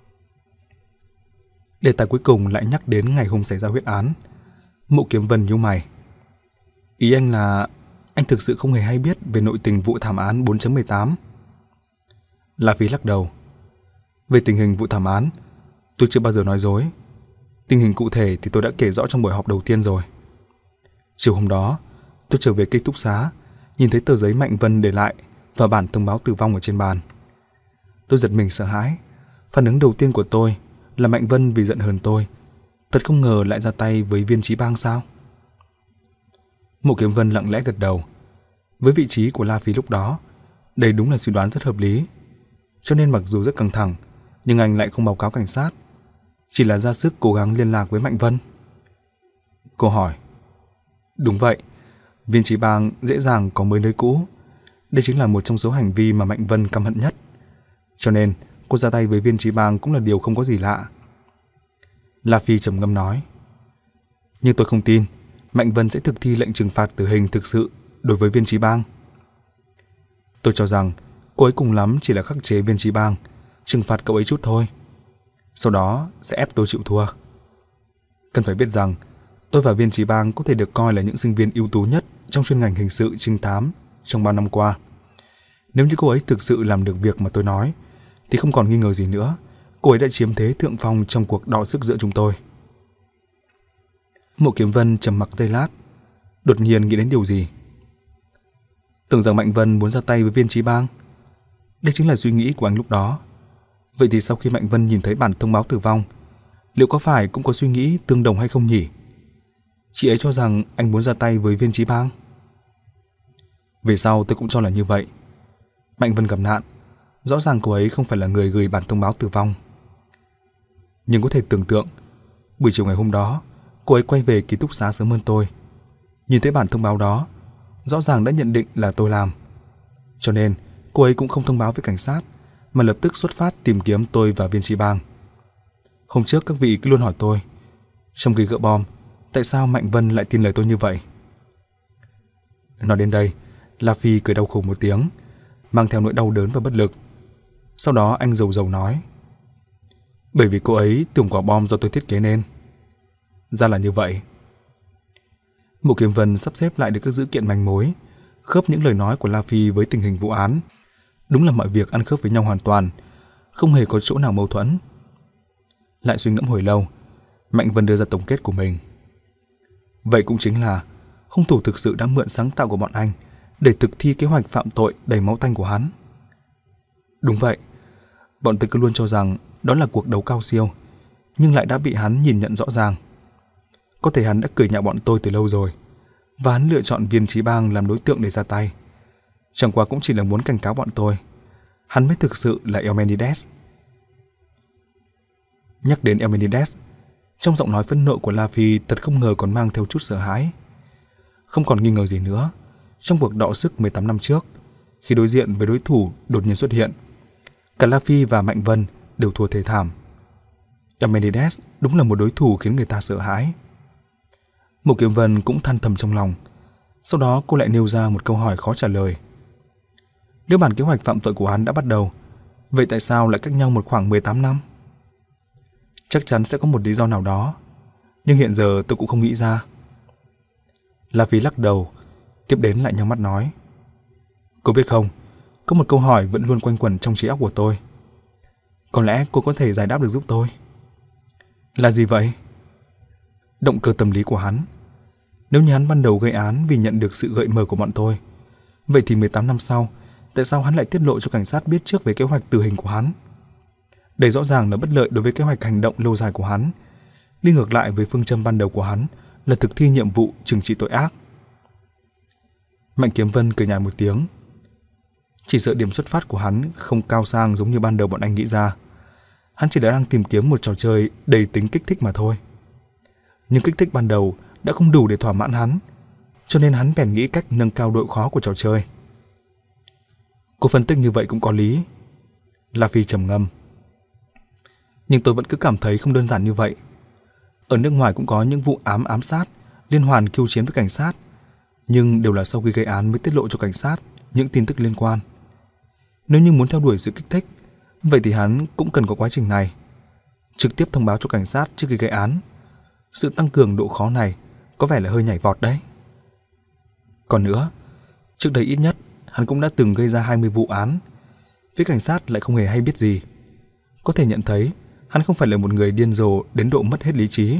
Đề tài cuối cùng lại nhắc đến ngày hôm xảy ra huyết án. Mộ Kiếm Vân nhíu mày. Ý anh là anh thực sự không hề hay biết về nội tình vụ thảm án bốn chấm mười tám. La Phi lắc đầu. Về tình hình vụ thảm án, tôi chưa bao giờ nói dối. Tình hình cụ thể thì tôi đã kể rõ trong buổi họp đầu tiên rồi. Chiều hôm đó, tôi trở về ký túc xá, nhìn thấy tờ giấy Mạnh Vân để lại và bản thông báo tử vong ở trên bàn. Tôi giật mình sợ hãi. Phản ứng đầu tiên của tôi là Mạnh Vân vì giận hờn tôi, thật không ngờ lại ra tay với Viên Chí Bang sao? Mộ Kiếm Vân lặng lẽ gật đầu. Với vị trí của La Phi lúc đó, đây đúng là suy đoán rất hợp lý. Cho nên mặc dù rất căng thẳng, nhưng anh lại không báo cáo cảnh sát, chỉ là ra sức cố gắng liên lạc với Mạnh Vân. Cô hỏi. Đúng vậy, Viên Chí Bang dễ dàng có mới nới cũ. Đây chính là một trong số hành vi mà Mạnh Vân căm hận nhất. Cho nên cô ra tay với Viên Chí Bang cũng là điều không có gì lạ. La Phi trầm ngâm nói. Nhưng tôi không tin Mạnh Vân sẽ thực thi lệnh trừng phạt tử hình thực sự đối với Viên Chí Bang. Tôi cho rằng cô ấy cùng lắm chỉ là khắc chế Viên Chí Bang, trừng phạt cậu ấy chút thôi. Sau đó sẽ ép tôi chịu thua. Cần phải biết rằng tôi và Viên Chí Bang có thể được coi là những sinh viên ưu tú nhất trong chuyên ngành hình sự trinh thám trong bao năm qua. Nếu như cô ấy thực sự làm được việc mà tôi nói, thì không còn nghi ngờ gì nữa, cô ấy đã chiếm thế thượng phong trong cuộc đọ sức giữa chúng tôi. Mộ Kiếm Vân trầm mặc giây lát, đột nhiên nghĩ đến điều gì. Tưởng rằng Mạnh Vân muốn ra tay với Viên Chí Bang. Đây chính là suy nghĩ của anh lúc đó. Vậy thì sau khi Mạnh Vân nhìn thấy bản thông báo tử vong, liệu có phải cũng có suy nghĩ tương đồng hay không nhỉ? Chị ấy cho rằng anh muốn ra tay với Viên Chí Bang. Về sau tôi cũng cho là như vậy. Mạnh Vân gặp nạn, rõ ràng cô ấy không phải là người gửi bản thông báo tử vong. Nhưng có thể tưởng tượng, buổi chiều ngày hôm đó, cô ấy quay về ký túc xá sớm hơn tôi. Nhìn thấy bản thông báo đó, rõ ràng đã nhận định là tôi làm. Cho nên, cô ấy cũng không thông báo với cảnh sát, mà lập tức xuất phát tìm kiếm tôi và Viên Chí Bang. Hôm trước các vị cứ luôn hỏi tôi, trong khi gỡ bom, tại sao Mạnh Vân lại tin lời tôi như vậy? Nói đến đây, La Phi cười đau khổ một tiếng, mang theo nỗi đau đớn và bất lực. Sau đó anh rầu rầu nói, bởi vì cô ấy tưởng quả bom do tôi thiết kế nên. Ra là như vậy. Mộ Kiếm Vân sắp xếp lại được các dữ kiện manh mối, khớp những lời nói của La Phi với tình hình vụ án. Đúng là mọi việc ăn khớp với nhau hoàn toàn, không hề có chỗ nào mâu thuẫn. Lại suy ngẫm hồi lâu, Mạnh Vân đưa ra tổng kết của mình. Vậy cũng chính là hung thủ thực sự đã mượn sáng tạo của bọn anh để thực thi kế hoạch phạm tội đầy máu tanh của hắn. Đúng vậy, bọn tôi cứ luôn cho rằng đó là cuộc đấu cao siêu, nhưng lại đã bị hắn nhìn nhận rõ ràng. Có thể hắn đã cười nhạo bọn tôi từ lâu rồi, và hắn lựa chọn Viên Chí Bang làm đối tượng để ra tay. Chẳng qua cũng chỉ là muốn cảnh cáo bọn tôi, hắn mới thực sự là Eumenides. Nhắc đến Eumenides, trong giọng nói phẫn nộ của La Phi thật không ngờ còn mang theo chút sợ hãi. Không còn nghi ngờ gì nữa, trong cuộc đọ sức mười tám năm trước, khi đối diện với đối thủ đột nhiên xuất hiện, cả La Phi và Mạnh Vân đều thua thê thảm. Eumenides đúng là một đối thủ khiến người ta sợ hãi. Mộ Kiếm Vân cũng than thầm trong lòng. Sau đó cô lại nêu ra một câu hỏi khó trả lời. Nếu bản kế hoạch phạm tội của hắn đã bắt đầu, vậy tại sao lại cách nhau một khoảng mười tám năm? Chắc chắn sẽ có một lý do nào đó, nhưng hiện giờ tôi cũng không nghĩ ra. La Phi lắc đầu, tiếp đến lại nhắm mắt nói, cô biết không, có một câu hỏi vẫn luôn quanh quẩn trong trí óc của tôi. Có lẽ cô có thể giải đáp được giúp tôi. Là gì vậy? Động cơ tâm lý của hắn. Nếu như hắn ban đầu gây án vì nhận được sự gợi mở của bọn tôi, vậy thì mười tám năm sau, tại sao hắn lại tiết lộ cho cảnh sát biết trước về kế hoạch tử hình của hắn? Đây rõ ràng là bất lợi đối với kế hoạch hành động lâu dài của hắn, đi ngược lại với phương châm ban đầu của hắn là thực thi nhiệm vụ trừng trị tội ác. Mạnh Kiếm Vân cười nhạt một tiếng. Chỉ sợ điểm xuất phát của hắn không cao sang giống như ban đầu bọn anh nghĩ ra. Hắn chỉ đang tìm kiếm một trò chơi đầy tính kích thích mà thôi. Nhưng kích thích ban đầu đã không đủ để thỏa mãn hắn, cho nên hắn bèn nghĩ cách nâng cao độ khó của trò chơi. Cô phân tích như vậy cũng có lý. La Phi trầm ngâm. Nhưng tôi vẫn cứ cảm thấy không đơn giản như vậy. Ở nước ngoài cũng có những vụ ám ám sát, liên hoàn khiêu chiến với cảnh sát, nhưng đều là sau khi gây án mới tiết lộ cho cảnh sát những tin tức liên quan. Nếu như muốn theo đuổi sự kích thích, vậy thì hắn cũng cần có quá trình này. Trực tiếp thông báo cho cảnh sát trước khi gây án. Sự tăng cường độ khó này có vẻ là hơi nhảy vọt đấy. Còn nữa, trước đây ít nhất hắn cũng đã từng gây ra hai mươi vụ án. Phía cảnh sát lại không hề hay biết gì. Có thể nhận thấy hắn không phải là một người điên rồ đến độ mất hết lý trí.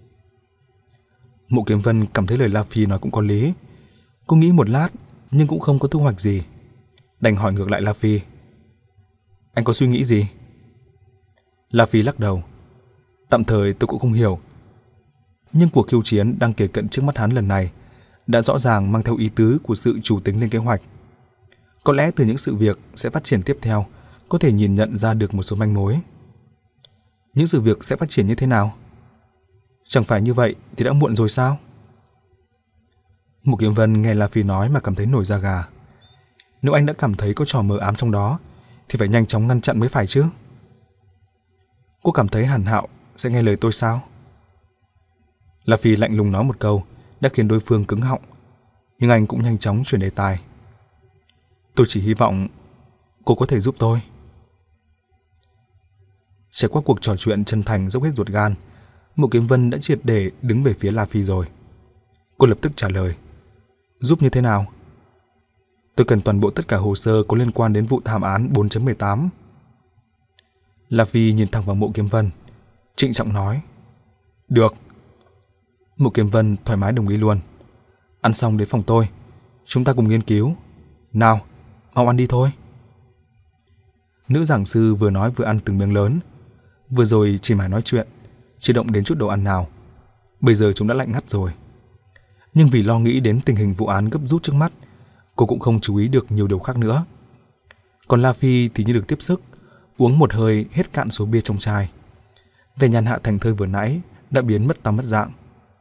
Mộ Kiếm Vân cảm thấy lời La Phi nói cũng có lý. Cô nghĩ một lát nhưng cũng không có thu hoạch gì, đành hỏi ngược lại La Phi. Anh có suy nghĩ gì? La Phi lắc đầu. Tạm thời tôi cũng không hiểu. Nhưng cuộc khiêu chiến đang kề cận trước mắt hắn lần này đã rõ ràng mang theo ý tứ của sự chủ tính lên kế hoạch. Có lẽ từ những sự việc sẽ phát triển tiếp theo có thể nhìn nhận ra được một số manh mối. Những sự việc sẽ phát triển như thế nào? Chẳng phải như vậy thì đã muộn rồi sao? Mộ Kiếm Vân nghe La Phi nói mà cảm thấy nổi da gà. Nếu anh đã cảm thấy có trò mờ ám trong đó thì phải nhanh chóng ngăn chặn mới phải chứ. Cô cảm thấy Hàn Hạo sẽ nghe lời tôi sao? La Phi lạnh lùng nói một câu đã khiến đối phương cứng họng, nhưng anh cũng nhanh chóng chuyển đề tài. Tôi chỉ hy vọng cô có thể giúp tôi. Trải qua cuộc trò chuyện chân thành dốc hết ruột gan, Mộ Kiếm Vân đã triệt để đứng về phía La Phi rồi. Cô lập tức trả lời. Giúp như thế nào? Tôi cần toàn bộ tất cả hồ sơ có liên quan đến vụ thảm án bốn chấm mười tám. La Phi nhìn thẳng vào Mộ Kiếm Vân, trịnh trọng nói. Được. Mộ Kiếm Vân thoải mái đồng ý luôn. Ăn xong đến phòng tôi, chúng ta cùng nghiên cứu. Nào, mau ăn đi thôi. Nữ giảng sư vừa nói vừa ăn từng miếng lớn. Vừa rồi chỉ mải nói chuyện, chưa động đến chút đồ ăn nào. Bây giờ chúng đã lạnh ngắt rồi. Nhưng vì lo nghĩ đến tình hình vụ án gấp rút trước mắt, cô cũng không chú ý được nhiều điều khác nữa. Còn La Phi thì như được tiếp sức, uống một hơi hết cạn số bia trong chai. Vẻ nhàn hạ thành thơi vừa nãy đã biến mất tăm mất dạng.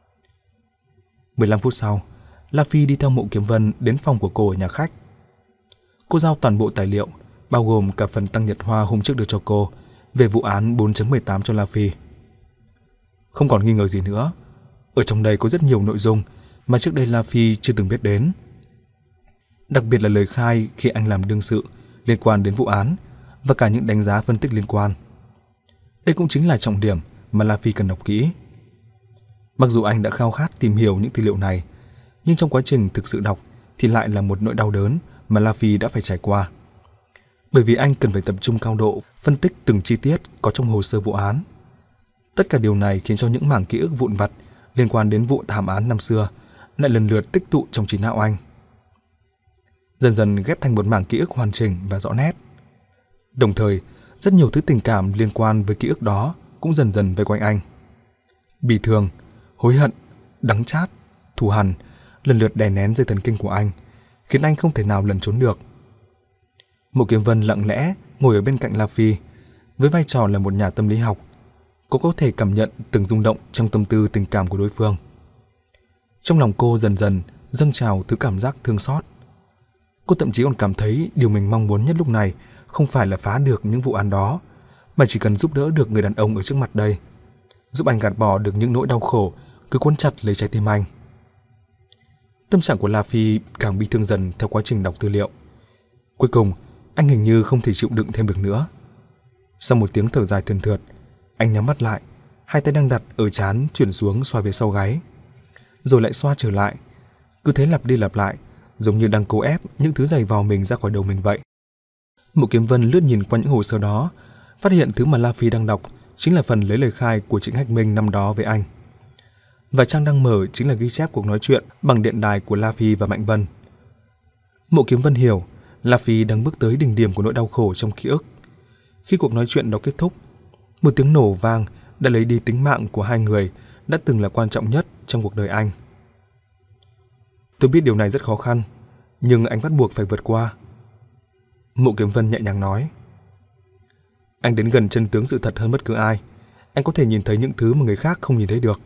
mười lăm phút sau, La Phi đi theo Mộ Kiếm Vân đến phòng của cô ở nhà khách. Cô giao toàn bộ tài liệu, bao gồm cả phần tăng nhật hoa hôm trước đưa cho cô về vụ án bốn chấm mười tám cho La Phi. Không còn nghi ngờ gì nữa, ở trong đây có rất nhiều nội dung mà trước đây La Phi chưa từng biết đến. Đặc biệt là lời khai khi anh làm đương sự liên quan đến vụ án và cả những đánh giá phân tích liên quan. Đây cũng chính là trọng điểm mà La Phi cần đọc kỹ. Mặc dù anh đã khao khát tìm hiểu những tư liệu này, nhưng trong quá trình thực sự đọc thì lại là một nỗi đau đớn mà La Phi đã phải trải qua. Bởi vì anh cần phải tập trung cao độ phân tích từng chi tiết có trong hồ sơ vụ án. Tất cả điều này khiến cho những mảng ký ức vụn vặt liên quan đến vụ thảm án năm xưa lại lần lượt tích tụ trong trí não anh. Dần dần ghép thành một mảng ký ức hoàn chỉnh và rõ nét. Đồng thời, rất nhiều thứ tình cảm liên quan với ký ức đó cũng dần dần vây quanh anh. Bì thường, hối hận, đắng chát, thù hằn lần lượt đè nén dây thần kinh của anh, khiến anh không thể nào lẩn trốn được. Mộ Kiếm Vân lặng lẽ ngồi ở bên cạnh La Phi, với vai trò là một nhà tâm lý học. Cô có thể cảm nhận từng rung động trong tâm tư tình cảm của đối phương. Trong lòng cô dần dần dâng trào thứ cảm giác thương xót. Cô thậm chí còn cảm thấy điều mình mong muốn nhất lúc này không phải là phá được những vụ án đó, mà chỉ cần giúp đỡ được người đàn ông ở trước mặt đây, giúp anh gạt bỏ được những nỗi đau khổ cứ cuốn chặt lấy trái tim anh. Tâm trạng của La Phi càng bi thương dần theo quá trình đọc tư liệu. Cuối cùng, anh hình như không thể chịu đựng thêm được nữa. Sau một tiếng thở dài thườn thượt, anh nhắm mắt lại, hai tay đang đặt ở trán chuyển xuống xoa về sau gáy, rồi lại xoa trở lại, cứ thế lặp đi lặp lại, giống như đang cố ép những thứ dày vào mình ra khỏi đầu mình vậy. Mộ Kiếm Vân lướt nhìn qua những hồ sơ đó, phát hiện thứ mà La Phi đang đọc chính là phần lấy lời khai của Trịnh Hách Minh năm đó với anh. Và trang đang mở chính là ghi chép cuộc nói chuyện bằng điện đài của La Phi và Mạnh Vân. Mộ Kiếm Vân hiểu La Phi đang bước tới đỉnh điểm của nỗi đau khổ trong ký ức. Khi cuộc nói chuyện đó kết thúc, một tiếng nổ vang đã lấy đi tính mạng của hai người đã từng là quan trọng nhất trong cuộc đời anh. Tôi biết điều này rất khó khăn, nhưng anh bắt buộc phải vượt qua. Mộ Kiếm Vân nhẹ nhàng nói. Anh đến gần chân tướng sự thật hơn bất cứ ai. Anh có thể nhìn thấy những thứ mà người khác không nhìn thấy được.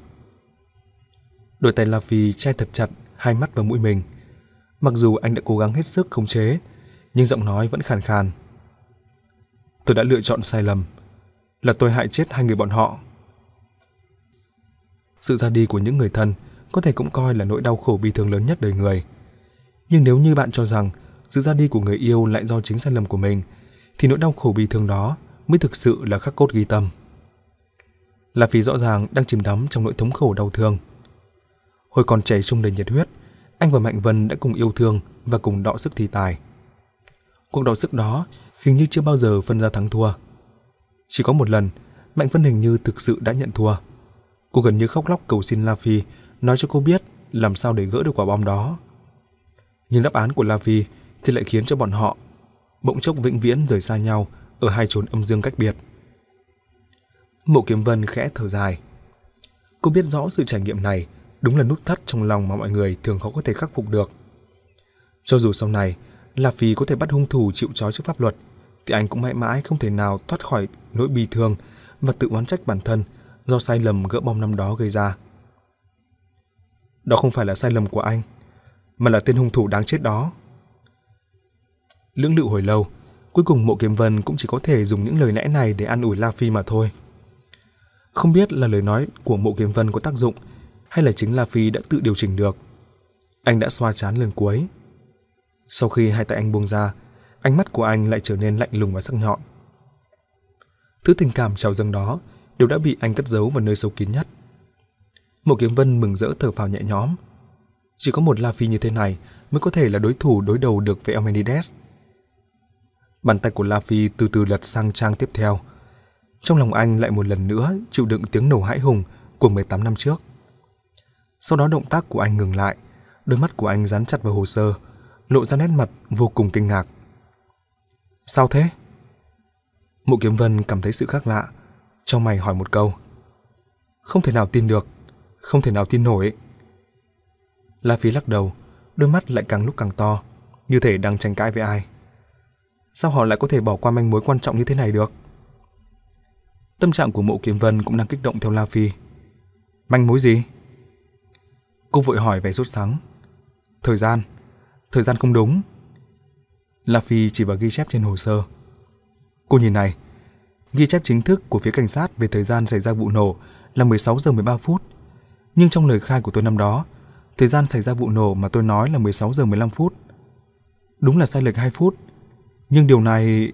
Đôi tay La Phi che thật chặt hai mắt và mũi mình. Mặc dù anh đã cố gắng hết sức khống chế, nhưng giọng nói vẫn khàn khàn. Tôi đã lựa chọn sai lầm, là tôi hại chết hai người bọn họ. Sự ra đi của những người thân có thể cũng coi là nỗi đau khổ bi thương lớn nhất đời người. Nhưng nếu như bạn cho rằng sự ra đi của người yêu lại do chính sai lầm của mình, thì nỗi đau khổ bi thương đó mới thực sự là khắc cốt ghi tâm. La Phi rõ ràng đang chìm đắm trong nỗi thống khổ đau thương. Hồi còn trẻ trung đầy nhiệt huyết, anh và Mạnh Vân đã cùng yêu thương và cùng đọ sức thi tài. Cuộc đọ sức đó hình như chưa bao giờ phân ra thắng thua. Chỉ có một lần, Mạnh Vân hình như thực sự đã nhận thua. Cô gần như khóc lóc cầu xin La Phi nói cho cô biết làm sao để gỡ được quả bom đó. Nhưng đáp án của La Phi thì lại khiến cho bọn họ bỗng chốc vĩnh viễn rời xa nhau ở hai chốn âm dương cách biệt. Mộ Kiếm Vân khẽ thở dài. Cô biết rõ sự trải nghiệm này đúng là nút thắt trong lòng mà mọi người thường khó có thể khắc phục được. Cho dù sau này La Phi có thể bắt hung thủ chịu trói trước pháp luật, thì anh cũng mãi mãi không thể nào thoát khỏi nỗi bi thương và tự oán trách bản thân do sai lầm gỡ bom năm đó gây ra. Đó không phải là sai lầm của anh, mà là tên hung thủ đáng chết đó. Lưỡng lự hồi lâu, cuối cùng Mộ Kiếm Vân cũng chỉ có thể dùng những lời lẽ này để an ủi La Phi mà thôi. Không biết là lời nói của Mộ Kiếm Vân có tác dụng, hay là chính La Phi đã tự điều chỉnh được. Anh đã xoa trán lần cuối. Sau khi hai tay anh buông ra, ánh mắt của anh lại trở nên lạnh lùng và sắc nhọn. Thứ tình cảm trào dâng đó đều đã bị anh cất giấu vào nơi sâu kín nhất. Mộ Kiếm Vân mừng rỡ thở phào nhẹ nhõm. Chỉ có một La Phi như thế này mới có thể là đối thủ đối đầu được với Eumenides. Bàn tay của La Phi từ từ lật sang trang tiếp theo. Trong lòng anh lại một lần nữa chịu đựng tiếng nổ hãi hùng của mười tám năm trước. Sau đó động tác của anh ngừng lại, đôi mắt của anh dán chặt vào hồ sơ, lộ ra nét mặt vô cùng kinh ngạc. Sao thế? Mộ Kiếm Vân cảm thấy sự khác lạ, trong mày hỏi một câu. Không thể nào tin được, không thể nào tin nổi. La Phi lắc đầu, đôi mắt lại càng lúc càng to, như thể đang tranh cãi với ai. Sao họ lại có thể bỏ qua manh mối quan trọng như thế này được? Tâm trạng của Mộ Kiếm Vân cũng đang kích động theo La Phi. Manh mối gì? Cô vội hỏi vẻ sốt sắng. Thời gian, thời gian không đúng. La Phi chỉ vào ghi chép trên hồ sơ. Cô nhìn này, ghi chép chính thức của phía cảnh sát về thời gian xảy ra vụ nổ là mười sáu giờ mười ba phút. Nhưng trong lời khai của tôi năm đó, thời gian xảy ra vụ nổ mà tôi nói là mười sáu giờ mười lăm phút. Đúng là sai lệch hai phút. Nhưng điều này...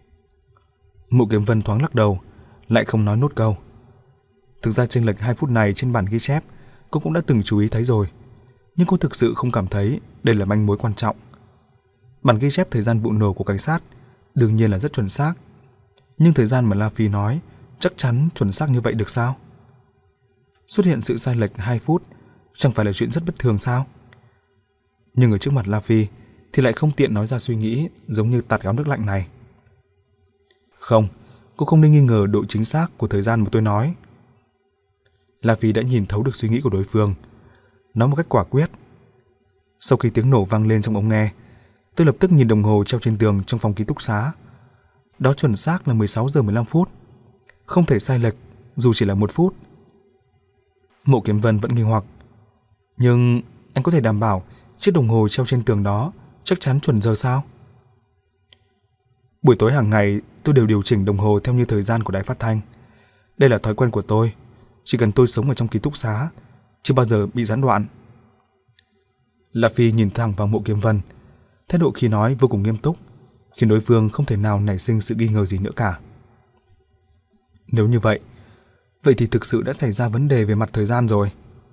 Mộ Kiếm Vân thoáng lắc đầu, lại không nói nốt câu. Thực ra chênh lệch hai phút này trên bản ghi chép cô cũng đã từng chú ý thấy rồi, nhưng cô thực sự không cảm thấy đây là manh mối quan trọng. Bản ghi chép thời gian vụ nổ của cảnh sát đương nhiên là rất chuẩn xác, nhưng thời gian mà La Phi nói chắc chắn chuẩn xác như vậy được sao? Xuất hiện sự sai lệch hai phút chẳng phải là chuyện rất bất thường sao? Nhưng ở trước mặt La Phi thì lại không tiện nói ra suy nghĩ giống như tạt gáo nước lạnh này. Không, cô không nên nghi ngờ độ chính xác của thời gian mà tôi nói. La Phi đã nhìn thấu được suy nghĩ của đối phương, nói một cách quả quyết. Sau khi tiếng nổ vang lên trong ống nghe, tôi lập tức nhìn đồng hồ treo trên tường trong phòng ký túc xá. Đó chuẩn xác là mười sáu giờ mười lăm phút, không thể sai lệch dù chỉ là một phút. Mộ Kiếm Vân vẫn nghi hoặc. Nhưng anh có thể đảm bảo chiếc đồng hồ treo trên tường đó chắc chắn chuẩn giờ sao? Buổi tối hàng ngày tôi đều điều chỉnh đồng hồ theo như thời gian của đài phát thanh. Đây là thói quen của tôi. Chỉ cần tôi sống ở trong ký túc xá, chưa bao giờ bị gián đoạn. La Phi nhìn thẳng vào Mộ Kiếm Vân, thái độ khi nói vô cùng nghiêm túc, khiến đối phương không thể nào nảy sinh sự nghi ngờ gì nữa cả. Nếu như vậy, vậy thì thực sự đã xảy ra vấn đề về mặt thời gian rồi.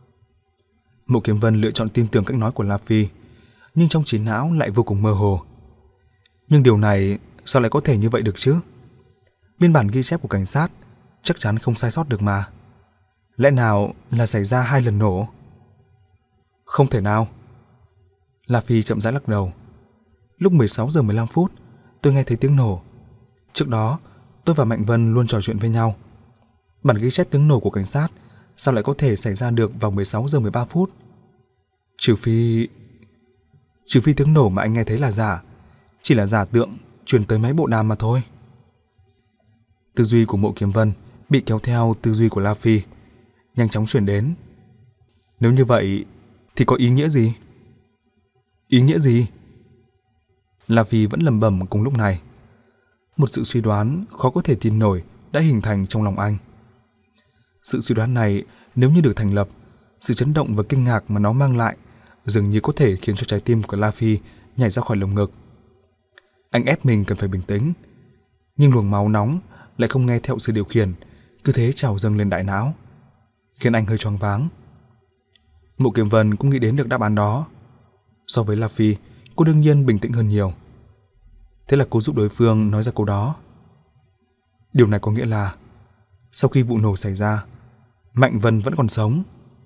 Mộ Kiếm Vân lựa chọn tin tưởng cách nói của La Phi, nhưng trong trí não lại vô cùng mơ hồ. Nhưng điều này sao lại có thể như vậy được chứ? Biên bản ghi chép của cảnh sát chắc chắn không sai sót được mà. Lẽ nào là xảy ra hai lần nổ? Không thể nào. La Phi chậm rãi lắc đầu. Lúc mười sáu giờ mười lăm phút, tôi nghe thấy tiếng nổ. Trước đó, tôi và Mạnh Vân luôn trò chuyện với nhau. Bản ghi chép tiếng nổ của cảnh sát sao lại có thể xảy ra được vào mười sáu giờ mười ba phút? Trừ phi... Trừ phi tiếng nổ mà anh nghe thấy là giả, chỉ là giả tượng truyền tới máy bộ đàm mà thôi. Tư duy của Mộ Kiếm Vân bị kéo theo tư duy của La Phi, nhanh chóng chuyển đến. Nếu như vậy thì có ý nghĩa gì? Ý nghĩa gì? La Phi vẫn lẩm bẩm cùng lúc này. Một sự suy đoán khó có thể tin nổi đã hình thành trong lòng anh. Sự suy đoán này nếu như được thành lập, sự chấn động và kinh ngạc mà nó mang lại dường như có thể khiến cho trái tim của La Phi nhảy ra khỏi lồng ngực. Anh ép mình cần phải bình tĩnh, nhưng luồng máu nóng lại không nghe theo sự điều khiển, cứ thế trào dâng lên đại não, khiến anh hơi choáng váng. Mộ Kiếm Vân cũng nghĩ đến được đáp án đó. So với La Phi, cô đương nhiên bình tĩnh hơn nhiều. Thế là cô giúp đối phương nói ra câu đó. Điều này có nghĩa là sau khi vụ nổ xảy ra, Mạnh Vân vẫn còn sống.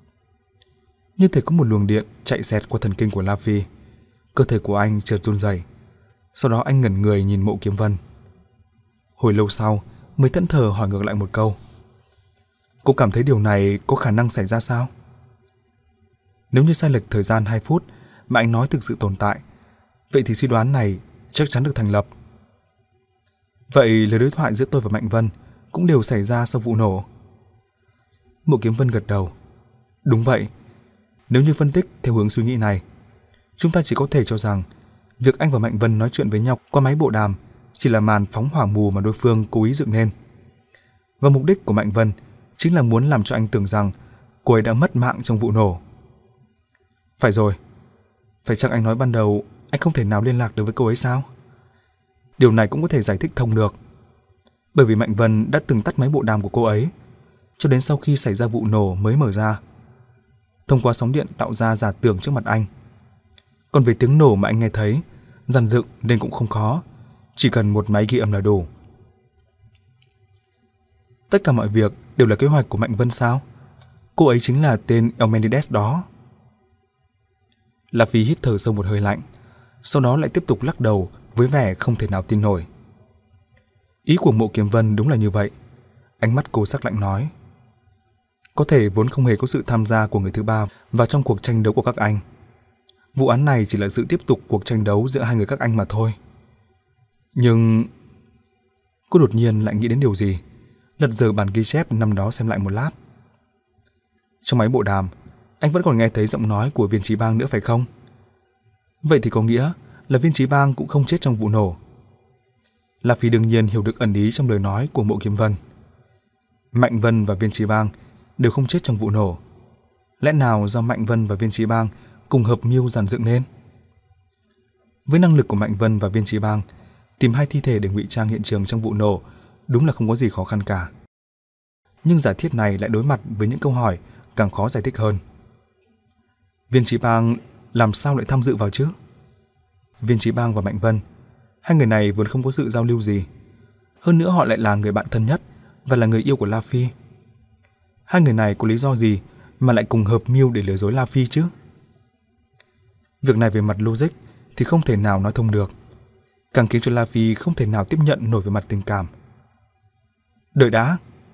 Như thể có một luồng điện chạy xẹt qua thần kinh của La Phi. Cơ thể của anh chợt run rẩy. Sau đó anh ngẩn người nhìn Mộ Kiếm Vân. Hồi lâu sau mới thẫn thờ hỏi ngược lại một câu. Cô cảm thấy điều này có khả năng xảy ra sao? Nếu như sai lệch thời gian hai phút mà anh nói thực sự tồn tại, vậy thì suy đoán này chắc chắn được thành lập. Vậy lời đối thoại giữa tôi và Mạnh Vân cũng đều xảy ra sau vụ nổ. Mộ Kiếm Vân gật đầu. Đúng vậy. Nếu như phân tích theo hướng suy nghĩ này, chúng ta chỉ có thể cho rằng việc anh và Mạnh Vân nói chuyện với nhau qua máy bộ đàm chỉ là màn phóng hỏa mù mà đối phương cố ý dựng nên. Và mục đích của Mạnh Vân chính là muốn làm cho anh tưởng rằng cô ấy đã mất mạng trong vụ nổ. Phải rồi. Phải chăng anh nói ban đầu anh không thể nào liên lạc được với cô ấy sao? Điều này cũng có thể giải thích thông được. Bởi vì Mạnh Vân đã từng tắt máy bộ đàm của cô ấy, cho đến sau khi xảy ra vụ nổ mới mở ra. Thông qua sóng điện tạo ra giả tưởng trước mặt anh. Còn về tiếng nổ mà anh nghe thấy, dàn dựng nên cũng không khó, chỉ cần một máy ghi âm là đủ. Tất cả mọi việc đều là kế hoạch của Mạnh Vân sao? Cô ấy chính là tên Eumenides đó. La Phi hít thở sâu một hơi lạnh, sau đó lại tiếp tục lắc đầu với vẻ không thể nào tin nổi. Ý của Mộ Kiếm Vân đúng là như vậy. Ánh mắt cô sắc lạnh nói: có thể vốn không hề có sự tham gia của người thứ ba vào trong cuộc tranh đấu của các anh. Vụ án này chỉ là sự tiếp tục cuộc tranh đấu giữa hai người các anh mà thôi. Nhưng... Cô đột nhiên lại nghĩ đến điều gì, lật dở bản ghi chép năm đó xem lại một lát. Trong máy bộ đàm, anh vẫn còn nghe thấy giọng nói của Viên Chí Bang nữa phải không? Vậy thì có nghĩa là Viên Chí Bang cũng không chết trong vụ nổ. La Phi đương nhiên hiểu được ẩn ý trong lời nói của Mộ Kiếm Vân. Mạnh Vân và Viên Chí Bang đều không chết trong vụ nổ. Lẽ nào do Mạnh Vân và Viên Chí Bang cùng hợp mưu dàn dựng nên? Với năng lực của Mạnh Vân và Viên Chí Bang, tìm hai thi thể để ngụy trang hiện trường trong vụ nổ đúng là không có gì khó khăn cả. Nhưng giả thiết này lại đối mặt với những câu hỏi càng khó giải thích hơn. Viên Chí Bang làm sao lại tham dự vào chứ? Viên Chí Bang và Mạnh Vân, hai người này vốn không có sự giao lưu gì. Hơn nữa họ lại là người bạn thân nhất và là người yêu của La Phi. Hai người này có lý do gì mà lại cùng hợp mưu để lừa dối La Phi chứ? Việc này về mặt logic thì không thể nào nói thông được, càng khiến cho La Phi không thể nào tiếp nhận nổi về mặt tình cảm. Đợi đã.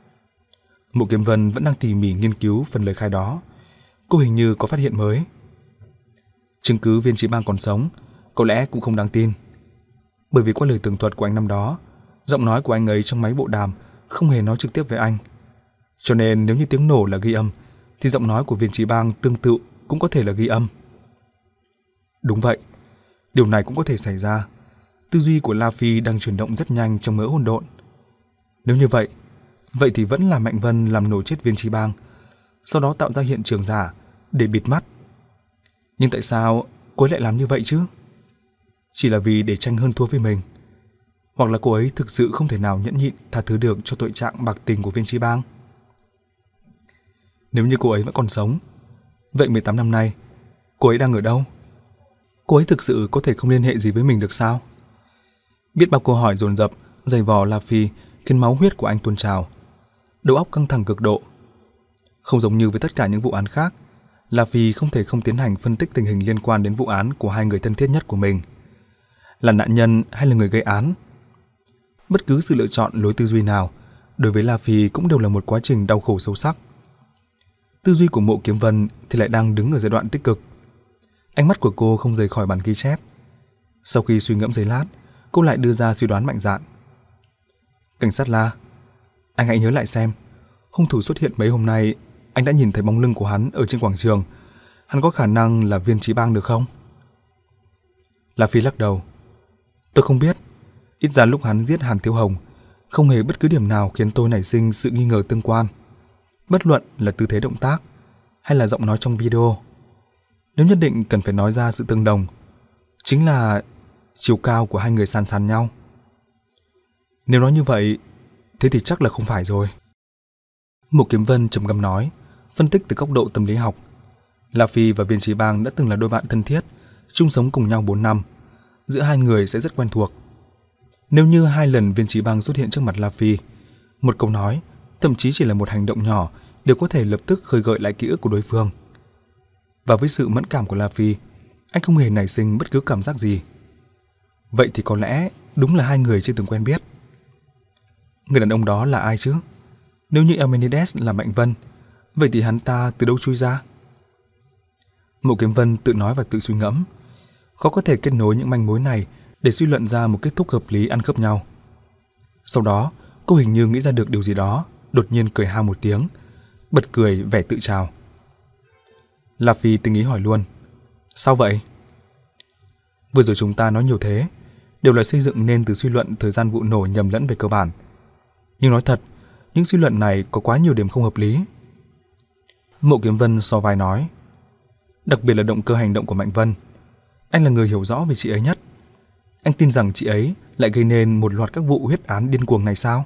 Mộ Kiếm Vân vẫn đang tỉ mỉ nghiên cứu phần lời khai đó. Cô hình như có phát hiện mới. Chứng cứ Viên Chí Bang còn sống có lẽ cũng không đáng tin, bởi vì qua lời tường thuật của anh năm đó, giọng nói của anh ấy trong máy bộ đàm không hề nói trực tiếp với anh. Cho nên nếu như tiếng nổ là ghi âm thì giọng nói của Viên Chí Bang tương tự cũng có thể là ghi âm. Đúng vậy, điều này cũng có thể xảy ra. Tư duy của La Phi đang chuyển động rất nhanh trong mớ hỗn độn. Nếu như vậy, vậy thì vẫn là Mạnh Vân làm nổ chết Viên Chí Bang, sau đó tạo ra hiện trường giả để bịt mắt. Nhưng tại sao cô ấy lại làm như vậy chứ? Chỉ là vì để tranh hơn thua với mình? Hoặc là cô ấy thực sự không thể nào nhẫn nhịn tha thứ được cho tội trạng bạc tình của Viên Chí Bang? Nếu như cô ấy vẫn còn sống, vậy mười tám năm nay cô ấy đang ở đâu? Cô ấy thực sự có thể không liên hệ gì với mình được sao? Biết bao câu hỏi dồn dập giày vò La Phi khiến máu huyết của anh tuôn trào, đầu óc căng thẳng cực độ. Không giống như với tất cả những vụ án khác, La Phi không thể không tiến hành phân tích tình hình liên quan đến vụ án của hai người thân thiết nhất của mình, là nạn nhân hay là người gây án. Bất cứ sự lựa chọn lối tư duy nào đối với La Phi cũng đều là một quá trình đau khổ sâu sắc. Tư duy của Mộ Kiếm Vân thì lại đang đứng ở giai đoạn tích cực. Ánh mắt của cô không rời khỏi bản ghi chép. Sau khi suy ngẫm giây lát, cô lại đưa ra suy đoán mạnh dạn. Cảnh sát La, anh hãy nhớ lại xem, hung thủ xuất hiện mấy hôm nay, anh đã nhìn thấy bóng lưng của hắn ở trên quảng trường. Hắn có khả năng là Viên Chí Bang được không? La Phi lắc đầu. Tôi không biết. Ít ra lúc hắn giết Hàn Tiêu Hồng, không hề bất cứ điểm nào khiến tôi nảy sinh sự nghi ngờ tương quan. Bất luận là tư thế động tác hay là giọng nói trong video. Nếu nhất định cần phải nói ra sự tương đồng, chính là chiều cao của hai người san san nhau. Nếu nói như vậy, thế thì chắc là không phải rồi. Mộ Kiếm Vân trầm ngâm nói, phân tích từ góc độ tâm lý học. La Phi và Viên Chí Bang đã từng là đôi bạn thân thiết, chung sống cùng nhau bốn năm. Giữa hai người sẽ rất quen thuộc. Nếu như hai lần Viên Chí Bang xuất hiện trước mặt La Phi, một câu nói, thậm chí chỉ là một hành động nhỏ đều có thể lập tức khơi gợi lại ký ức của đối phương. Và với sự mẫn cảm của La Phi, anh không hề nảy sinh bất cứ cảm giác gì. Vậy thì có lẽ đúng là hai người chưa từng quen biết. Người đàn ông đó là ai chứ? Nếu như Eumenides là Mạnh Vân, vậy thì hắn ta từ đâu chui ra? Mộ Kiếm Vân tự nói và tự suy ngẫm, khó có thể kết nối những manh mối này để suy luận ra một kết thúc hợp lý ăn khớp nhau. Sau đó, cô hình như nghĩ ra được điều gì đó, đột nhiên cười ha một tiếng, bật cười vẻ tự trào. La Phi tinh ý hỏi luôn, sao vậy? Vừa rồi chúng ta nói nhiều thế, đều là xây dựng nên từ suy luận thời gian vụ nổ nhầm lẫn về cơ bản. Nhưng nói thật, những suy luận này có quá nhiều điểm không hợp lý. Mộ Kiếm Vân so vai nói, đặc biệt là động cơ hành động của Mạnh Vân. Anh là người hiểu rõ về chị ấy nhất. Anh tin rằng chị ấy lại gây nên một loạt các vụ huyết án điên cuồng này sao?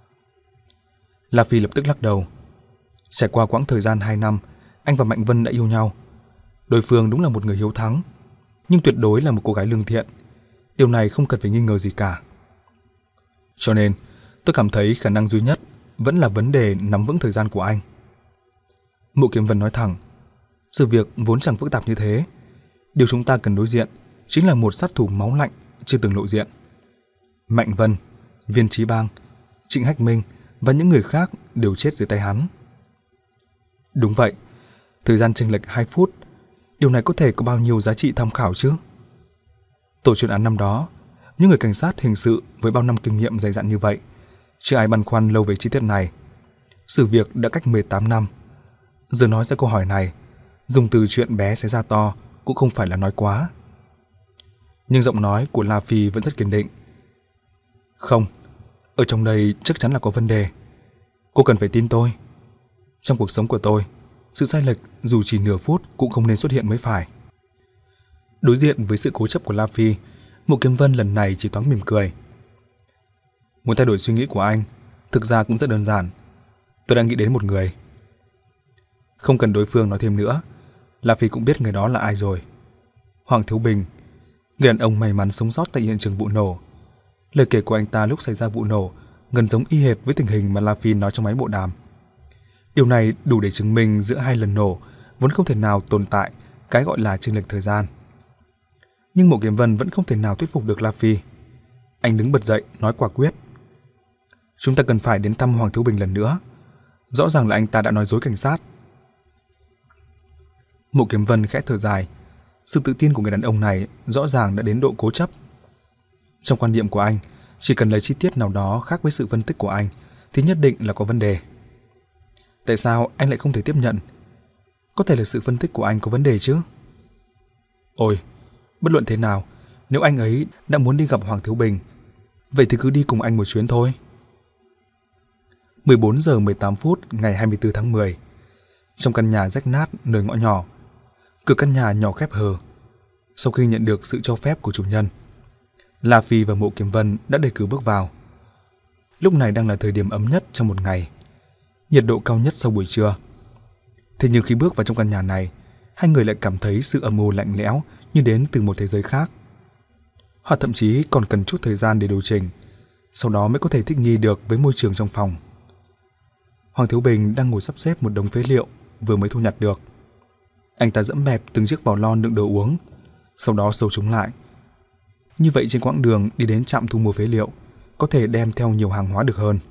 La Phi lập tức lắc đầu. Trải qua quãng thời gian hai năm, anh và Mạnh Vân đã yêu nhau. Đối phương đúng là một người hiếu thắng. nhưng tuyệt đối là một cô gái lương thiện. Điều này không cần phải nghi ngờ gì cả. Cho nên, tôi cảm thấy khả năng duy nhất vẫn là vấn đề nắm vững thời gian của anh. Mộ Kiếm Vân nói thẳng, sự việc vốn chẳng phức tạp như thế. Điều chúng ta cần đối diện chính là một sát thủ máu lạnh chưa từng lộ diện. Mạnh Vân, Viên Chí Bang, Trịnh Hách Minh và những người khác đều chết dưới tay hắn. Đúng vậy, thời gian chênh lệch hai phút, điều này có thể có bao nhiêu giá trị tham khảo chứ? Tổ chuyên án năm đó, những người cảnh sát hình sự với bao năm kinh nghiệm dày dặn như vậy, chưa ai băn khoăn lâu về chi tiết này. Sự việc đã cách mười tám năm. Giờ nói ra câu hỏi này, dùng từ chuyện bé xé ra to cũng không phải là nói quá. Nhưng giọng nói của La Phi vẫn rất kiên định. Không, ở trong đây chắc chắn là có vấn đề. Cô cần phải tin tôi. Trong cuộc sống của tôi, sự sai lệch dù chỉ nửa phút cũng không nên xuất hiện mới phải. Đối diện với sự cố chấp của La Phi, Mộ Kiếm Vân lần này chỉ thoáng mỉm cười. Muốn thay đổi suy nghĩ của anh, thực ra cũng rất đơn giản. Tôi đang nghĩ đến một người. Không cần đối phương nói thêm nữa, La Phi cũng biết người đó là ai rồi. Hoàng Thiếu Bình, người đàn ông may mắn sống sót tại hiện trường vụ nổ. Lời kể của anh ta lúc xảy ra vụ nổ gần giống y hệt với tình hình mà La Phi nói trong máy bộ đàm. Điều này đủ để chứng minh giữa hai lần nổ vốn không thể nào tồn tại cái gọi là chênh lệch thời gian. Nhưng Mộ Kiếm Vân vẫn không thể nào thuyết phục được La Phi. Anh đứng bật dậy nói quả quyết. Chúng ta cần phải đến thăm Hoàng Thiếu Bình lần nữa. Rõ ràng là anh ta đã nói dối cảnh sát. Mộ Kiếm Vân khẽ thở dài. Sự tự tin của người đàn ông này rõ ràng đã đến độ cố chấp. Trong quan niệm của anh, chỉ cần lấy chi tiết nào đó khác với sự phân tích của anh thì nhất định là có vấn đề. Tại sao anh lại không thể tiếp nhận? Có thể là sự phân tích của anh có vấn đề chứ? Ôi, bất luận thế nào, nếu anh ấy đã muốn đi gặp Hoàng Thiếu Bình, vậy thì cứ đi cùng anh một chuyến thôi. mười bốn giờ mười tám phút ngày hai mươi tư tháng mười. Trong căn nhà rách nát nơi ngõ nhỏ, cửa căn nhà nhỏ khép hờ. Sau khi nhận được sự cho phép của chủ nhân, La Phi và Mộ Kiếm Vân đã đẩy cửa bước vào. Lúc này đang là thời điểm ấm nhất trong một ngày, nhiệt độ cao nhất sau buổi trưa. Thế nhưng khi bước vào trong căn nhà này, hai người lại cảm thấy sự âm u lạnh lẽo như đến từ một thế giới khác. Họ thậm chí còn cần chút thời gian để điều chỉnh, sau đó mới có thể thích nghi được với môi trường trong phòng. Hoàng Thiếu Bình đang ngồi sắp xếp một đống phế liệu vừa mới thu nhặt được. Anh ta dẫm bẹp từng chiếc vò lon đựng đồ uống, sau đó sâu chúng lại. Như vậy trên quãng đường đi đến trạm thu mua phế liệu, có thể đem theo nhiều hàng hóa được hơn.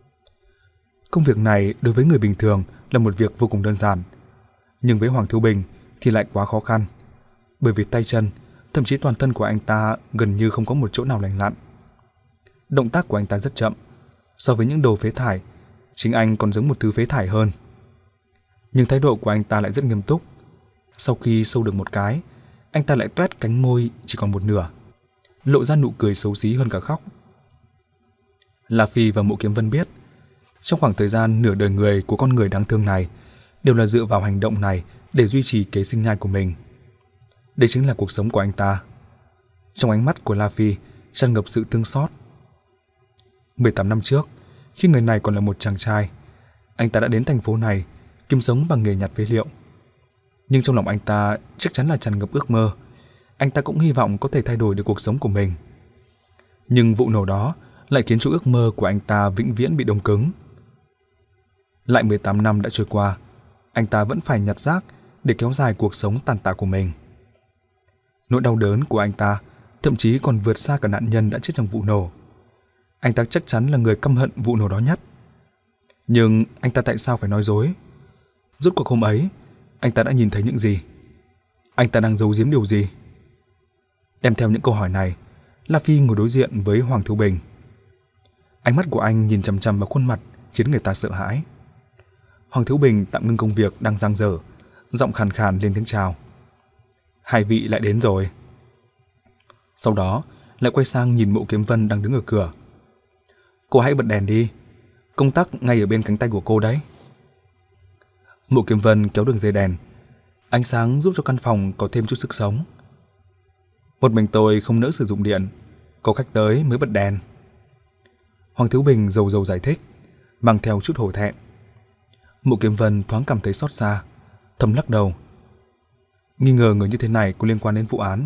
Công việc này đối với người bình thường là một việc vô cùng đơn giản, nhưng với Hoàng Thiếu Bình thì lại quá khó khăn, bởi vì tay chân, thậm chí toàn thân của anh ta gần như không có một chỗ nào lành lặn. Động tác của anh ta rất chậm, so với những đồ phế thải, chính anh còn giống một thứ phế thải hơn. Nhưng thái độ của anh ta lại rất nghiêm túc. Sau khi sâu được một cái, anh ta lại toét cánh môi chỉ còn một nửa, lộ ra nụ cười xấu xí hơn cả khóc. La Phi và Mộ Kiếm Vân biết, trong khoảng thời gian nửa đời người của con người đáng thương này đều là dựa vào hành động này để duy trì kế sinh nhai của mình. Đây chính là cuộc sống của anh ta. Trong ánh mắt của La Phi tràn ngập sự thương xót. mười tám năm trước, khi người này còn là một chàng trai, anh ta đã đến thành phố này kiếm sống bằng nghề nhặt phế liệu. Nhưng trong lòng anh ta chắc chắn là tràn ngập ước mơ. Anh ta cũng hy vọng có thể thay đổi được cuộc sống của mình. Nhưng vụ nổ đó lại khiến cho ước mơ của anh ta vĩnh viễn bị đông cứng. Lại mười tám năm đã trôi qua, anh ta vẫn phải nhặt rác để kéo dài cuộc sống tàn tạ của mình. Nỗi đau đớn của anh ta thậm chí còn vượt xa cả nạn nhân đã chết trong vụ nổ. Anh ta chắc chắn là người căm hận vụ nổ đó nhất. Nhưng anh ta tại sao phải nói dối? Rốt cuộc hôm ấy, anh ta đã nhìn thấy những gì? Anh ta đang giấu giếm điều gì? Đem theo những câu hỏi này, La Phi ngồi đối diện với Hoàng Thiếu Bình. Ánh mắt của anh nhìn chằm chằm vào khuôn mặt khiến người ta sợ hãi. Hoàng Thiếu Bình tạm ngưng công việc đang dang dở, giọng khàn khàn lên tiếng chào. Hai vị lại đến rồi. Sau đó lại quay sang nhìn Mộ Kiếm Vân đang đứng ở cửa. Cô hãy bật đèn đi, công tắc ngay ở bên cánh tay của cô đấy. Mộ Kiếm Vân kéo đường dây đèn, ánh sáng giúp cho căn phòng có thêm chút sức sống. Một mình tôi không nỡ sử dụng điện, có khách tới mới bật đèn. Hoàng Thiếu Bình rầu rầu giải thích, mang theo chút hổ thẹn. Mộ Kiếm Vân thoáng cảm thấy xót xa, thầm lắc đầu. Nghi ngờ người như thế này có liên quan đến vụ án,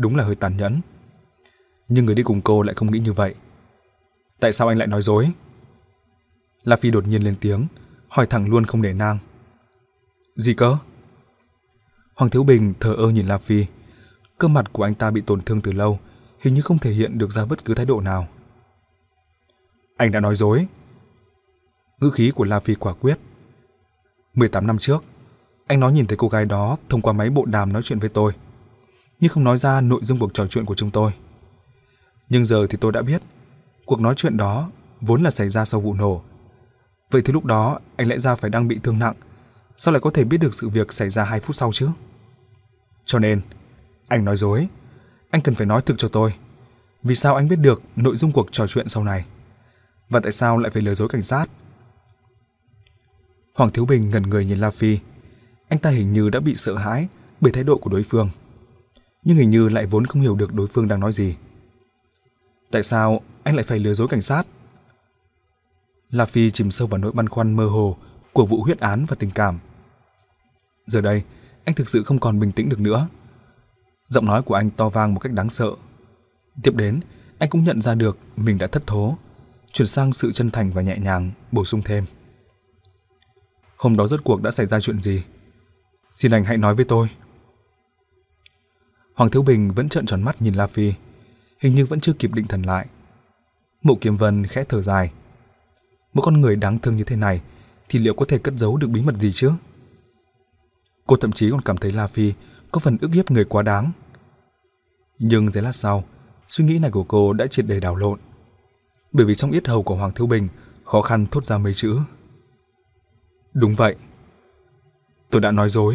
đúng là hơi tàn nhẫn. Nhưng người đi cùng cô lại không nghĩ như vậy. Tại sao anh lại nói dối? La Phi đột nhiên lên tiếng, hỏi thẳng luôn không để nang. Gì cơ? Hoàng Thiếu Bình thờ ơ nhìn La Phi. Cơ mặt của anh ta bị tổn thương từ lâu, hình như không thể hiện được ra bất cứ thái độ nào. Anh đã nói dối. Ngữ khí của La Phi quả quyết. mười tám năm trước, anh nói nhìn thấy cô gái đó thông qua máy bộ đàm nói chuyện với tôi, nhưng không nói ra nội dung cuộc trò chuyện của chúng tôi. Nhưng giờ thì tôi đã biết, cuộc nói chuyện đó vốn là xảy ra sau vụ nổ. Vậy thì lúc đó anh lẽ ra phải đang bị thương nặng, sao lại có thể biết được sự việc xảy ra hai phút sau chứ? Cho nên, anh nói dối. Anh cần phải nói thực cho tôi. Vì sao anh biết được nội dung cuộc trò chuyện sau này? Và tại sao lại phải lừa dối cảnh sát? Hoàng Thiếu Bình ngẩn người nhìn La Phi. Anh ta hình như đã bị sợ hãi bởi thái độ của đối phương, nhưng hình như lại vốn không hiểu được đối phương đang nói gì. Tại sao anh lại phải lừa dối cảnh sát? La Phi chìm sâu vào nỗi băn khoăn mơ hồ của vụ huyết án và tình cảm. Giờ đây, anh thực sự không còn bình tĩnh được nữa. Giọng nói của anh to vang một cách đáng sợ. Tiếp đến, anh cũng nhận ra được mình đã thất thố, chuyển sang sự chân thành và nhẹ nhàng, bổ sung thêm. Hôm đó rốt cuộc đã xảy ra chuyện gì? Xin anh hãy nói với tôi. Hoàng Thiếu Bình vẫn trợn tròn mắt nhìn La Phi, hình như vẫn chưa kịp định thần lại. Mộ Kiếm Vân khẽ thở dài. Một con người đáng thương như thế này thì liệu có thể cất giấu được bí mật gì chứ? Cô thậm chí còn cảm thấy La Phi có phần ức hiếp người quá đáng. Nhưng giây lát sau, suy nghĩ này của cô đã triệt để đảo lộn, bởi vì trong yết hầu của Hoàng Thiếu Bình khó khăn thốt ra mấy chữ. Đúng vậy, tôi đã nói dối.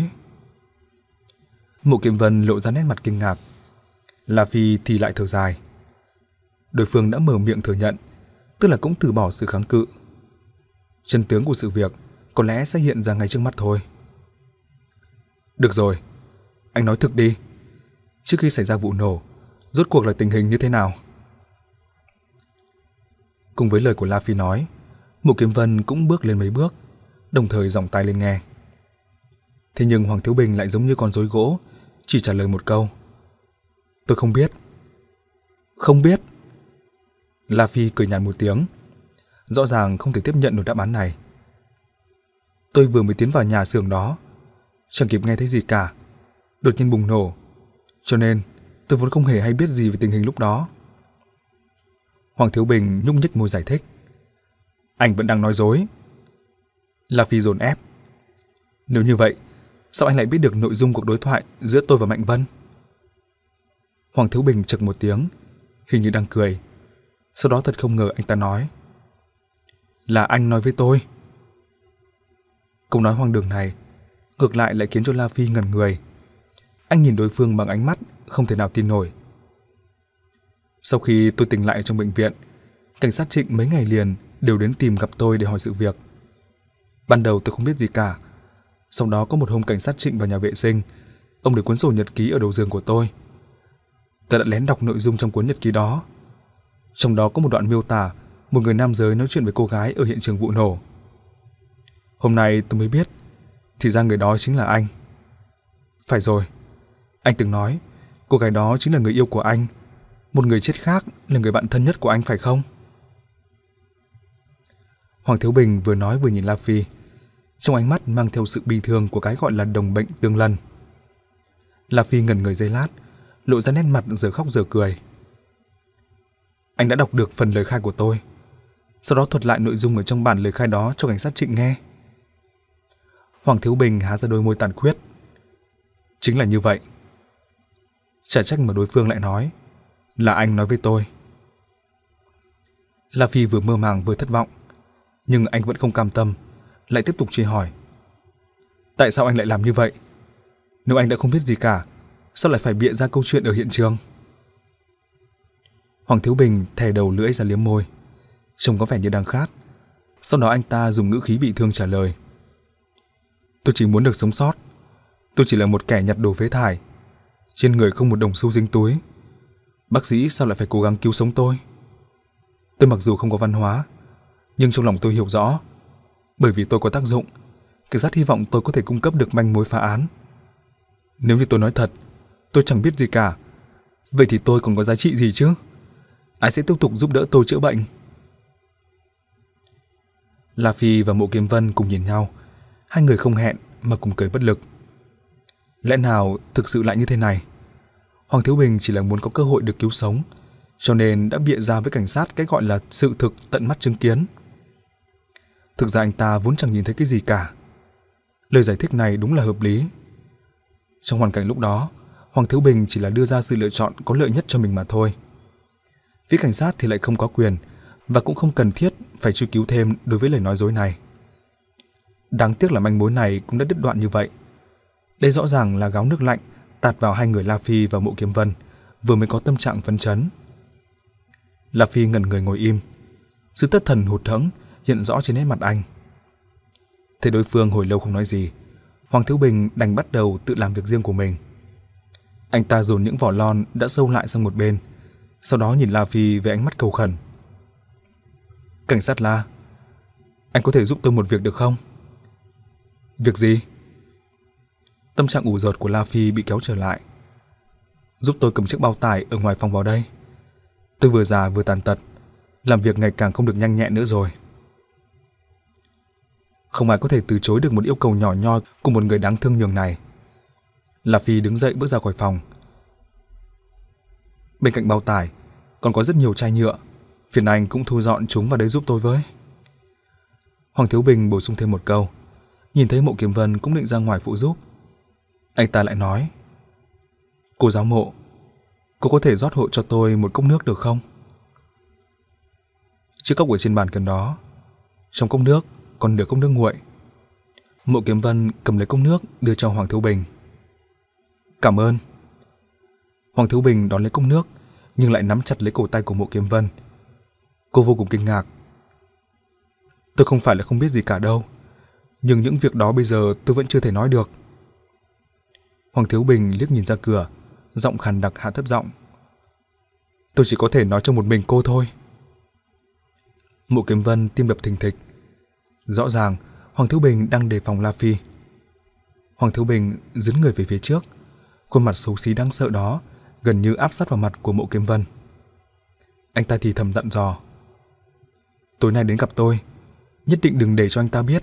Mộ Kiếm Vân lộ ra nét mặt kinh ngạc. La Phi thì lại thở dài. Đối phương đã mở miệng thừa nhận, tức là cũng từ bỏ sự kháng cự. Chân tướng của sự việc có lẽ sẽ hiện ra ngay trước mắt thôi. Được rồi, anh nói thực đi. Trước khi xảy ra vụ nổ, rốt cuộc là tình hình như thế nào? Cùng với lời của La Phi nói, Mộ Kiếm Vân cũng bước lên mấy bước, đồng thời giọng tai lên nghe. Thế nhưng Hoàng Thiếu Bình lại giống như con rối gỗ, chỉ trả lời một câu. Tôi không biết. Không biết. La Phi cười nhạt một tiếng, rõ ràng không thể tiếp nhận được đáp án này. Tôi vừa mới tiến vào nhà xưởng đó, chẳng kịp nghe thấy gì cả, đột nhiên bùng nổ, cho nên tôi vốn không hề hay biết gì về tình hình lúc đó. Hoàng Thiếu Bình nhúc nhích môi giải thích. Anh vẫn đang nói dối. La Phi dồn ép. Nếu như vậy, sao anh lại biết được nội dung cuộc đối thoại giữa tôi và Mạnh Vân? Hoàng Thiếu Bình chực một tiếng, hình như đang cười. Sau đó thật không ngờ anh ta nói. Là anh nói với tôi. Câu nói hoang đường này ngược lại lại khiến cho La Phi ngẩn người. Anh nhìn đối phương bằng ánh mắt không thể nào tin nổi. Sau khi tôi tỉnh lại trong bệnh viện, cảnh sát Trịnh mấy ngày liền đều đến tìm gặp tôi để hỏi sự việc. Ban đầu tôi không biết gì cả. Sau đó có một hôm cảnh sát Trịnh vào nhà vệ sinh, ông để cuốn sổ nhật ký ở đầu giường của tôi. Tôi đã lén đọc nội dung trong cuốn nhật ký đó. Trong đó có một đoạn miêu tả một người nam giới nói chuyện với cô gái ở hiện trường vụ nổ. Hôm nay tôi mới biết, thì ra người đó chính là anh. Phải rồi, anh từng nói cô gái đó chính là người yêu của anh, một người chết khác là người bạn thân nhất của anh phải không? Hoàng Thiếu Bình vừa nói vừa nhìn La Phi, trong ánh mắt mang theo sự bi thương của cái gọi là đồng bệnh tương lân. La Phi ngẩn người giây lát, lộ ra nét mặt giờ khóc giờ cười. Anh đã đọc được phần lời khai của tôi, sau đó thuật lại nội dung ở trong bản lời khai đó cho cảnh sát Trịnh nghe. Hoàng Thiếu Bình há ra đôi môi tàn khuyết. Chính là như vậy. Chả trách mà đối phương lại nói là anh nói với tôi. La Phi vừa mơ màng vừa thất vọng, nhưng anh vẫn không cam tâm, lại tiếp tục truy hỏi. Tại sao anh lại làm như vậy? Nếu anh đã không biết gì cả, sao lại phải bịa ra câu chuyện ở hiện trường? Hoàng Thiếu Bình thè đầu lưỡi ra liếm môi, trông có vẻ như đang khát. Sau đó anh ta dùng ngữ khí bị thương trả lời. Tôi chỉ muốn được sống sót. Tôi chỉ là một kẻ nhặt đồ phế thải, trên người không một đồng xu dính túi. Bác sĩ sao lại phải cố gắng cứu sống tôi? Tôi mặc dù không có văn hóa, nhưng trong lòng tôi hiểu rõ, bởi vì tôi có tác dụng, cảnh sát hy vọng tôi có thể cung cấp được manh mối phá án. Nếu như tôi nói thật, tôi chẳng biết gì cả, Vậy thì tôi còn có giá trị gì chứ? Ai sẽ tiếp tục giúp đỡ tôi chữa bệnh? La Phi và Mộ Kiếm Vân cùng nhìn nhau, hai người không hẹn mà cùng cười bất lực. Lẽ nào thực sự lại như thế này? Hoàng Thiếu Bình chỉ là muốn có cơ hội được cứu sống, cho nên đã bịa ra với cảnh sát cái gọi là sự thực tận mắt chứng kiến. Thực ra anh ta vốn chẳng nhìn thấy cái gì cả. Lời giải thích này đúng là hợp lý. Trong hoàn cảnh lúc đó, Hoàng Thiếu Bình chỉ là đưa ra sự lựa chọn có lợi nhất cho mình mà thôi. Phía cảnh sát thì lại không có quyền và cũng không cần thiết phải truy cứu thêm đối với lời nói dối này. Đáng tiếc là manh mối này cũng đã đứt đoạn như vậy. Đây rõ ràng là gáo nước lạnh tạt vào hai người La Phi và Mộ Kiếm Vân vừa mới có tâm trạng phấn chấn. La Phi ngẩn người ngồi im, sự thất thần hụt hẫng hiện rõ trên nét mặt anh. Thấy đối phương hồi lâu không nói gì, Hoàng Thiếu Bình đành bắt đầu tự làm việc riêng của mình. Anh ta dồn những vỏ lon đã sâu lại sang một bên, sau đó nhìn La Phi với ánh mắt cầu khẩn. Cảnh sát La, anh có thể giúp tôi một việc được không? Việc gì? Tâm trạng ủ dột của La Phi bị kéo trở lại. Giúp tôi cầm chiếc bao tải ở ngoài phòng vào đây. Tôi vừa già vừa tàn tật, làm việc ngày càng không được nhanh nhẹn nữa rồi. Không ai có thể từ chối được một yêu cầu nhỏ nhoi của một người đáng thương nhường này. La Phi đứng dậy bước ra khỏi phòng. Bên cạnh bao tải còn có rất nhiều chai nhựa, phiền anh cũng thu dọn chúng vào đây giúp tôi với. Hoàng Thiếu Bình bổ sung thêm một câu. Nhìn thấy Mộ Kiếm Vân cũng định ra ngoài phụ giúp, anh ta lại nói: Cô giáo Mộ, cô có thể rót hộ cho tôi một cốc nước được không? Chiếc cốc ở trên bàn gần đó, trong cốc nước còn nửa cốc nước nguội. Mộ Kiếm Vân cầm lấy cốc nước đưa cho Hoàng Thiếu Bình. Cảm ơn. Hoàng Thiếu Bình đón lấy cốc nước nhưng lại nắm chặt lấy cổ tay của Mộ Kiếm Vân. Cô vô cùng kinh ngạc. Tôi không phải là không biết gì cả đâu, nhưng những việc đó bây giờ tôi vẫn chưa thể nói được. Hoàng Thiếu Bình liếc nhìn ra cửa, giọng khàn đặc hạ thấp giọng. Tôi chỉ có thể nói cho một mình cô thôi. Mộ Kiếm Vân tim đập thình thịch. Rõ ràng Hoàng Thiếu Bình đang đề phòng La Phi. Hoàng Thiếu Bình dướn người về phía trước, khuôn mặt xấu xí đáng sợ đó gần như áp sát vào mặt của Mộ Kiếm Vân. Anh ta thì thầm dặn dò: Tối nay đến gặp tôi, nhất định đừng để cho anh ta biết.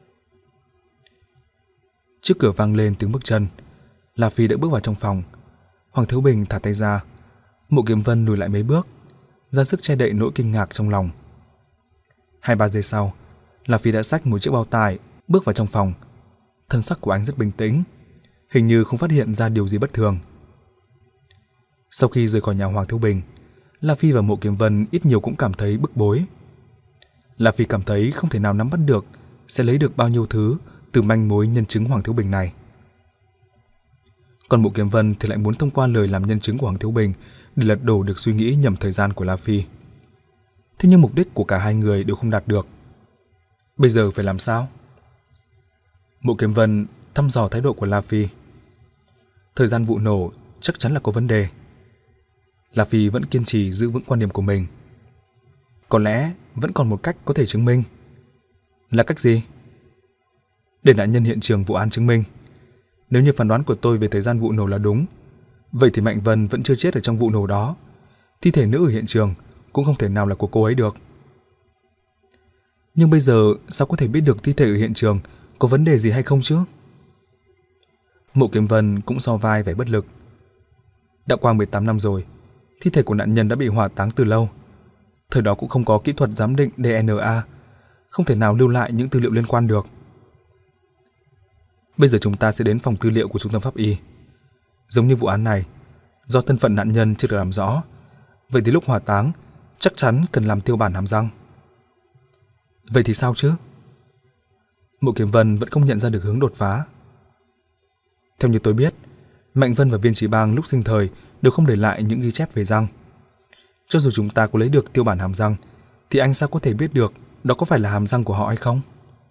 Trước cửa vang lên tiếng bước chân. La Phi đã bước vào trong phòng. Hoàng Thiếu Bình thả tay ra. Mộ Kiếm Vân lùi lại mấy bước, ra sức che đậy nỗi kinh ngạc trong lòng. Hai ba giây sau, La Phi đã xách một chiếc bao tải bước vào trong phòng. Thân sắc của anh rất bình tĩnh, hình như không phát hiện ra điều gì bất thường. Sau khi rời khỏi nhà Hoàng Thiếu Bình, La Phi và Mộ Kiếm Vân ít nhiều cũng cảm thấy bức bối. La Phi cảm thấy không thể nào nắm bắt được sẽ lấy được bao nhiêu thứ từ manh mối nhân chứng Hoàng Thiếu Bình này. Còn Mộ Kiếm Vân thì lại muốn thông qua lời làm nhân chứng của Hoàng Thiếu Bình để lật đổ được suy nghĩ nhầm thời gian của La Phi. Thế nhưng mục đích của cả hai người đều không đạt được. Bây giờ phải làm sao? Mộ Kiếm Vân thăm dò thái độ của La Phi. Thời gian vụ nổ chắc chắn là có vấn đề. La Phi vẫn kiên trì giữ vững quan điểm của mình. Có lẽ vẫn còn một cách có thể chứng minh. Là cách gì? Để nạn nhân hiện trường vụ án chứng minh. Nếu như phán đoán của tôi về thời gian vụ nổ là đúng, vậy thì Mạnh Vân vẫn chưa chết ở trong vụ nổ đó. Thi thể nữ ở hiện trường cũng không thể nào là của cô ấy được. Nhưng bây giờ sao có thể biết được thi thể ở hiện trường có vấn đề gì hay không chứ? Mộ Kiếm Vân cũng so vai vẻ bất lực. Đã qua mười tám năm rồi, thi thể của nạn nhân đã bị hỏa táng từ lâu. Thời đó cũng không có kỹ thuật giám định đê en a, không thể nào lưu lại những tư liệu liên quan được. Bây giờ chúng ta sẽ đến phòng tư liệu của trung tâm pháp y. Giống như vụ án này, do thân phận nạn nhân chưa được làm rõ, vậy thì lúc hỏa táng chắc chắn cần làm tiêu bản hàm răng. Vậy thì sao chứ? Mộ Kiếm Vân vẫn không nhận ra được hướng đột phá. Theo như tôi biết, Mạnh Vân và Viên Trí Bang lúc sinh thời đều không để lại những ghi chép về răng. Cho dù chúng ta có lấy được tiêu bản hàm răng, thì anh sao có thể biết được đó có phải là hàm răng của họ hay không?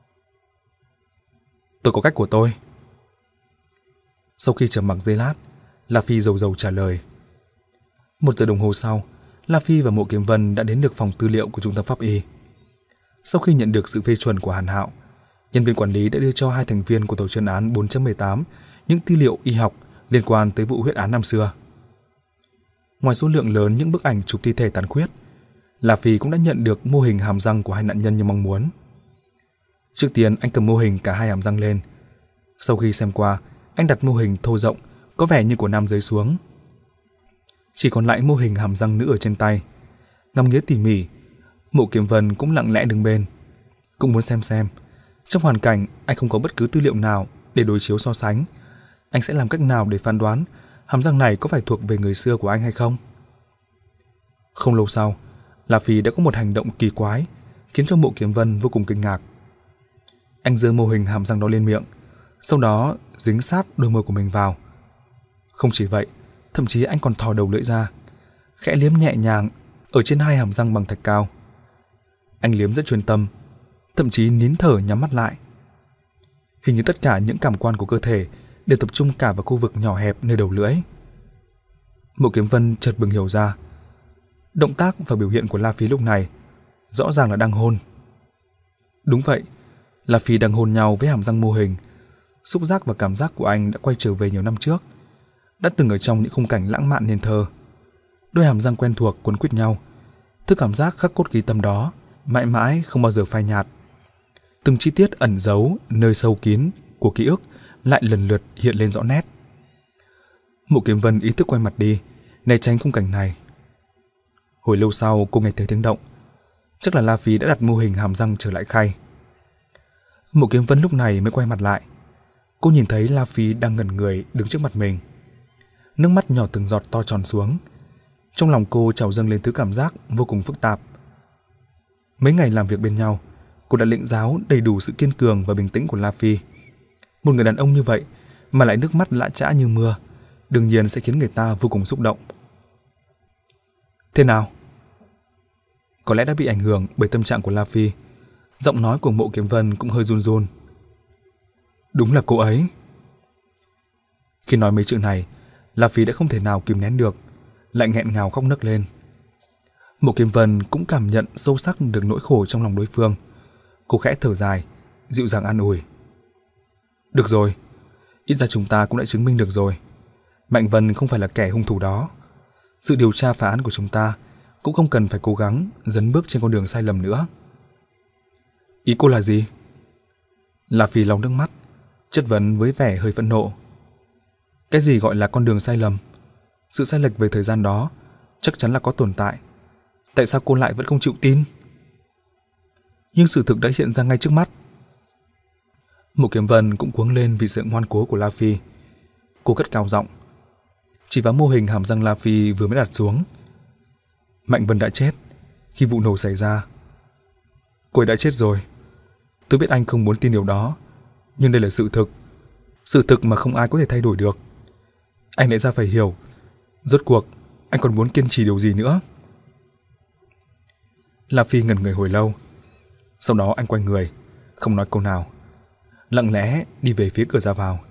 Tôi có cách của tôi. Sau khi trầm mặc giây lát, La Phi rầu rầu trả lời. Một giờ đồng hồ sau, La Phi và Mộ Kiếm Vân đã đến được phòng tư liệu của trung tâm pháp y. Sau khi nhận được sự phê chuẩn của Hàn Hạo, nhân viên quản lý đã đưa cho hai thành viên của tổ chuyên án bốn chấm mười tám những tư liệu y học liên quan tới vụ huyết án năm xưa. Ngoài số lượng lớn những bức ảnh chụp thi thể tàn khuyết, La Phi cũng đã nhận được mô hình hàm răng của hai nạn nhân như mong muốn. Trước tiên anh cầm mô hình cả hai hàm răng lên. Sau khi xem qua, anh đặt mô hình thô rộng, có vẻ như của nam giới xuống. Chỉ còn lại mô hình hàm răng nữ ở trên tay. Ngắm nghía tỉ mỉ, Mộ Kiếm Vân cũng lặng lẽ đứng bên, cũng muốn xem xem trong hoàn cảnh anh không có bất cứ tư liệu nào để đối chiếu so sánh, anh sẽ làm cách nào để phán đoán hàm răng này có phải thuộc về người xưa của anh hay không. Không lâu sau, La Phi đã có một hành động kỳ quái khiến cho Mộ Kiếm Vân vô cùng kinh ngạc. Anh giơ mô hình hàm răng đó lên miệng, sau đó dính sát đôi môi của mình vào. Không chỉ vậy, thậm chí anh còn thò đầu lưỡi ra, khẽ liếm nhẹ nhàng ở trên hai hàm răng bằng thạch cao. Anh liếm rất chuyên tâm, thậm chí nín thở nhắm mắt lại. Hình như tất cả những cảm quan của cơ thể đều tập trung cả vào khu vực nhỏ hẹp nơi đầu lưỡi. Mộ Kiếm Vân chợt bừng hiểu ra, động tác và biểu hiện của La Phi lúc này rõ ràng là đang hôn. Đúng vậy, La Phi đang hôn nhau với hàm răng mô hình. Xúc giác và cảm giác của anh đã quay trở về nhiều năm trước, đã từng ở trong những khung cảnh lãng mạn nên thơ. Đôi hàm răng quen thuộc quấn quýt nhau, thứ cảm giác khắc cốt ghi tâm đó mãi mãi không bao giờ phai nhạt. Từng chi tiết ẩn giấu nơi sâu kín của ký ức lại lần lượt hiện lên rõ nét. Mộ Kiếm Vân ý thức quay mặt đi, né tránh khung cảnh này. Hồi lâu sau cô nghe thấy tiếng động, chắc là La Phi đã đặt mô hình hàm răng trở lại khay. Mộ Kiếm Vân lúc này mới quay mặt lại. Cô nhìn thấy La Phi đang ngẩn người đứng trước mặt mình, nước mắt nhỏ từng giọt to tròn xuống. Trong lòng cô trào dâng lên thứ cảm giác vô cùng phức tạp. Mấy ngày làm việc bên nhau, cô đã lĩnh giáo đầy đủ sự kiên cường và bình tĩnh của La Phi. Một người đàn ông như vậy mà lại nước mắt lã chã như mưa, đương nhiên sẽ khiến người ta vô cùng xúc động. Thế nào? Có lẽ đã bị ảnh hưởng bởi tâm trạng của La Phi, giọng nói của Mộ Kiếm Vân cũng hơi run run. Đúng là cô ấy. Khi nói mấy chữ này, La Phi đã không thể nào kìm nén được, lại nghẹn ngào khóc nấc lên. Mộ Kiếm Vân cũng cảm nhận sâu sắc được nỗi khổ trong lòng đối phương. Cô khẽ thở dài, dịu dàng an ủi. Được rồi, ít ra chúng ta cũng đã chứng minh được rồi. Mạnh Vân không phải là kẻ hung thủ đó. Sự điều tra phá án của chúng ta cũng không cần phải cố gắng dấn bước trên con đường sai lầm nữa. Ý cô là gì? La Phi lau nước mắt, chất vấn với vẻ hơi phẫn nộ. Cái gì gọi là con đường sai lầm? Sự sai lệch về thời gian đó chắc chắn là có tồn tại. Tại sao cô lại vẫn không chịu tin? Nhưng sự thực đã hiện ra ngay trước mắt. Mộ Kiếm Vân cũng cuống lên vì sự ngoan cố của La Phi. Cô cất cao giọng, chỉ vào mô hình hàm răng La Phi vừa mới đặt xuống. Mạnh Vân đã chết khi vụ nổ xảy ra. Cô ấy đã chết rồi. Tôi biết anh không muốn tin điều đó, nhưng đây là sự thực. Sự thực mà không ai có thể thay đổi được. Anh lẽ ra phải hiểu, rốt cuộc anh còn muốn kiên trì điều gì nữa? La Phi ngẩn người hồi lâu. Sau đó anh quay người, không nói câu nào, lặng lẽ đi về phía cửa ra vào.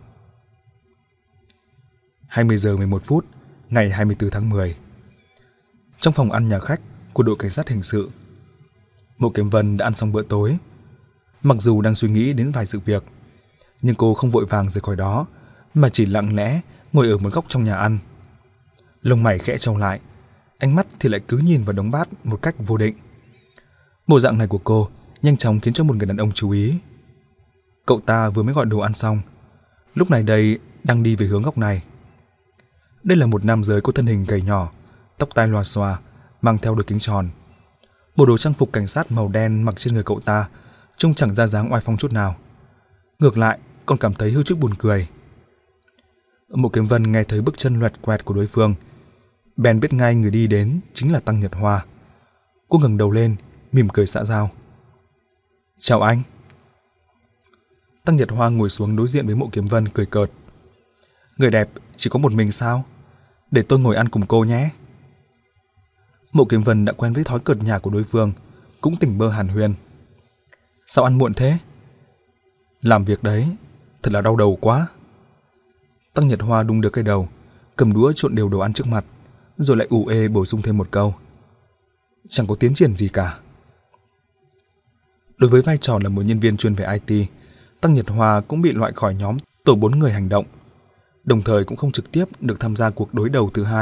hai mươi giờ mười một phút ngày hai mươi tư tháng mười. Trong phòng ăn nhà khách của đội cảnh sát hình sự, Mộ Kiếm Vân đã ăn xong bữa tối. Mặc dù đang suy nghĩ đến vài sự việc, nhưng cô không vội vàng rời khỏi đó, mà chỉ lặng lẽ ngồi ở một góc trong nhà ăn. Lông mày khẽ chau lại, ánh mắt thì lại cứ nhìn vào đống bát một cách vô định. Bộ dạng này của cô nhanh chóng khiến cho một người đàn ông chú ý. Cậu ta vừa mới gọi đồ ăn xong, lúc này đây đang đi về hướng góc này. Đây là một nam giới có thân hình gầy nhỏ, tóc tai lòa xòa, mang theo đôi kính tròn. Bộ đồ trang phục cảnh sát màu đen mặc trên người cậu ta trông chẳng ra dáng oai phong chút nào, ngược lại còn cảm thấy hơi chút buồn cười. Mộ Kiếm Vân nghe thấy bước chân loẹt quẹt của đối phương, bèn biết ngay người đi đến chính là Tăng Nhật Hoa. Cô ngẩng đầu lên, mỉm cười xã giao. Chào anh. Tăng Nhật Hoa ngồi xuống đối diện với Mộ Kiếm Vân cười cợt. Người đẹp chỉ có một mình sao? Để tôi ngồi ăn cùng cô nhé. Mộ Kiếm Vân đã quen với thói cợt nhả của đối phương, cũng tỉnh bơ hàn huyên. Sao ăn muộn thế? Làm việc đấy, thật là đau đầu quá. Tăng Nhật Hoa đung đưa cái đầu, cầm đũa trộn đều đồ ăn trước mặt, rồi lại ù ê bổ sung thêm một câu. Chẳng có tiến triển gì cả. Đối với vai trò là một nhân viên chuyên về i tê, Tăng Nhật Hoa cũng bị loại khỏi nhóm tổ bốn người hành động, đồng thời cũng không trực tiếp được tham gia cuộc đối đầu thứ hai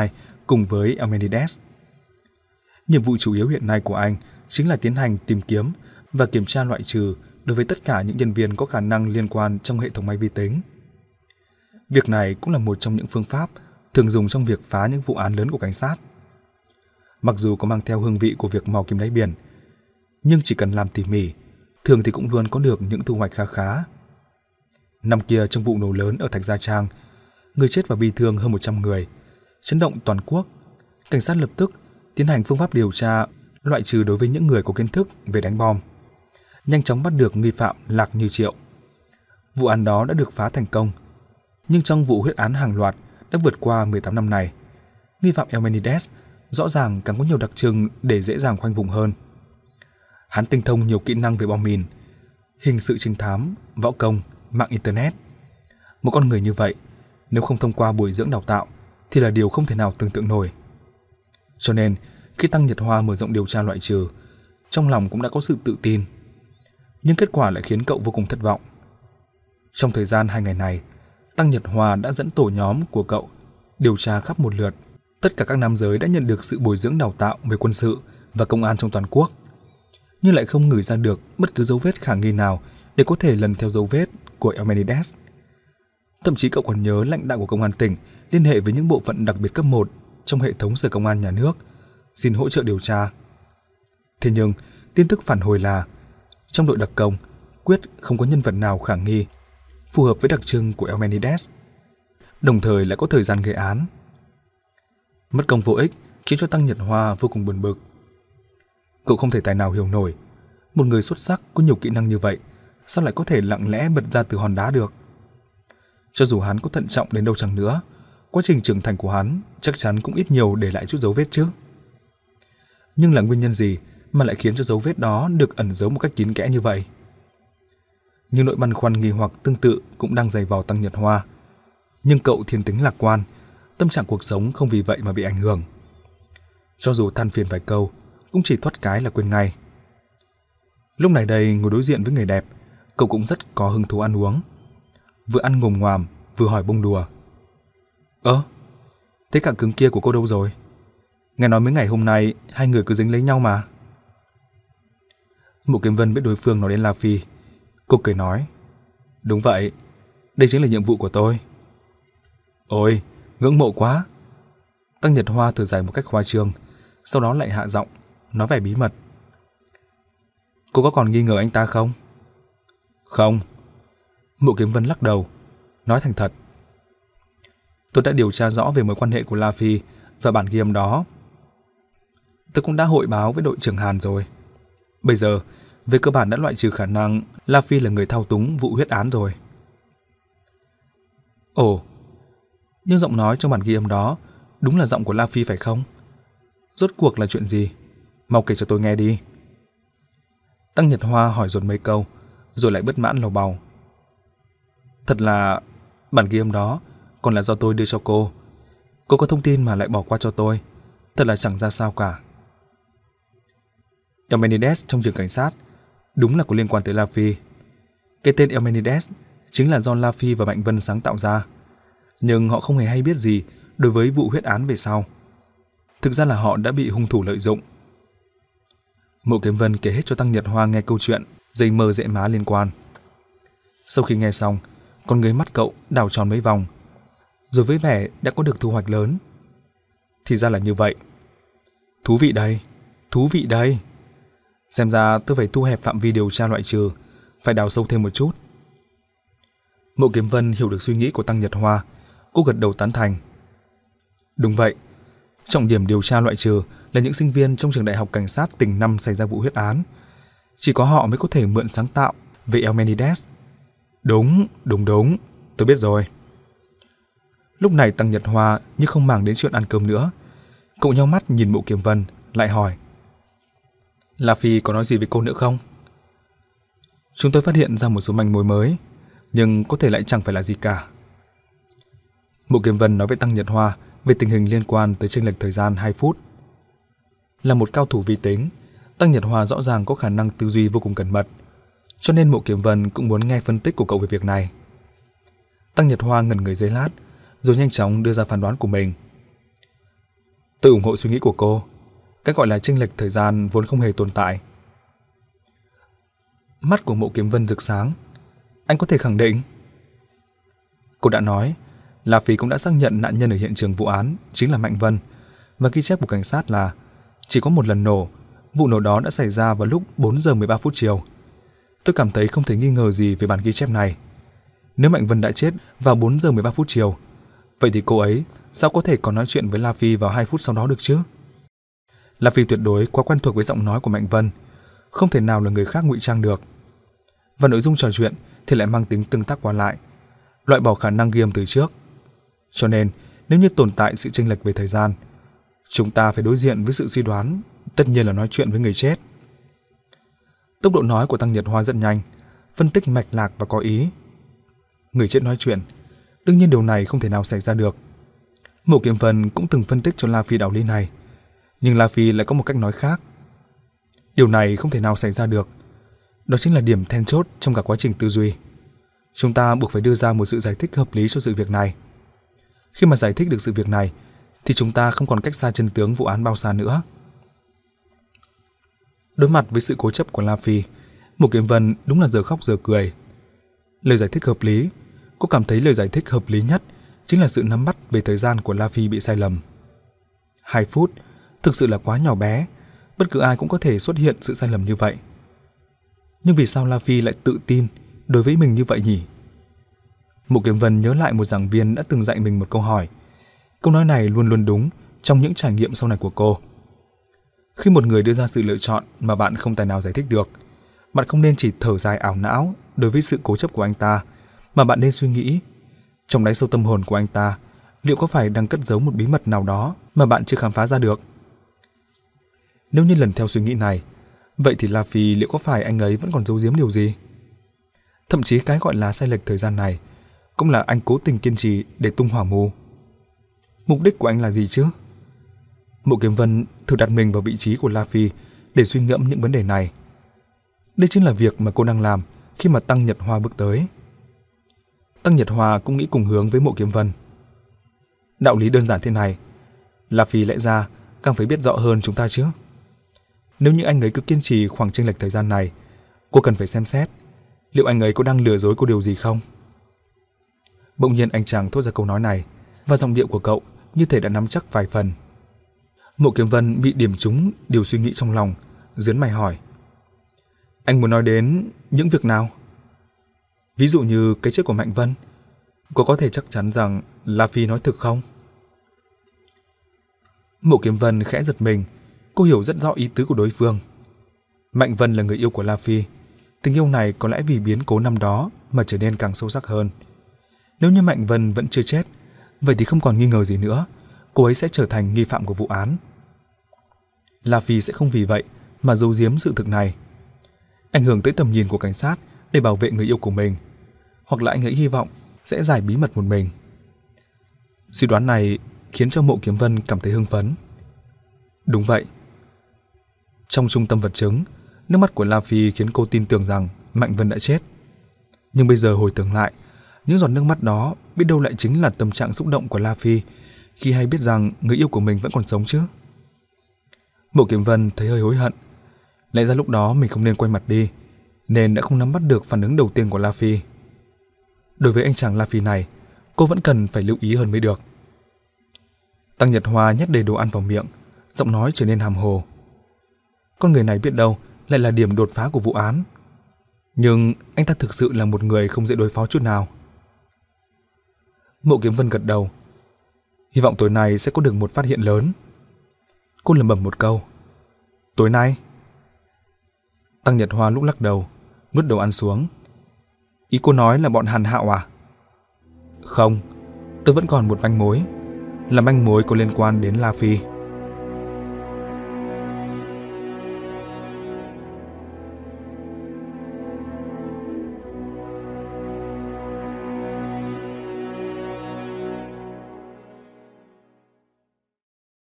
cùng với Eumenides. Nhiệm vụ chủ yếu hiện nay của anh chính là tiến hành tìm kiếm và kiểm tra loại trừ đối với tất cả những nhân viên có khả năng liên quan trong hệ thống máy vi tính. Việc này cũng là một trong những phương pháp thường dùng trong việc phá những vụ án lớn của cảnh sát. Mặc dù có mang theo hương vị của việc mò kim đáy biển, nhưng chỉ cần làm tỉ mỉ, thường thì cũng luôn có được những thu hoạch khá khá. Năm kia trong vụ nổ lớn ở Thạch Gia Trang, người chết và bị thương hơn một trăm người, chấn động toàn quốc. Cảnh sát lập tức tiến hành phương pháp điều tra loại trừ đối với những người có kiến thức về đánh bom, nhanh chóng bắt được nghi phạm Lạc Như Triệu. Vụ án đó đã được phá thành công, nhưng trong vụ huyết án hàng loạt đã vượt qua mười tám năm này, nghi phạm Eumenides rõ ràng càng có nhiều đặc trưng để dễ dàng khoanh vùng hơn. Hắn tinh thông nhiều kỹ năng về bom mìn, hình sự trinh thám, võ công, mạng internet. Một con người như vậy, nếu không thông qua bồi dưỡng đào tạo thì là điều không thể nào tưởng tượng nổi. Cho nên, khi Tăng Nhật Hoa mở rộng điều tra loại trừ, trong lòng cũng đã có sự tự tin. Nhưng kết quả lại khiến cậu vô cùng thất vọng. Trong thời gian hai ngày này, Tăng Nhật Hoa đã dẫn tổ nhóm của cậu điều tra khắp một lượt. Tất cả các nam giới đã nhận được sự bồi dưỡng đào tạo về quân sự và công an trong toàn quốc, nhưng lại không ngửi ra được bất cứ dấu vết khả nghi nào để có thể lần theo dấu vết của Eumenides. Thậm chí cậu còn nhớ lãnh đạo của công an tỉnh liên hệ với những bộ phận đặc biệt cấp một trong hệ thống sở công an nhà nước, xin hỗ trợ điều tra. Thế nhưng, tin tức phản hồi là trong đội đặc công, quyết không có nhân vật nào khả nghi, phù hợp với đặc trưng của Eumenides, đồng thời lại có thời gian gây án. Mất công vô ích khiến cho Tăng Nhật Hoa vô cùng buồn bực. Cậu không thể tài nào hiểu nổi, một người xuất sắc có nhiều kỹ năng như vậy, sao lại có thể lặng lẽ bật ra từ hòn đá được? Cho dù hắn có thận trọng đến đâu chăng nữa, quá trình trưởng thành của hắn chắc chắn cũng ít nhiều để lại chút dấu vết chứ. Nhưng là nguyên nhân gì mà lại khiến cho dấu vết đó được ẩn giấu một cách kín kẽ như vậy? Nhưng nỗi băn khoăn nghi hoặc tương tự cũng đang dày vò Tăng Nhật Hoa. Nhưng cậu thiên tính lạc quan, tâm trạng cuộc sống không vì vậy mà bị ảnh hưởng. Cho dù than phiền vài câu, cũng chỉ thoát cái là quên ngay. Lúc này đây ngồi đối diện với người đẹp, cậu cũng rất có hứng thú ăn uống. Vừa ăn ngồm ngoàm, vừa hỏi bông đùa. Ơ, thế cả cứng kia của cô đâu rồi? Nghe nói mấy ngày hôm nay hai người cứ dính lấy nhau mà. Mộ Kiếm Vân biết đối phương nói đến La Phi. Cô cười nói. Đúng vậy, đây chính là nhiệm vụ của tôi. Ôi, ngưỡng mộ quá. Tăng Nhật Hoa thở dài một cách khoa trương, sau đó lại hạ giọng, nói vẻ bí mật. Cô có còn nghi ngờ anh ta không? Không. Mộ Kiếm Vân lắc đầu, nói thành thật. Tôi đã điều tra rõ về mối quan hệ của La Phi và bản ghi âm đó. Tôi cũng đã hội báo với đội trưởng Hàn rồi. Bây giờ, về cơ bản đã loại trừ khả năng La Phi là người thao túng vụ huyết án rồi. Ồ, nhưng giọng nói trong bản ghi âm đó đúng là giọng của La Phi phải không? Rốt cuộc là chuyện gì? Mau kể cho tôi nghe đi. Tăng Nhật Hoa hỏi dồn mấy câu, rồi lại bất mãn lầu bầu. Thật là bản ghi âm đó còn là do tôi đưa cho cô. Cô có thông tin mà lại bỏ qua cho tôi, thật là chẳng ra sao cả. Eumenides trong trường cảnh sát đúng là có liên quan tới La Phi. Cái tên Eumenides chính là do La Phi và Mạnh Vân sáng tạo ra, nhưng họ không hề hay biết gì đối với vụ huyết án về sau. Thực ra là họ đã bị hung thủ lợi dụng. Mộ Kiếm Vân kể hết cho Tăng Nhật Hoa nghe câu chuyện dây mơ dễ má liên quan. Sau khi nghe xong, con người mắt cậu đảo tròn mấy vòng, rồi với vẻ đã có được thu hoạch lớn. Thì ra là như vậy. Thú vị đây, thú vị đây. Xem ra tôi phải thu hẹp phạm vi điều tra loại trừ, phải đào sâu thêm một chút. Mộ Kiếm Vân hiểu được suy nghĩ của Tăng Nhật Hoa, cô gật đầu tán thành. Đúng vậy, trọng điểm điều tra loại trừ là những sinh viên trong trường đại học cảnh sát tỉnh năm xảy ra vụ huyết án. Chỉ có họ mới có thể mượn sáng tạo về Eumenides. Đúng, đúng đúng, tôi biết rồi. Lúc này Tăng Nhật Hoa như không màng đến chuyện ăn cơm nữa. Cậu nheo mắt nhìn Mộ Kiếm Vân, lại hỏi. La Phi có nói gì với cô nữa không? Chúng tôi phát hiện ra một số manh mối mới, nhưng có thể lại chẳng phải là gì cả. Mộ Kiếm Vân nói với Tăng Nhật Hoa về tình hình liên quan tới chênh lệch thời gian hai phút. Là một cao thủ vi tính, Tăng Nhật Hoa rõ ràng có khả năng tư duy vô cùng cẩn mật, cho nên Mộ Kiếm Vân cũng muốn nghe phân tích của cậu về việc này. Tăng Nhật Hoa ngẩn người giây lát, rồi nhanh chóng đưa ra phán đoán của mình. Tôi ủng hộ suy nghĩ của cô. Cái gọi là chênh lệch thời gian vốn không hề tồn tại. Mắt của Mộ Kiếm Vân rực sáng. Anh có thể khẳng định? Cô đã nói, La Phi cũng đã xác nhận nạn nhân ở hiện trường vụ án chính là Mạnh Vân, và ghi chép của cảnh sát là chỉ có một lần nổ. Vụ nổ đó đã xảy ra vào lúc bốn giờ mười ba phút chiều. Tôi cảm thấy không thể nghi ngờ gì về bản ghi chép này. Nếu Mạnh Vân đã chết vào bốn giờ mười ba phút chiều, vậy thì cô ấy sao có thể còn nói chuyện với La Phi vào hai phút sau đó được chứ? La Phi tuyệt đối quá quen thuộc với giọng nói của Mạnh Vân, không thể nào là người khác ngụy trang được. Và nội dung trò chuyện thì lại mang tính tương tác qua lại, loại bỏ khả năng ghi âm từ trước. Cho nên, nếu như tồn tại sự chênh lệch về thời gian, chúng ta phải đối diện với sự suy đoán, tất nhiên là nói chuyện với người chết. Tốc độ nói của Tăng Nhật Hoa rất nhanh, phân tích mạch lạc và có ý. Người chết nói chuyện, đương nhiên điều này không thể nào xảy ra được. Mộ Kiếm Vân cũng từng phân tích cho La Phi đạo lý này, nhưng La Phi lại có một cách nói khác. Điều này không thể nào xảy ra được. Đó chính là điểm then chốt trong cả quá trình tư duy. Chúng ta buộc phải đưa ra một sự giải thích hợp lý cho sự việc này. Khi mà giải thích được sự việc này, thì chúng ta không còn cách xa chân tướng vụ án bao xa nữa. Đối mặt với sự cố chấp của La Phi, Mộ Kiếm Vân đúng là giờ khóc giờ cười. Lời giải thích hợp lý, cô cảm thấy lời giải thích hợp lý nhất chính là sự nắm bắt về thời gian của La Phi bị sai lầm. Hai phút thực sự là quá nhỏ bé, bất cứ ai cũng có thể xuất hiện sự sai lầm như vậy. Nhưng vì sao La Phi lại tự tin đối với mình như vậy nhỉ? Mộ Kiếm Vân nhớ lại một giảng viên đã từng dạy mình một câu hỏi. Câu nói này luôn luôn đúng trong những trải nghiệm sau này của cô. Khi một người đưa ra sự lựa chọn mà bạn không tài nào giải thích được, bạn không nên chỉ thở dài ảo não đối với sự cố chấp của anh ta, mà bạn nên suy nghĩ, trong đáy sâu tâm hồn của anh ta, liệu có phải đang cất giấu một bí mật nào đó mà bạn chưa khám phá ra được? Nếu như lần theo suy nghĩ này, vậy thì La Phi liệu có phải anh ấy vẫn còn giấu giếm điều gì? Thậm chí cái gọi là sai lệch thời gian này cũng là anh cố tình kiên trì để tung hỏa mù. Mục đích của anh là gì chứ? Mộ Kiếm Vân thử đặt mình vào vị trí của La Phi để suy ngẫm những vấn đề này. Đây chính là việc mà cô đang làm khi mà Tăng Nhật Hoa bước tới. Tăng Nhật Hoa cũng nghĩ cùng hướng với Mộ Kiếm Vân. Đạo lý đơn giản thế này, La Phi lẽ ra càng phải biết rõ hơn chúng ta chứ. Nếu như anh ấy cứ kiên trì khoảng chênh lệch thời gian này, cô cần phải xem xét liệu anh ấy có đang lừa dối cô điều gì không. Bỗng nhiên anh chàng thốt ra câu nói này, và giọng điệu của cậu như thể đã nắm chắc vài phần. Mộ Kiếm Vân bị điểm trúng điều suy nghĩ trong lòng, nhướng mày hỏi: Anh muốn nói đến những việc nào? Ví dụ như cái chết của Mạnh Vân, cô có thể chắc chắn rằng La Phi nói thực không? Mộ Kiếm Vân khẽ giật mình, cô hiểu rất rõ ý tứ của đối phương. Mạnh Vân là người yêu của La Phi, tình yêu này có lẽ vì biến cố năm đó mà trở nên càng sâu sắc hơn. Nếu như Mạnh Vân vẫn chưa chết, vậy thì không còn nghi ngờ gì nữa, cô ấy sẽ trở thành nghi phạm của vụ án. La Phi sẽ không vì vậy mà giấu giếm sự thực này, ảnh hưởng tới tầm nhìn của cảnh sát để bảo vệ người yêu của mình, hoặc là anh ấy hy vọng sẽ giải bí mật một mình. Suy đoán này khiến cho Mộ Kiếm Vân cảm thấy hưng phấn. Đúng vậy. Trong trung tâm vật chứng, nước mắt của La Phi khiến cô tin tưởng rằng Mạnh Vân đã chết. Nhưng bây giờ hồi tưởng lại, những giọt nước mắt đó biết đâu lại chính là tâm trạng xúc động của La Phi khi hay biết rằng người yêu của mình vẫn còn sống chứ. Mộ Kiếm Vân thấy hơi hối hận. Lẽ ra lúc đó mình không nên quay mặt đi, nên đã không nắm bắt được phản ứng đầu tiên của La Phi. Đối với anh chàng La Phi này, cô vẫn cần phải lưu ý hơn mới được. Tăng Nhật Hoa nhét đầy đồ ăn vào miệng, giọng nói trở nên hàm hồ. Con người này biết đâu lại là điểm đột phá của vụ án. Nhưng anh ta thực sự là một người không dễ đối phó chút nào. Mộ Kiếm Vân gật đầu. Hy vọng tối nay sẽ có được một phát hiện lớn. Cô lẩm bẩm một câu. Tối nay? Tăng Nhật Hoa lúc lắc đầu, nuốt đầu ăn xuống. Ý cô nói là bọn Hàn Hạo à? Không, tôi vẫn còn một manh mối, là manh mối có liên quan đến La Phi.